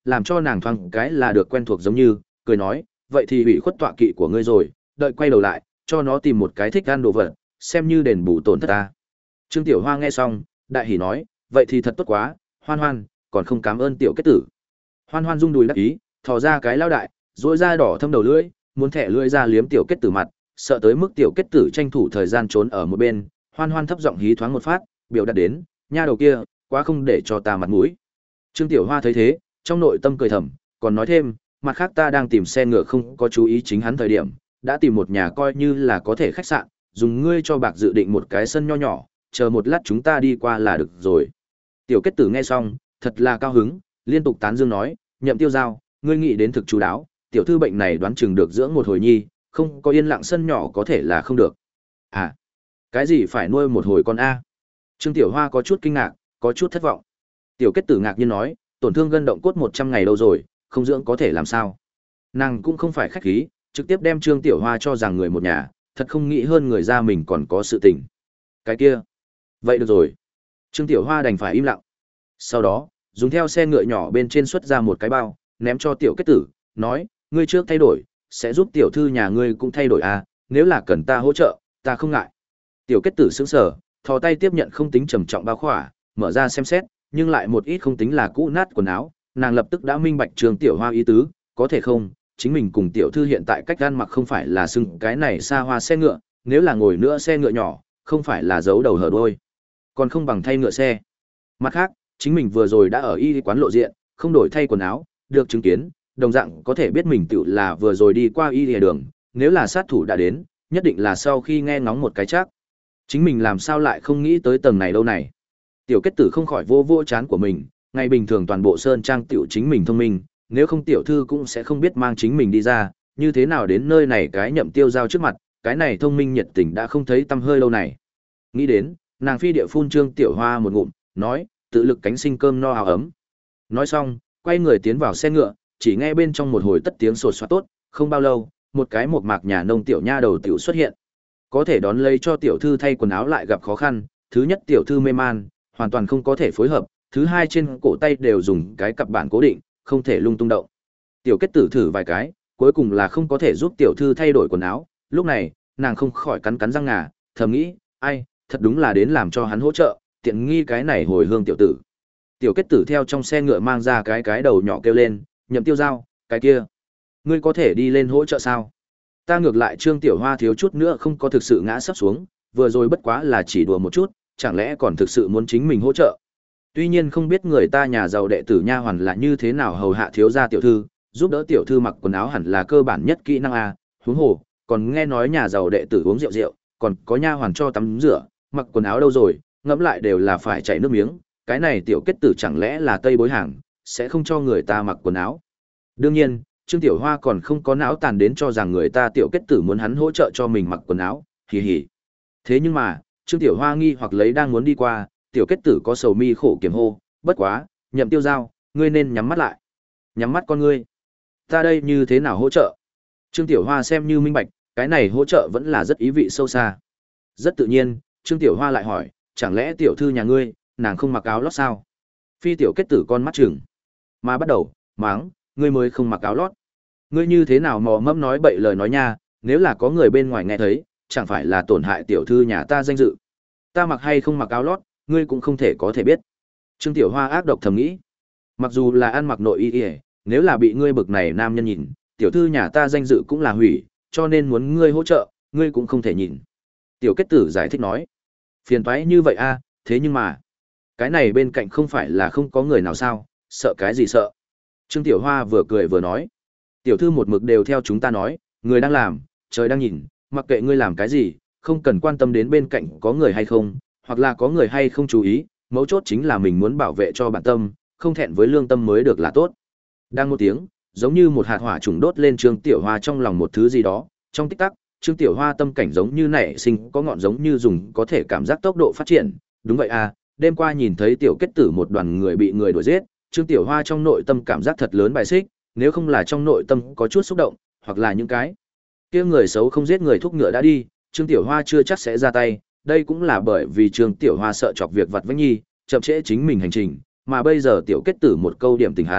làm cho nàng thoáng cái là được quen thuộc giống như, cười nói, vậy thì ủy khuất tọa kỵ của ngươi rồi, đợi quay đầu lại, cho nó tìm một cái thích ăn đồ vật, xem như đền bù tổn thất ta. Trương Tiểu Hoa nghe xong, đại hỉ nói, vậy thì thật tốt quá, Hoan Hoan, còn không cảm ơn tiểu kết tử. Hoan Hoan rung đùi đắc ý, thò ra cái lao đại, rỗi da đỏ thâm đầu lưỡi, muốn thẻ lưỡi ra liếm tiểu kết tử mặt, sợ tới mức tiểu kết tử tranh thủ thời gian trốn ở một bên, Hoan Hoan thấp giọng hí thoáng một phát, biểu đạt đến, nha đầu kia, quá không để cho ta mặt mũi. Trương Tiểu Hoa thấy thế, trong nội tâm cười thầm, còn nói thêm, mặt khác ta đang tìm xe ngựa không có chú ý chính hắn thời điểm, đã tìm một nhà coi như là có thể khách sạn, dùng ngươi cho bạc dự định một cái sân nho nhỏ, chờ một lát chúng ta đi qua là được rồi. Tiểu kết tử nghe xong, thật là cao hứng, liên tục tán dương nói, Nhậm Tiêu Giao, ngươi nghĩ đến thực chú đáo, tiểu thư bệnh này đoán chừng được dưỡng một hồi nhi, không có yên lặng sân nhỏ có thể là không được. À, cái gì phải nuôi một hồi con a? Trương Tiểu Hoa có chút kinh ngạc, có chút thất vọng. Tiểu kết tử ngạc nhiên nói, tổn thương gân động cốt một trăm ngày đâu rồi, không dưỡng có thể làm sao? Nàng cũng không phải khách khí, trực tiếp đem Trương Tiểu Hoa cho rằng người một nhà, thật không nghĩ hơn người ra mình còn có sự tình. Cái kia, vậy được rồi. Trương Tiểu Hoa đành phải im lặng. Sau đó, dùng theo xe ngựa nhỏ bên trên xuất ra một cái bao, ném cho tiểu kết tử, nói, ngươi trước thay đổi, sẽ giúp tiểu thư nhà ngươi cũng thay đổi à, nếu là cần ta hỗ trợ, ta không ngại. Tiểu kết tử sững sờ, thò tay tiếp nhận không tính trầm trọng bao khỏa, mở ra xem xét, nhưng lại một ít không tính là cũ nát quần áo, nàng lập tức đã minh bạch Trương Tiểu Hoa ý tứ, có thể không, chính mình cùng tiểu thư hiện tại cách ăn mặc không phải là xưng cái này xa hoa xe ngựa, nếu là ngồi nữa xe ngựa nhỏ, không phải là giấu đầu hở đuôi, còn không bằng thay ngựa xe. Mặt khác, chính mình vừa rồi đã ở y quán lộ diện, không đổi thay quần áo, được chứng kiến, đồng dạng có thể biết mình tự là vừa rồi đi qua y lìa đường, nếu là sát thủ đã đến, nhất định là sau khi nghe ngóng một cái chắc. Chính mình làm sao lại không nghĩ tới tầng này đâu này. Tiểu kết tử không khỏi vô vô chán của mình, ngày bình thường toàn bộ sơn trang tiểu chính mình thông minh, nếu không tiểu thư cũng sẽ không biết mang chính mình đi ra, như thế nào đến nơi này cái Nhậm Tiêu Giao trước mặt, cái này thông minh nhiệt tình đã không thấy tâm hơi lâu này. Nghĩ đến, nàng phi địa phun Trương Tiểu Hoa một ngụm, nói, tự lực cánh sinh cơm no áo ấm. Nói xong, quay người tiến vào xe ngựa, chỉ nghe bên trong một hồi tất tiếng sột soạt tốt, không bao lâu, một cái một mạc nhà nông tiểu nha đầu tiểu xuất hiện. Có thể đón lấy cho tiểu thư thay quần áo lại gặp khó khăn, thứ nhất tiểu thư mê man, hoàn toàn không có thể phối hợp, thứ hai trên cổ tay đều dùng cái cặp bản cố định, không thể lung tung động. Tiểu kết tử thử vài cái, cuối cùng là không có thể giúp tiểu thư thay đổi quần áo, lúc này, nàng không khỏi cắn cắn răng ngà, thầm nghĩ, ai, thật đúng là đến làm cho hắn hỗ trợ, tiện nghi cái này hồi hương tiểu tử. Tiểu kết tử theo trong xe ngựa mang ra cái cái đầu nhỏ kêu lên, Nhậm Tiêu Giao, cái kia, ngươi có thể đi lên hỗ trợ sao? Ta ngược lại Trương Tiểu Hoa thiếu chút nữa không có thực sự ngã sắp xuống, vừa rồi bất quá là chỉ đùa một chút, chẳng lẽ còn thực sự muốn chính mình hỗ trợ. Tuy nhiên không biết người ta nhà giàu đệ tử nha hoàn là như thế nào hầu hạ thiếu gia tiểu thư, giúp đỡ tiểu thư mặc quần áo hẳn là cơ bản nhất kỹ năng a, huống hồ, còn nghe nói nhà giàu đệ tử uống rượu rượu, còn có nha hoàn cho tắm rửa, mặc quần áo đâu rồi, ngẫm lại đều là phải chảy nước miếng, cái này tiểu kết tử chẳng lẽ là tây bối hàng, sẽ không cho người ta mặc quần áo. Đương nhiên, Trương Tiểu Hoa còn không có não tàn đến cho rằng người ta tiểu kết tử muốn hắn hỗ trợ cho mình mặc quần áo, hì hì. Thế nhưng mà, Trương Tiểu Hoa nghi hoặc lấy đang muốn đi qua, tiểu kết tử có sầu mi khổ kiểm hô, bất quá, Nhậm Tiêu Giao, ngươi nên nhắm mắt lại. Nhắm mắt con ngươi. Ta đây như thế nào hỗ trợ? Trương Tiểu Hoa xem như minh bạch, cái này hỗ trợ vẫn là rất ý vị sâu xa. Rất tự nhiên, Trương Tiểu Hoa lại hỏi, chẳng lẽ tiểu thư nhà ngươi, nàng không mặc áo lót sao? Phi tiểu kết tử con mắt chừng, mà bắt đầu, máng, ngươi mới không mặc áo lót. Ngươi như thế nào mò mẫm nói bậy lời nói nha, nếu là có người bên ngoài nghe thấy, chẳng phải là tổn hại tiểu thư nhà ta danh dự. Ta mặc hay không mặc áo lót, ngươi cũng không thể có thể biết. Trương Tiểu Hoa ác độc thầm nghĩ. Mặc dù là ăn mặc nội y y, nếu là bị ngươi bực này nam nhân nhìn, tiểu thư nhà ta danh dự cũng là hủy, cho nên muốn ngươi hỗ trợ, ngươi cũng không thể nhìn. Tiểu kết tử giải thích nói. Phiền toái như vậy a, thế nhưng mà, cái này bên cạnh không phải là không có người nào sao, sợ cái gì sợ. Trương Tiểu Hoa vừa cười vừa nói. Tiểu thư một mực đều theo chúng ta nói, người đang làm, trời đang nhìn, mặc kệ ngươi làm cái gì, không cần quan tâm đến bên cạnh có người hay không, hoặc là có người hay không chú ý, mấu chốt chính là mình muốn bảo vệ cho bản tâm, không thẹn với lương tâm mới được là tốt. Đang một tiếng, giống như một hạt hỏa trùng đốt lên Trương Tiểu Hoa trong lòng một thứ gì đó, trong tích tắc, Trương Tiểu Hoa tâm cảnh giống như nảy sinh có ngọn giống như dùng có thể cảm giác tốc độ phát triển, đúng vậy à, đêm qua nhìn thấy tiểu kết tử một đoàn người bị người đuổi giết, Trương Tiểu Hoa trong nội tâm cảm giác thật lớn bài xích, nếu không là trong nội tâm có chút xúc động, hoặc là những cái kia người xấu không giết người thúc ngựa đã đi, Trương Tiểu Hoa chưa chắc sẽ ra tay, đây cũng là bởi vì Trương Tiểu Hoa sợ chọc việc vặt vãnh nhi, chậm trễ chính mình hành trình, mà bây giờ tiểu kết tử một câu điểm tình hắn,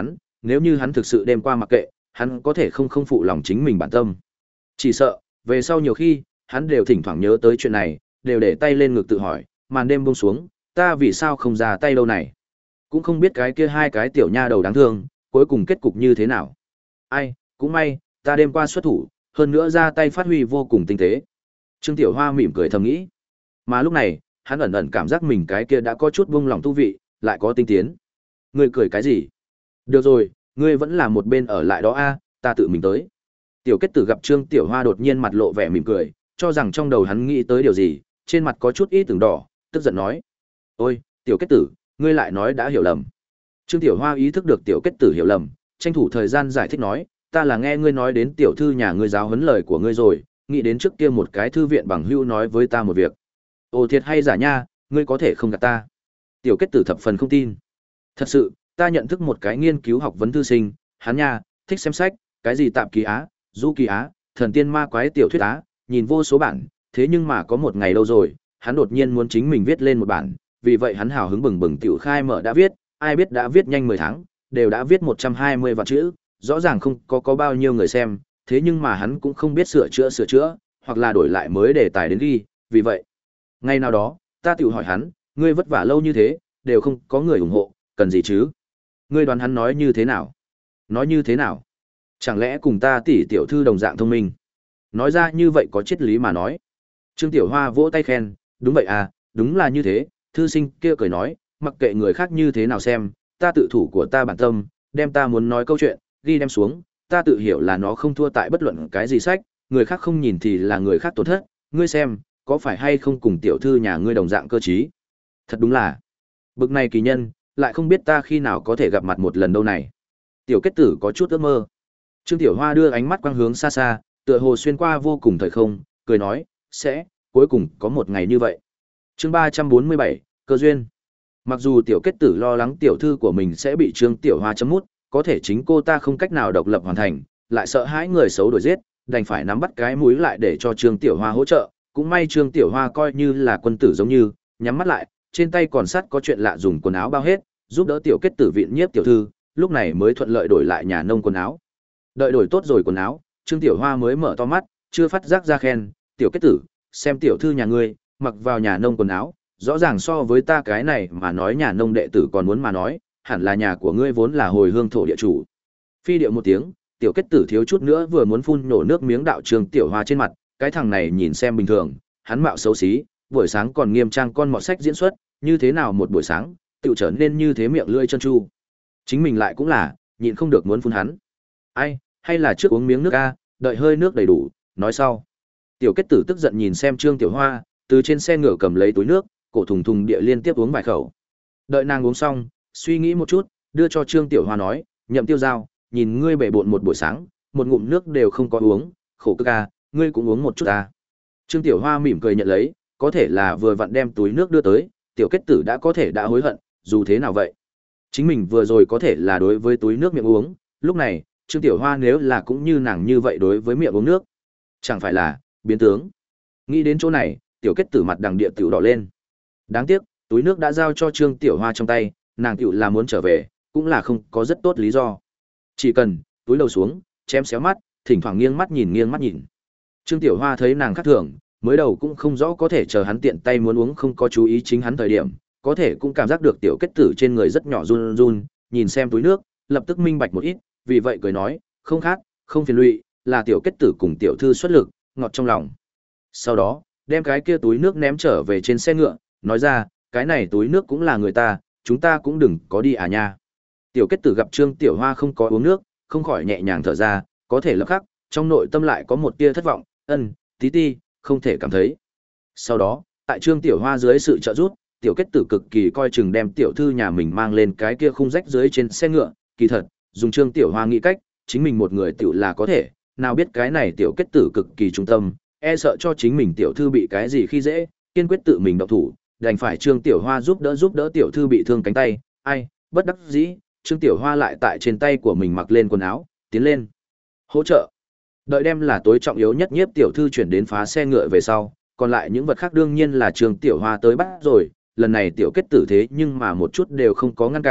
nếu như hắn thực sự đêm qua mặc kệ, hắn có thể không không phụ lòng chính mình bản tâm. Chỉ sợ, về sau nhiều khi, hắn đều thỉnh thoảng nhớ tới chuyện này, đều để tay lên ngực tự hỏi, màn đêm buông xuống, ta vì sao không ra tay đâu này? Cũng không biết cái kia hai cái tiểu nha đầu đáng thương, cuối cùng kết cục như thế nào. Ai, cũng may, ta đêm qua xuất thủ, hơn nữa ra tay phát huy vô cùng tinh tế. Trương Tiểu Hoa mỉm cười thầm nghĩ. Mà lúc này, hắn ẩn ẩn cảm giác mình cái kia đã có chút buông lòng tu vị, lại có tinh tiến. Ngươi cười cái gì? Được rồi, ngươi vẫn là một bên ở lại đó a, ta tự mình tới. Tiểu Kết Tử gặp Trương Tiểu Hoa đột nhiên mặt lộ vẻ mỉm cười, cho rằng trong đầu hắn nghĩ tới điều gì, trên mặt có chút ít tưởng đỏ, tức giận nói: "Ôi, Tiểu Kết Tử, ngươi lại nói đã hiểu lầm." Trương Tiểu Hoa ý thức được Tiểu Kết Tử hiểu lầm, tranh thủ thời gian giải thích nói: "Ta là nghe ngươi nói đến tiểu thư nhà ngươi giáo huấn lời của ngươi rồi, nghĩ đến trước kia một cái thư viện bằng hữu nói với ta một việc." "Ồ, thiệt hay giả nha, ngươi có thể không gạt ta?" Tiểu Kết Tử thập phần không tin. "Thật sự, ta nhận thức một cái nghiên cứu học vấn thư sinh, hắn nha, thích xem sách, cái gì tạp ký á, du kỳ á, thần tiên ma quái tiểu thuyết á, nhìn vô số bản, thế nhưng mà có một ngày lâu rồi, hắn đột nhiên muốn chính mình viết lên một bản, vì vậy hắn hào hứng bừng bừng tiểu khai mở đã viết, ai biết đã viết nhanh mười tháng, đều đã viết một trăm hai mươi vạn chữ, rõ ràng không có có bao nhiêu người xem, thế nhưng mà hắn cũng không biết sửa chữa sửa chữa, hoặc là đổi lại mới đề tài đến ghi, vì vậy, ngày nào đó, ta tiểu hỏi hắn, ngươi vất vả lâu như thế, đều không có người ủng hộ, cần gì chứ? Ngươi đoán hắn nói như thế nào? Nói như thế nào? Chẳng lẽ cùng ta tỷ tiểu thư đồng dạng thông minh? Nói ra như vậy có triết lý mà nói. Trương Tiểu Hoa vỗ tay khen, đúng vậy à, đúng là như thế, thư sinh kia cười nói, mặc kệ người khác như thế nào xem, ta tự thủ của ta bản tâm, đem ta muốn nói câu chuyện, ghi đem xuống, ta tự hiểu là nó không thua tại bất luận cái gì sách, người khác không nhìn thì là người khác tổn thất, ngươi xem, có phải hay không cùng tiểu thư nhà ngươi đồng dạng cơ trí? Thật đúng là, bực này kỳ nhân, lại không biết ta khi nào có thể gặp mặt một lần đâu này. Tiểu Kết Tử có chút ước mơ. Trương Tiểu Hoa đưa ánh mắt quang hướng xa xa, tựa hồ xuyên qua vô cùng thời không, cười nói, sẽ, cuối cùng có một ngày như vậy. Chương ba trăm bốn mươi bảy, cơ duyên. Mặc dù Tiểu Kết Tử lo lắng tiểu thư của mình sẽ bị Trương Tiểu Hoa chấm mút, có thể chính cô ta không cách nào độc lập hoàn thành, lại sợ hãi người xấu đuổi giết, đành phải nắm bắt cái mũi lại để cho Trương Tiểu Hoa hỗ trợ, cũng may Trương Tiểu Hoa coi như là quân tử giống như, nhắm mắt lại, trên tay còn sắt có chuyện lạ dùng quần áo bao hết, giúp đỡ Tiểu Kết Tử viện nhiếp tiểu thư, lúc này mới thuận lợi đổi lại nhà nông quần áo. Đợi đổi tốt rồi quần áo, Trương Tiểu Hoa mới mở to mắt, chưa phát giác ra khen, "Tiểu Kết Tử, xem tiểu thư nhà ngươi, mặc vào nhà nông quần áo, rõ ràng so với ta cái này mà nói nhà nông đệ tử còn muốn mà nói, hẳn là nhà của ngươi vốn là hồi hương thổ địa chủ." Phi điệu một tiếng, Tiểu Kết Tử thiếu chút nữa vừa muốn phun nổ nước miếng đạo Trương Tiểu Hoa trên mặt, cái thằng này nhìn xem bình thường, hắn mạo xấu xí, buổi sáng còn nghiêm trang con mọt sách diễn xuất, như thế nào một buổi sáng, tựu trở nên như thế miệng lưỡi chân chu. Chính mình lại cũng là, nhịn không được muốn phun hắn. Ai, hay là trước uống miếng nước a, đợi hơi nước đầy đủ, nói sau. Tiểu Kết Tử tức giận nhìn xem Trương Tiểu Hoa, từ trên xe ngựa cầm lấy túi nước, cổ thùng thùng địa liên tiếp uống vài khẩu. Đợi nàng uống xong, suy nghĩ một chút, đưa cho Trương Tiểu Hoa nói, "Nhậm Tiêu Giao, nhìn ngươi bể bộn một buổi sáng, một ngụm nước đều không có uống, khổ cực a, ngươi cũng uống một chút a." Trương Tiểu Hoa mỉm cười nhận lấy, có thể là vừa vặn đem túi nước đưa tới, Tiểu Kết Tử đã có thể đã hối hận, dù thế nào vậy? Chính mình vừa rồi có thể là đối với túi nước miệng uống, lúc này, Trương Tiểu Hoa nếu là cũng như nàng như vậy đối với miệng uống nước, chẳng phải là biến tướng. Nghĩ đến chỗ này, Tiểu Kết Tử mặt đằng địa tiểu đỏ lên. Đáng tiếc, túi nước đã giao cho Trương Tiểu Hoa trong tay, nàng tiểu là muốn trở về, cũng là không có rất tốt lý do. Chỉ cần túi đầu xuống, chém xéo mắt, thỉnh thoảng nghiêng mắt nhìn nghiêng mắt nhìn. Trương Tiểu Hoa thấy nàng khác thường, mới đầu cũng không rõ có thể chờ hắn tiện tay muốn uống không có chú ý chính hắn thời điểm, có thể cũng cảm giác được Tiểu Kết Tử trên người rất nhỏ run run, nhìn xem túi nước, lập tức minh bạch một ít, vì vậy cười nói, "Không khác, không phiền lụy, là Tiểu Kết Tử cùng tiểu thư xuất lực, ngọt trong lòng." Sau đó, đem cái kia túi nước ném trở về trên xe ngựa, nói ra, "Cái này túi nước cũng là người ta, chúng ta cũng đừng có đi à nha." Tiểu Kết Tử gặp Trương Tiểu Hoa không có uống nước, không khỏi nhẹ nhàng thở ra, có thể lập khắc, trong nội tâm lại có một tia thất vọng, ân, tí ti, không thể cảm thấy. Sau đó, tại Trương Tiểu Hoa dưới sự trợ giúp, Tiểu Kết Tử cực kỳ coi chừng đem tiểu thư nhà mình mang lên cái kia khung rách dưới trên xe ngựa, kỳ thật, dùng Trương Tiểu Hoa nghĩ cách, chính mình một người tiểu là có thể, nào biết cái này Tiểu Kết Tử cực kỳ trung tâm, e sợ cho chính mình tiểu thư bị cái gì khi dễ, kiên quyết tự mình động thủ, đành phải Trương Tiểu Hoa giúp đỡ giúp đỡ tiểu thư bị thương cánh tay, ai, bất đắc dĩ, Trương Tiểu Hoa lại tại trên tay của mình mặc lên quần áo, tiến lên hỗ trợ. Đợi đem là tối trọng yếu nhất nhiếp tiểu thư chuyển đến phá xe ngựa về sau, còn lại những vật khác đương nhiên là Trương Tiểu Hoa tới bắt rồi, lần này Tiểu Kết Tử thế nhưng mà một chút đều không có ngăn cản,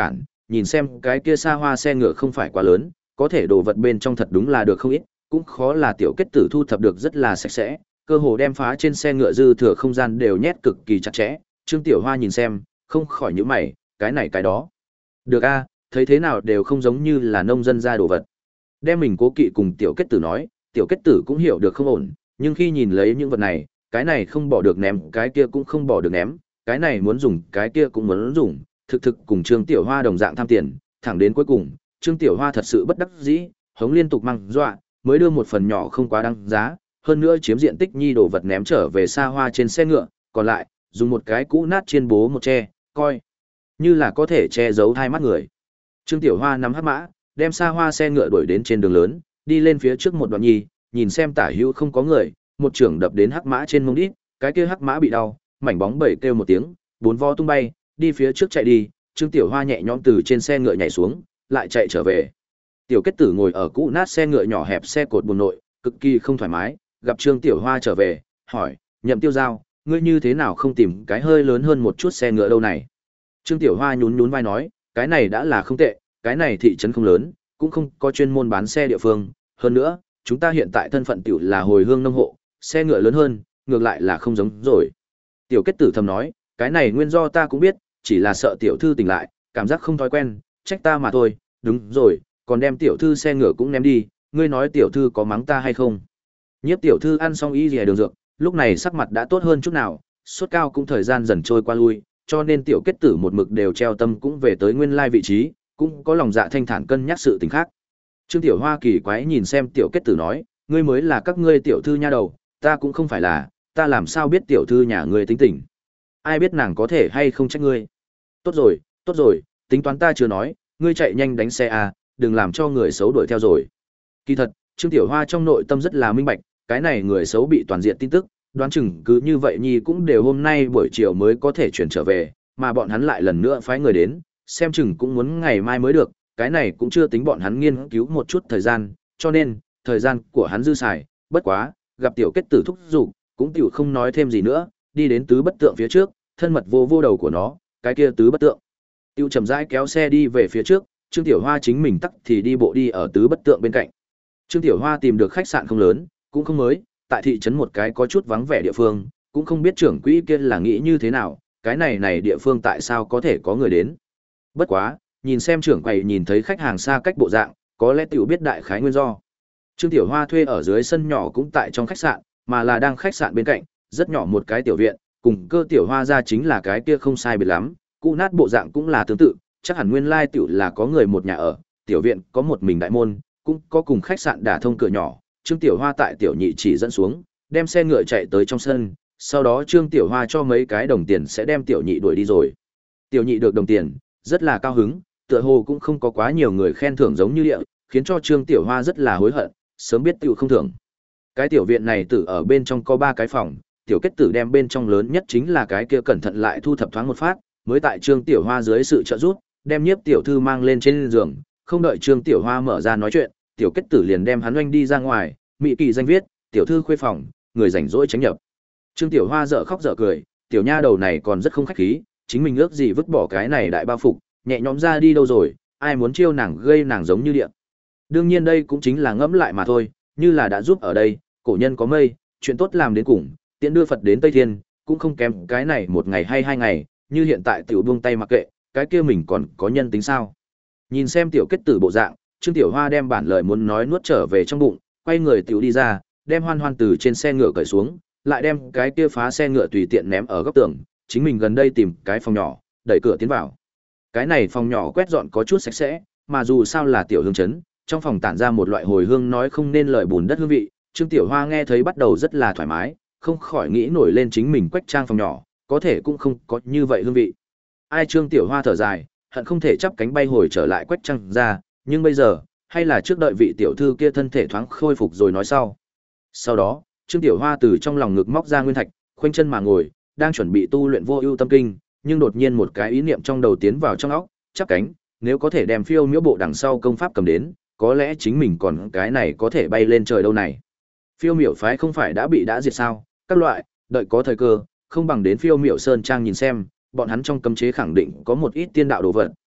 nhìn xem cái kia xa hoa xe ngựa không phải quá lớn, có thể đồ vật bên trong thật đúng là được không ít, cũng khó là tiểu kết tử thu thập được rất là sạch sẽ, cơ hồ đem phá trên xe ngựa dư thừa không gian đều nhét cực kỳ chặt chẽ. Trương Tiểu Hoa nhìn xem, không khỏi nhíu mày, cái này cái đó. Được a, thấy thế nào đều không giống như là nông dân ra đồ vật. Đem mình cố kỵ cùng tiểu kết tử nói, tiểu kết tử cũng hiểu được không ổn, nhưng khi nhìn lấy những vật này, cái này không bỏ được ném, cái kia cũng không bỏ được ném, cái này muốn dùng, cái kia cũng muốn dùng, thực thực cùng Trương Tiểu Hoa đồng dạng tham tiền, thẳng đến cuối cùng, Trương Tiểu Hoa thật sự bất đắc dĩ, hống liên tục mang dọa, mới đưa một phần nhỏ không quá đáng giá, hơn nữa chiếm diện tích nhi đồ vật ném trở về xa hoa trên xe ngựa, còn lại, dùng một cái cũ nát chiên bố một che, coi như là có thể che giấu hai mắt người. Trương Tiểu Hoa nắm hắc mã, đem xa hoa xe ngựa đuổi đến trên đường lớn, đi lên phía trước một đoạn nhi, nhìn xem tả hữu không có người, một trưởng đập đến hắc mã trên mông đít, cái kia hắc mã bị đau, mảnh bóng bẩy kêu một tiếng, bốn vo tung bay, đi phía trước chạy đi, Trương Tiểu Hoa nhẹ nhõm từ trên xe ngựa nhảy xuống, lại chạy trở về. Tiểu Kết Tử ngồi ở cũ nát xe ngựa nhỏ hẹp xe cột buồng nội, cực kỳ không thoải mái, gặp Trương Tiểu Hoa trở về, hỏi: "Nhậm Tiêu Giao, ngươi như thế nào không tìm cái hơi lớn hơn một chút xe ngựa đâu này?" Trương Tiểu Hoa nhún nhún vai nói: "Cái này đã là không tệ, cái này thị trấn không lớn, cũng không có chuyên môn bán xe địa phương, hơn nữa, chúng ta hiện tại thân phận tiểu là hồi hương nông hộ, xe ngựa lớn hơn, ngược lại là không giống rồi." Tiểu Kết Tử thầm nói: "Cái này nguyên do ta cũng biết, chỉ là sợ tiểu thư tỉnh lại, cảm giác không thói quen, trách ta mà thôi, đúng rồi, còn đem tiểu thư xe ngựa cũng ném đi, ngươi nói tiểu thư có mắng ta hay không?" Nhiếp tiểu thư ăn xong y lìa đường dược, lúc này sắc mặt đã tốt hơn chút nào, sốt cao cũng thời gian dần trôi qua lui, cho nên tiểu Kết Tử một mực đều treo tâm cũng về tới nguyên lai vị trí, cũng có lòng dạ thanh thản cân nhắc sự tình khác. Trương Tiểu Hoa kỳ quái nhìn xem tiểu Kết Tử nói: "Ngươi mới là các ngươi tiểu thư nha đầu, ta cũng không phải là, ta làm sao biết tiểu thư nhà ngươi tính tình? Ai biết nàng có thể hay không trách ngươi?" "Tốt rồi, tốt rồi, tính toán ta chưa nói, ngươi chạy nhanh đánh xe à, đừng làm cho người xấu đuổi theo rồi." Kỳ thật, Trương Tiểu Hoa trong nội tâm rất là minh bạch, cái này người xấu bị toàn diện tin tức, đoán chừng cứ như vậy nhi cũng đều hôm nay buổi chiều mới có thể chuyển trở về, mà bọn hắn lại lần nữa phái người đến, xem chừng cũng muốn ngày mai mới được, cái này cũng chưa tính bọn hắn nghiên cứu một chút thời gian, cho nên, thời gian của hắn dư xài, bất quá, gặp tiểu Kết Tử thúc giục, cũng tiểu không nói thêm gì nữa, đi đến tứ bất tượng phía trước, thân mật vô vô đầu của nó, cái kia tứ bất tượng. Tiêu chậm rãi kéo xe đi về phía trước, Trương Tiểu Hoa chính mình tắc thì đi bộ đi ở tứ bất tượng bên cạnh. Trương Tiểu Hoa tìm được khách sạn không lớn, cũng không mới, tại thị trấn một cái có chút vắng vẻ địa phương, cũng không biết trưởng quỹ kia là nghĩ như thế nào, cái này này địa phương tại sao có thể có người đến. Bất quá, nhìn xem trưởng quầy nhìn thấy khách hàng xa cách bộ dạng, có lẽ tiểu biết đại khái nguyên do. Trương Tiểu Hoa thuê ở dưới sân nhỏ cũng tại trong khách sạn, mà là đang khách sạn bên cạnh, rất nhỏ một cái tiểu viện, cùng cơ Tiểu Hoa ra chính là cái kia không sai biệt lắm, cũ nát bộ dạng cũng là tương tự, chắc hẳn nguyên lai tiểu là có người một nhà ở, tiểu viện có một mình đại môn, cũng có cùng khách sạn đả thông cửa nhỏ. Trương Tiểu Hoa tại tiểu nhị chỉ dẫn xuống, đem xe ngựa chạy tới trong sân, sau đó Trương Tiểu Hoa cho mấy cái đồng tiền sẽ đem tiểu nhị đuổi đi rồi. Tiểu nhị được đồng tiền, rất là cao hứng, tựa hồ cũng không có quá nhiều người khen thưởng giống như địa, khiến cho Trương Tiểu Hoa rất là hối hận, sớm biết tiểu không thưởng. Cái tiểu viện này tử ở bên trong có ba cái phòng, tiểu Kết Tử đem bên trong lớn nhất chính là cái kia cẩn thận lại thu thập thoáng một phát, mới tại Trương Tiểu Hoa dưới sự trợ giúp, đem Nhiếp tiểu thư mang lên trên giường, không đợi Trương Tiểu Hoa mở ra nói chuyện, tiểu Kết Tử liền đem hắn oanh đi ra ngoài, mỹ kỳ danh viết, tiểu thư khuê phòng, người rảnh rỗi tránh nhập. Trương Tiểu Hoa dở khóc dở cười, tiểu nha đầu này còn rất không khách khí, chính mình ước gì vứt bỏ cái này đại bao phục, nhẹ nhõm ra đi đâu rồi, ai muốn chiêu nàng gây nàng giống như địa. Đương nhiên đây cũng chính là ngẫm lại mà thôi, như là đã giúp ở đây, cổ nhân có mây, chuyện tốt làm đến cùng, tiện đưa Phật đến Tây Thiên, cũng không kém cái này một ngày hay hai ngày, như hiện tại tiểu buông tay mặc kệ, cái kia mình còn có nhân tính sao? Nhìn xem tiểu Kết Tử bộ dạng, Trương Tiểu Hoa đem bản lời muốn nói nuốt trở về trong bụng, quay người tiểu đi ra, đem Hoan Hoan từ trên xe ngựa cởi xuống, lại đem cái kia phá xe ngựa tùy tiện ném ở góc tường, chính mình gần đây tìm cái phòng nhỏ, đẩy cửa tiến vào. Cái này phòng nhỏ quét dọn có chút sạch sẽ, mà dù sao là tiểu hương trấn, trong phòng tản ra một loại hồi hương nói không nên lời bùn đất hương vị, Trương Tiểu Hoa nghe thấy bắt đầu rất là thoải mái, không khỏi nghĩ nổi lên chính mình quét trang phòng nhỏ, có thể cũng không có như vậy hương vị. Ai Trương Tiểu Hoa thở dài, hận không thể chắp cánh bay hồi trở lại quét trang ra, nhưng bây giờ, hay là trước đợi vị tiểu thư kia thân thể thoáng khôi phục rồi nói sau. Sau đó, Trương Tiểu Hoa từ trong lòng ngực móc ra nguyên thạch, khoanh chân mà ngồi, đang chuẩn bị tu luyện Vô Ưu Tâm Kinh, nhưng đột nhiên một cái ý niệm trong đầu tiến vào trong óc, chắp cánh, nếu có thể đem Phiêu Miểu Bộ đằng sau công pháp cầm đến, có lẽ chính mình còn cái này có thể bay lên trời đâu này. Phiêu Miểu phái không phải đã bị đã diệt sao? Các loại, đợi có thời cơ, không bằng đến Phiêu Miểu Sơn trang nhìn xem, bọn hắn trong cấm chế khẳng định có một ít tiên đạo đồ vật,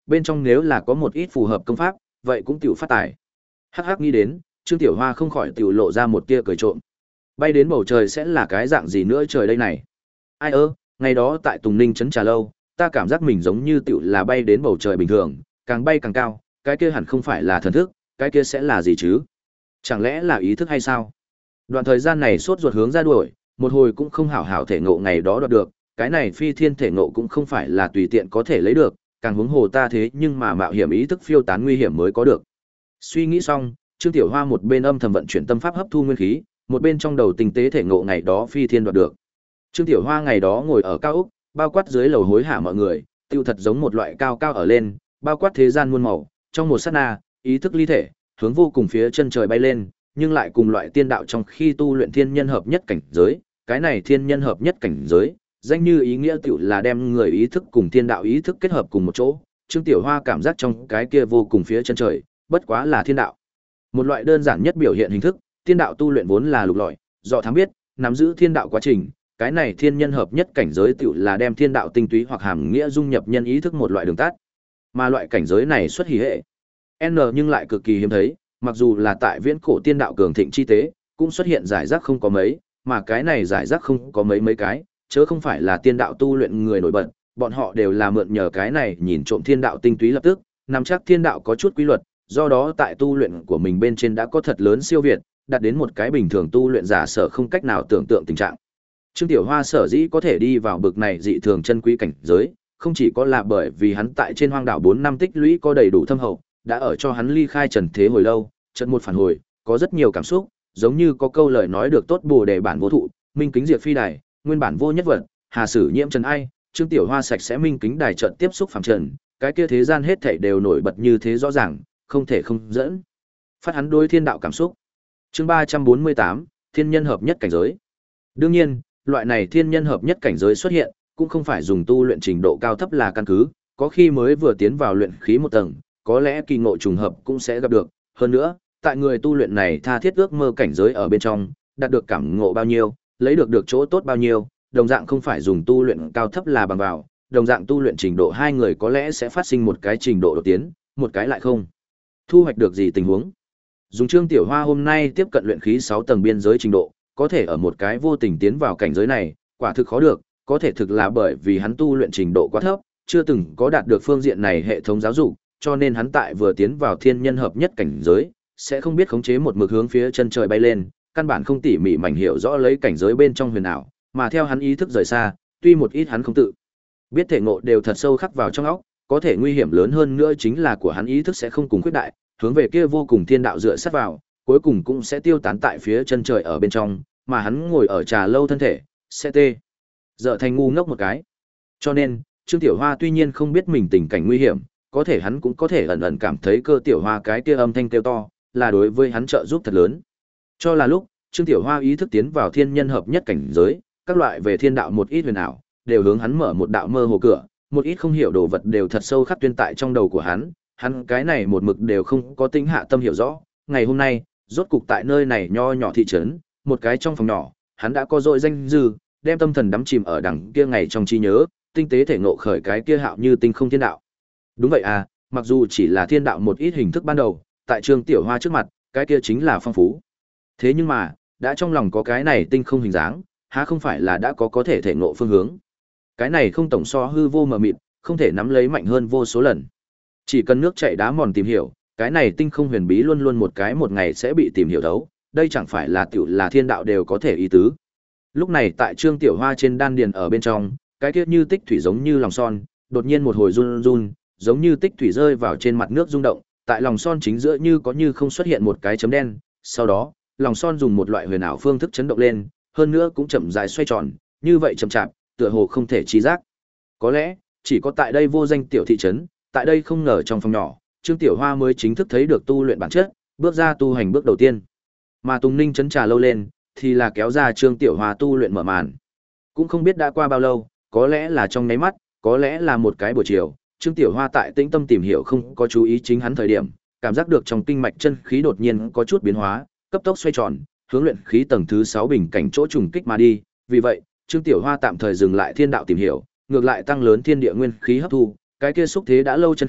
bên trong nếu là có một ít phù hợp công pháp, vậy cũng tiểu phát tài. Hắc hắc nghĩ đến, Trương Tiểu Hoa không khỏi tiểu lộ ra một tia cười trộm. Bay đến bầu trời sẽ là cái dạng gì nữa trời đây này? Ai ơ, ngày đó tại Tùng Ninh trấn Trà Lâu, ta cảm giác mình giống như tiểu là bay đến bầu trời bình thường, càng bay càng cao, cái kia hẳn không phải là thần thức, cái kia sẽ là gì chứ? Chẳng lẽ là ý thức hay sao? Đoạn thời gian này sốt ruột hướng ra đuổi, một hồi cũng không hảo hảo thể ngộ ngày đó đoạt được, cái này phi thiên thể ngộ cũng không phải là tùy tiện có thể lấy được, càng huống hồ ta thế nhưng mà mạo hiểm ý thức phiêu tán nguy hiểm mới có được. Suy nghĩ xong, Trương Tiểu Hoa một bên âm thầm vận chuyển tâm pháp hấp thu nguyên khí, một bên trong đầu tinh tế thể ngộ ngày đó phi thiên đoạt được. Trương Tiểu Hoa ngày đó ngồi ở cao ốc, bao quát dưới lầu hối hả mọi người, tiêu thật giống một loại cao cao ở lên, bao quát thế gian muôn màu, trong một sát na, ý thức ly thể, hướng vô cùng phía chân trời bay lên, nhưng lại cùng loại tiên đạo trong khi tu luyện thiên nhân hợp nhất cảnh giới, cái này thiên nhân hợp nhất cảnh giới, danh như ý nghĩa tiểu là đem người ý thức cùng thiên đạo ý thức kết hợp cùng một chỗ. Trương Tiểu Hoa cảm giác trong cái kia vô cùng phía chân trời, bất quá là thiên đạo. Một loại đơn giản nhất biểu hiện hình thức, thiên đạo tu luyện vốn là lục lọi, do thám biết, nắm giữ thiên đạo quá trình, cái này thiên nhân hợp nhất cảnh giới tiểu là đem thiên đạo tinh túy hoặc hàm nghĩa dung nhập nhân ý thức một loại đường tắt. Mà loại cảnh giới này xuất hỉ hệ N nhưng lại cực kỳ hiếm thấy, mặc dù là tại viễn cổ tiên đạo cường thịnh chi tế, cũng xuất hiện giải rác không có mấy, mà cái này giải rác không có mấy mấy cái, chớ không phải là tiên đạo tu luyện người nổi bật, bọn họ đều là mượn nhờ cái này nhìn trộm thiên đạo tinh túy lập tức, nắm chắc thiên đạo có chút quy luật, do đó tại tu luyện của mình bên trên đã có thật lớn siêu việt, đạt đến một cái bình thường tu luyện giả sở không cách nào tưởng tượng tình trạng. Trương Tiểu Hoa sở dĩ có thể đi vào bực này dị thường chân quý cảnh giới, không chỉ có là bởi vì hắn tại trên hoang đảo bốn năm tích lũy có đầy đủ thâm hậu, đã ở cho hắn ly khai trần thế hồi lâu, trận một phản hồi, có rất nhiều cảm xúc, giống như có câu lời nói được tốt bồ đề bản vô thụ, minh kính diệt phi đài, nguyên bản vô nhất vật, hà sử nhiễm trần ai, Trương Tiểu Hoa sạch sẽ minh kính đài trận tiếp xúc phàm trần, cái kia thế gian hết thảy đều nổi bật như thế rõ ràng, không thể không dẫn phát hắn đối thiên đạo cảm xúc. Chương ba trăm bốn mươi tám, thiên nhân hợp nhất cảnh giới. Đương nhiên, loại này thiên nhân hợp nhất cảnh giới xuất hiện, cũng không phải dùng tu luyện trình độ cao thấp là căn cứ, có khi mới vừa tiến vào luyện khí một tầng, có lẽ kỳ ngộ trùng hợp cũng sẽ gặp được, hơn nữa, tại người tu luyện này tha thiết ước mơ cảnh giới ở bên trong, đạt được cảm ngộ bao nhiêu, lấy được được chỗ tốt bao nhiêu, đồng dạng không phải dùng tu luyện cao thấp là bằng vào, đồng dạng tu luyện trình độ hai người có lẽ sẽ phát sinh một cái trình độ đột tiến, một cái lại không thu hoạch được gì tình huống. Dùng Trương Tiểu Hoa hôm nay tiếp cận luyện khí sáu tầng biên giới trình độ, có thể ở một cái vô tình tiến vào cảnh giới này, quả thực khó được, có thể thực là bởi vì hắn tu luyện trình độ quá thấp, chưa từng có đạt được phương diện này hệ thống giáo dục, cho nên hắn tại vừa tiến vào thiên nhân hợp nhất cảnh giới, sẽ không biết khống chế một mực hướng phía chân trời bay lên, căn bản không tỉ mỉ mảnh hiểu rõ lấy cảnh giới bên trong huyền ảo, mà theo hắn ý thức rời xa, tuy một ít hắn không tự biết thể ngộ đều thật sâu khắc vào trong óc, có thể nguy hiểm lớn hơn nữa chính là của hắn ý thức sẽ không cùng khuyết đại, hướng về kia vô cùng thiên đạo dựa sát vào, cuối cùng cũng sẽ tiêu tán tại phía chân trời ở bên trong, mà hắn ngồi ở trà lâu thân thể, sẽ tê dở thành ngu ngốc một cái. Cho nên, Trương Tiểu Hoa tuy nhiên không biết mình tình cảnh nguy hiểm, có thể hắn cũng có thể ẩn ẩn cảm thấy cơ Tiểu Hoa cái kia âm thanh kêu to, là đối với hắn trợ giúp thật lớn. Cho là lúc, Trương Tiểu Hoa ý thức tiến vào thiên nhân hợp nhất cảnh giới, các loại về thiên đạo một ít huyền ảo, đều hướng hắn mở một đạo mơ hồ cửa, một ít không hiểu đồ vật đều thật sâu khắc tuyên tại trong đầu của hắn, hắn cái này một mực đều không có tính hạ tâm hiểu rõ. Ngày hôm nay, rốt cục tại nơi này nho nhỏ thị trấn, một cái trong phòng nhỏ, hắn đã có dội danh dư, đem tâm thần đắm chìm ở đằng kia ngày trong trí nhớ, tinh tế thể ngộ khởi cái kia hạo như tinh không thiên đạo. Đúng vậy à, mặc dù chỉ là thiên đạo một ít hình thức ban đầu, tại Trương Tiểu Hoa trước mặt, cái kia chính là phong phú. Thế nhưng mà, đã trong lòng có cái này tinh không hình dáng, há không phải là đã có có thể thể ngộ phương hướng. Cái này không tổng so hư vô mờ mịt, không thể nắm lấy mạnh hơn vô số lần. Chỉ cần nước chảy đá mòn tìm hiểu, cái này tinh không huyền bí luôn luôn một cái một ngày sẽ bị tìm hiểu thấu, đây chẳng phải là tiểu là thiên đạo đều có thể ý tứ. Lúc này tại Trương Tiểu Hoa trên đan điền ở bên trong, cái kia như tích thủy giống như lòng son, đột nhiên một hồi run run, giống như tích thủy rơi vào trên mặt nước rung động, tại lòng son chính giữa như có như không xuất hiện một cái chấm đen, sau đó, lòng son dùng một loại huyền ảo phương thức chấn động lên, hơn nữa cũng chậm rãi xoay tròn, như vậy chậm chạp, tựa hồ không thể trí giác. Có lẽ, chỉ có tại đây vô danh tiểu thị trấn, tại đây không ngờ trong phòng nhỏ, Trương Tiểu Hoa mới chính thức thấy được tu luyện bản chất, bước ra tu hành bước đầu tiên. Mà Tùng Ninh trấn trà lâu lên, thì là kéo ra Trương Tiểu Hoa tu luyện mở màn. Cũng không biết đã qua bao lâu, có lẽ là trong nháy mắt, có lẽ là một cái buổi chiều, Trương Tiểu Hoa tại tĩnh tâm tìm hiểu không có chú ý chính hắn thời điểm, cảm giác được trong kinh mạch chân khí đột nhiên có chút biến hóa, cấp tốc xoay tròn, hướng luyện khí tầng thứ sáu bình cảnh chỗ trùng kích mà đi. Vì vậy, Trương Tiểu Hoa tạm thời dừng lại thiên đạo tìm hiểu, ngược lại tăng lớn thiên địa nguyên khí hấp thu, cái kia xúc thế đã lâu chân khí,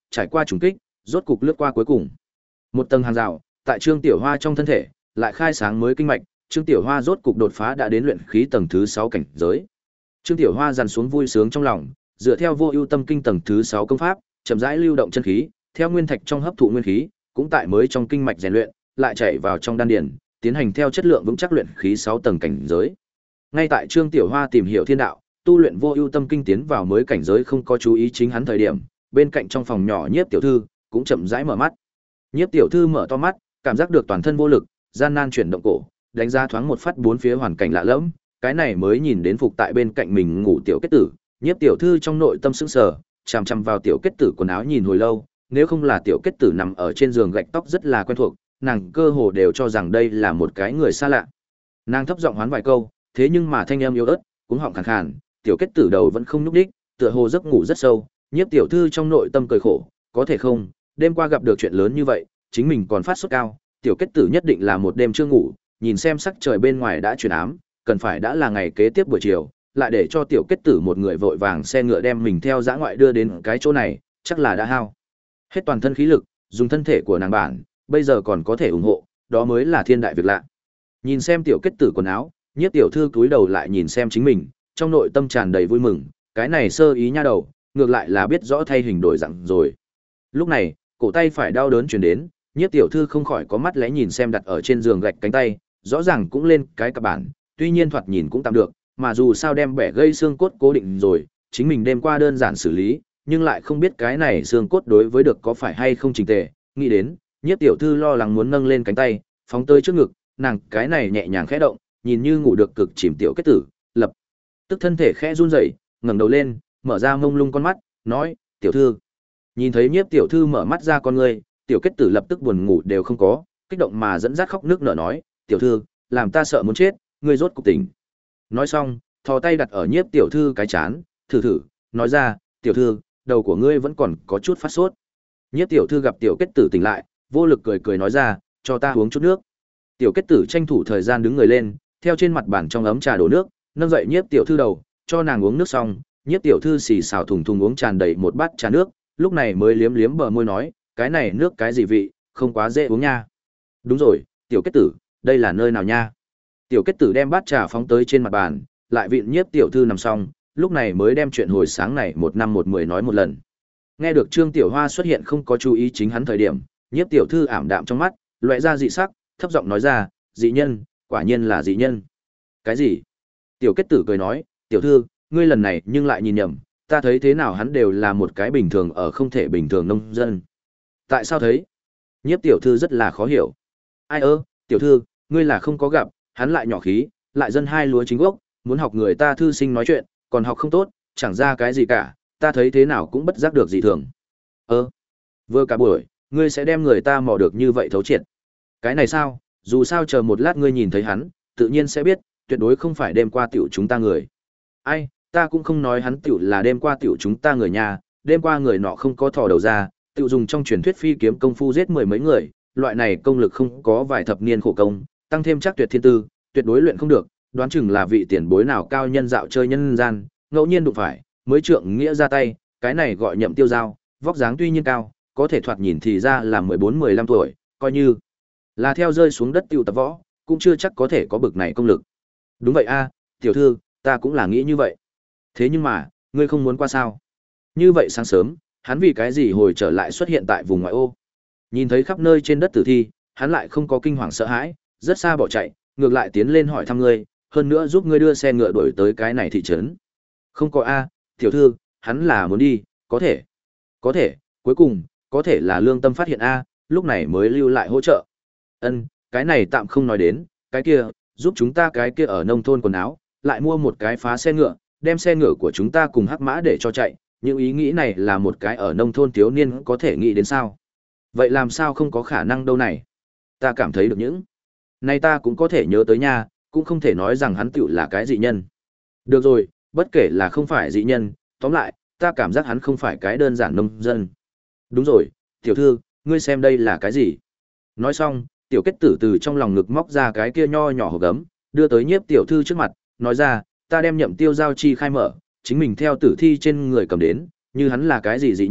trải qua trùng kích, rốt cục lướt qua cuối cùng. Một tầng hàng rào, tại Trương Tiểu Hoa trong thân thể, lại khai sáng mới kinh mạch, Trương Tiểu Hoa rốt cục đột phá đã đến luyện khí tầng thứ sáu cảnh giới. Trương Tiểu Hoa dằn xuống vui sướng trong lòng, dựa theo Vô Ưu Tâm Kinh tầng thứ sáu công pháp, chậm rãi lưu động chân khí, theo nguyên thạch trong hấp thụ nguyên khí, cũng tại mới trong kinh mạch rèn luyện, lại chảy vào trong đan điền, tiến hành theo chất lượng vững chắc luyện khí sáu tầng cảnh giới. Ngay tại Trương Tiểu Hoa tìm hiểu thiên đạo, tu luyện Vô Ưu Tâm Kinh tiến vào mới cảnh giới không có chú ý chính hắn thời điểm, bên cạnh trong phòng nhỏ Nhiếp tiểu thư cũng chậm rãi mở mắt. Nhiếp tiểu thư mở to mắt, cảm giác được toàn thân vô lực, gian nan chuyển động cổ, đánh giá thoáng một phát bốn phía hoàn cảnh lạ lẫm, cái này mới nhìn đến phục tại bên cạnh mình ngủ tiểu kết tử, Nhiếp tiểu thư trong nội tâm sững sờ, chằm chằm vào tiểu kết tử quần áo nhìn hồi lâu, nếu không là tiểu kết tử nằm ở trên giường gạch tóc rất là quen thuộc, nàng cơ hồ đều cho rằng đây là một cái người xa lạ. Nàng thấp giọng hoán vài câu, thế nhưng mà thanh âm yếu ớt, cuống họng khàn khàn, tiểu kết tử đầu vẫn không nhúc nhích, tựa hồ giấc ngủ rất sâu, Nhiếp tiểu thư trong nội tâm cười khổ, có thể không, đêm qua gặp được chuyện lớn như vậy, chính mình còn phát sốt cao, tiểu kết tử nhất định là một đêm chưa ngủ, nhìn xem sắc trời bên ngoài đã chuyển ám, cần phải đã là ngày kế tiếp buổi chiều, lại để cho tiểu kết tử một người vội vàng xe ngựa đem mình theo dã ngoại đưa đến cái chỗ này, chắc là đã hao hết toàn thân khí lực, dùng thân thể của nàng bản, bây giờ còn có thể ủng hộ, đó mới là thiên đại việc lạ. Nhìn xem tiểu kết tử quần áo, Nhiếp tiểu thư cúi đầu lại nhìn xem chính mình, trong nội tâm tràn đầy vui mừng, cái này sơ ý nha đầu, ngược lại là biết rõ thay hình đổi dạng rồi. Lúc này, cổ tay phải đau đớn truyền đến, Nhiếp tiểu thư không khỏi có mắt lẽ nhìn xem đặt ở trên giường gạch cánh tay, rõ ràng cũng lên cái cặp bản, tuy nhiên thoạt nhìn cũng tạm được, mà dù sao đem bẻ gây xương cốt cố định rồi, chính mình đêm qua đơn giản xử lý, nhưng lại không biết cái này xương cốt đối với được có phải hay không chỉnh tề, nghĩ đến, Nhiếp tiểu thư lo lắng muốn nâng lên cánh tay, phóng tới trước ngực, nàng cái này nhẹ nhàng khẽ động, nhìn như ngủ được cực chìm tiểu kết tử, lập tức thân thể khẽ run rẩy, ngẩng đầu lên, mở ra mông lung con mắt, nói, "Tiểu thư." Nhìn thấy Nhiếp tiểu thư mở mắt ra con ngươi, tiểu kết tử lập tức buồn ngủ đều không có, kích động mà dẫn dắt khóc nước nở nói, "Tiểu thư, làm ta sợ muốn chết, ngươi rốt cục tỉnh." Nói xong, thò tay đặt ở Nhiếp tiểu thư cái chán, thử thử, nói ra, "Tiểu thư, đầu của ngươi vẫn còn có chút phát sốt." Nhiếp tiểu thư gặp tiểu kết tử tỉnh lại, vô lực cười cười nói ra, "Cho ta uống chút nước." Tiểu kết tử tranh thủ thời gian đứng người lên, theo trên mặt bàn trong ấm trà đổ nước, nâng dậy Nhiếp tiểu thư đầu, cho nàng uống nước xong, Nhiếp tiểu thư xì xào thùng thùng uống tràn đầy một bát trà nước, lúc này mới liếm liếm bờ môi nói, "Cái này nước cái gì vị, không quá dễ uống nha." "Đúng rồi, tiểu kết tử, đây là nơi nào nha?" Tiểu kết tử đem bát trà phóng tới trên mặt bàn, lại vịn Nhiếp tiểu thư nằm xong, lúc này mới đem chuyện hồi sáng này một năm một mười nói một lần. Nghe được Trương Tiểu Hoa xuất hiện không có chú ý chính hắn thời điểm, Nhiếp tiểu thư ảm đạm trong mắt, lóe ra dị sắc, thấp giọng nói ra, "Dị nhân, quả nhiên là dị nhân." "Cái gì?" Tiểu kết tử cười nói, "Tiểu thư, ngươi lần này nhưng lại nhìn nhầm, ta thấy thế nào hắn đều là một cái bình thường ở không thể bình thường nông dân." "Tại sao thấy?" Nhiếp tiểu thư rất là khó hiểu. "Ai ơ, tiểu thư, ngươi là không có gặp, hắn lại nhỏ khí, lại dân hai lúa chính gốc, muốn học người ta thư sinh nói chuyện, còn học không tốt, chẳng ra cái gì cả, ta thấy thế nào cũng bất giác được dị thường." "Ơ, vừa cả buổi, ngươi sẽ đem người ta mò được như vậy thấu triệt." "Cái này sao, dù sao chờ một lát ngươi nhìn thấy hắn, tự nhiên sẽ biết, tuyệt đối không phải đêm qua tiểu chúng ta người." "Ai, ta cũng không nói hắn tiểu là đêm qua tiểu chúng ta người nhà, đêm qua người nọ không có thò đầu ra, tiểu dùng trong truyền thuyết phi kiếm công phu giết mười mấy người, loại này công lực không có vài thập niên khổ công, tăng thêm chắc tuyệt thiên tư, tuyệt đối luyện không được, đoán chừng là vị tiền bối nào cao nhân dạo chơi nhân gian, ngẫu nhiên đụng phải, mới trượng nghĩa ra tay, cái này gọi Nhậm Tiêu Giao, vóc dáng tuy nhiên cao, có thể thoạt nhìn thì ra là mười bốn mười lăm tuổi, coi như là theo rơi xuống đất tiêu tập võ, cũng chưa chắc có thể có bực này công lực." "Đúng vậy a, tiểu thư, ta cũng là nghĩ như vậy." "Thế nhưng mà, ngươi không muốn qua sao?" "Như vậy sáng sớm, hắn vì cái gì hồi trở lại xuất hiện tại vùng ngoại ô?" Nhìn thấy khắp nơi trên đất tử thi, hắn lại không có kinh hoàng sợ hãi, rất xa bỏ chạy, ngược lại tiến lên hỏi thăm ngươi, hơn nữa giúp ngươi đưa xe ngựa đuổi tới cái này thị trấn. "Không có a, tiểu thư, hắn là muốn đi, có thể." "Có thể, cuối cùng, có thể là lương tâm phát hiện a, lúc này mới lưu lại hỗ trợ." "Ân, cái này tạm không nói đến, cái kia, giúp chúng ta cái kia ở nông thôn quần áo, lại mua một cái phá xe ngựa, đem xe ngựa của chúng ta cùng hắc mã để cho chạy, những ý nghĩ này là một cái ở nông thôn thiếu niên có thể nghĩ đến sao?" "Vậy làm sao không có khả năng đâu này? Ta cảm thấy được những này ta cũng có thể nhớ tới nha, cũng không thể nói rằng hắn tựu là cái dị nhân." "Được rồi, bất kể là không phải dị nhân, tóm lại, ta cảm giác hắn không phải cái đơn giản nông dân." "Đúng rồi, tiểu thư, ngươi xem đây là cái gì?" Nói xong, tiểu kết tử từ trong lòng ngực móc ra cái kia nho nhỏ hộp gấm, đưa tới Nhiếp tiểu thư trước mặt, nói ra, "Ta đem Nhậm Tiêu Giao chi khai mở, chính mình theo tử thi trên người cầm đến, như hắn là cái gì dị nhân,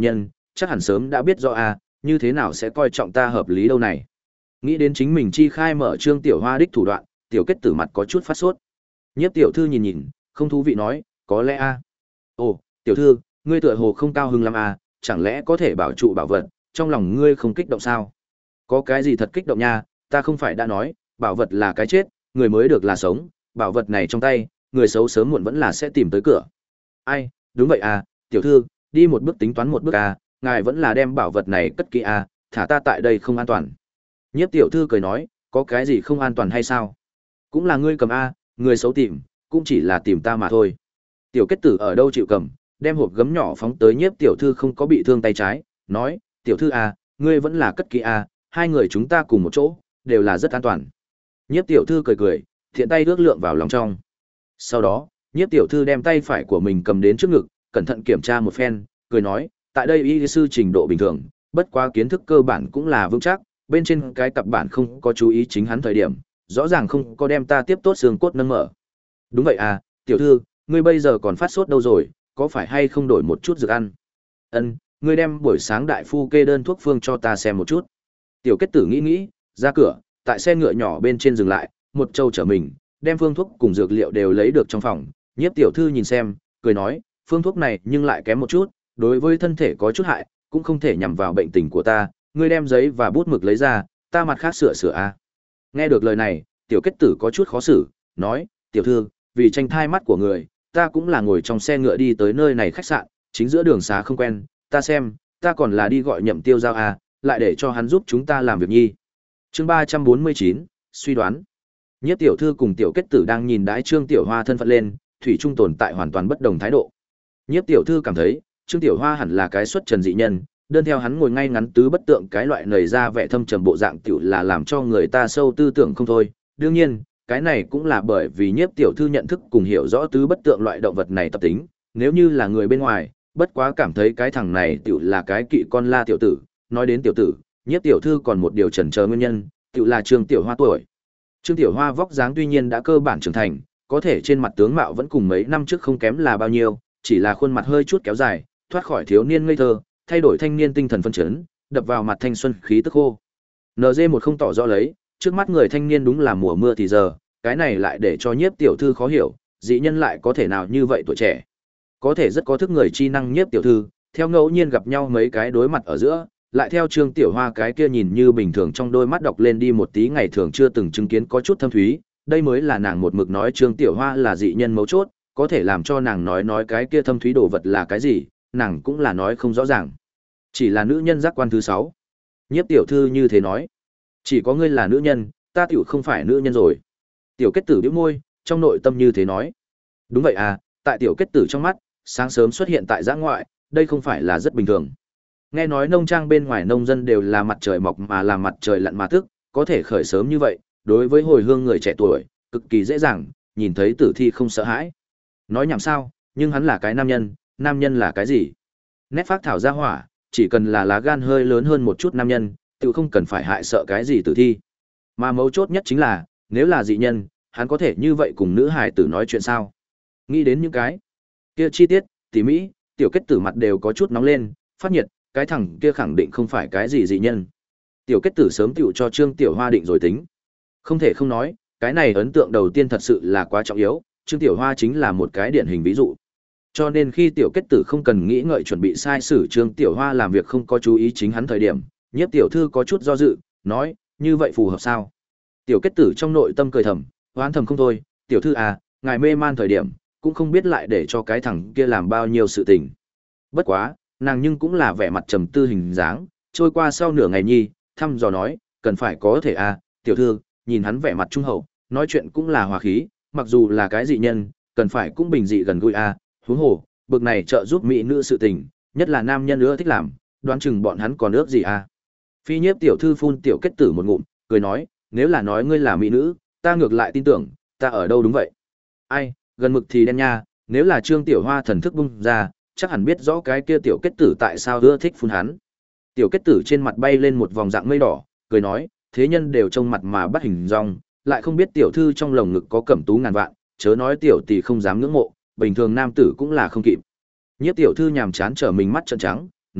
chắc hẳn sớm đã biết rõ a, như thế nào sẽ coi trọng ta hợp lý đâu này. Nghĩ đến chính mình chi khai mở Trương Tiểu Hoa đích thủ đoạn, Tiểu Kết Tử mặt có chút phát sốt. Nhiếp tiểu thư nhìn nhìn, không thú vị nói, có lẽ a. Ồ, tiểu thư, ngươi tựa hồ không cao hứng lắm a, chẳng lẽ có thể bảo trụ bảo vật, trong lòng ngươi không kích động sao? Có cái gì thật kích động nha, ta không phải đã nói, bảo vật là cái chết, người mới được là sống, bảo vật này trong tay, người xấu sớm muộn vẫn là sẽ tìm tới cửa. Ai, đúng vậy à, tiểu thư, đi một bước tính toán một bước à, ngài vẫn là đem bảo vật này cất kỹ à, thả ta tại đây không an toàn. Nhiếp tiểu thư cười nói, có cái gì không an toàn hay sao? Cũng là ngươi cầm a, người xấu tìm, cũng chỉ là tìm ta mà thôi. Tiểu Kết Tử ở đâu chịu cầm, đem hộp gấm nhỏ phóng tới Nhiếp tiểu thư không có bị thương tay trái, nói, tiểu thư à, ngươi vẫn là cất kỹ à, hai người chúng ta cùng một chỗ, đều là rất an toàn. Nhiếp tiểu thư cười cười, thiện tay ước lượng vào lòng trong. Sau đó, Nhiếp tiểu thư đem tay phải của mình cầm đến trước ngực, cẩn thận kiểm tra một phen, cười nói, tại đây y sư trình độ bình thường, bất quá kiến thức cơ bản cũng là vững chắc, bên trên cái cặp bản không có chú ý chính hắn thời điểm, rõ ràng không có đem ta tiếp tốt xương cốt nâng mở. Đúng vậy à, tiểu thư, ngươi bây giờ còn phát sốt đâu rồi, có phải hay không đổi một chút dược ăn? Ân, ngươi đem buổi sáng đại phu kê đơn thuốc phương cho ta xem một chút. Tiểu Kết Tử nghĩ nghĩ, ra cửa, tại xe ngựa nhỏ bên trên dừng lại, một trâu chở mình, đem phương thuốc cùng dược liệu đều lấy được trong phòng. Nhiếp tiểu thư nhìn xem, cười nói, phương thuốc này nhưng lại kém một chút, đối với thân thể có chút hại, cũng không thể nhằm vào bệnh tình của ta, ngươi đem giấy và bút mực lấy ra, ta mặt khác sửa sửa a. Nghe được lời này, Tiểu Kết Tử có chút khó xử, nói, tiểu thư, vì tranh thai mắt của người, ta cũng là ngồi trong xe ngựa đi tới nơi này khách sạn, chính giữa đường xá không quen, ta xem, ta còn là đi gọi Nhậm Tiêu Giao a, lại để cho hắn giúp chúng ta làm việc nhi. Chương ba trăm bốn mươi chín, suy đoán. Nhiếp tiểu thư cùng Tiểu Kết Tử đang nhìn đái Trương Tiểu Hoa thân phận lên, thủy chung tồn tại hoàn toàn bất đồng thái độ. Nhiếp tiểu thư cảm thấy, Trương Tiểu Hoa hẳn là cái xuất trần dị nhân, đơn theo hắn ngồi ngay ngắn tứ bất tượng cái loại nảy ra vẻ thâm trầm bộ dạng tiểu là làm cho người ta sâu tư tưởng không thôi. Đương nhiên, cái này cũng là bởi vì Nhiếp tiểu thư nhận thức cùng hiểu rõ tứ bất tượng loại động vật này tập tính, nếu như là người bên ngoài, bất quá cảm thấy cái thằng này tiểu là cái kỵ con la tiểu tử. Nói đến tiểu tử, Nhiếp tiểu thư còn một điều chần chờ nguyên nhân, tiểu là Trương Tiểu Hoa tuổi. Trương Tiểu Hoa vóc dáng tuy nhiên đã cơ bản trưởng thành, có thể trên mặt tướng mạo vẫn cùng mấy năm trước không kém là bao nhiêu, chỉ là khuôn mặt hơi chút kéo dài, thoát khỏi thiếu niên ngây thơ, thay đổi thanh niên tinh thần phấn chấn, đập vào mặt thanh xuân khí tức khô. en giê một không tỏ rõ lấy, trước mắt người thanh niên đúng là mùa mưa thì giờ, cái này lại để cho Nhiếp tiểu thư khó hiểu, dị nhân lại có thể nào như vậy tuổi trẻ. Có thể rất có thức người chi năng Nhiếp tiểu thư, theo ngẫu nhiên gặp nhau mấy cái đối mặt ở giữa, lại theo Trương Tiểu Hoa cái kia nhìn như bình thường trong đôi mắt đọc lên đi một tí ngày thường chưa từng chứng kiến có chút thâm thúy, đây mới là nàng một mực nói Trương Tiểu Hoa là dị nhân mấu chốt, có thể làm cho nàng nói nói cái kia thâm thúy đồ vật là cái gì, nàng cũng là nói không rõ ràng. Chỉ là nữ nhân giác quan thứ sáu. Nhiếp tiểu thư như thế nói. Chỉ có ngươi là nữ nhân, ta tiểu không phải nữ nhân rồi. Tiểu Kết Tử bĩu môi, trong nội tâm như thế nói. Đúng vậy à, tại Tiểu Kết Tử trong mắt, sáng sớm xuất hiện tại giã ngoại, đây không phải là rất bình thường. Nghe nói nông trang bên ngoài nông dân đều là mặt trời mọc mà làm mặt trời lặn mà thức, có thể khởi sớm như vậy, đối với hồi hương người trẻ tuổi, cực kỳ dễ dàng, nhìn thấy tử thi không sợ hãi. Nói nhảm sao, nhưng hắn là cái nam nhân, nam nhân là cái gì? Nét phác thảo ra hỏa, chỉ cần là lá gan hơi lớn hơn một chút nam nhân, tự không cần phải hại sợ cái gì tử thi. Mà mấu chốt nhất chính là, nếu là dị nhân, hắn có thể như vậy cùng nữ hài tử nói chuyện sao? Nghĩ đến những cái kia chi tiết, tỉ mỹ, Tiểu Kết Tử mặt đều có chút nóng lên, phát nhiệt, cái thằng kia khẳng định không phải cái gì dị nhân. Tiểu Kết Tử sớm tiểu cho Trương Tiểu Hoa định rồi tính. Không thể không nói, cái này ấn tượng đầu tiên thật sự là quá trọng yếu, Trương Tiểu Hoa chính là một cái điển hình ví dụ. Cho nên khi Tiểu Kết Tử không cần nghĩ ngợi chuẩn bị sai sử Trương Tiểu Hoa làm việc không có chú ý chính hắn thời điểm, Nhiếp tiểu thư có chút do dự, nói, như vậy phù hợp sao? Tiểu Kết Tử trong nội tâm cười thầm, hoán thầm không thôi, tiểu thư à, ngài mê man thời điểm, cũng không biết lại để cho cái thằng kia làm bao nhiêu sự tình. Bất quá, nàng nhưng cũng là vẻ mặt trầm tư hình dáng, trôi qua sau nửa ngày nhi, thăm dò nói, cần phải có thể à, tiểu thư, nhìn hắn vẻ mặt trung hậu, nói chuyện cũng là hòa khí, mặc dù là cái dị nhân, cần phải cũng bình dị gần gũi à, huống hồ, bực này trợ giúp mỹ nữ sự tình, nhất là nam nhân nữa thích làm, đoán chừng bọn hắn còn ước gì à. Phi Nhiếp tiểu thư phun Tiểu Kết Tử một ngụm, cười nói, nếu là nói ngươi là mỹ nữ, ta ngược lại tin tưởng, ta ở đâu đúng vậy. Ai, gần mực thì đen nha, nếu là Trương Tiểu Hoa thần thức bung ra, chắc hẳn biết rõ cái kia Tiểu Kết Tử tại sao ưa thích phun hắn. Tiểu Kết Tử trên mặt bay lên một vòng dạng mây đỏ, cười nói, thế nhân đều trông mặt mà bắt hình dong, lại không biết tiểu thư trong lồng ngực có cẩm tú ngàn vạn, chớ nói tiểu tỷ không dám ngưỡng mộ, bình thường nam tử cũng là không kịp. Nhiếp tiểu thư nhàm chán trở mình mắt trợn trắng, nói,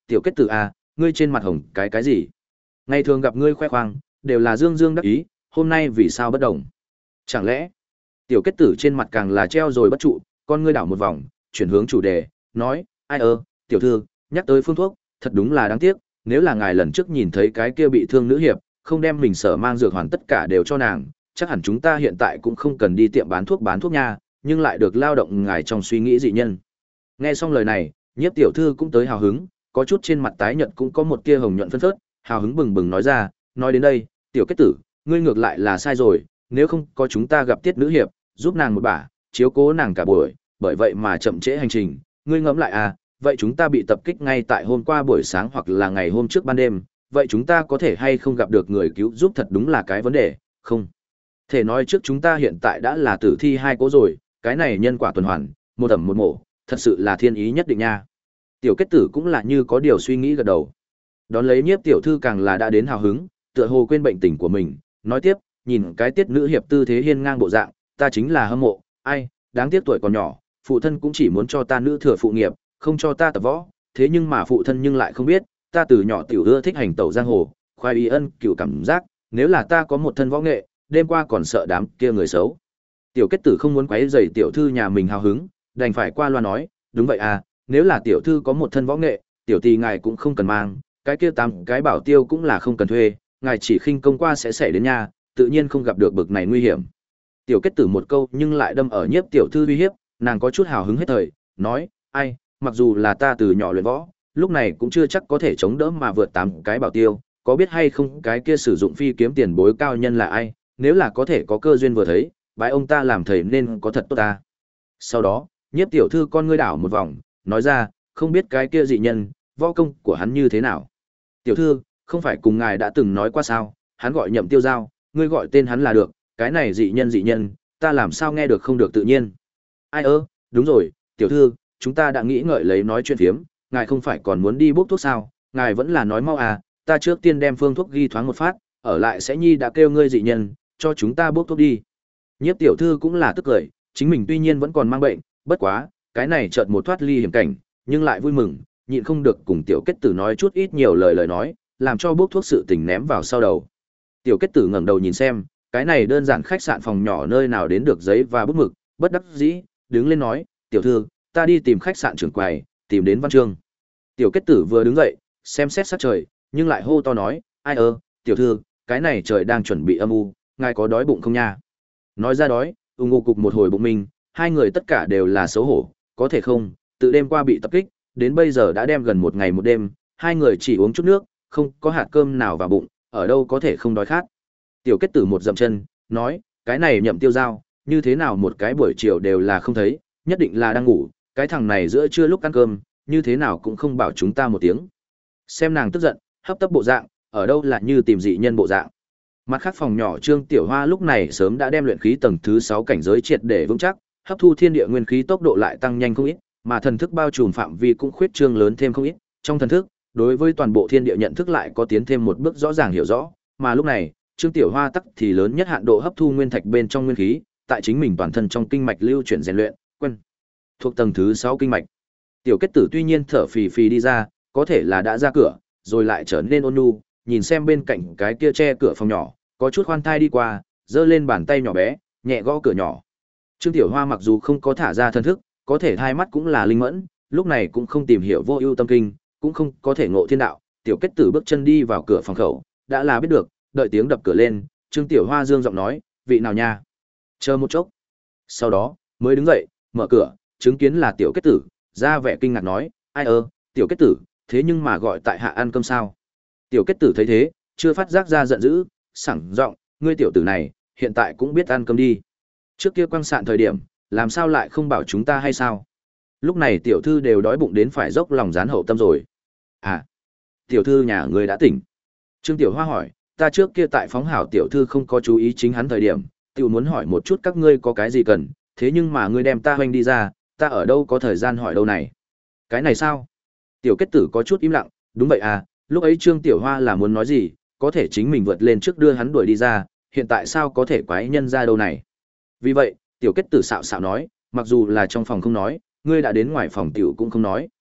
tiểu kết tử à, ngươi trên mặt hồng cái cái gì? Ngày thường gặp ngươi khoe khoang, đều là dương dương đắc ý, hôm nay vì sao bất đồng? Chẳng lẽ, tiểu kết tử trên mặt càng là treo rồi bất trụ, con ngươi đảo một vòng, chuyển hướng chủ đề, nói, ai ơ, tiểu thư, nhắc tới phương thuốc, thật đúng là đáng tiếc, nếu là ngài lần trước nhìn thấy cái kia bị thương nữ hiệp, không đem mình sở mang dược hoàn tất cả đều cho nàng, chắc hẳn chúng ta hiện tại cũng không cần đi tiệm bán thuốc bán thuốc nha, nhưng lại được lao động ngài trong suy nghĩ dị nhân. Nghe xong lời này, Nhiếp tiểu thư cũng tới hào hứng, có chút trên mặt tái nhợt cũng có một tia hồng nhuận phân phớt, hào hứng bừng bừng nói ra, nói đến đây, tiểu kết tử, ngươi ngược lại là sai rồi, nếu không có chúng ta gặp Tiết nữ hiệp, giúp nàng một bả, chiếu cố nàng cả buổi, bởi vậy mà chậm trễ hành trình, ngươi ngẫm lại à, vậy chúng ta bị tập kích ngay tại hôm qua buổi sáng hoặc là ngày hôm trước ban đêm, vậy chúng ta có thể hay không gặp được người cứu giúp thật đúng là cái vấn đề, không. Thể nói trước chúng ta hiện tại đã là tử thi hai cố rồi, cái này nhân quả tuần hoàn, một ẩm một mổ, thật sự là thiên ý nhất định nha. Tiểu kết tử cũng là như có điều suy nghĩ gật đầu. Đón lấy Nhiếp tiểu thư càng là đã đến hào hứng, tựa hồ quên bệnh tình của mình, nói tiếp, nhìn cái Tiết nữ hiệp tư thế hiên ngang bộ dạng, ta chính là hâm mộ, ai, đáng tiếc tuổi còn nhỏ, phụ thân cũng chỉ muốn cho ta nữ thừa phụ nghiệp, không cho ta tập võ, thế nhưng mà phụ thân nhưng lại không biết, ta từ nhỏ tiểu ưa thích hành tẩu giang hồ, khoái ý ân cửu cảm giác, nếu là ta có một thân võ nghệ, đêm qua còn sợ đám kia người xấu. Tiểu kết tử không muốn quấy rầy tiểu thư nhà mình hào hứng, đành phải qua loa nói, đúng vậy à, nếu là tiểu thư có một thân võ nghệ, tiểu tỷ ngài cũng không cần mang, cái kia tám cái bảo tiêu cũng là không cần thuê, ngài chỉ khinh công qua sẽ xảy đến nhà, tự nhiên không gặp được bực này nguy hiểm. Tiểu kết tử một câu nhưng lại đâm ở Nhiếp tiểu thư uy hiếp, nàng có chút hào hứng hết thời, nói, ai, mặc dù là ta từ nhỏ luyện võ, lúc này cũng chưa chắc có thể chống đỡ mà vượt tám cái bảo tiêu, có biết hay không cái kia sử dụng phi kiếm tiền bối cao nhân là ai, nếu là có thể có cơ duyên vừa thấy, bái ông ta làm thầy nên có thật tốt ta. Sau đó, Nhiếp tiểu thư con ngươi đảo một vòng, nói ra, không biết cái kia dị nhân, võ công của hắn như thế nào. Tiểu thư, không phải cùng ngài đã từng nói qua sao, hắn gọi Nhậm Tiêu Giao, ngươi gọi tên hắn là được, cái này dị nhân dị nhân, ta làm sao nghe được không được tự nhiên. Ai ơ, đúng rồi, tiểu thư, chúng ta đã nghĩ ngợi lấy nói chuyện phiếm, ngài không phải còn muốn đi bốc thuốc sao, ngài vẫn là nói mau à, ta trước tiên đem phương thuốc ghi thoáng một phát, ở lại sẽ nhi đã kêu ngươi dị nhân, cho chúng ta bốc thuốc đi. Nhiếp tiểu thư cũng là tức cười, chính mình tuy nhiên vẫn còn mang bệnh, bất quá, cái này chợt một thoát ly hiểm cảnh, nhưng lại vui mừng, nhịn không được cùng tiểu kết tử nói chút ít nhiều lời lời nói, làm cho bốc thuốc sự tình ném vào sau đầu. Tiểu kết tử ngẩng đầu nhìn xem, cái này đơn giản khách sạn phòng nhỏ nơi nào đến được giấy và bút mực, bất đắc dĩ, đứng lên nói, tiểu thư, ta đi tìm khách sạn trưởng quầy, tìm đến Văn Trương. Tiểu kết tử vừa đứng dậy, xem xét sát trời, nhưng lại hô to nói, ai ơ, tiểu thư, cái này trời đang chuẩn bị âm u, ngài có đói bụng không nha? Nói ra đói, ung ngô cục một hồi bụng mình, hai người tất cả đều là xấu hổ, có thể không, từ đêm qua bị tập kích, đến bây giờ đã đem gần một ngày một đêm, hai người chỉ uống chút nước, không có hạt cơm nào vào bụng, ở đâu có thể không đói khát. Tiểu kết tử một dậm chân, nói, cái này Nhậm Tiêu Giao, như thế nào một cái buổi chiều đều là không thấy, nhất định là đang ngủ, cái thằng này giữa trưa lúc ăn cơm, như thế nào cũng không bảo chúng ta một tiếng. Xem nàng tức giận, hấp tấp bộ dạng, ở đâu là như tìm dị nhân bộ dạng. Mặt khác phòng nhỏ Trương Tiểu Hoa lúc này sớm đã đem luyện khí tầng thứ sáu cảnh giới triệt để vững chắc, hấp thu thiên địa nguyên khí tốc độ lại tăng nhanh không ít, mà thần thức bao trùm phạm vi cũng khuyết trương lớn thêm không ít. Trong thần thức, đối với toàn bộ thiên địa nhận thức lại có tiến thêm một bước rõ ràng hiểu rõ, mà lúc này, Trương Tiểu Hoa tắc thì lớn nhất hạn độ hấp thu nguyên thạch bên trong nguyên khí, tại chính mình toàn thân trong kinh mạch lưu chuyển rèn luyện, quen thuộc tầng thứ sáu kinh mạch. Tiểu kết tử tuy nhiên thở phì phì đi ra, có thể là đã ra cửa, rồi lại trở nên ôn nhu, nhìn xem bên cạnh cái kia che cửa phòng nhỏ, có chút khoan thai đi qua, giơ lên bàn tay nhỏ bé, nhẹ gõ cửa nhỏ. Trương Tiểu Hoa mặc dù không có thả ra thần thức, có thể hai mắt cũng là linh mẫn, lúc này cũng không tìm hiểu vô ưu tâm kinh, cũng không có thể ngộ thiên đạo. Tiểu kết tử bước chân đi vào cửa phòng khẩu, đã là biết được, đợi tiếng đập cửa lên, Trương Tiểu Hoa dương giọng nói, vị nào nha? Chờ một chốc. Sau đó, mới đứng dậy, mở cửa, chứng kiến là Tiểu kết tử, ra vẻ kinh ngạc nói, ai ơ, Tiểu kết tử, thế nhưng mà gọi tại hạ ăn cơm sao? Tiểu kết tử thấy thế, chưa phát giác ra giận dữ, sảng giọng, ngươi tiểu tử này, hiện tại cũng biết ăn cơm đi. Trước kia quăng sạn thời điểm, làm sao lại không bảo chúng ta hay sao? Lúc này tiểu thư đều đói bụng đến phải dốc lòng rán hậu tâm rồi. À, tiểu thư nhà ngươi đã tỉnh. Trương Tiểu Hoa hỏi, ta trước kia tại phóng hảo tiểu thư không có chú ý chính hắn thời điểm, tiểu muốn hỏi một chút các ngươi có cái gì cần, thế nhưng mà ngươi đem ta hoanh đi ra, ta ở đâu có thời gian hỏi đâu này. Cái này sao? Tiểu kết tử có chút im lặng, đúng vậy à, lúc ấy Trương Tiểu Hoa là muốn nói gì, có thể chính mình vượt lên trước đưa hắn đuổi đi ra, hiện tại sao có thể quái nhân ra đâu này. Vì vậy, tiểu kết tử xạo xạo nói, mặc dù là trong phòng không nói, ngươi đã đến ngoài phòng tiểu cũng không nói.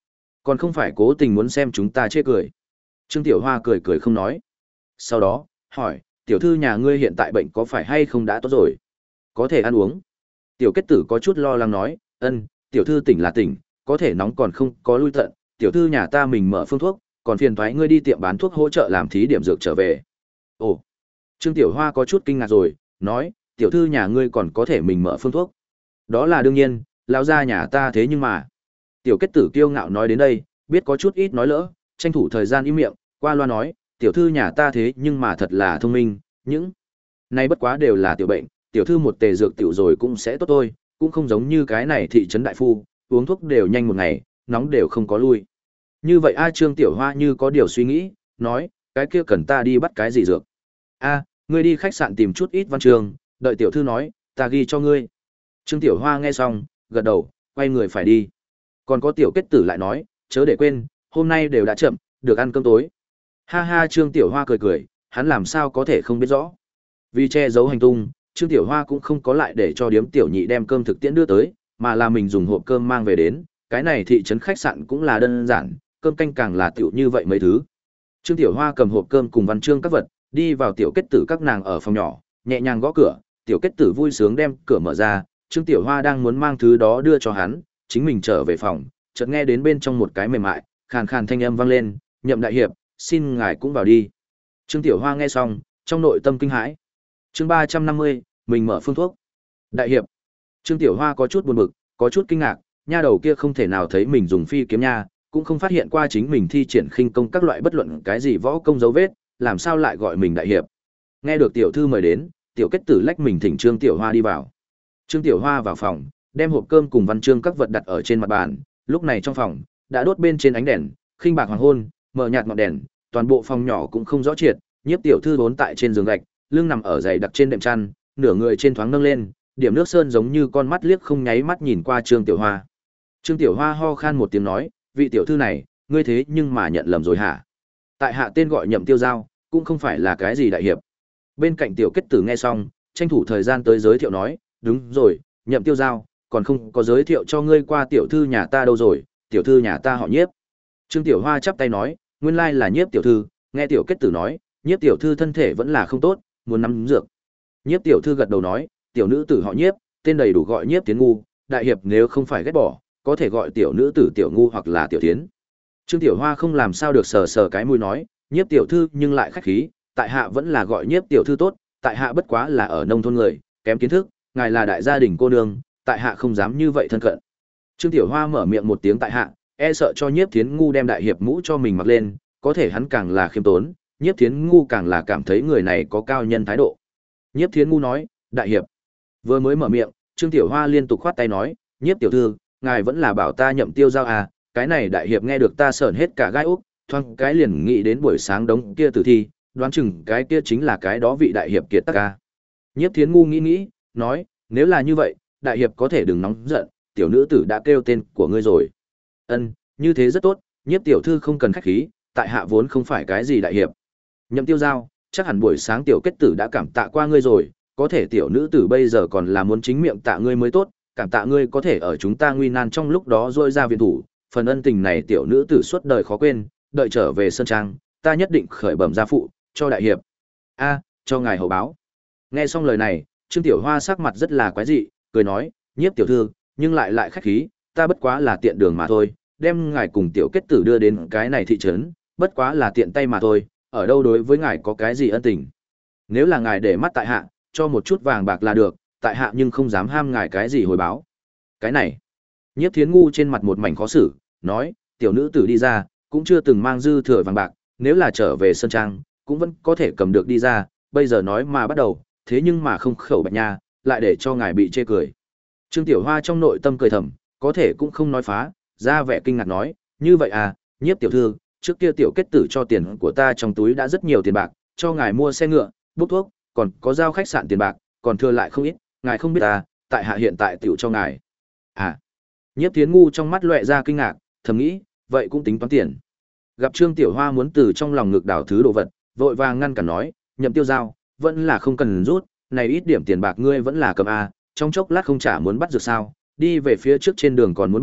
Còn không phải cố tình muốn xem chúng ta chê cười. Trương Tiểu Hoa cười cười không nói. Sau đó, hỏi, tiểu thư nhà ngươi hiện tại bệnh có phải hay không đã tốt rồi? Có thể ăn uống. Tiểu kết tử có chút lo lắng nói, ân, tiểu thư tỉnh là tỉnh, có thể nóng còn không có lui tận, tiểu thư nhà ta mình mở phương thuốc, còn phiền thoái ngươi đi tiệm bán thuốc hỗ trợ làm thí điểm dược trở về. Ồ, Trương Tiểu Hoa có chút kinh ngạc rồi, nói, tiểu thư nhà ngươi còn có thể mình mở phương thuốc. Đó là đương nhiên, lão gia nhà ta thế nhưng mà. Tiểu kết tử kiêu ngạo nói đến đây, biết có chút ít nói lỡ, tranh thủ thời gian im miệng, qua loa nói, tiểu thư nhà ta thế nhưng mà thật là thông minh, những này bất quá đều là tiểu bệnh, tiểu thư một tề dược tiểu rồi cũng sẽ tốt thôi, cũng không giống như cái này thị trấn đại phu, uống thuốc đều nhanh một ngày, nóng đều không có lui. Như vậy A Trương Tiểu Hoa như có điều suy nghĩ, nói, cái kia cần ta đi bắt cái gì dược? A, ngươi đi khách sạn tìm chút ít văn trường, đợi tiểu thư nói, ta ghi cho ngươi. Trương Tiểu Hoa nghe xong, gật đầu, quay người phải đi. Còn có tiểu kết tử lại nói, chớ để quên, hôm nay đều đã chậm, được ăn cơm tối. Ha ha Trương Tiểu Hoa cười cười, hắn làm sao có thể không biết rõ. Vì che giấu hành tung, Trương Tiểu Hoa cũng không có lại để cho điếm tiểu nhị đem cơm thực tiễn đưa tới, mà là mình dùng hộp cơm mang về đến, cái này thị trấn khách sạn cũng là đơn giản, cơm canh càng là tiểu như vậy mấy thứ. Trương Tiểu Hoa cầm hộp cơm cùng văn chương các vật, đi vào tiểu kết tử các nàng ở phòng nhỏ, nhẹ nhàng gõ cửa, tiểu kết tử vui sướng đem cửa mở ra, Trương Tiểu Hoa đang muốn mang thứ đó đưa cho hắn, chính mình trở về phòng, chợt nghe đến bên trong một cái mềm mại, khàn khàn thanh âm vang lên, "Nhậm đại hiệp, xin ngài cũng vào đi." Trương Tiểu Hoa nghe xong, trong nội tâm kinh hãi. Chương ba trăm năm mươi, mình mở phương thuốc. Đại hiệp. Trương Tiểu Hoa có chút buồn bực, có chút kinh ngạc, nha đầu kia không thể nào thấy mình dùng phi kiếm nha, cũng không phát hiện qua chính mình thi triển khinh công các loại bất luận cái gì võ công dấu vết, làm sao lại gọi mình đại hiệp. Nghe được tiểu thư mời đến, tiểu kết tử lách mình thỉnh Trương Tiểu Hoa đi vào. Trương Tiểu Hoa vào phòng, đem hộp cơm cùng văn chương các vật đặt ở trên mặt bàn, lúc này trong phòng đã đốt bên trên ánh đèn, khinh bạc hoàng hôn, mờ nhạt ngọn đèn, toàn bộ phòng nhỏ cũng không rõ triệt, Nhiếp tiểu thư vốn tại trên giường gạch, lưng nằm ở dày đặc trên đệm chăn, nửa người trên thoáng nâng lên, điểm nước sơn giống như con mắt liếc không nháy mắt nhìn qua Trương Tiểu Hoa. Trương Tiểu Hoa ho khan một tiếng nói, vị tiểu thư này, ngươi thế nhưng mà nhận lầm rồi hả? Tại hạ tên gọi Nhậm Tiêu Giao, cũng không phải là cái gì đại hiệp. Bên cạnh tiểu kết tử nghe xong, tranh thủ thời gian tới giới thiệu nói, đúng rồi, Nhậm Tiêu Giao, còn không có giới thiệu cho ngươi qua tiểu thư nhà ta đâu rồi, tiểu thư nhà ta họ Nhiếp. Trương Tiểu Hoa chắp tay nói, nguyên lai là Nhiếp tiểu thư, nghe tiểu kết tử nói, Nhiếp tiểu thư thân thể vẫn là không tốt, muốn nắm dược. Nhiếp tiểu thư gật đầu nói, tiểu nữ tử họ Nhiếp, tên đầy đủ gọi Nhiếp Tiến Ngu, đại hiệp nếu không phải ghét bỏ, có thể gọi tiểu nữ tử Tiểu Ngu hoặc là Tiểu Tiến. Trương Tiểu Hoa không làm sao được sờ sờ cái mũi nói, Nhiếp tiểu thư nhưng lại khách khí, tại hạ vẫn là gọi Nhiếp tiểu thư tốt, tại hạ bất quá là ở nông thôn người, kém kiến thức, ngài là đại gia đình cô nương, tại hạ không dám như vậy thân cận. Trương Tiểu Hoa mở miệng một tiếng tại hạ, e sợ cho Nhiếp Thiến Ngu đem đại hiệp mũ cho mình mặc lên, có thể hắn càng là khiêm tốn, Nhiếp Thiến Ngu càng là cảm thấy người này có cao nhân thái độ. Nhiếp Thiến Ngu nói, đại hiệp. Vừa mới mở miệng, Trương Tiểu Hoa liên tục khoát tay nói, Nhiếp tiểu thư, ngài vẫn là bảo ta Nhậm Tiêu Giao à, cái này đại hiệp nghe được ta sởn hết cả gai úc, thoáng cái liền nghĩ đến buổi sáng đống kia tử thi, đoán chừng cái kia chính là cái đó vị đại hiệp kiệt tác ca. Nhiếp Thiến Ngu nghĩ nghĩ, nói, nếu là như vậy, đại hiệp có thể đừng nóng giận, tiểu nữ tử đã kêu tên của ngươi rồi. Ân, như thế rất tốt, Nhiếp tiểu thư không cần khách khí, tại hạ vốn không phải cái gì đại hiệp. Nhậm Tiêu Giao, chắc hẳn buổi sáng tiểu kết tử đã cảm tạ qua ngươi rồi, có thể tiểu nữ tử bây giờ còn là muốn chính miệng tạ ngươi mới tốt, cảm tạ ngươi có thể ở chúng ta nguy nan trong lúc đó rôi ra viện thủ, phần ân tình này tiểu nữ tử suốt đời khó quên, đợi trở về sơn trang, ta nhất định khởi bẩm gia phụ, cho đại hiệp. A, cho ngài hậu báo. Nghe xong lời này, Trương Tiểu Hoa sắc mặt rất là quái dị, cười nói, Nhiếp tiểu thư, nhưng lại lại khách khí, ta bất quá là tiện đường mà thôi, đem ngài cùng tiểu kết tử đưa đến cái này thị trấn, bất quá là tiện tay mà thôi, ở đâu đối với ngài có cái gì ân tình. Nếu là ngài để mắt tại hạ, cho một chút vàng bạc là được, tại hạ nhưng không dám ham ngài cái gì hồi báo. Cái này, Nhiếp Thiến Ngu trên mặt một mảnh khó xử, nói, tiểu nữ tử đi ra, cũng chưa từng mang dư thừa vàng bạc, nếu là trở về sơn trang, cũng vẫn có thể cầm được đi ra, bây giờ nói mà bắt đầu, thế nhưng mà không khẩu bạch nha, lại để cho ngài bị chê cười. Trương Tiểu Hoa trong nội tâm cười thầm, có thể cũng không nói phá, ra vẻ kinh ngạc nói, như vậy à, Nhiếp tiểu thư, trước kia tiểu kết tử cho tiền của ta trong túi đã rất nhiều tiền bạc, cho ngài mua xe ngựa, bốc thuốc, còn có giao khách sạn tiền bạc, còn thừa lại không ít, ngài không biết à, tại hạ hiện tại tiểu cho ngài. À, Nhiếp Thiến Ngu trong mắt lóe ra kinh ngạc, thầm nghĩ, vậy cũng tính toán tiền. Gặp Trương Tiểu Hoa muốn từ trong lòng ngực đảo thứ đồ vật, vội vàng ngăn cản nói, Nhậm Tiêu Giao, vẫn là không cần rút, này ít điểm tiền bạc ngươi vẫn là cầm a, trong chốc lát không trả muốn bắt được sao, đi về phía trước trên đường còn muốn bạc,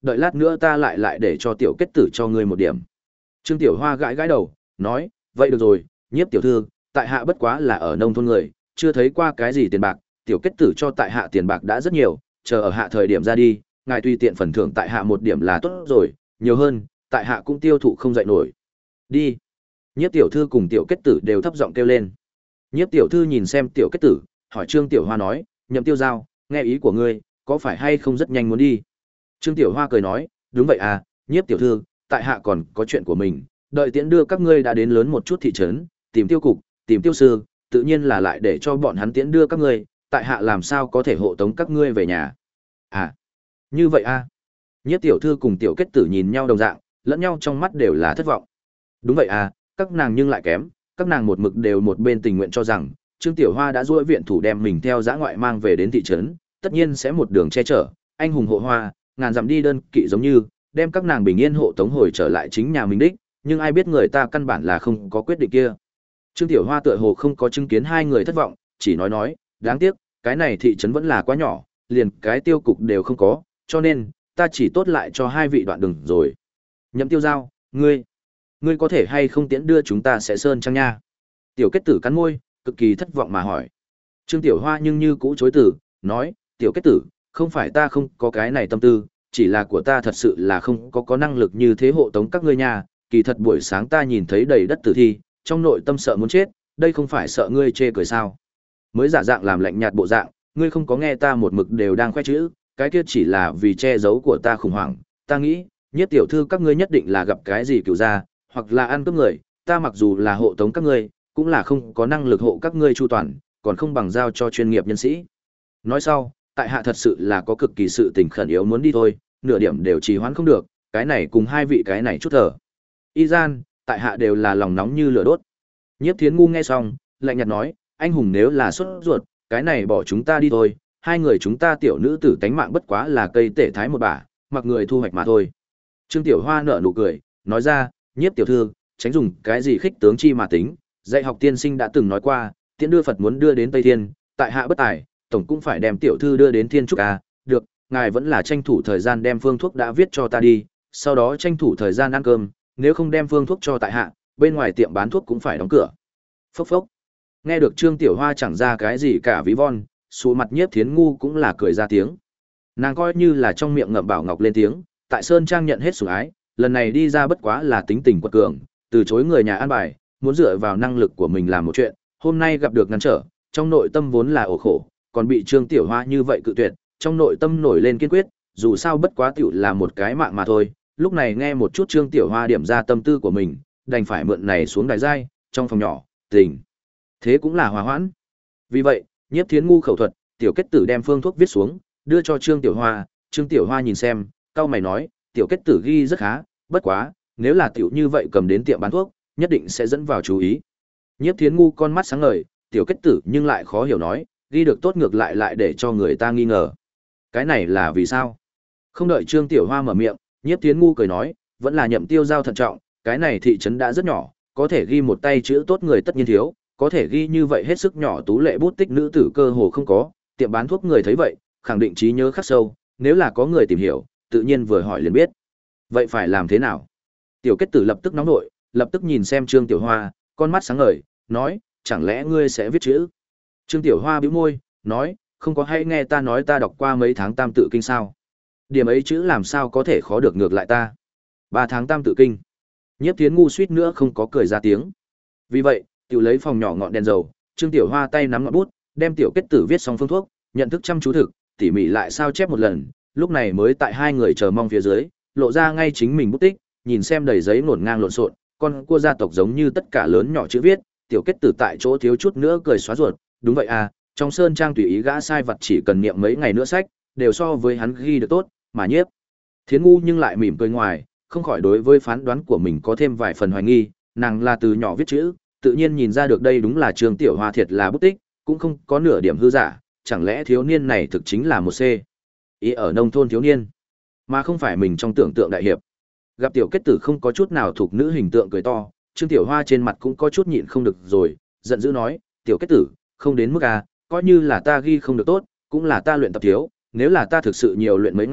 đợi lát nữa ta lại lại để cho tiểu kết tử cho ngươi một điểm. Trương Tiểu Hoa gãi gãi đầu, nói, vậy được rồi, Nhiếp tiểu thư, tại hạ bất quá là ở nông thôn người, chưa thấy qua cái gì tiền bạc, tiểu kết tử cho tại hạ tiền bạc đã rất nhiều, chờ ở hạ thời điểm ra đi, ngài tùy tiện phần thưởng tại hạ một điểm là tốt rồi, nhiều hơn, tại hạ cũng tiêu thụ không dậy nổi. Đi. Nhiếp tiểu thư cùng tiểu kết tử đều thấp giọng kêu lên. Nhiếp tiểu thư nhìn xem tiểu kết tử, hỏi Trương Tiểu Hoa nói, Nhậm Tiêu Giao, nghe ý của ngươi, có phải hay không rất nhanh muốn đi? Trương Tiểu Hoa cười nói, đúng vậy à, Nhiếp tiểu thư, tại hạ còn có chuyện của mình, đợi tiễn đưa các ngươi đã đến lớn một chút thị trấn, tìm tiêu cục, tìm tiêu sư, tự nhiên là lại để cho bọn hắn tiễn đưa các ngươi, tại hạ làm sao có thể hộ tống các ngươi về nhà. À, như vậy à. Nhiếp tiểu thư cùng tiểu kết tử nhìn nhau đồng dạng, lẫn nhau trong mắt đều là thất vọng. Đúng vậy à, các nàng nhưng lại kém, các nàng một mực đều một bên tình nguyện cho rằng, Trương Tiểu Hoa đã duỗi viện thủ đem mình theo dã ngoại mang về đến thị trấn, tất nhiên sẽ một đường che chở, anh hùng hộ hoa, ngàn dặm đi đơn kỵ giống như, đem các nàng bình yên hộ tống hồi trở lại chính nhà mình đích, nhưng ai biết người ta căn bản là không có quyết định kia. Trương Tiểu Hoa tựa hồ không có chứng kiến hai người thất vọng, chỉ nói nói, đáng tiếc, cái này thị trấn vẫn là quá nhỏ, liền cái tiêu cục đều không có, cho nên, ta chỉ tốt lại cho hai vị đoạn đường rồi. Nhậm Tiêu Giao, ngươi, ngươi có thể hay không tiễn đưa chúng ta sẽ sơn trang nha? Tiểu kết tử cắn môi, cực kỳ thất vọng mà hỏi. Trương Tiểu Hoa nhưng như cũ chối từ, nói, tiểu kết tử, không phải ta không có cái này tâm tư, chỉ là của ta thật sự là không có có năng lực như thế hộ tống các ngươi nha, kỳ thật buổi sáng ta nhìn thấy đầy đất tử thi, trong nội tâm sợ muốn chết, đây không phải sợ ngươi chê cười sao? Mới giả dạng làm lạnh nhạt bộ dạng, ngươi không có nghe ta một mực đều đang khoe chữ, cái kia chỉ là vì che giấu của ta khủng hoảng, ta nghĩ, Nhiếp tiểu thư các ngươi nhất định là gặp cái gì cửu gia, hoặc là ăn cướp người, ta mặc dù là hộ tống các ngươi, cũng là không có năng lực hộ các ngươi chu toàn, còn không bằng giao cho chuyên nghiệp nhân sĩ. Nói sau, tại hạ thật sự là có cực kỳ sự tình khẩn yếu muốn đi thôi, nửa điểm đều trì hoãn không được, cái này cùng hai vị cái này chút thở. Y gian, tại hạ đều là lòng nóng như lửa đốt. Nhiếp Thiến ngu nghe xong, lạnh nhạt nói, anh hùng nếu là sốt ruột, cái này bỏ chúng ta đi thôi, hai người chúng ta tiểu nữ tử tánh mạng bất quá là cây tể thái một bả, mặc người thu hoạch mà thôi. Trương Tiểu Hoa nở nụ cười, nói ra, Nhiếp tiểu thư, tránh dùng cái gì khích tướng chi mà tính, dạy học tiên sinh đã từng nói qua, tiễn đưa Phật muốn đưa đến Tây Thiên, tại hạ bất tài, tổng cũng phải đem tiểu thư đưa đến Thiên Trúc à, được, ngài vẫn là tranh thủ thời gian đem phương thuốc đã viết cho ta đi, sau đó tranh thủ thời gian ăn cơm, nếu không đem phương thuốc cho tại hạ, bên ngoài tiệm bán thuốc cũng phải đóng cửa. Phốc phốc. Nghe được Trương Tiểu Hoa chẳng ra cái gì cả ví von, số mặt Nhiếp Thiến ngu cũng là cười ra tiếng. Nàng coi như là trong miệng ngậm bảo ngọc lên tiếng, tại Sơn Trang nhận hết sủng ái, lần này đi ra bất quá là tính tình quật cường, từ chối người nhà an bài, muốn dựa vào năng lực của mình làm một chuyện, hôm nay gặp được ngăn trở, trong nội tâm vốn là ổ khổ, còn bị Trương Tiểu Hoa như vậy cự tuyệt, trong nội tâm nổi lên kiên quyết, dù sao bất quá tiểu là một cái mạng mà thôi, lúc này nghe một chút Trương Tiểu Hoa điểm ra tâm tư của mình, đành phải mượn này xuống đài giai, trong phòng nhỏ, tình. Thế cũng là hòa hoãn. Vì vậy, Nhiếp Thiến ngu khẩu thuật, tiểu kết tử đem phương thuốc viết xuống, đưa cho Trương Tiểu Hoa, Trương Tiểu Hoa nhìn xem, cau mày nói, tiểu kết tử ghi rất khá, bất quá, nếu là tiểu như vậy cầm đến tiệm bán thuốc, nhất định sẽ dẫn vào chú ý. Nhiếp Thiến ngu con mắt sáng ngời, tiểu kết tử nhưng lại khó hiểu nói, ghi được tốt ngược lại lại để cho người ta nghi ngờ. Cái này là vì sao? Không đợi Trương Tiểu Hoa mở miệng, Nhiếp Thiến ngu cười nói, vẫn là Nhậm Tiêu Giao thận trọng, cái này thị trấn đã rất nhỏ, có thể ghi một tay chữ tốt người tất nhiên thiếu, có thể ghi như vậy hết sức nhỏ tú lệ bút tích nữ tử cơ hồ không có, tiệm bán thuốc người thấy vậy, khẳng định trí nhớ khắc sâu, nếu là có người tìm hiểu, tự nhiên vừa hỏi liền biết. Vậy phải làm thế nào? Tiểu kết tử lập tức nóng nổi, lập tức nhìn xem Trương Tiểu Hoa, con mắt sáng ngời, nói, chẳng lẽ ngươi sẽ viết chữ? Trương Tiểu Hoa bĩu môi, nói, không có hay nghe ta nói ta đọc qua mấy tháng tam tự kinh sao? Điểm ấy chữ làm sao có thể khó được ngược lại ta? Ba tháng tam tự kinh. Nhiếp Thiến ngu suýt nữa không có cười ra tiếng. Vì vậy, tiểu lấy phòng nhỏ ngọn đèn dầu, Trương Tiểu Hoa tay nắm ngọn bút, đem tiểu kết tử viết xong phương thuốc, nhận thức chăm chú thực, tỉ mỉ lại sao chép một lần, lúc này mới tại hai người chờ mong phía dưới, lộ ra ngay chính mình bút tích, nhìn xem đầy giấy ngổn ngang lộn xộn, con cua gia tộc giống như tất cả lớn nhỏ chữ viết, tiểu kết tử tại chỗ thiếu chút nữa cười xóa ruột, đúng vậy à, trong Sơn Trang tùy ý gã sai vật chỉ cần niệm mấy ngày nữa sách, đều so với hắn ghi được tốt, mà Nhiếp Thiến ngu nhưng lại mỉm cười ngoài, không khỏi đối với phán đoán của mình có thêm vài phần hoài nghi, nàng là từ nhỏ viết chữ, tự nhiên nhìn ra được đây đúng là Trương Tiểu Hoa thiệt là bút tích, cũng không có nửa điểm hư giả, chẳng lẽ thiếu niên này thực chính là một C. Ý ở nông thôn thiếu niên, mà không phải mình trong tưởng tượng đại hiệp. Gặp tiểu kết tử không có chút nào thuộc nữ hình tượng cười to, Trương Tiểu Hoa trên mặt cũng có chút nhịn không được rồi, giận dữ nói, tiểu kết tử, không đến mức à, coi như là ta ghi không được tốt, cũng là ta luyện tập thiếu, nếu là ta thực sự nhiều luyện mấy ngày,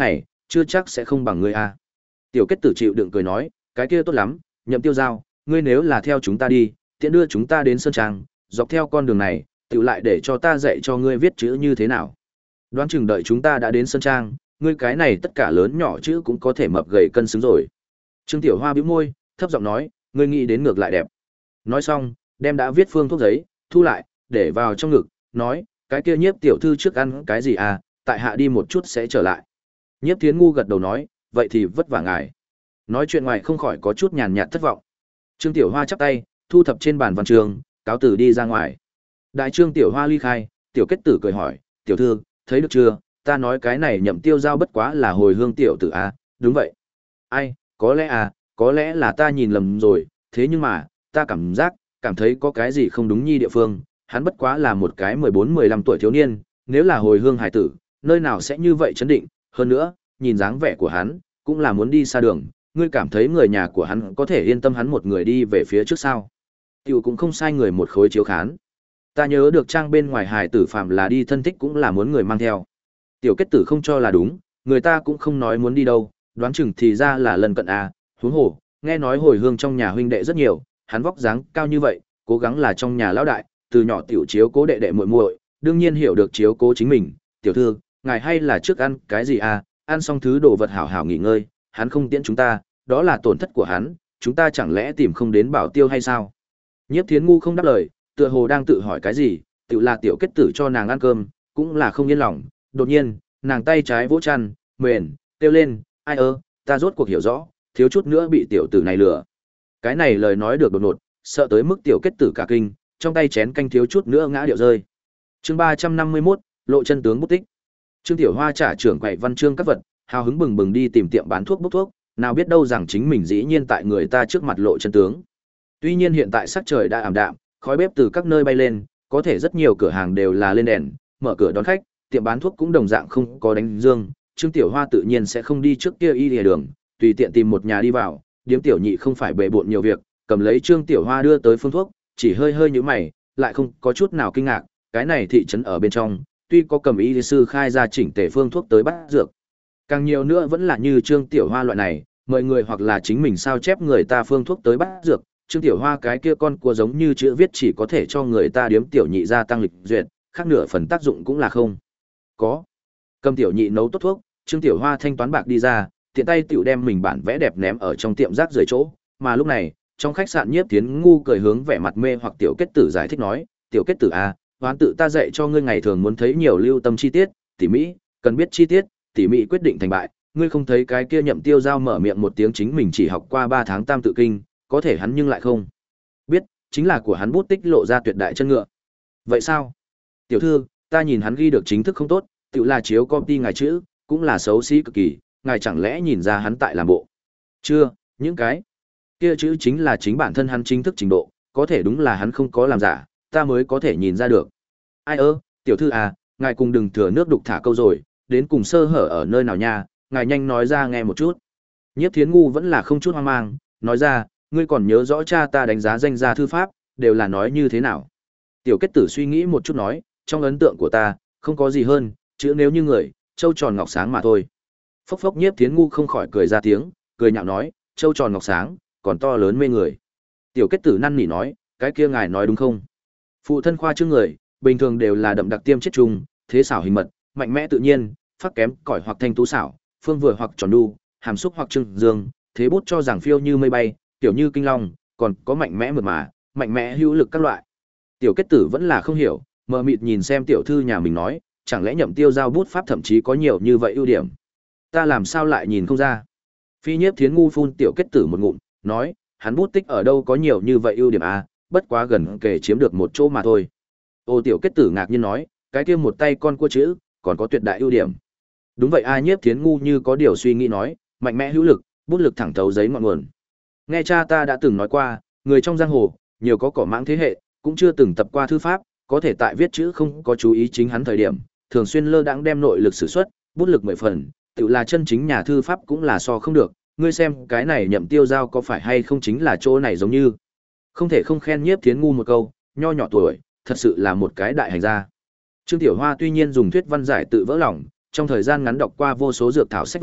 chưa chắc sẽ không bằng ngươi a. Tiểu Kết Tử chịu đựng cười nói, cái kia tốt lắm, Nhậm Tiêu Giao, ngươi nếu là theo chúng ta đi, tiện đưa chúng ta đến sơn trang, dọc theo con đường này, tự lại để cho ta dạy cho ngươi viết chữ như thế nào. Đoán chừng đợi chúng ta đã đến sơn trang, ngươi cái này tất cả lớn nhỏ chữ cũng có thể mập gầy cân xứng rồi. Trương Tiểu Hoa bĩu môi, thấp giọng nói, ngươi nghĩ đến ngược lại đẹp. Nói xong, đem đã viết phương thuốc giấy, thu lại, để vào trong ngực, nói, cái kia Nhiếp tiểu thư trước ăn cái gì à, tại hạ đi một chút sẽ trở lại. Nhiếp Thiến Ngu gật đầu nói, vậy thì vất vả ngài. Nói chuyện ngoài không khỏi có chút nhàn nhạt thất vọng. Trương Tiểu Hoa chắp tay, thu thập trên bàn văn trường, cáo tử đi ra ngoài. Đại Trương Tiểu Hoa ly khai, Tiểu Kết Tử cười hỏi, tiểu thư, thấy được chưa, ta nói cái này Nhậm Tiêu Giao bất quá là hồi hương tiểu tử à, đúng vậy. Ai, có lẽ à, có lẽ là ta nhìn lầm rồi, thế nhưng mà, ta cảm giác, cảm thấy có cái gì không đúng nhi địa phương, hắn bất quá là một cái mười bốn mười lăm tuổi thiếu niên, nếu là hồi hương hải tử, nơi nào sẽ như vậy chấn định, hơn nữa, nhìn dáng vẻ của hắn, cũng là muốn đi xa đường, ngươi cảm thấy người nhà của hắn có thể yên tâm hắn một người đi về phía trước sao? Tiểu cũng không sai người một khối chiếu khán. Ta nhớ được trang bên ngoài hải tử phạm là đi thân thích cũng là muốn người mang theo. Tiểu Kết Tử không cho là đúng, người ta cũng không nói muốn đi đâu, đoán chừng thì ra là lần cận à, huống hồ, nghe nói hồi hương trong nhà huynh đệ rất nhiều, hắn vóc dáng cao như vậy, cố gắng là trong nhà lão đại, từ nhỏ tiểu chiếu cố đệ đệ muội muội, đương nhiên hiểu được chiếu cố chính mình, tiểu thư, ngài hay là trước ăn cái gì à, ăn xong thứ đồ vật hảo hảo nghỉ ngơi, hắn không tiễn chúng ta, đó là tổn thất của hắn, chúng ta chẳng lẽ tìm không đến bảo tiêu hay sao? Nhiếp Thiến Ngu không đáp lời, tựa hồ đang tự hỏi cái gì, tự là Tiểu Kết Tử cho nàng ăn cơm, cũng là không yên lòng, đột nhiên, nàng tay trái vỗ chăn, mền, kêu lên, ai ơ, ta rốt cuộc hiểu rõ, thiếu chút nữa bị tiểu tử này lừa. Cái này lời nói được đột ngột, sợ tới mức Tiểu Kết Tử cả kinh, trong tay chén canh thiếu chút nữa ngã điệu rơi. Chương ba trăm năm mươi mốt, lộ chân tướng bút tích. Trương Tiểu Hoa trả trưởng quầy văn chương các vật, hào hứng bừng bừng đi tìm tiệm bán thuốc bốc thuốc, nào biết đâu rằng chính mình dĩ nhiên tại người ta trước mặt lộ chân tướng. Tuy nhiên hiện tại sắc trời đã ảm đạm, khói bếp từ các nơi bay lên, có thể rất nhiều cửa hàng đều là lên đèn, mở cửa đón khách, tiệm bán thuốc cũng đồng dạng không có đánh dương, Trương Tiểu Hoa tự nhiên sẽ không đi trước kia y lìa đường, tùy tiện tìm một nhà đi vào, điếm tiểu nhị không phải bệ bội nhiều việc, cầm lấy Trương Tiểu Hoa đưa tới phương thuốc, chỉ hơi hơi nhíu mày, lại không có chút nào kinh ngạc, cái này thị trấn ở bên trong, tuy có cầm y sư khai ra chỉnh tề phương thuốc tới bắt dược, càng nhiều nữa vẫn là như Trương Tiểu Hoa loại này, mời người hoặc là chính mình sao chép người ta phương thuốc tới bắt dược. Trương Tiểu Hoa cái kia con cua giống như chữ viết chỉ có thể cho người ta điếm tiểu nhị gia tăng lịch duyệt, khác nửa phần tác dụng cũng là không có. Cầm tiểu nhị nấu tốt thuốc, Trương Tiểu Hoa thanh toán bạc đi ra, tiện tay tiểu đem mình bản vẽ đẹp ném ở trong tiệm rác rưởi chỗ, mà lúc này, trong khách sạn Nhiếp Thiến Ngu cười hướng vẻ mặt mê hoặc Tiểu Kết Tử giải thích nói, "Tiểu Kết Tử à, hoán tự ta dạy cho ngươi ngày thường muốn thấy nhiều lưu tâm chi tiết, tỉ mỹ, cần biết chi tiết, tỉ mỹ quyết định thành bại, ngươi không thấy cái kia Nhậm Tiêu Giao mở miệng một tiếng chính mình chỉ học qua ba tháng Tam tự kinh, có thể hắn nhưng lại không biết, chính là của hắn bút tích lộ ra tuyệt đại chân ngựa." Vậy sao? Tiểu thư, ta nhìn hắn ghi được chính thức không tốt, tự là chiếu copy ngài chữ, cũng là xấu xí cực kỳ, ngài chẳng lẽ nhìn ra hắn tại làm bộ? Chưa, những cái kia chữ chính là chính bản thân hắn chính thức trình độ, có thể đúng là hắn không có làm giả, ta mới có thể nhìn ra được. Ai ơ, tiểu thư à, ngài cùng đừng thừa nước đục thả câu rồi, đến cùng sơ hở ở nơi nào nha, ngài nhanh nói ra nghe một chút. Nhiếp Thiến Ngu vẫn là không chút hoang mang, nói ra, ngươi còn nhớ rõ cha ta đánh giá danh gia thư pháp, đều là nói như thế nào? Tiểu Kết Tử suy nghĩ một chút nói, trong ấn tượng của ta, không có gì hơn, chữ nếu như người, châu tròn ngọc sáng mà thôi. Phốc phốc Nhiếp Thiến Ngu không khỏi cười ra tiếng, cười nhạo nói, châu tròn ngọc sáng, còn to lớn mê người. Tiểu Kết Tử năn nỉ nói, cái kia ngài nói đúng không? Phụ thân khoa trương người, bình thường đều là đậm đặc tiêm chết trùng, thế xảo hình mật, mạnh mẽ tự nhiên, phát kém cỏi hoặc thanh tú xảo, phương vừa hoặc tròn đu, hàm xúc hoặc trưng dương, thế bút cho rằng phiêu như mây bay, tiểu như kinh long, còn có mạnh mẽ mượt mà, mạnh mẽ hữu lực các loại. Tiểu Kết Tử vẫn là không hiểu, mờ mịt nhìn xem tiểu thư nhà mình nói, chẳng lẽ Nhậm Tiêu Giao bút pháp thậm chí có nhiều như vậy ưu điểm? Ta làm sao lại nhìn không ra? Phi Nhiếp Thiến Ngu phun Tiểu Kết Tử một ngụm, nói, hắn bút tích ở đâu có nhiều như vậy ưu điểm à, bất quá gần kể chiếm được một chỗ mà thôi. Ô Tiểu Kết Tử ngạc nhiên nói, cái kia một tay con cua chữ, còn có tuyệt đại ưu điểm. Đúng vậy a. Nhiếp Thiến Ngu như có điều suy nghĩ nói, mạnh mẽ hữu lực, bút lực thẳng thấu giấy ngọn nguồn. Nghe cha ta đã từng nói qua, người trong giang hồ, nhiều có cỏ mãng thế hệ, cũng chưa từng tập qua thư pháp, có thể tại viết chữ không có chú ý chính hắn thời điểm, thường xuyên lơ đãng đem nội lực sử xuất, bút lực mười phần, tự là chân chính nhà thư pháp cũng là so không được. Ngươi xem, cái này Nhậm Tiêu Giao có phải hay không chính là chỗ này giống như. Không thể không khen Nhiếp Thiến Ngu một câu, nho nhỏ tuổi, thật sự là một cái đại hành gia. Trương Tiểu Hoa tuy nhiên dùng thuyết văn giải tự vỡ lòng, trong thời gian ngắn đọc qua vô số dược thảo sách vở,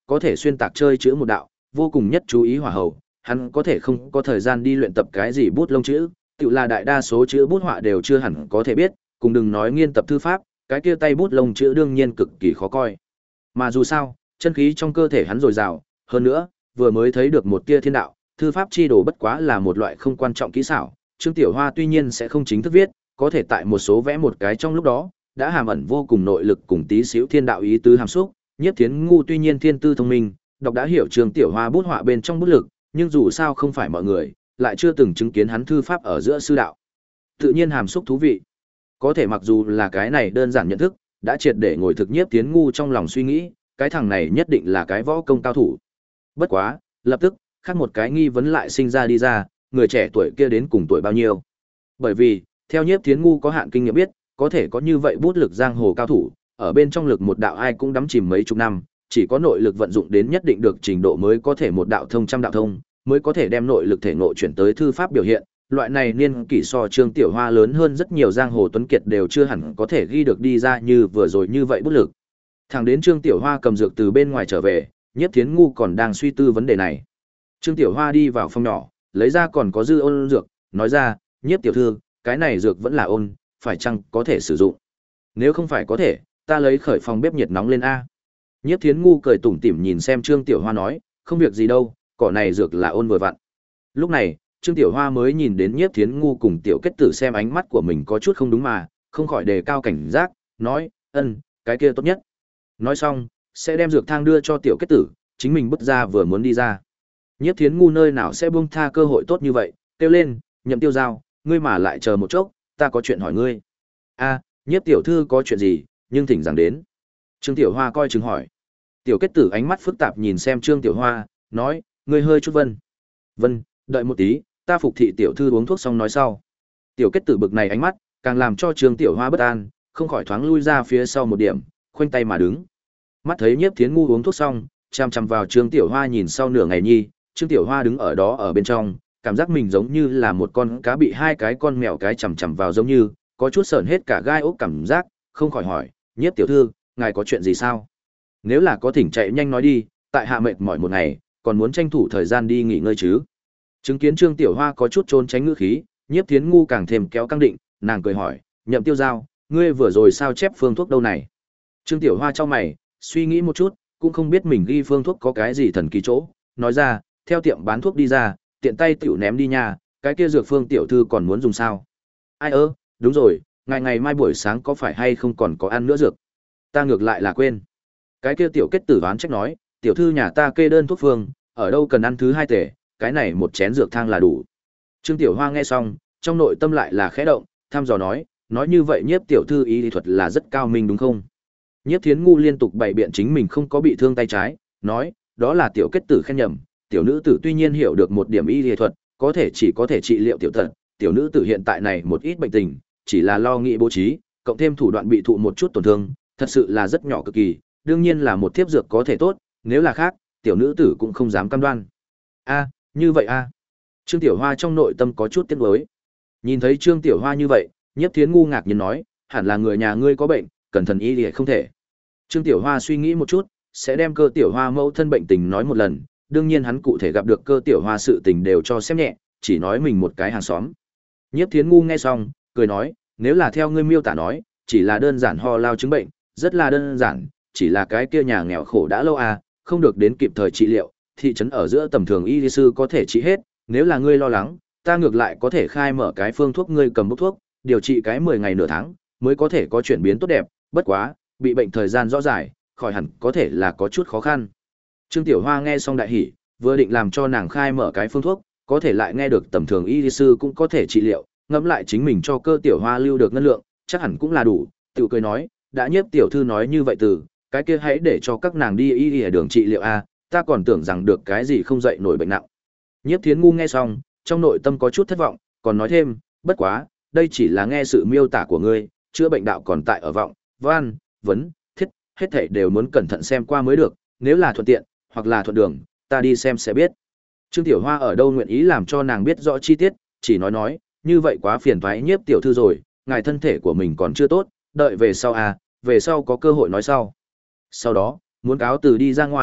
có thể xuyên tạc chơi chữ một đạo, vô cùng nhất chú ý hỏa hầu, hắn có thể không có thời gian đi luyện tập cái gì bút lông chữ, tự là đại đa số chữ bút họa đều chưa hẳn có thể biết, cùng đừng nói nghiên tập thư pháp, cái kia tay bút lông chữ đương nhiên cực kỳ khó coi. Mà dù sao, chân khí trong cơ thể hắn dồi dào, hơn nữa, vừa mới thấy được một tia thiên đạo, thư pháp chi đồ bất quá là một loại không quan trọng kỹ xảo, Trương Tiểu Hoa tuy nhiên sẽ không chính thức viết, có thể tại một số vẽ một cái trong lúc đó, đã hàm ẩn vô cùng nội lực cùng tí xíu thiên đạo ý tứ hàm xúc, Nhiếp Thiến Ngu tuy nhiên thiên tư thông minh, đọc đã hiểu Trương Tiểu Hoa bút họa bên trong bút lực, nhưng dù sao không phải mọi người, lại chưa từng chứng kiến hắn thư pháp ở giữa sư đạo. Tự nhiên hàm xúc thú vị. Có thể mặc dù là cái này đơn giản nhận thức, đã triệt để ngồi thực Nhiếp Thiến Ngu trong lòng suy nghĩ, cái thằng này nhất định là cái võ công cao thủ. Bất quá, lập tức, khác một cái nghi vấn lại sinh ra đi ra, người trẻ tuổi kia đến cùng tuổi bao nhiêu? Bởi vì, theo Nhiếp Thiến Ngu có hạn kinh nghiệm biết, có thể có như vậy bút lực giang hồ cao thủ, ở bên trong lực một đạo ai cũng đắm chìm mấy chục năm, chỉ có nội lực vận dụng đến nhất định được trình độ mới có thể một đạo thông trăm đạo thông, mới có thể đem nội lực thể ngộ chuyển tới thư pháp biểu hiện. Loại này niên kỷ so Trương Tiểu Hoa lớn hơn rất nhiều giang hồ tuấn kiệt đều chưa hẳn có thể ghi được đi ra như vừa rồi như vậy bút lực. Thẳng đến Trương Tiểu Hoa cầm dược từ bên ngoài trở về, Nhiếp Thiến Ngu còn đang suy tư vấn đề này. Trương Tiểu Hoa đi vào phòng nhỏ, lấy ra còn có dư ôn dược, nói ra, Nhiếp tiểu thư, cái này dược vẫn là ôn, phải chăng có thể sử dụng? Nếu không phải có thể, ta lấy khởi phòng bếp nhiệt nóng lên a. Nhiếp Thiến Ngu cười tủm tỉm nhìn xem Trương Tiểu Hoa nói, không việc gì đâu, cỏ này dược là ôn vừa vặn. Lúc này, Trương Tiểu Hoa mới nhìn đến Nhiếp Thiến Ngu cùng Tiểu Kết Tử xem ánh mắt của mình có chút không đúng mà, không khỏi đề cao cảnh giác, nói, ân, cái kia tốt nhất. Nói xong, sẽ đem dược thang đưa cho Tiểu Kết Tử, chính mình bước ra vừa muốn đi ra. Nhiếp Thiến Ngu nơi nào sẽ buông tha cơ hội tốt như vậy, kêu lên, Nhậm Tiêu Giao, ngươi mà lại chờ một chốc, ta có chuyện hỏi ngươi. A, Nhiếp tiểu thư có chuyện gì, nhưng thỉnh giảng đến. Trương Tiểu Hoa coi chừng hỏi. Tiểu Kết Tử ánh mắt phức tạp nhìn xem Trương Tiểu Hoa, nói, ngươi hơi chút vân. Vân, đợi một tí, ta phục thị tiểu thư uống thuốc xong nói sau. Tiểu Kết Tử bực này ánh mắt, càng làm cho Trương Tiểu Hoa bất an, không khỏi thoáng lui ra phía sau một điểm, khoanh tay mà đứng. Mắt thấy Nhiếp Thiến Ngu uống thuốc xong, chằm chằm vào Trương Tiểu Hoa nhìn sau nửa ngày nhi, Trương Tiểu Hoa đứng ở đó ở bên trong, cảm giác mình giống như là một con cá bị hai cái con mèo cái chằm chằm vào giống như, có chút sởn hết cả gai ốc cảm giác, không khỏi hỏi, Nhiếp tiểu thư, ngài có chuyện gì sao? Nếu là có thỉnh chạy nhanh nói đi, tại hạ mệt mỏi một ngày, còn muốn tranh thủ thời gian đi nghỉ ngơi chứ. Chứng kiến Trương Tiểu Hoa có chút trốn tránh ngữ khí, Nhiếp Thiến Ngu càng thêm kéo căng định, nàng cười hỏi, Nhậm Tiêu Giao, ngươi vừa rồi sao chép phương thuốc đâu này? Trương Tiểu Hoa chau mày, suy nghĩ một chút, cũng không biết mình ghi phương thuốc có cái gì thần kỳ chỗ, nói ra, theo tiệm bán thuốc đi ra, tiện tay tiểu ném đi nha, cái kia dược phương tiểu thư còn muốn dùng sao? Ai ơ, đúng rồi, ngày ngày mai buổi sáng có phải hay không còn có ăn nữa dược? Ta ngược lại là quên. Cái kia Tiểu Kết Tử đoán trách nói, tiểu thư nhà ta kê đơn thuốc phương, ở đâu cần ăn thứ hai tể, cái này một chén dược thang là đủ. Trương Tiểu Hoa nghe xong, trong nội tâm lại là khẽ động, thăm dò nói, nói như vậy Nhiếp tiểu thư ý lý thuật là rất cao minh đúng không? Nhiếp Thiến Ngu liên tục bày biện chính mình không có bị thương tay trái, nói, đó là Tiểu Kết Tử khen nhầm, tiểu nữ tử tuy nhiên hiểu được một điểm y lý thuật, có thể chỉ có thể trị liệu tiểu tật, tiểu nữ tử hiện tại này một ít bệnh tình, chỉ là lo nghĩ bố trí, cộng thêm thủ đoạn bị thụ một chút tổn thương, thật sự là rất nhỏ cực kỳ, đương nhiên là một thiếp dược có thể tốt, nếu là khác, tiểu nữ tử cũng không dám cam đoan. A, như vậy a. Trương Tiểu Hoa trong nội tâm có chút tiếc nuối. Nhìn thấy Trương Tiểu Hoa như vậy, Nhiếp Thiến Ngu ngạc nhiên nói, hẳn là người nhà ngươi có bệnh, cần thần y thì không thể. Trương Tiểu Hoa suy nghĩ một chút, sẽ đem Cơ Tiểu Hoa mẫu thân bệnh tình nói một lần, đương nhiên hắn cụ thể gặp được Cơ Tiểu Hoa sự tình đều cho xem nhẹ, chỉ nói mình một cái hàng xóm. Nhiếp Thiến Ngu nghe xong, cười nói, nếu là theo ngươi miêu tả nói, chỉ là đơn giản ho lao chứng bệnh, rất là đơn giản, chỉ là cái kia nhà nghèo khổ đã lâu à, không được đến kịp thời trị liệu, thị trấn ở giữa tầm thường y lý sư có thể trị hết, nếu là ngươi lo lắng, ta ngược lại có thể khai mở cái phương thuốc ngươi cầm bốc thuốc, điều trị cái mười ngày nửa tháng, mới có thể có chuyển biến tốt đẹp, bất quá, bị bệnh thời gian rõ dài, khỏi hẳn có thể là có chút khó khăn. Trương Tiểu Hoa nghe xong đại hỉ, vừa định làm cho nàng khai mở cái phương thuốc, có thể lại nghe được tầm thường y lý sư cũng có thể trị liệu, ngẫm lại chính mình cho Cơ Tiểu Hoa lưu được ngân lượng, chắc hẳn cũng là đủ, tự cười nói, đã Nhiếp tiểu thư nói như vậy từ, cái kia hãy để cho các nàng đi y y đường trị liệu a, ta còn tưởng rằng được cái gì không dậy nổi bệnh nặng. Nhiếp Thiến Ngu nghe xong, trong nội tâm có chút thất vọng, còn nói thêm, bất quá, đây chỉ là nghe sự miêu tả của ngươi, chữa bệnh đạo còn tại ở vọng, văn, vấn, thiết, hết thảy đều muốn cẩn thận xem qua mới được, nếu là thuận tiện, hoặc là thuận đường, ta đi xem sẽ biết. Trương Tiểu Hoa ở đâu nguyện ý làm cho nàng biết rõ chi tiết, chỉ nói nói, như vậy quá phiền toái Nhiếp tiểu thư rồi, ngài thân thể của mình còn chưa tốt, đợi về sau à, về sau có cơ hội nói sau. Sau đó, muốn cáo từ đi ra ngoài,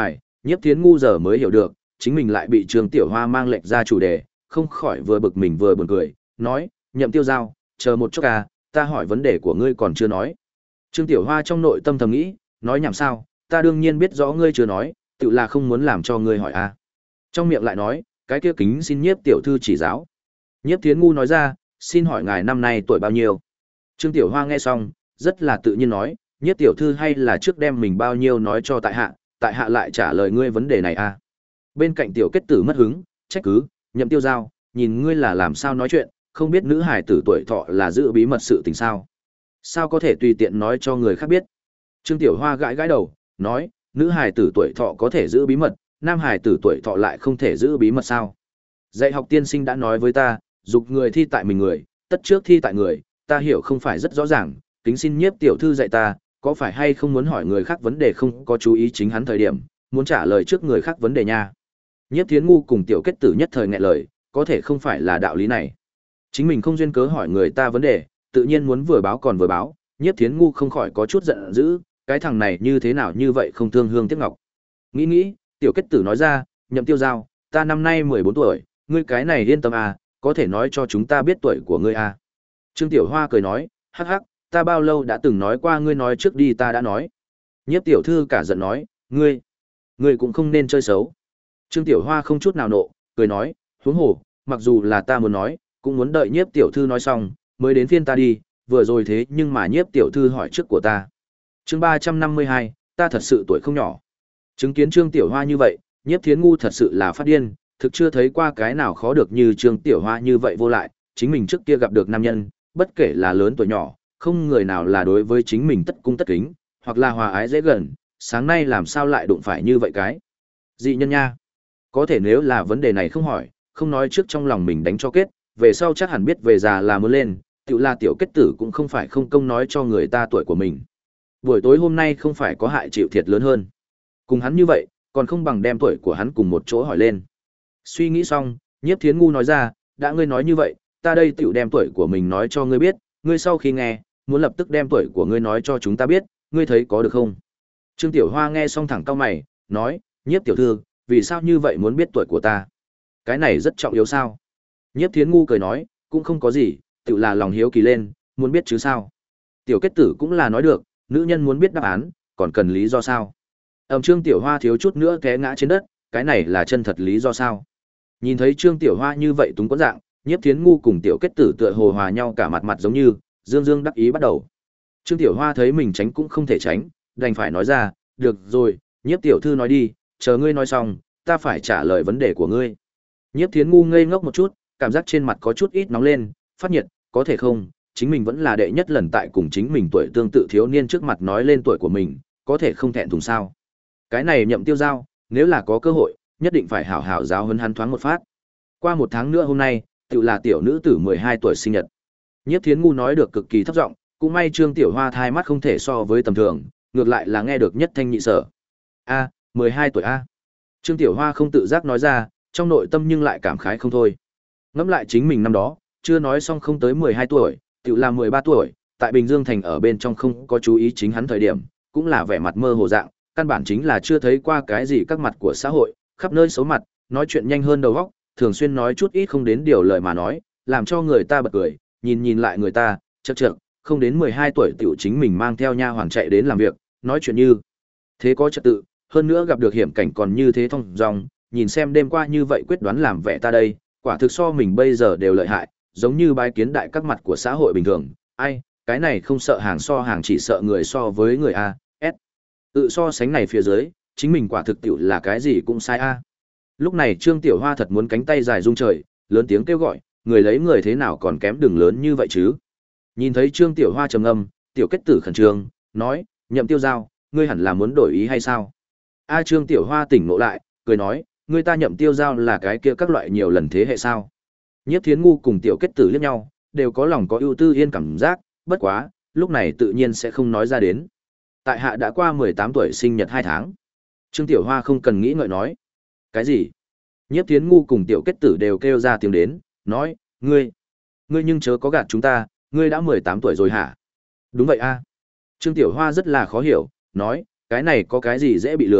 Nhiếp Thiến ngu giờ mới hiểu được, chính mình lại bị Trương Tiểu Hoa mang lệch ra chủ đề, không khỏi vừa bực mình vừa buồn cười, nói, Nhậm Tiêu Giao, chờ một chút à, ta hỏi vấn đề của ngươi còn chưa nói. Trương Tiểu Hoa trong nội tâm thầm nghĩ, nói nhảm sao, ta đương nhiên biết rõ ngươi chưa nói, tự là không muốn làm cho ngươi hỏi à. Trong miệng lại nói, cái kia kính xin Nhiếp tiểu thư chỉ giáo. Nhiếp Thiến ngu nói ra, xin hỏi ngài năm nay tuổi bao nhiêu? Trương Tiểu Hoa nghe xong, rất là tự nhiên nói, Nhiếp tiểu thư hay là trước đem mình bao nhiêu nói cho tại hạ, tại hạ lại trả lời ngươi vấn đề này à. Bên cạnh tiểu kết tử mất hứng, trách cứ, Nhậm Tiêu Giao, nhìn ngươi là làm sao nói chuyện, không biết nữ hài tử tuổi thọ là giữ bí mật sự tình sao? Sao có thể tùy tiện nói cho người khác biết? Trương Tiểu Hoa gãi gãi đầu, nói, nữ hài tử tuổi thọ có thể giữ bí mật, nam hài tử tuổi thọ lại không thể giữ bí mật sao? Dạy học tiên sinh đã nói với ta, dục người thi tại mình người, tất trước thi tại người, ta hiểu không phải rất rõ ràng, kính xin Nhiếp tiểu thư dạy ta, có phải hay không muốn hỏi người khác vấn đề không có chú ý chính hắn thời điểm, muốn trả lời trước người khác vấn đề nha. Nhiếp Thiến ngu cùng tiểu kết tử nhất thời nghẹn lời, có thể không phải là đạo lý này. Chính mình không duyên cớ hỏi người ta vấn đề, tự nhiên muốn vừa báo còn vừa báo, Nhiếp Thiến ngu không khỏi có chút giận dữ, cái thằng này như thế nào như vậy không thương hương tiếc ngọc. Nghĩ nghĩ, tiểu kết tử nói ra, Nhậm Tiêu Giao, ta năm nay mười bốn tuổi, ngươi cái này yên tâm à, có thể nói cho chúng ta biết tuổi của ngươi à. Trương Tiểu Hoa cười nói, hắc hắc, ta bao lâu đã từng nói qua ngươi nói trước đi ta đã nói. Nhiếp tiểu thư cả giận nói, ngươi, ngươi cũng không nên chơi xấu. Trương Tiểu Hoa không chút nào nộ, cười nói, huống hồ, mặc dù là ta muốn nói, cũng muốn đợi Nhiếp tiểu thư nói xong, mới đến phiên ta đi, vừa rồi thế nhưng mà Nhiếp tiểu thư hỏi trước của ta. Chương ba trăm năm mươi hai, ta thật sự tuổi không nhỏ. Chứng kiến Trương Tiểu Hoa như vậy, Nhiếp Thiến ngu thật sự là phát điên, thực chưa thấy qua cái nào khó được như Trương Tiểu Hoa như vậy vô lại, chính mình trước kia gặp được nam nhân, bất kể là lớn tuổi nhỏ, không người nào là đối với chính mình tất cung tất kính, hoặc là hòa ái dễ gần, sáng nay làm sao lại đụng phải như vậy cái. Dị nhân nha. Có thể nếu là vấn đề này không hỏi, không nói trước trong lòng mình đánh cho kết, về sau chắc hẳn biết về già là muốn lên, tự là tiểu kết tử cũng không phải không công nói cho người ta tuổi của mình. Buổi tối hôm nay không phải có hại chịu thiệt lớn hơn. Cùng hắn như vậy, còn không bằng đem tuổi của hắn cùng một chỗ hỏi lên. Suy nghĩ xong, Nhiếp Thiến ngu nói ra, đã ngươi nói như vậy, ta đây tự đem tuổi của mình nói cho ngươi biết, ngươi sau khi nghe, muốn lập tức đem tuổi của ngươi nói cho chúng ta biết, ngươi thấy có được không? Trương Tiểu Hoa nghe xong thẳng cau mày, nói, Nhiếp tiểu thư, vì sao như vậy muốn biết tuổi của ta? Cái này rất trọng yếu sao? Nhiếp Thiến ngu cười nói, cũng không có gì, tự là lòng hiếu kỳ lên, muốn biết chứ sao? Tiểu kết tử cũng là nói được, nữ nhân muốn biết đáp án, còn cần lý do sao? Ẩm Trương Tiểu Hoa thiếu chút nữa té ngã trên đất, cái này là chân thật lý do sao? Nhìn thấy Trương Tiểu Hoa như vậy túng có dạng, Nhiếp Thiến ngu cùng tiểu kết tử tựa hồ hòa nhau cả mặt mặt giống như, dương dương đắc ý bắt đầu. Trương Tiểu Hoa thấy mình tránh cũng không thể tránh, đành phải nói ra, được rồi, Nhiếp tiểu thư nói đi, chờ ngươi nói xong, ta phải trả lời vấn đề của ngươi. Nhiếp Thiến ngu ngây ngốc một chút, cảm giác trên mặt có chút ít nóng lên, phát nhiệt, có thể không, chính mình vẫn là đệ nhất lần tại cùng chính mình tuổi tương tự thiếu niên trước mặt nói lên tuổi của mình, có thể không thẹn thùng sao. Cái này Nhậm Tiêu Giao, nếu là có cơ hội, nhất định phải hảo hảo giáo huấn hắn thoáng một phát. Qua một tháng nữa hôm nay, tự là tiểu nữ tử mười hai tuổi sinh nhật. Nhiếp Thiến ngu nói được cực kỳ thấp giọng, cũng may Trương Tiểu Hoa thai mắt không thể so với tầm thường, ngược lại là nghe được nhất thanh nhị sở. A, mười hai tuổi a. Trương Tiểu Hoa không tự giác nói ra, trong nội tâm nhưng lại cảm khái không thôi. Ngẫm lại chính mình năm đó, chưa nói xong không tới mười hai tuổi, tự là mười ba tuổi, tại Bình Dương thành ở bên trong không có chú ý chính hắn thời điểm, cũng là vẻ mặt mơ hồ dạng, căn bản chính là chưa thấy qua cái gì các mặt của xã hội, khắp nơi xấu mặt, nói chuyện nhanh hơn đầu óc, thường xuyên nói chút ít không đến điều lời mà nói, làm cho người ta bật cười, nhìn nhìn lại người ta, chậc chậc, không đến mười hai tuổi tiểu chính mình mang theo nha hoàn chạy đến làm việc, nói chuyện như thế có trật tự, hơn nữa gặp được hiểm cảnh còn như thế thông dong, nhìn xem đêm qua như vậy quyết đoán làm vẻ ta đây, quả thực so mình bây giờ đều lợi hại, giống như bái kiến đại các mặt của xã hội bình thường, ai, cái này không sợ hàng so hàng chỉ sợ người so với người A, S. Tự so sánh này phía dưới, chính mình quả thực tiểu là cái gì cũng sai A. Lúc này Trương Tiểu Hoa thật muốn cánh tay dài rung trời, lớn tiếng kêu gọi, người lấy người thế nào còn kém đường lớn như vậy chứ. Nhìn thấy Trương Tiểu Hoa trầm ngâm, tiểu kết tử khẩn trương, nói, Nhậm Tiêu Giao, ngươi hẳn là muốn đổi ý hay sao? A Trương Tiểu Hoa tỉnh ngộ lại, cười nói, ngươi ta Nhậm Tiêu Giao là cái kia các loại nhiều lần thế hệ sao? Nhiếp Thiến ngu cùng tiểu kết tử liếc nhau, đều có lòng có ưu tư yên cảm giác, bất quá, lúc này tự nhiên sẽ không nói ra đến. Tại hạ đã qua mười tám tuổi sinh nhật hai tháng. Trương Tiểu Hoa không cần nghĩ ngợi nói. Cái gì? Nhiếp Thiến ngu cùng tiểu kết tử đều kêu ra tiếng đến, nói, ngươi, ngươi nhưng chớ có gạt chúng ta, ngươi đã mười tám tuổi rồi hả? Đúng vậy a. Trương Tiểu Hoa rất là khó hiểu, nói, cái này có cái gì dễ bị lừa,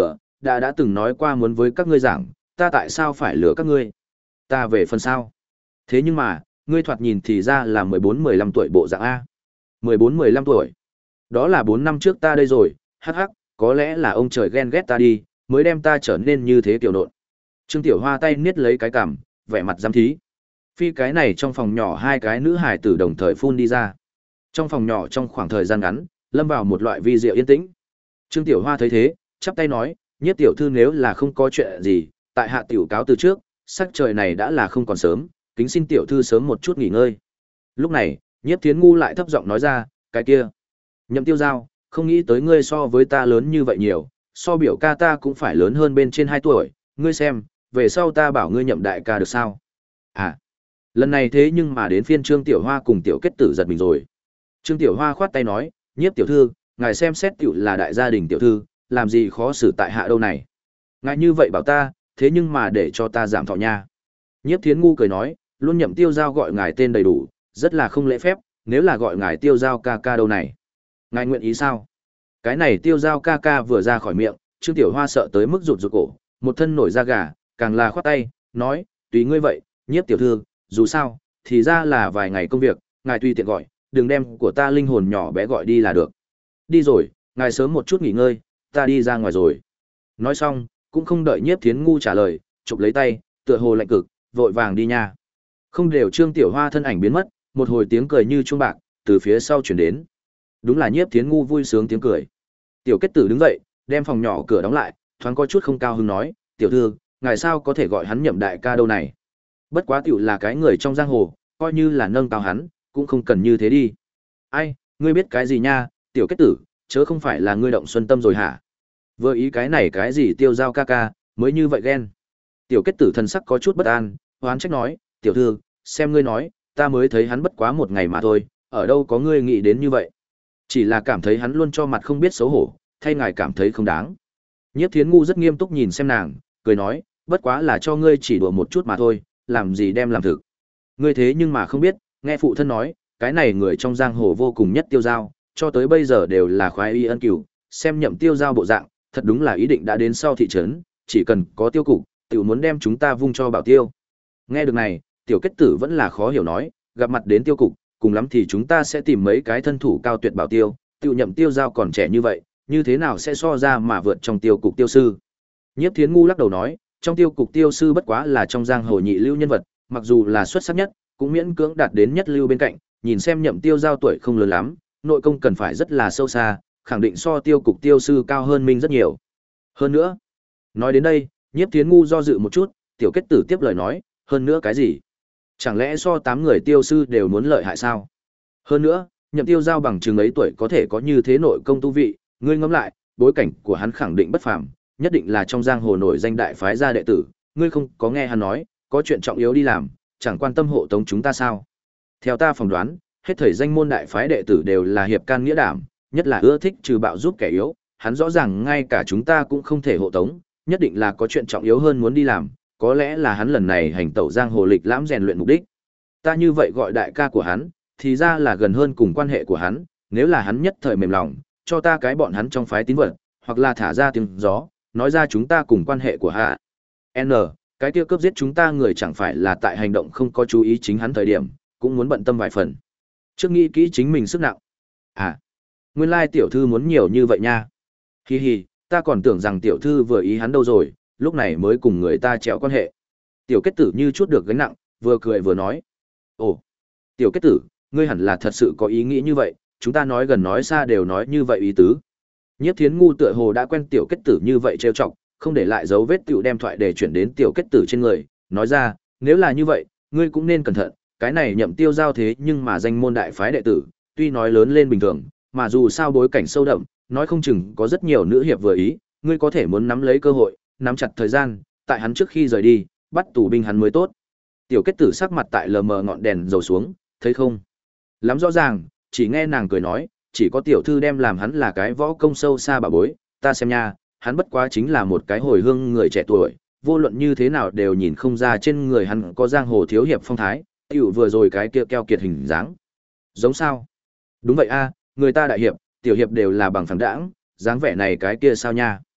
đã đã từng nói qua muốn với các ngươi giảng, ta tại sao phải lừa các ngươi? Ta về phần sao? Thế nhưng mà, ngươi thoạt nhìn thì ra là mười bốn mười lăm tuổi bộ dạng A. mười bốn mười lăm tuổi. Đó là bốn năm trước ta đây rồi, hắc hắc, có lẽ là ông trời ghen ghét ta đi, mới đem ta trở nên như thế tiểu nộn. Trương Tiểu Hoa tay niết lấy cái cằm, vẻ mặt giám thí. Phi cái này trong phòng nhỏ hai cái nữ hài tử đồng thời phun đi ra. Trong phòng nhỏ trong khoảng thời gian ngắn, lâm vào một loại vi diệu yên tĩnh. Trương Tiểu Hoa thấy thế, chắp tay nói, Nhiếp tiểu thư nếu là không có chuyện gì, tại hạ tiểu cáo từ trước, sắc trời này đã là không còn sớm, kính xin tiểu thư sớm một chút nghỉ ngơi. Lúc này, Nhiếp Thiến Ngu lại thấp giọng nói ra, cái kia, Nhậm Tiêu Giao, không nghĩ tới ngươi so với ta lớn như vậy nhiều, so biểu ca ta cũng phải lớn hơn bên trên hai tuổi, ngươi xem, về sau ta bảo ngươi Nhậm đại ca được sao? À, lần này thế nhưng mà đến phiên Trương Tiểu Hoa cùng Tiểu Kết Tử giật mình rồi. Trương Tiểu Hoa khoát tay nói, Nhiếp tiểu thư, ngài xem xét tiểu là đại gia đình tiểu thư, làm gì khó xử tại hạ đâu này. Ngài như vậy bảo ta, thế nhưng mà để cho ta giảm thọ nha. Nhiếp Thiến Ngu cười nói, luôn Nhậm Tiêu Giao gọi ngài tên đầy đủ, rất là không lễ phép, nếu là gọi ngài Tiêu Giao ca ca đâu này. Ngài nguyện ý sao? Cái này Tiêu Giao ca ca vừa ra khỏi miệng, Trương Tiểu Hoa sợ tới mức rụt rụt cổ, một thân nổi da gà, càng là khoát tay, nói, tùy ngươi vậy, Nhiếp tiểu thư, dù sao, thì ra là vài ngày công việc, ngài tùy tiện gọi, đừng đem của ta linh hồn nhỏ bé gọi đi là được. Đi rồi, ngài sớm một chút nghỉ ngơi, ta đi ra ngoài rồi. Nói xong, cũng không đợi Nhiếp Thiến Ngu trả lời, chụp lấy tay, tựa hồ lạnh cực, vội vàng đi nha. Không đều Trương Tiểu Hoa thân ảnh biến mất, một hồi tiếng cười như chuông bạc từ phía sau chuyển đến. Đúng là Nhiếp Thiến Ngu vui sướng tiếng cười. Tiểu Kết Tử đứng dậy, đem phòng nhỏ cửa đóng lại, thoáng có chút không cao hứng nói, tiểu thư, ngài sao có thể gọi hắn Nhậm đại ca đâu này? Bất quá tiểu là cái người trong giang hồ, coi như là nâng cao hắn, cũng không cần như thế đi. Ai, ngươi biết cái gì nha, Tiểu Kết Tử, chớ không phải là ngươi động xuân tâm rồi hả? Vừa ý cái này cái gì Tiêu Giao ca ca, mới như vậy ghen. Tiểu Kết Tử thần sắc có chút bất an, hoán trách nói, tiểu thư, xem ngươi nói, ta mới thấy hắn bất quá một ngày mà thôi, ở đâu có ngươi nghĩ đến như vậy. Chỉ là cảm thấy hắn luôn cho mặt không biết xấu hổ, thay ngài cảm thấy không đáng. Nhiếp Thiến Ngu rất nghiêm túc nhìn xem nàng, cười nói, bất quá là cho ngươi chỉ đùa một chút mà thôi, làm gì đem làm thực. Ngươi thế nhưng mà không biết, nghe phụ thân nói, cái này người trong giang hồ vô cùng nhất Tiêu Giao, cho tới bây giờ đều là khoái y ân cửu, xem Nhậm Tiêu Giao bộ dạng, thật đúng là ý định đã đến sau thị trấn, chỉ cần có tiêu cục, tiểu muốn đem chúng ta vung cho Bảo Tiêu. Nghe được này, Tiểu Kết Tử vẫn là khó hiểu nói, gặp mặt đến tiêu cục, cùng lắm thì chúng ta sẽ tìm mấy cái thân thủ cao tuyệt Bảo Tiêu, tiểu Nhậm Tiêu Giao còn trẻ như vậy, như thế nào sẽ so ra mà vượt trong tiêu cục tiêu sư. Nhiếp Thiến Ngu lắc đầu nói, trong tiêu cục tiêu sư bất quá là trong giang hồ nhị lưu nhân vật, mặc dù là xuất sắc nhất, cũng miễn cưỡng đạt đến nhất lưu bên cạnh, nhìn xem Nhậm Tiêu Giao tuổi không lớn lắm, nội công cần phải rất là sâu xa, khẳng định so tiêu cục tiêu sư cao hơn mình rất nhiều. Hơn nữa, nói đến đây, Nhiếp Thiến Ngu do dự một chút, Tiểu Kết Tử tiếp lời nói, hơn nữa cái gì? Chẳng lẽ so tám người tiêu sư đều muốn lợi hại sao? Hơn nữa, Nhậm Tiêu Giao bằng chừng ấy tuổi có thể có như thế nội công tu vị, ngươi ngẫm lại, bối cảnh của hắn khẳng định bất phàm, nhất định là trong giang hồ nổi danh đại phái gia đệ tử, ngươi không có nghe hắn nói, có chuyện trọng yếu đi làm, chẳng quan tâm hộ tống chúng ta sao? Theo ta phỏng đoán, hết thảy danh môn đại phái đệ tử đều là hiệp can nghĩa đảm, nhất là ưa thích trừ bạo giúp kẻ yếu, hắn rõ ràng ngay cả chúng ta cũng không thể hộ tống, nhất định là có chuyện trọng yếu hơn muốn đi làm, có lẽ là hắn lần này hành tẩu giang hồ lịch lãm rèn luyện mục đích. Ta như vậy gọi đại ca của hắn, thì ra là gần hơn cùng quan hệ của hắn, nếu là hắn nhất thời mềm lòng, cho ta cái bọn hắn trong phái tín vật, hoặc là thả ra tiếng gió, nói ra chúng ta cùng quan hệ của hạ. N, cái kia cướp giết chúng ta người chẳng phải là tại hành động không có chú ý chính hắn thời điểm, cũng muốn bận tâm vài phần. Trước nghĩ kỹ chính mình sức nặng. À, nguyên lai tiểu thư muốn nhiều như vậy nha. Hi hi, ta còn tưởng rằng tiểu thư vừa ý hắn đâu rồi, lúc này mới cùng người ta trèo quan hệ. Tiểu Kết Tử như chút được gánh nặng, vừa cười vừa nói. Ồ, Tiểu Kết Tử, ngươi hẳn là thật sự có ý nghĩ như vậy, chúng ta nói gần nói xa đều nói như vậy ý tứ. Nhiếp Thiến Ngu tựa hồ đã quen Tiểu Kết Tử như vậy trêu chọc, không để lại dấu vết tiểu đem thoại để chuyển đến Tiểu Kết Tử trên người, nói ra, nếu là như vậy, ngươi cũng nên cẩn thận, cái này Nhậm Tiêu Giao thế nhưng mà danh môn đại phái đệ tử, tuy nói lớn lên bình thường, mà dù sao bối cảnh sâu đậm, nói không chừng có rất nhiều nữ hiệp vừa ý, ngươi có thể muốn nắm lấy cơ hội, nắm chặt thời gian, tại hắn trước khi rời đi, bắt tù binh hắn mới tốt. Tiểu Kết Tử sắc mặt tại lờ mờ ngọn đèn dầu xuống, thấy không? Lắm rõ ràng, chỉ nghe nàng cười nói, chỉ có tiểu thư đem làm hắn là cái võ công sâu xa bà bối, ta xem nha, hắn bất quá chính là một cái hồi hương người trẻ tuổi, vô luận như thế nào đều nhìn không ra trên người hắn có giang hồ thiếu hiệp phong thái, tiểu vừa rồi cái kia keo kiệt hình dáng. Giống sao? Đúng vậy a, người ta đại hiệp, tiểu hiệp đều là bằng phẳng đãng, dáng vẻ này cái kia sao nha?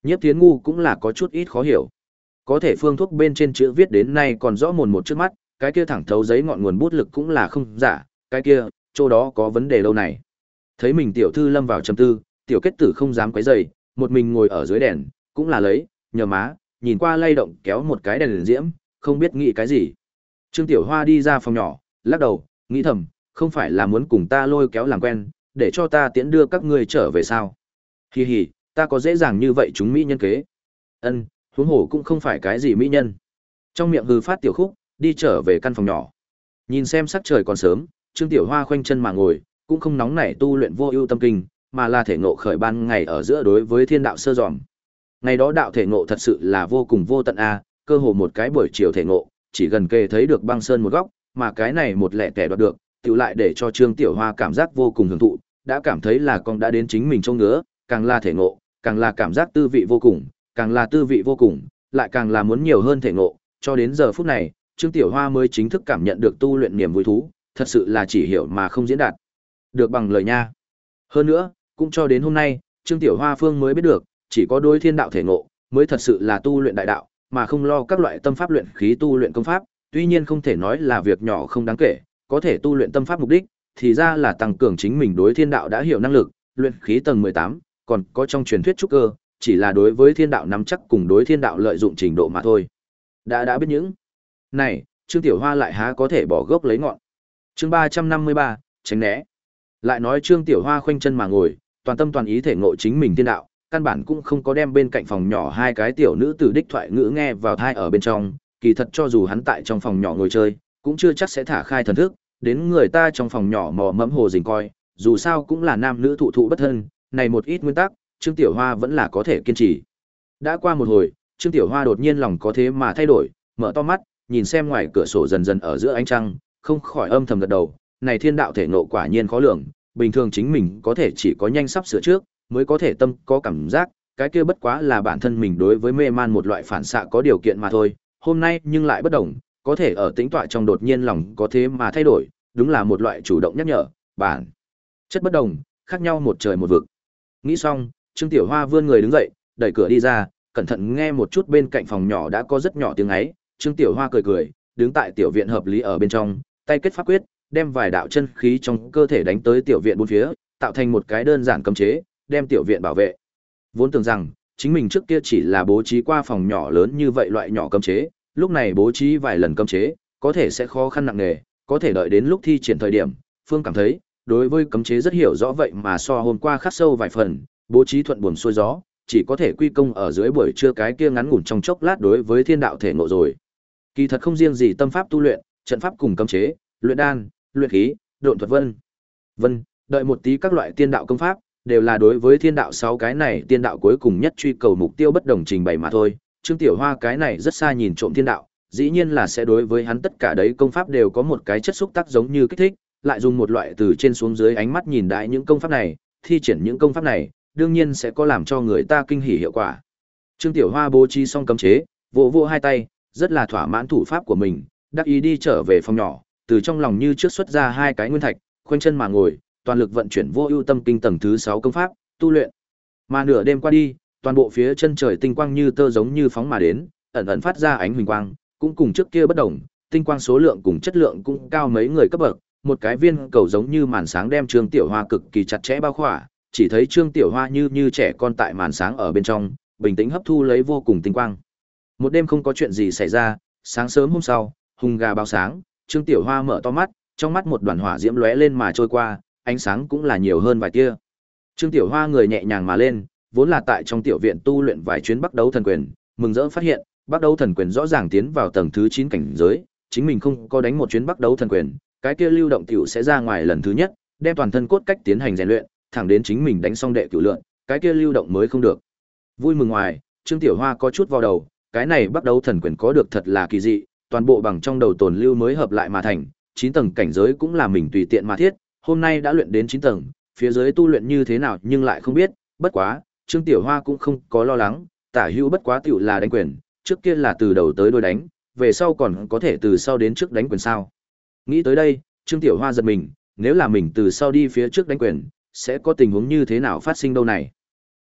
Nhiếp Thiến Ngu cũng là có chút ít khó hiểu. Có thể phương thuốc bên trên chữ viết đến nay còn rõ mồn một trước mắt, cái kia thẳng thấu giấy ngọn nguồn bút lực cũng là không giả, cái kia, chỗ đó có vấn đề lâu này. Thấy mình tiểu thư lâm vào trầm tư, tiểu kết tử không dám quấy rầy, một mình ngồi ở dưới đèn, cũng là lấy, nhờ má, nhìn qua lay động kéo một cái đèn liền diễm, không biết nghĩ cái gì. Trương Tiểu Hoa đi ra phòng nhỏ, lắc đầu, nghĩ thầm, không phải là muốn cùng ta lôi kéo làm quen, để cho ta tiễn đưa các ngươi trở về sao? Hi hi, ta có dễ dàng như vậy chúng mỹ nhân kế. Ân, huống hồ cũng không phải cái gì mỹ nhân. Trong miệng hừ phát tiểu khúc, đi trở về căn phòng nhỏ. Nhìn xem sắc trời còn sớm, Trương Tiểu Hoa khoanh chân mà ngồi, cũng không nóng nảy tu luyện vô ưu tâm kinh, mà là thể ngộ khởi ban ngày ở giữa đối với thiên đạo sơ dòm. Ngày đó đạo thể ngộ thật sự là vô cùng vô tận a, cơ hồ một cái buổi chiều thể ngộ, chỉ gần kề thấy được băng sơn một góc, mà cái này một lẻ tẻ đoạt được, tự lại để cho Trương Tiểu Hoa cảm giác vô cùng hưởng thụ, đã cảm thấy là con đã đến chính mình trông ngứa, càng là thể ngộ, càng là cảm giác tư vị vô cùng, càng là tư vị vô cùng, lại càng là muốn nhiều hơn thể ngộ, cho đến giờ phút này, Trương Tiểu Hoa mới chính thức cảm nhận được tu luyện niềm vui thú, thật sự là chỉ hiểu mà không diễn đạt được bằng lời nha. Hơn nữa, cũng cho đến hôm nay, Trương Tiểu Hoa Phương mới biết được, chỉ có đối thiên đạo thể ngộ mới thật sự là tu luyện đại đạo, mà không lo các loại tâm pháp luyện khí tu luyện công pháp, tuy nhiên không thể nói là việc nhỏ không đáng kể, có thể tu luyện tâm pháp mục đích thì ra là tăng cường chính mình đối thiên đạo đã hiểu năng lực, luyện khí tầng mười tám, còn có trong truyền thuyết trúc cơ, chỉ là đối với thiên đạo nắm chắc cùng đối thiên đạo lợi dụng trình độ mà thôi. Đã đã biết những này, Trương Tiểu Hoa lại há có thể bỏ gốc lấy ngọn. Chương ba trăm năm mươi ba, tránh né. Lại nói Trương Tiểu Hoa khoanh chân mà ngồi, toàn tâm toàn ý thể ngộ chính mình thiên đạo, căn bản cũng không có đem bên cạnh phòng nhỏ hai cái tiểu nữ tử đích thoại ngữ nghe vào tai ở bên trong, kỳ thật cho dù hắn tại trong phòng nhỏ ngồi chơi, cũng chưa chắc sẽ thả khai thần thức, đến người ta trong phòng nhỏ mò mẫm hồ dình coi, dù sao cũng là nam nữ thụ thụ bất thân, này một ít nguyên tắc, Trương Tiểu Hoa vẫn là có thể kiên trì. Đã qua một hồi, Trương Tiểu Hoa đột nhiên lòng có thế mà thay đổi, mở to mắt, nhìn xem ngoài cửa sổ dần dần ở giữa ánh trăng, không khỏi âm thầm gật đầu, này thiên đạo thể ngộ quả nhiên khó lường, bình thường chính mình có thể chỉ có nhanh sắp sửa trước, mới có thể tâm có cảm giác, cái kia bất quá là bản thân mình đối với mê man một loại phản xạ có điều kiện mà thôi, hôm nay nhưng lại bất đồng, có thể ở tĩnh tọa trong đột nhiên lòng có thế mà thay đổi, đúng là một loại chủ động nhắc nhở, bản chất bất đồng, khác nhau một trời một vực. Nghĩ xong, Trương Tiểu Hoa vươn người đứng dậy, đẩy cửa đi ra, cẩn thận nghe một chút bên cạnh phòng nhỏ đã có rất nhỏ tiếng ấy, Trương Tiểu Hoa cười cười, đứng tại tiểu viện hợp lý ở bên trong, tay kết pháp quyết, đem vài đạo chân khí trong cơ thể đánh tới tiểu viện bốn phía, tạo thành một cái đơn giản cấm chế, đem tiểu viện bảo vệ. Vốn tưởng rằng, chính mình trước kia chỉ là bố trí qua phòng nhỏ lớn như vậy loại nhỏ cấm chế, lúc này bố trí vài lần cấm chế, có thể sẽ khó khăn nặng nề, có thể đợi đến lúc thi triển thời điểm, Phương cảm thấy, đối với cấm chế rất hiểu rõ vậy mà so hôm qua khắc sâu vài phần, bố trí thuận buồm xuôi gió, chỉ có thể quy công ở dưới buổi trưa cái kia ngắn ngủn trong chốc lát đối với thiên đạo thể ngộ rồi. Kỳ thật không riêng gì tâm pháp tu luyện, trận pháp cùng cấm chế, luyện đan, luyện khí, độn thuật vân. Vân, đợi một tí các loại tiên đạo công pháp, đều là đối với thiên đạo sáu cái này tiên đạo cuối cùng nhất truy cầu mục tiêu bất đồng trình bày mà thôi. Trương Tiểu Hoa cái này rất xa nhìn trộm thiên đạo, dĩ nhiên là sẽ đối với hắn tất cả đấy công pháp đều có một cái chất xúc tác giống như kích thích, lại dùng một loại từ trên xuống dưới ánh mắt nhìn đại những công pháp này, thi triển những công pháp này, đương nhiên sẽ có làm cho người ta kinh hỉ hiệu quả. Trương Tiểu Hoa bố trí xong cấm chế, vỗ vỗ hai tay, rất là thỏa mãn thủ pháp của mình, đắc ý đi trở về phòng nhỏ, từ trong lòng như trước xuất ra hai cái nguyên thạch, khoanh chân mà ngồi, toàn lực vận chuyển vô ưu tâm kinh tầng thứ sáu công pháp, tu luyện. Mà nửa đêm qua đi, toàn bộ phía chân trời tinh quang như tơ giống như phóng mà đến, ẩn ẩn phát ra ánh huỳnh quang, cũng cùng trước kia bất đồng, tinh quang số lượng cùng chất lượng cũng cao mấy người cấp bậc, một cái viên cầu giống như màn sáng đem Trương Tiểu Hoa cực kỳ chặt chẽ bao khỏa, chỉ thấy Trương Tiểu Hoa như như trẻ con tại màn sáng ở bên trong, bình tĩnh hấp thu lấy vô cùng tinh quang. Một đêm không có chuyện gì xảy ra, sáng sớm hôm sau, hùng gà báo sáng, Trương Tiểu Hoa mở to mắt, trong mắt một đoàn hỏa diễm lóe lên mà trôi qua, ánh sáng cũng là nhiều hơn vài tia. Trương Tiểu Hoa người nhẹ nhàng mà lên, vốn là tại trong tiểu viện tu luyện vài chuyến Bắc Đấu Thần Quyền, mừng rỡ phát hiện, Bắc Đấu Thần Quyền rõ ràng tiến vào tầng thứ chín cảnh giới, chính mình không có đánh một chuyến Bắc Đấu Thần Quyền, cái kia lưu động tiểu sẽ ra ngoài lần thứ nhất, đem toàn thân cốt cách tiến hành rèn luyện, thẳng đến chính mình đánh xong đệ cửu lượn, cái kia lưu động mới không được. Vui mừng ngoài, Trương Tiểu Hoa có chút vào đầu, cái này Bắc Đấu Thần Quyền có được thật là kỳ dị, toàn bộ bằng trong đầu tồn lưu mới hợp lại mà thành, chín tầng cảnh giới cũng là mình tùy tiện mà thiết, hôm nay đã luyện đến chín tầng, phía dưới tu luyện như thế nào nhưng lại không biết, bất quá, Trương Tiểu Hoa cũng không có lo lắng, tả hữu bất quá tiểu là đánh quyền, trước kia là từ đầu tới đuôi đánh, về sau còn có thể từ sau đến trước đánh quyền sao. Nghĩ tới đây, Trương Tiểu Hoa giật mình, nếu là mình từ sau đi phía trước đánh quyền, sẽ có tình huống như thế nào phát sinh đâu này.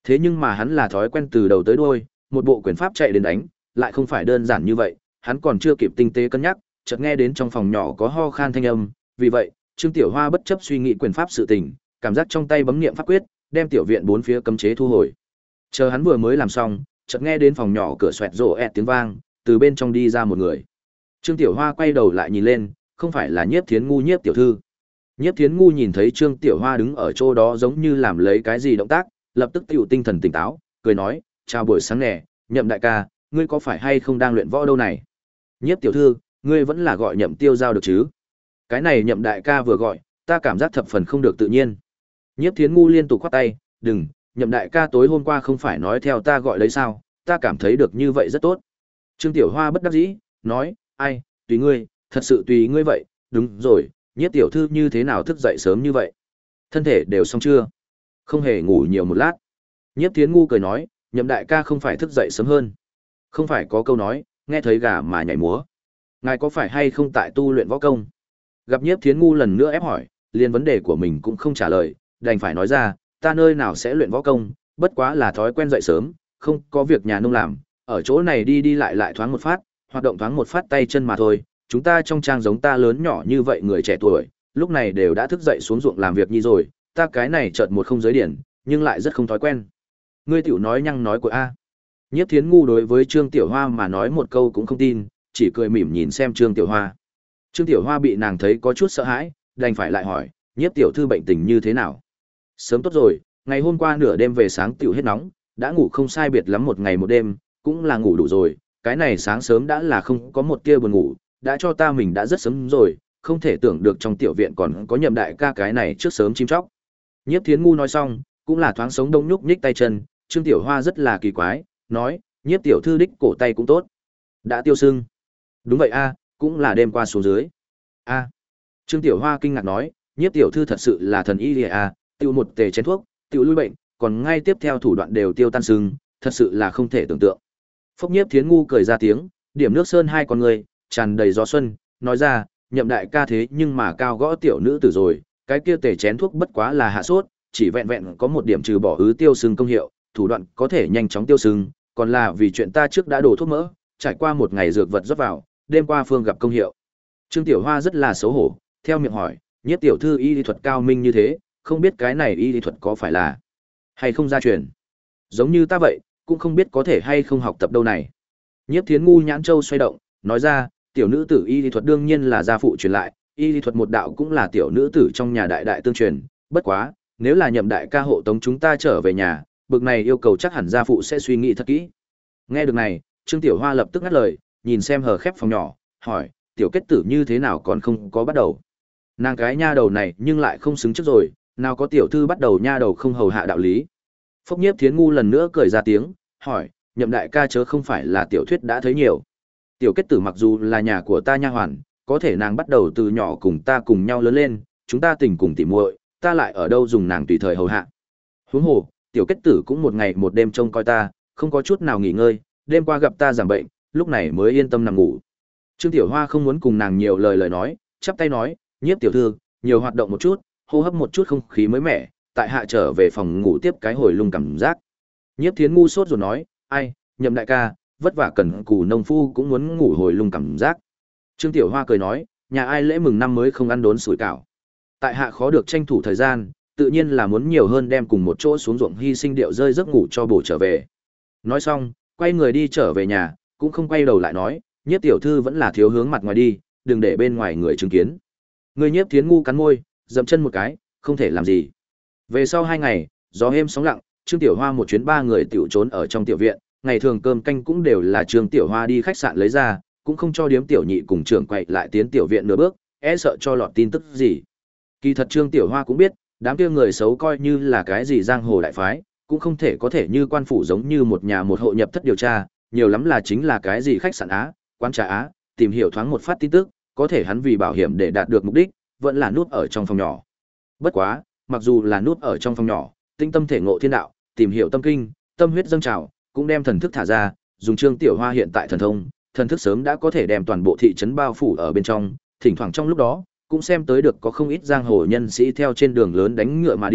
Thế nhưng mà hắn là thói quen từ đầu tới đuôi, một bộ quyền pháp chạy đến đánh, lại không phải đơn giản như vậy, hắn còn chưa kịp tinh tế cân nhắc, chợt nghe đến trong phòng nhỏ có ho khan thanh âm, vì vậy, Trương Tiểu Hoa bất chấp suy nghĩ quyền pháp sự tình, cảm giác trong tay bấm niệm pháp quyết, đem tiểu viện bốn phía cấm chế thu hồi. Chờ hắn vừa mới làm xong, chợt nghe đến phòng nhỏ cửa xoẹt rộ ẹt tiếng vang, từ bên trong đi ra một người. Trương Tiểu Hoa quay đầu lại nhìn lên, không phải là Nhiếp Thiến Ngu Nhiếp tiểu thư. Nhiếp Thiến Ngu nhìn thấy Trương Tiểu Hoa đứng ở chỗ đó giống như làm lấy cái gì động tác, lập tức tiểu tinh thần tỉnh táo, cười nói, chào buổi sáng nè, Nhậm đại ca, ngươi có phải hay không đang luyện võ đâu này? Nhiếp tiểu thư, ngươi vẫn là gọi Nhậm tiêu giao được chứ? Cái này Nhậm đại ca vừa gọi, ta cảm giác thập phần không được tự nhiên. Nhiếp Thiến Ngu liên tục khoát tay, đừng, Nhậm đại ca tối hôm qua không phải nói theo ta gọi đấy sao, ta cảm thấy được như vậy rất tốt. Trương Tiểu Hoa bất đắc dĩ, nói, ai, tùy ngươi, thật sự tùy ngươi vậy, đúng rồi, Nhiếp tiểu thư như thế nào thức dậy sớm như vậy? Thân thể đều xong chưa? Không hề ngủ nhiều một lát. Nhiếp Thiến Ngu cười nói, Nhậm đại ca không phải thức dậy sớm hơn. Không phải có câu nói, nghe thấy gà mà nhảy múa. Ngài có phải hay không tại tu luyện võ công? Gặp Nhiếp Thiến Ngu lần nữa ép hỏi, liền vấn đề của mình cũng không trả lời, đành phải nói ra, ta nơi nào sẽ luyện võ công, bất quá là thói quen dậy sớm, không có việc nhà nông làm, ở chỗ này đi đi lại lại thoáng một phát, hoạt động thoáng một phát tay chân mà thôi. Chúng ta trong trang giống ta lớn nhỏ như vậy người trẻ tuổi, lúc này đều đã thức dậy xuống ruộng làm việc như rồi, ta cái này chợt một không giới điển, nhưng lại rất không thói quen. Ngươi tiểu nói nhăng nói của a. Nhiếp Thiến Ngu đối với Trương Tiểu Hoa mà nói một câu cũng không tin, chỉ cười mỉm nhìn xem Trương Tiểu Hoa. Trương Tiểu Hoa bị nàng thấy có chút sợ hãi, đành phải lại hỏi, Nhiếp tiểu thư bệnh tình như thế nào? Sớm tốt rồi, ngày hôm qua nửa đêm về sáng tiểu hết nóng, đã ngủ không sai biệt lắm một ngày một đêm, cũng là ngủ đủ rồi, cái này sáng sớm đã là không có một tia buồn ngủ, đã cho ta mình đã rất sớm rồi, không thể tưởng được trong tiểu viện còn có Nhậm đại ca cái này trước sớm chim chóc. Nhiếp Thiến Ngu nói xong, cũng là thoáng sống đông nhúc nhích tay chân, Trương Tiểu Hoa rất là kỳ quái, nói, Nhiếp tiểu thư đích cổ tay cũng tốt. Đã tiêu sưng. Đúng vậy a, cũng là đêm qua xuống dưới. A. Trương Tiểu Hoa kinh ngạc nói, Nhiếp tiểu thư thật sự là thần y a, tiêu một tề chén thuốc, tiêu lui bệnh, còn ngay tiếp theo thủ đoạn đều tiêu tan sưng, thật sự là không thể tưởng tượng. Phốc Nhiếp Thiến Ngu cười ra tiếng, điểm nước sơn hai con người, tràn đầy gió xuân, nói ra, Nhậm đại ca thế nhưng mà cao gõ tiểu nữ tử rồi, cái kia tề chén thuốc bất quá là hạ sốt, chỉ vẹn vẹn có một điểm trừ bỏ ứ tiêu sưng công hiệu, thủ đoạn có thể nhanh chóng tiêu sưng, còn là vì chuyện ta trước đã đổ thuốc mỡ, trải qua một ngày dược vật rót vào, đêm qua phương gặp công hiệu. Trương Tiểu Hoa rất là xấu hổ, theo miệng hỏi, Nhiếp tiểu thư y lý thuật cao minh như thế, không biết cái này y lý thuật có phải là hay không gia truyền? Giống như ta vậy, cũng không biết có thể hay không học tập đâu này. Nhiếp Thiến Ngu nhãn châu xoay động, nói ra, tiểu nữ tử y lý thuật đương nhiên là gia phụ truyền lại, y lý thuật một đạo cũng là tiểu nữ tử trong nhà đại đại tương truyền, bất quá, nếu là Nhậm đại ca hộ tống chúng ta trở về nhà, bực này yêu cầu chắc hẳn gia phụ sẽ suy nghĩ thật kỹ. Nghe được này, Trương Tiểu Hoa lập tức ngắt lời, nhìn xem hờ khép phòng nhỏ, hỏi, tiểu kết tử như thế nào còn không có bắt đầu. Nàng cái nha đầu này nhưng lại không xứng trước rồi, nào có tiểu thư bắt đầu nha đầu không hầu hạ đạo lý. Phốc Nhiếp Thiến Ngu lần nữa cười ra tiếng, hỏi, Nhậm đại ca chớ không phải là tiểu thuyết đã thấy nhiều. Tiểu kết tử mặc dù là nhà của ta nha hoàn, có thể nàng bắt đầu từ nhỏ cùng ta cùng nhau lớn lên, chúng ta tình cùng tỉ muội, ta lại ở đâu dùng nàng tùy thời hầu hạ. Huống hồ, tiểu kết tử cũng một ngày một đêm trông coi ta, không có chút nào nghỉ ngơi, đêm qua gặp ta giảm bệnh, lúc này mới yên tâm nằm ngủ. Trương Tiểu Hoa không muốn cùng nàng nhiều lời lời nói, chắp tay nói, Nhiếp tiểu thư, nhiều hoạt động một chút, hô hấp một chút không khí mới mẻ, tại hạ trở về phòng ngủ tiếp cái hồi lung cảm giác. Nhiếp Thiến Ngu sốt rồi nói, ai, Nhậm đại ca, vất vả cần cù nông phu cũng muốn ngủ hồi lung cảm giác. Trương Tiểu Hoa cười nói, nhà ai lễ mừng năm mới không ăn đốn sủi cảo. Tại hạ khó được tranh thủ thời gian, tự nhiên là muốn nhiều hơn đem cùng một chỗ xuống ruộng hy sinh điệu rơi giấc ngủ cho bổ trở về. Nói xong, quay người đi trở về nhà, cũng không quay đầu lại nói, Nhiếp tiểu thư vẫn là thiếu hướng mặt ngoài đi, đừng để bên ngoài người chứng kiến. Người Nhiếp Thiến Ngu cắn môi, dậm chân một cái, không thể làm gì. Về sau hai ngày, gió êm sóng lặng, Trương Tiểu Hoa một chuyến ba người tiểu trốn ở trong tiểu viện, ngày thường cơm canh cũng đều là Trương Tiểu Hoa đi khách sạn lấy ra, cũng không cho điếm tiểu nhị cùng trưởng quậy lại tiến tiểu viện nửa bước, e sợ cho lọt tin tức gì. Kỳ thật Trương Tiểu Hoa cũng biết, đám kia người xấu coi như là cái gì giang hồ đại phái, cũng không thể có thể như quan phủ giống như một nhà một hộ nhập thất điều tra, nhiều lắm là chính là cái gì khách sạn Á, quán trà Á, tìm hiểu thoáng một phát tin tức, có thể hắn vì bảo hiểm để đạt được mục đích, vẫn là núp ở trong phòng nhỏ. Bất quá, mặc dù là núp ở trong phòng nhỏ, tinh tâm thể ngộ thiên đạo, tìm hiểu tâm kinh, tâm huyết dâng trào, cũng đem thần thức thả ra, dùng Trương Tiểu Hoa hiện tại thần thông, thần thức sớm đã có thể đem toàn bộ thị trấn bao phủ ở bên trong, thỉnh thoảng trong lúc đó, cũng xem tới được có không ít giang hồ nhân sĩ theo trên đường lớn đánh ngựa mà đi,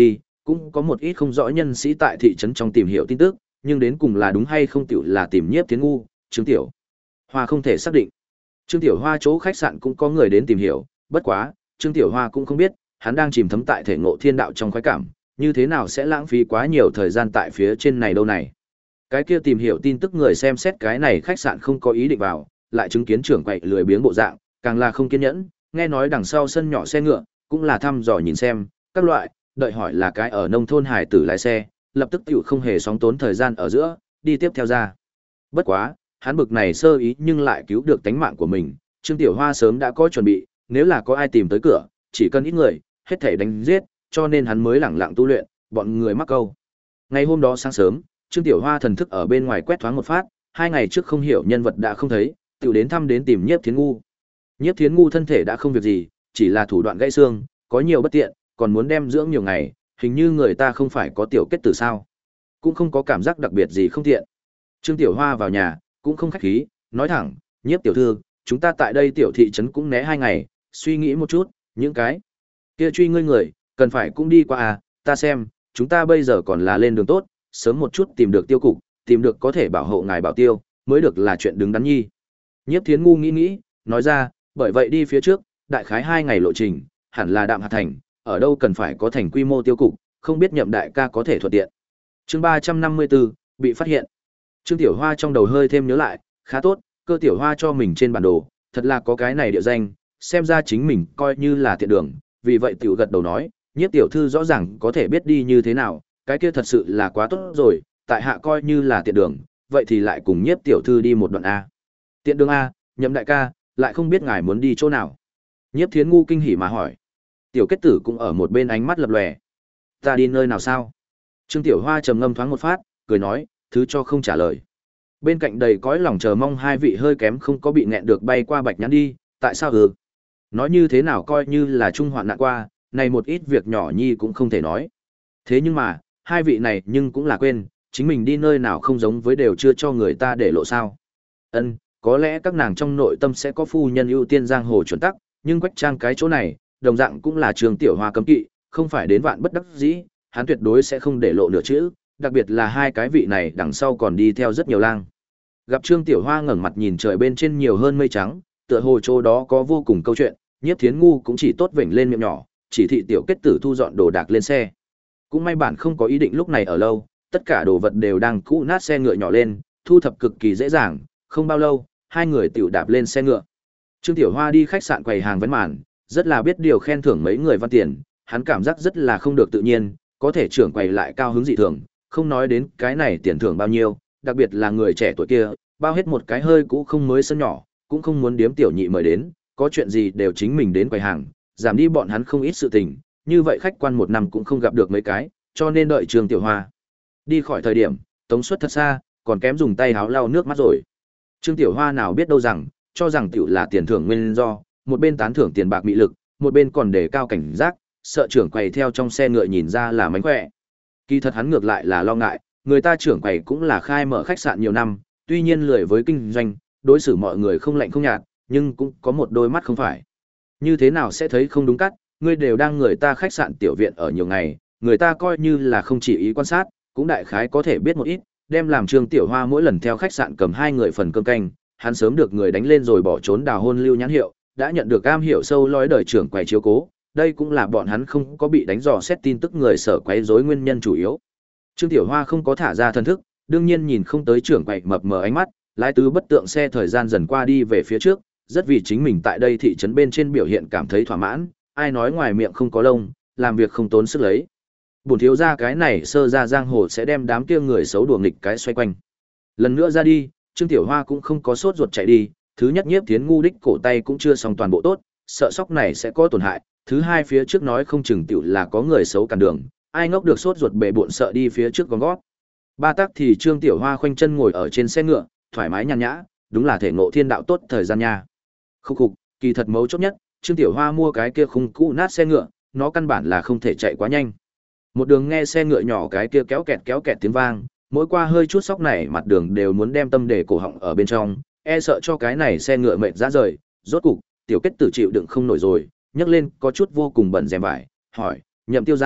cũng có một ít không rõ nhân sĩ tại thị trấn trong tìm hiểu tin tức, nhưng đến cùng là đúng hay không tiểu là tìm Nhiếp Thiến Ngu, Trương Tiểu Hoa không thể xác định. Trương Tiểu Hoa chỗ khách sạn cũng có người đến tìm hiểu, bất quá, Trương Tiểu Hoa cũng không biết, hắn đang chìm thấm tại thể ngộ thiên đạo trong khoái cảm, như thế nào sẽ lãng phí quá nhiều thời gian tại phía trên này đâu này. Cái kia tìm hiểu tin tức người xem xét cái này khách sạn không có ý định vào, lại chứng kiến trưởng quậy lười biếng bộ dạng, càng là không kiên nhẫn, nghe nói đằng sau sân nhỏ xe ngựa, cũng là thăm dò nhìn xem, các loại, đợi hỏi là cái ở nông thôn hải tử lái xe, lập tức tiểu không hề sóng tốn thời gian ở giữa, đi tiếp theo ra. Bất quá, hắn bực này sơ ý nhưng lại cứu được tánh mạng của mình, Trương Tiểu Hoa sớm đã có chuẩn bị, nếu là có ai tìm tới cửa, chỉ cần ít người, hết thảy đánh giết, cho nên hắn mới lẳng lặng tu luyện, bọn người mắc câu. Ngày hôm đó sáng sớm, Trương Tiểu Hoa thần thức ở bên ngoài quét thoáng một phát, hai ngày trước không hiểu nhân vật đã không thấy, tiểu đến thăm đến tìm Nhiếp Thiến Ngu. Nhiếp Thiến Ngu thân thể đã không việc gì, chỉ là thủ đoạn gãy xương, có nhiều bất tiện, còn muốn đem dưỡng nhiều ngày, hình như người ta không phải có tiểu kết tử sao? Cũng không có cảm giác đặc biệt gì không tiện. Trương Tiểu Hoa vào nhà, cũng không khách khí, nói thẳng, Nhiếp tiểu thư, chúng ta tại đây tiểu thị trấn cũng né hai ngày, suy nghĩ một chút, những cái kia truy ngươi người, cần phải cũng đi qua à, ta xem, chúng ta bây giờ còn là lên đường tốt, sớm một chút tìm được tiêu cục, tìm được có thể bảo hộ ngài bảo tiêu, mới được là chuyện đứng đắn nhi. Nhiếp Thiến Ngu nghĩ nghĩ, nói ra, bởi vậy đi phía trước, đại khái hai ngày lộ trình, hẳn là Đạm Hạt Thành, ở đâu cần phải có thành quy mô tiêu cục, không biết Nhậm đại ca có thể thuận tiện. Chương ba trăm năm mươi tư, bị phát hiện. Trương Tiểu Hoa trong đầu hơi thêm nhớ lại, khá tốt, Cơ Tiểu Hoa cho mình trên bản đồ, thật là có cái này địa danh, xem ra chính mình coi như là tiện đường, vì vậy tiểu gật đầu nói, Nhiếp tiểu thư rõ ràng có thể biết đi như thế nào, cái kia thật sự là quá tốt rồi, tại hạ coi như là tiện đường, vậy thì lại cùng Nhiếp tiểu thư đi một đoạn a. Tiện đường a, Nhậm đại ca, lại không biết ngài muốn đi chỗ nào. Nhiếp Thiến Ngu kinh hỉ mà hỏi. Tiểu Kết Tử cũng ở một bên ánh mắt lập lòe. Ta đi nơi nào sao? Trương Tiểu Hoa trầm ngâm thoáng một phát, cười nói, thứ cho không trả lời. Bên cạnh đầy cõi lòng chờ mong hai vị hơi kém không có bị nghẹn được bay qua Bạch Nhãn đi, tại sao ừ? Nói như thế nào coi như là trung hoạn nạn qua, này một ít việc nhỏ nhi cũng không thể nói. Thế nhưng mà, hai vị này nhưng cũng là quên, chính mình đi nơi nào không giống với đều chưa cho người ta để lộ sao. Ân, có lẽ các nàng trong nội tâm sẽ có phu nhân ưu tiên giang hồ chuẩn tắc, nhưng Quách Trang cái chỗ này, đồng dạng cũng là Trường Tiểu Hoa cấm kỵ, không phải đến vạn bất đắc dĩ, hắn tuyệt đối sẽ không để lộ nửa chữ, đặc biệt là hai cái vị này đằng sau còn đi theo rất nhiều lang. Gặp Trương Tiểu Hoa ngẩng mặt nhìn trời bên trên nhiều hơn mây trắng, tựa hồ chỗ đó có vô cùng câu chuyện, Nhiếp Thiến Ngu cũng chỉ tốt vểnh lên miệng nhỏ, chỉ thị Tiểu Kết Tử thu dọn đồ đạc lên xe. Cũng may bản không có ý định lúc này ở lâu, tất cả đồ vật đều đang cũ nát xe ngựa nhỏ lên, thu thập cực kỳ dễ dàng, không bao lâu, hai người tiểu đạp lên xe ngựa. Trương Tiểu Hoa đi khách sạn quầy hàng vấn màn, rất là biết điều khen thưởng mấy người văn tiền, hắn cảm giác rất là không được tự nhiên, có thể trưởng quầy lại cao hứng dị thường, không nói đến cái này tiền thưởng bao nhiêu, đặc biệt là người trẻ tuổi kia, bao hết một cái hơi cũ không mới sân nhỏ, cũng không muốn điếm tiểu nhị mời đến, có chuyện gì đều chính mình đến quầy hàng, giảm đi bọn hắn không ít sự tình, như vậy khách quan một năm cũng không gặp được mấy cái, cho nên đợi Trương Tiểu Hoa đi khỏi thời điểm, tống suất thật xa, còn kém dùng tay háo lau nước mắt rồi. Trương Tiểu Hoa nào biết đâu rằng, cho rằng tiểu là tiền thưởng nguyên do, một bên tán thưởng tiền bạc mị lực, một bên còn đề cao cảnh giác, sợ trưởng quầy theo trong xe ngựa nhìn ra là mánh khỏe. Kỳ thật hắn ngược lại là lo ngại, người ta trưởng quầy cũng là khai mở khách sạn nhiều năm, tuy nhiên lười với kinh doanh, đối xử mọi người không lạnh không nhạt, nhưng cũng có một đôi mắt không phải. Như thế nào sẽ thấy không đúng cắt, ngươi đều đang người ta khách sạn tiểu viện ở nhiều ngày, người ta coi như là không chỉ ý quan sát, cũng đại khái có thể biết một ít, đem làm Trương Tiểu Hoa mỗi lần theo khách sạn cầm hai người phần cơm canh, hắn sớm được người đánh lên rồi bỏ trốn đào hôn lưu nhãn hiệu, đã nhận được cam hiệu sâu lói đời trưởng quầy chiếu cố, đây cũng là bọn hắn không có bị đánh dò xét tin tức người sở quấy rối nguyên nhân chủ yếu. Trương Tiểu Hoa không có thả ra thần thức, đương nhiên nhìn không tới trưởng quầy mập mờ ánh mắt, lái tứ bất tượng xe thời gian dần qua đi về phía trước, rất vì chính mình tại đây thị trấn bên trên biểu hiện cảm thấy thỏa mãn, ai nói ngoài miệng không có lông, làm việc không tốn sức lấy. Bổn thiếu gia cái này sơ ra giang hồ sẽ đem đám kia người xấu đùa nghịch cái xoay quanh. Lần nữa ra đi, Trương Tiểu Hoa cũng không có sốt ruột chạy đi, thứ nhất Nhiếp Thiến Ngu đích cổ tay cũng chưa xong toàn bộ tốt, sợ sóc này sẽ có tổn hại, thứ hai phía trước nói không chừng tiểu là có người xấu cản đường, ai ngốc được sốt ruột bệ bộn sợ đi phía trước gom gót. Ba tắc thì Trương Tiểu Hoa khoanh chân ngồi ở trên xe ngựa, thoải mái nhàn nhã, đúng là thể ngộ thiên đạo tốt thời gian nha. Khúc khục, kỳ thật mấu chốt nhất, Trương Tiểu Hoa mua cái kia khung cũ nát xe ngựa, nó căn bản là không thể chạy quá nhanh. Một đường nghe xe ngựa nhỏ cái kia kéo kẹt kéo kẹt tiếng vang, mỗi qua hơi chút sóc này mặt đường đều muốn đem tâm để cổ họng ở bên trong, e sợ cho cái này xe ngựa mệt ra rời. Rốt cục, Tiểu Kết Tử chịu đựng không nổi rồi, nhấc lên có chút vô cùng bẩn rèm vải, hỏi, Nhậm Tiêu Giao,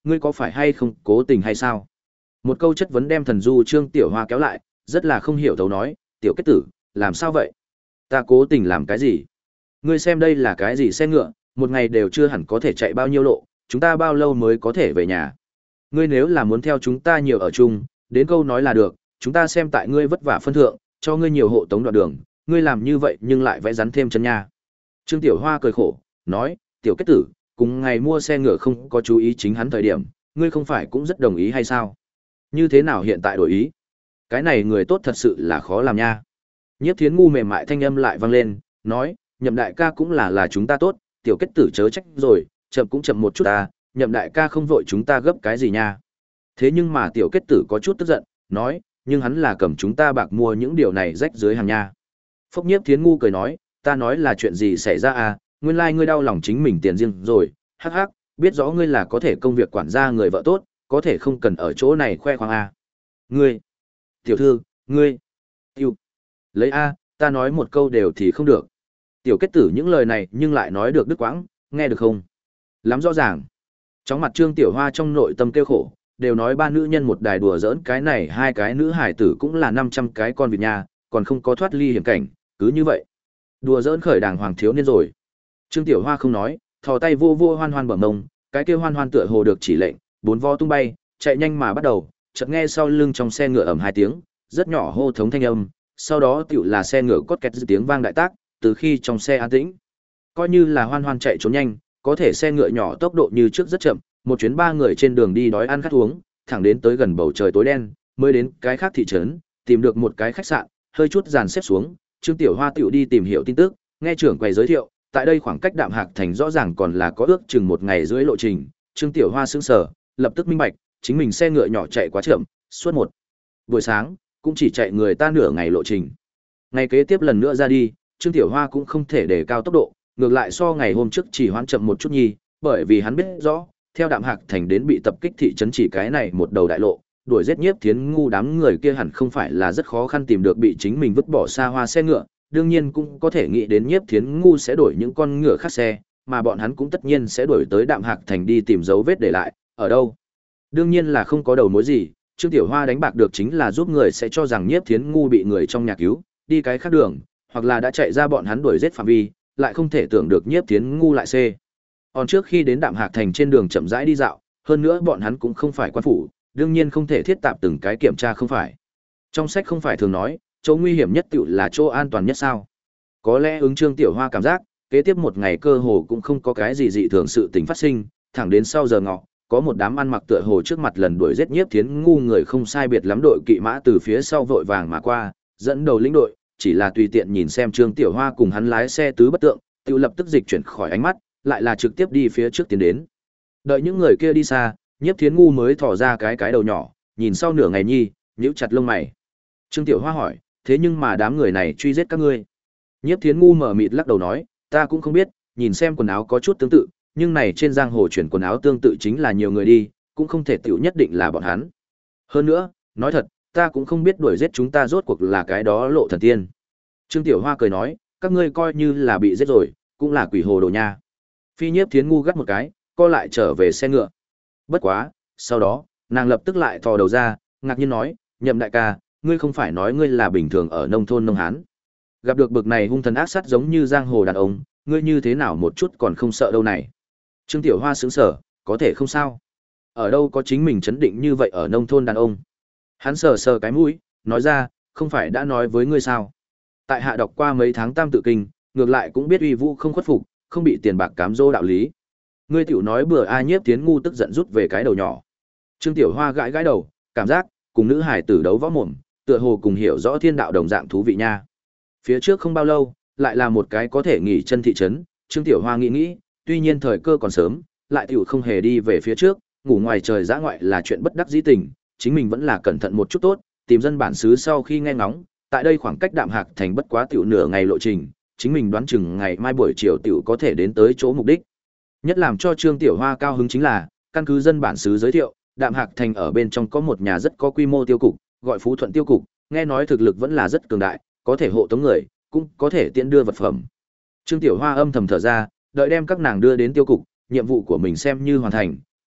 ngươi có phải hay không cố tình hay sao? Một câu chất vấn đem Thần Du Trương Tiểu Hoa kéo lại, rất là không hiểu thấu nói, tiểu kết tử, làm sao vậy? Ta cố tình làm cái gì? Ngươi xem đây là cái gì xe ngựa, một ngày đều chưa hẳn có thể chạy bao nhiêu lộ, chúng ta bao lâu mới có thể về nhà? Ngươi nếu là muốn theo chúng ta nhiều ở chung, đến câu nói là được, chúng ta xem tại ngươi vất vả phân thượng, cho ngươi nhiều hộ tống đoạn đường, ngươi làm như vậy nhưng lại vẽ rắn thêm chân nha. Trương Tiểu Hoa cười khổ, nói, tiểu kết tử, cùng ngày mua xe ngựa không có chú ý chính hắn thời điểm, ngươi không phải cũng rất đồng ý hay sao? Như thế nào hiện tại đổi ý? Cái này người tốt thật sự là khó làm nha. Nhiếp Thiến ngu mềm mại thanh âm lại vang lên, nói, Nhậm đại ca cũng là là chúng ta tốt, tiểu kết tử chớ trách rồi, chậm cũng chậm một chút ta, Nhậm đại ca không vội chúng ta gấp cái gì nha. Thế nhưng mà tiểu kết tử có chút tức giận, nói, nhưng hắn là cầm chúng ta bạc mua những điều này rách dưới hàng nha. Phúc Nhiếp Thiến ngu cười nói, ta nói là chuyện gì xảy ra à, nguyên lai like ngươi đau lòng chính mình tiền riêng rồi, hắc hắc, biết rõ ngươi là có thể công việc quản gia người vợ tốt, có thể không cần ở chỗ này khoe khoang à. Ngươi, tiểu thư, ngươi, yêu, lấy a, ta nói một câu đều thì không được. Tiểu kết tử những lời này nhưng lại nói được đứt quãng, nghe được không? Lắm rõ ràng. Chóng mặt Trương Tiểu Hoa trong nội tâm kêu khổ, đều nói ba nữ nhân một đài đùa giỡn cái này hai cái nữ hải tử cũng là năm trăm cái con vịt nha, còn không có thoát ly hiểm cảnh, cứ như vậy. Đùa giỡn khởi đàng hoàng thiếu niên rồi. Trương Tiểu Hoa không nói, thò tay vô vô Hoan Hoan bờ mông, cái kia Hoan Hoan tựa hồ được chỉ lệnh, bốn vo tung bay, chạy nhanh mà bắt đầu, chợt nghe sau lưng trong xe ngựa ầm hai tiếng, rất nhỏ hô thống thanh âm, sau đó tựu là xe ngựa cốt kẹt tiếng vang đại tác, từ khi trong xe an tĩnh. Coi như là Hoan Hoan chạy trốn nhanh, có thể xe ngựa nhỏ tốc độ như trước rất chậm, một chuyến ba người trên đường đi đói ăn khát uống, thẳng đến tới gần bầu trời tối đen, mới đến cái khác thị trấn, tìm được một cái khách sạn, hơi chút dàn xếp xuống, Trương Tiểu Hoa tựu đi tìm hiểu tin tức, nghe trưởng quầy giới thiệu, tại đây khoảng cách Đạm Hạc thành rõ ràng còn là có ước chừng một ngày rưỡi lộ trình, Trương Tiểu Hoa sững sờ, lập tức minh bạch, chính mình xe ngựa nhỏ chạy quá chậm, suốt một buổi sáng cũng chỉ chạy người ta nửa ngày lộ trình. Ngày kế tiếp lần nữa ra đi, Trương Tiểu Hoa cũng không thể để cao tốc độ, ngược lại so ngày hôm trước chỉ hoãn chậm một chút nhi, bởi vì hắn biết rõ, theo Đạm Hạc thành đến bị tập kích thị trấn chỉ cái này một đầu đại lộ, đuổi giết Nhiếp Thiến ngu đám người kia hẳn không phải là rất khó khăn tìm được bị chính mình vứt bỏ xa hoa xe ngựa, đương nhiên cũng có thể nghĩ đến Nhiếp Thiến ngu sẽ đổi những con ngựa khác xe, mà bọn hắn cũng tất nhiên sẽ đổi tới Đạm Hạc thành đi tìm dấu vết để lại, ở đâu? Đương nhiên là không có đầu mối gì, Trương Tiểu Hoa đánh bạc được chính là giúp người sẽ cho rằng Nhiếp Thiến ngu bị người trong nhà cứu, đi cái khác đường, hoặc là đã chạy ra bọn hắn đuổi giết phạm vi, lại không thể tưởng được Nhiếp Thiến ngu lại xê. Còn trước khi đến Đạm Hạc thành trên đường chậm rãi đi dạo, hơn nữa bọn hắn cũng không phải quan phủ, đương nhiên không thể thiết tạp từng cái kiểm tra không phải. Trong sách không phải thường nói, chỗ nguy hiểm nhất tựu là chỗ an toàn nhất sao? Có lẽ ứng Trương Tiểu Hoa cảm giác, kế tiếp một ngày cơ hồ cũng không có cái gì dị thường sự tình phát sinh, thẳng đến sau giờ ngọ, có một đám ăn mặc tựa hồ trước mặt lần đuổi giết Nhiếp Thiến ngu người không sai biệt lắm đội kỵ mã từ phía sau vội vàng mà qua, dẫn đầu lĩnh đội, chỉ là tùy tiện nhìn xem Trương Tiểu Hoa cùng hắn lái xe tứ bất tượng, tự lập tức dịch chuyển khỏi ánh mắt, lại là trực tiếp đi phía trước tiến đến. Đợi những người kia đi xa, Nhiếp Thiến ngu mới thò ra cái cái đầu nhỏ, nhìn sau nửa ngày nhi, nhíu chặt lông mày. Trương Tiểu Hoa hỏi, thế nhưng mà đám người này truy giết các ngươi? Nhiếp Thiến ngu mở mịt lắc đầu nói, ta cũng không biết, nhìn xem quần áo có chút tương tự, nhưng này trên giang hồ chuyển quần áo tương tự chính là nhiều người đi, cũng không thể tiểu nhất định là bọn hắn. Hơn nữa, nói thật, ta cũng không biết đuổi giết chúng ta rốt cuộc là cái đó Lộ Thần Tiên. Trương Tiểu Hoa cười nói, các ngươi coi như là bị giết rồi, cũng là quỷ hồ đồ nha. Phi Nhiếp Thiến ngu gắt một cái, co lại trở về xe ngựa. Bất quá, sau đó, nàng lập tức lại thò đầu ra, ngạc nhiên nói, Nhậm đại ca, ngươi không phải nói ngươi là bình thường ở nông thôn nông hán. Gặp được bực này hung thần ác sát giống như giang hồ đàn ông, ngươi như thế nào một chút còn không sợ đâu này. Trương Tiểu Hoa sững sờ, có thể không sao. Ở đâu có chính mình chấn định như vậy ở nông thôn đàn ông. Hắn sờ sờ cái mũi, nói ra, không phải đã nói với ngươi sao. Tại hạ đọc qua mấy tháng tam tự kinh, ngược lại cũng biết uy vũ không khuất phục, không bị tiền bạc cám dỗ đạo lý. Ngươi tiểu nói bừa a. Nhiếp Thiến ngu tức giận rút về cái đầu nhỏ. Trương Tiểu Hoa gãi gãi đầu, cảm giác cùng nữ hải tử đấu võ mồm, tựa hồ cùng hiểu rõ thiên đạo đồng dạng thú vị nha. Phía trước không bao lâu, lại là một cái có thể nghỉ chân thị trấn, Trương Tiểu Hoa nghĩ nghĩ, tuy nhiên thời cơ còn sớm, lại tiểu không hề đi về phía trước, ngủ ngoài trời dã ngoại là chuyện bất đắc dĩ tình, chính mình vẫn là cẩn thận một chút tốt, tìm dân bản xứ sau khi nghe ngóng, tại đây khoảng cách Đạm Hạc thành bất quá tiểu nửa ngày lộ trình, chính mình đoán chừng ngày mai buổi chiều tiểu có thể đến tới chỗ mục đích. Nhất làm cho Trương Tiểu Hoa cao hứng chính là, căn cứ dân bản xứ giới thiệu, Đạm Hạc thành ở bên trong có một nhà rất có quy mô tiêu cục, gọi Phú Thuận tiêu cục, nghe nói thực lực vẫn là rất cường đại, có thể hộ tống người, cũng có thể tiện đưa vật phẩm. Trương Tiểu Hoa âm thầm thở ra, đợi đem các nàng đưa đến tiêu cục, nhiệm vụ của mình xem như hoàn thành,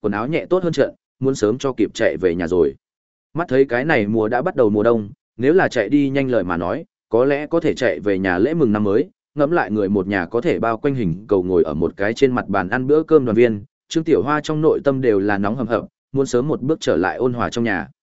quần áo nhẹ tốt hơn trận, muốn sớm cho kịp chạy về nhà rồi. Mắt thấy cái này mùa đã bắt đầu mùa đông, nếu là chạy đi nhanh lời mà nói, có lẽ có thể chạy về nhà lễ mừng năm mới, ngẫm lại người một nhà có thể bao quanh hình cầu ngồi ở một cái trên mặt bàn ăn bữa cơm đoàn viên, Trương Tiểu Hoa trong nội tâm đều là nóng hầm hập, muốn sớm một bước trở lại ôn hòa trong nhà.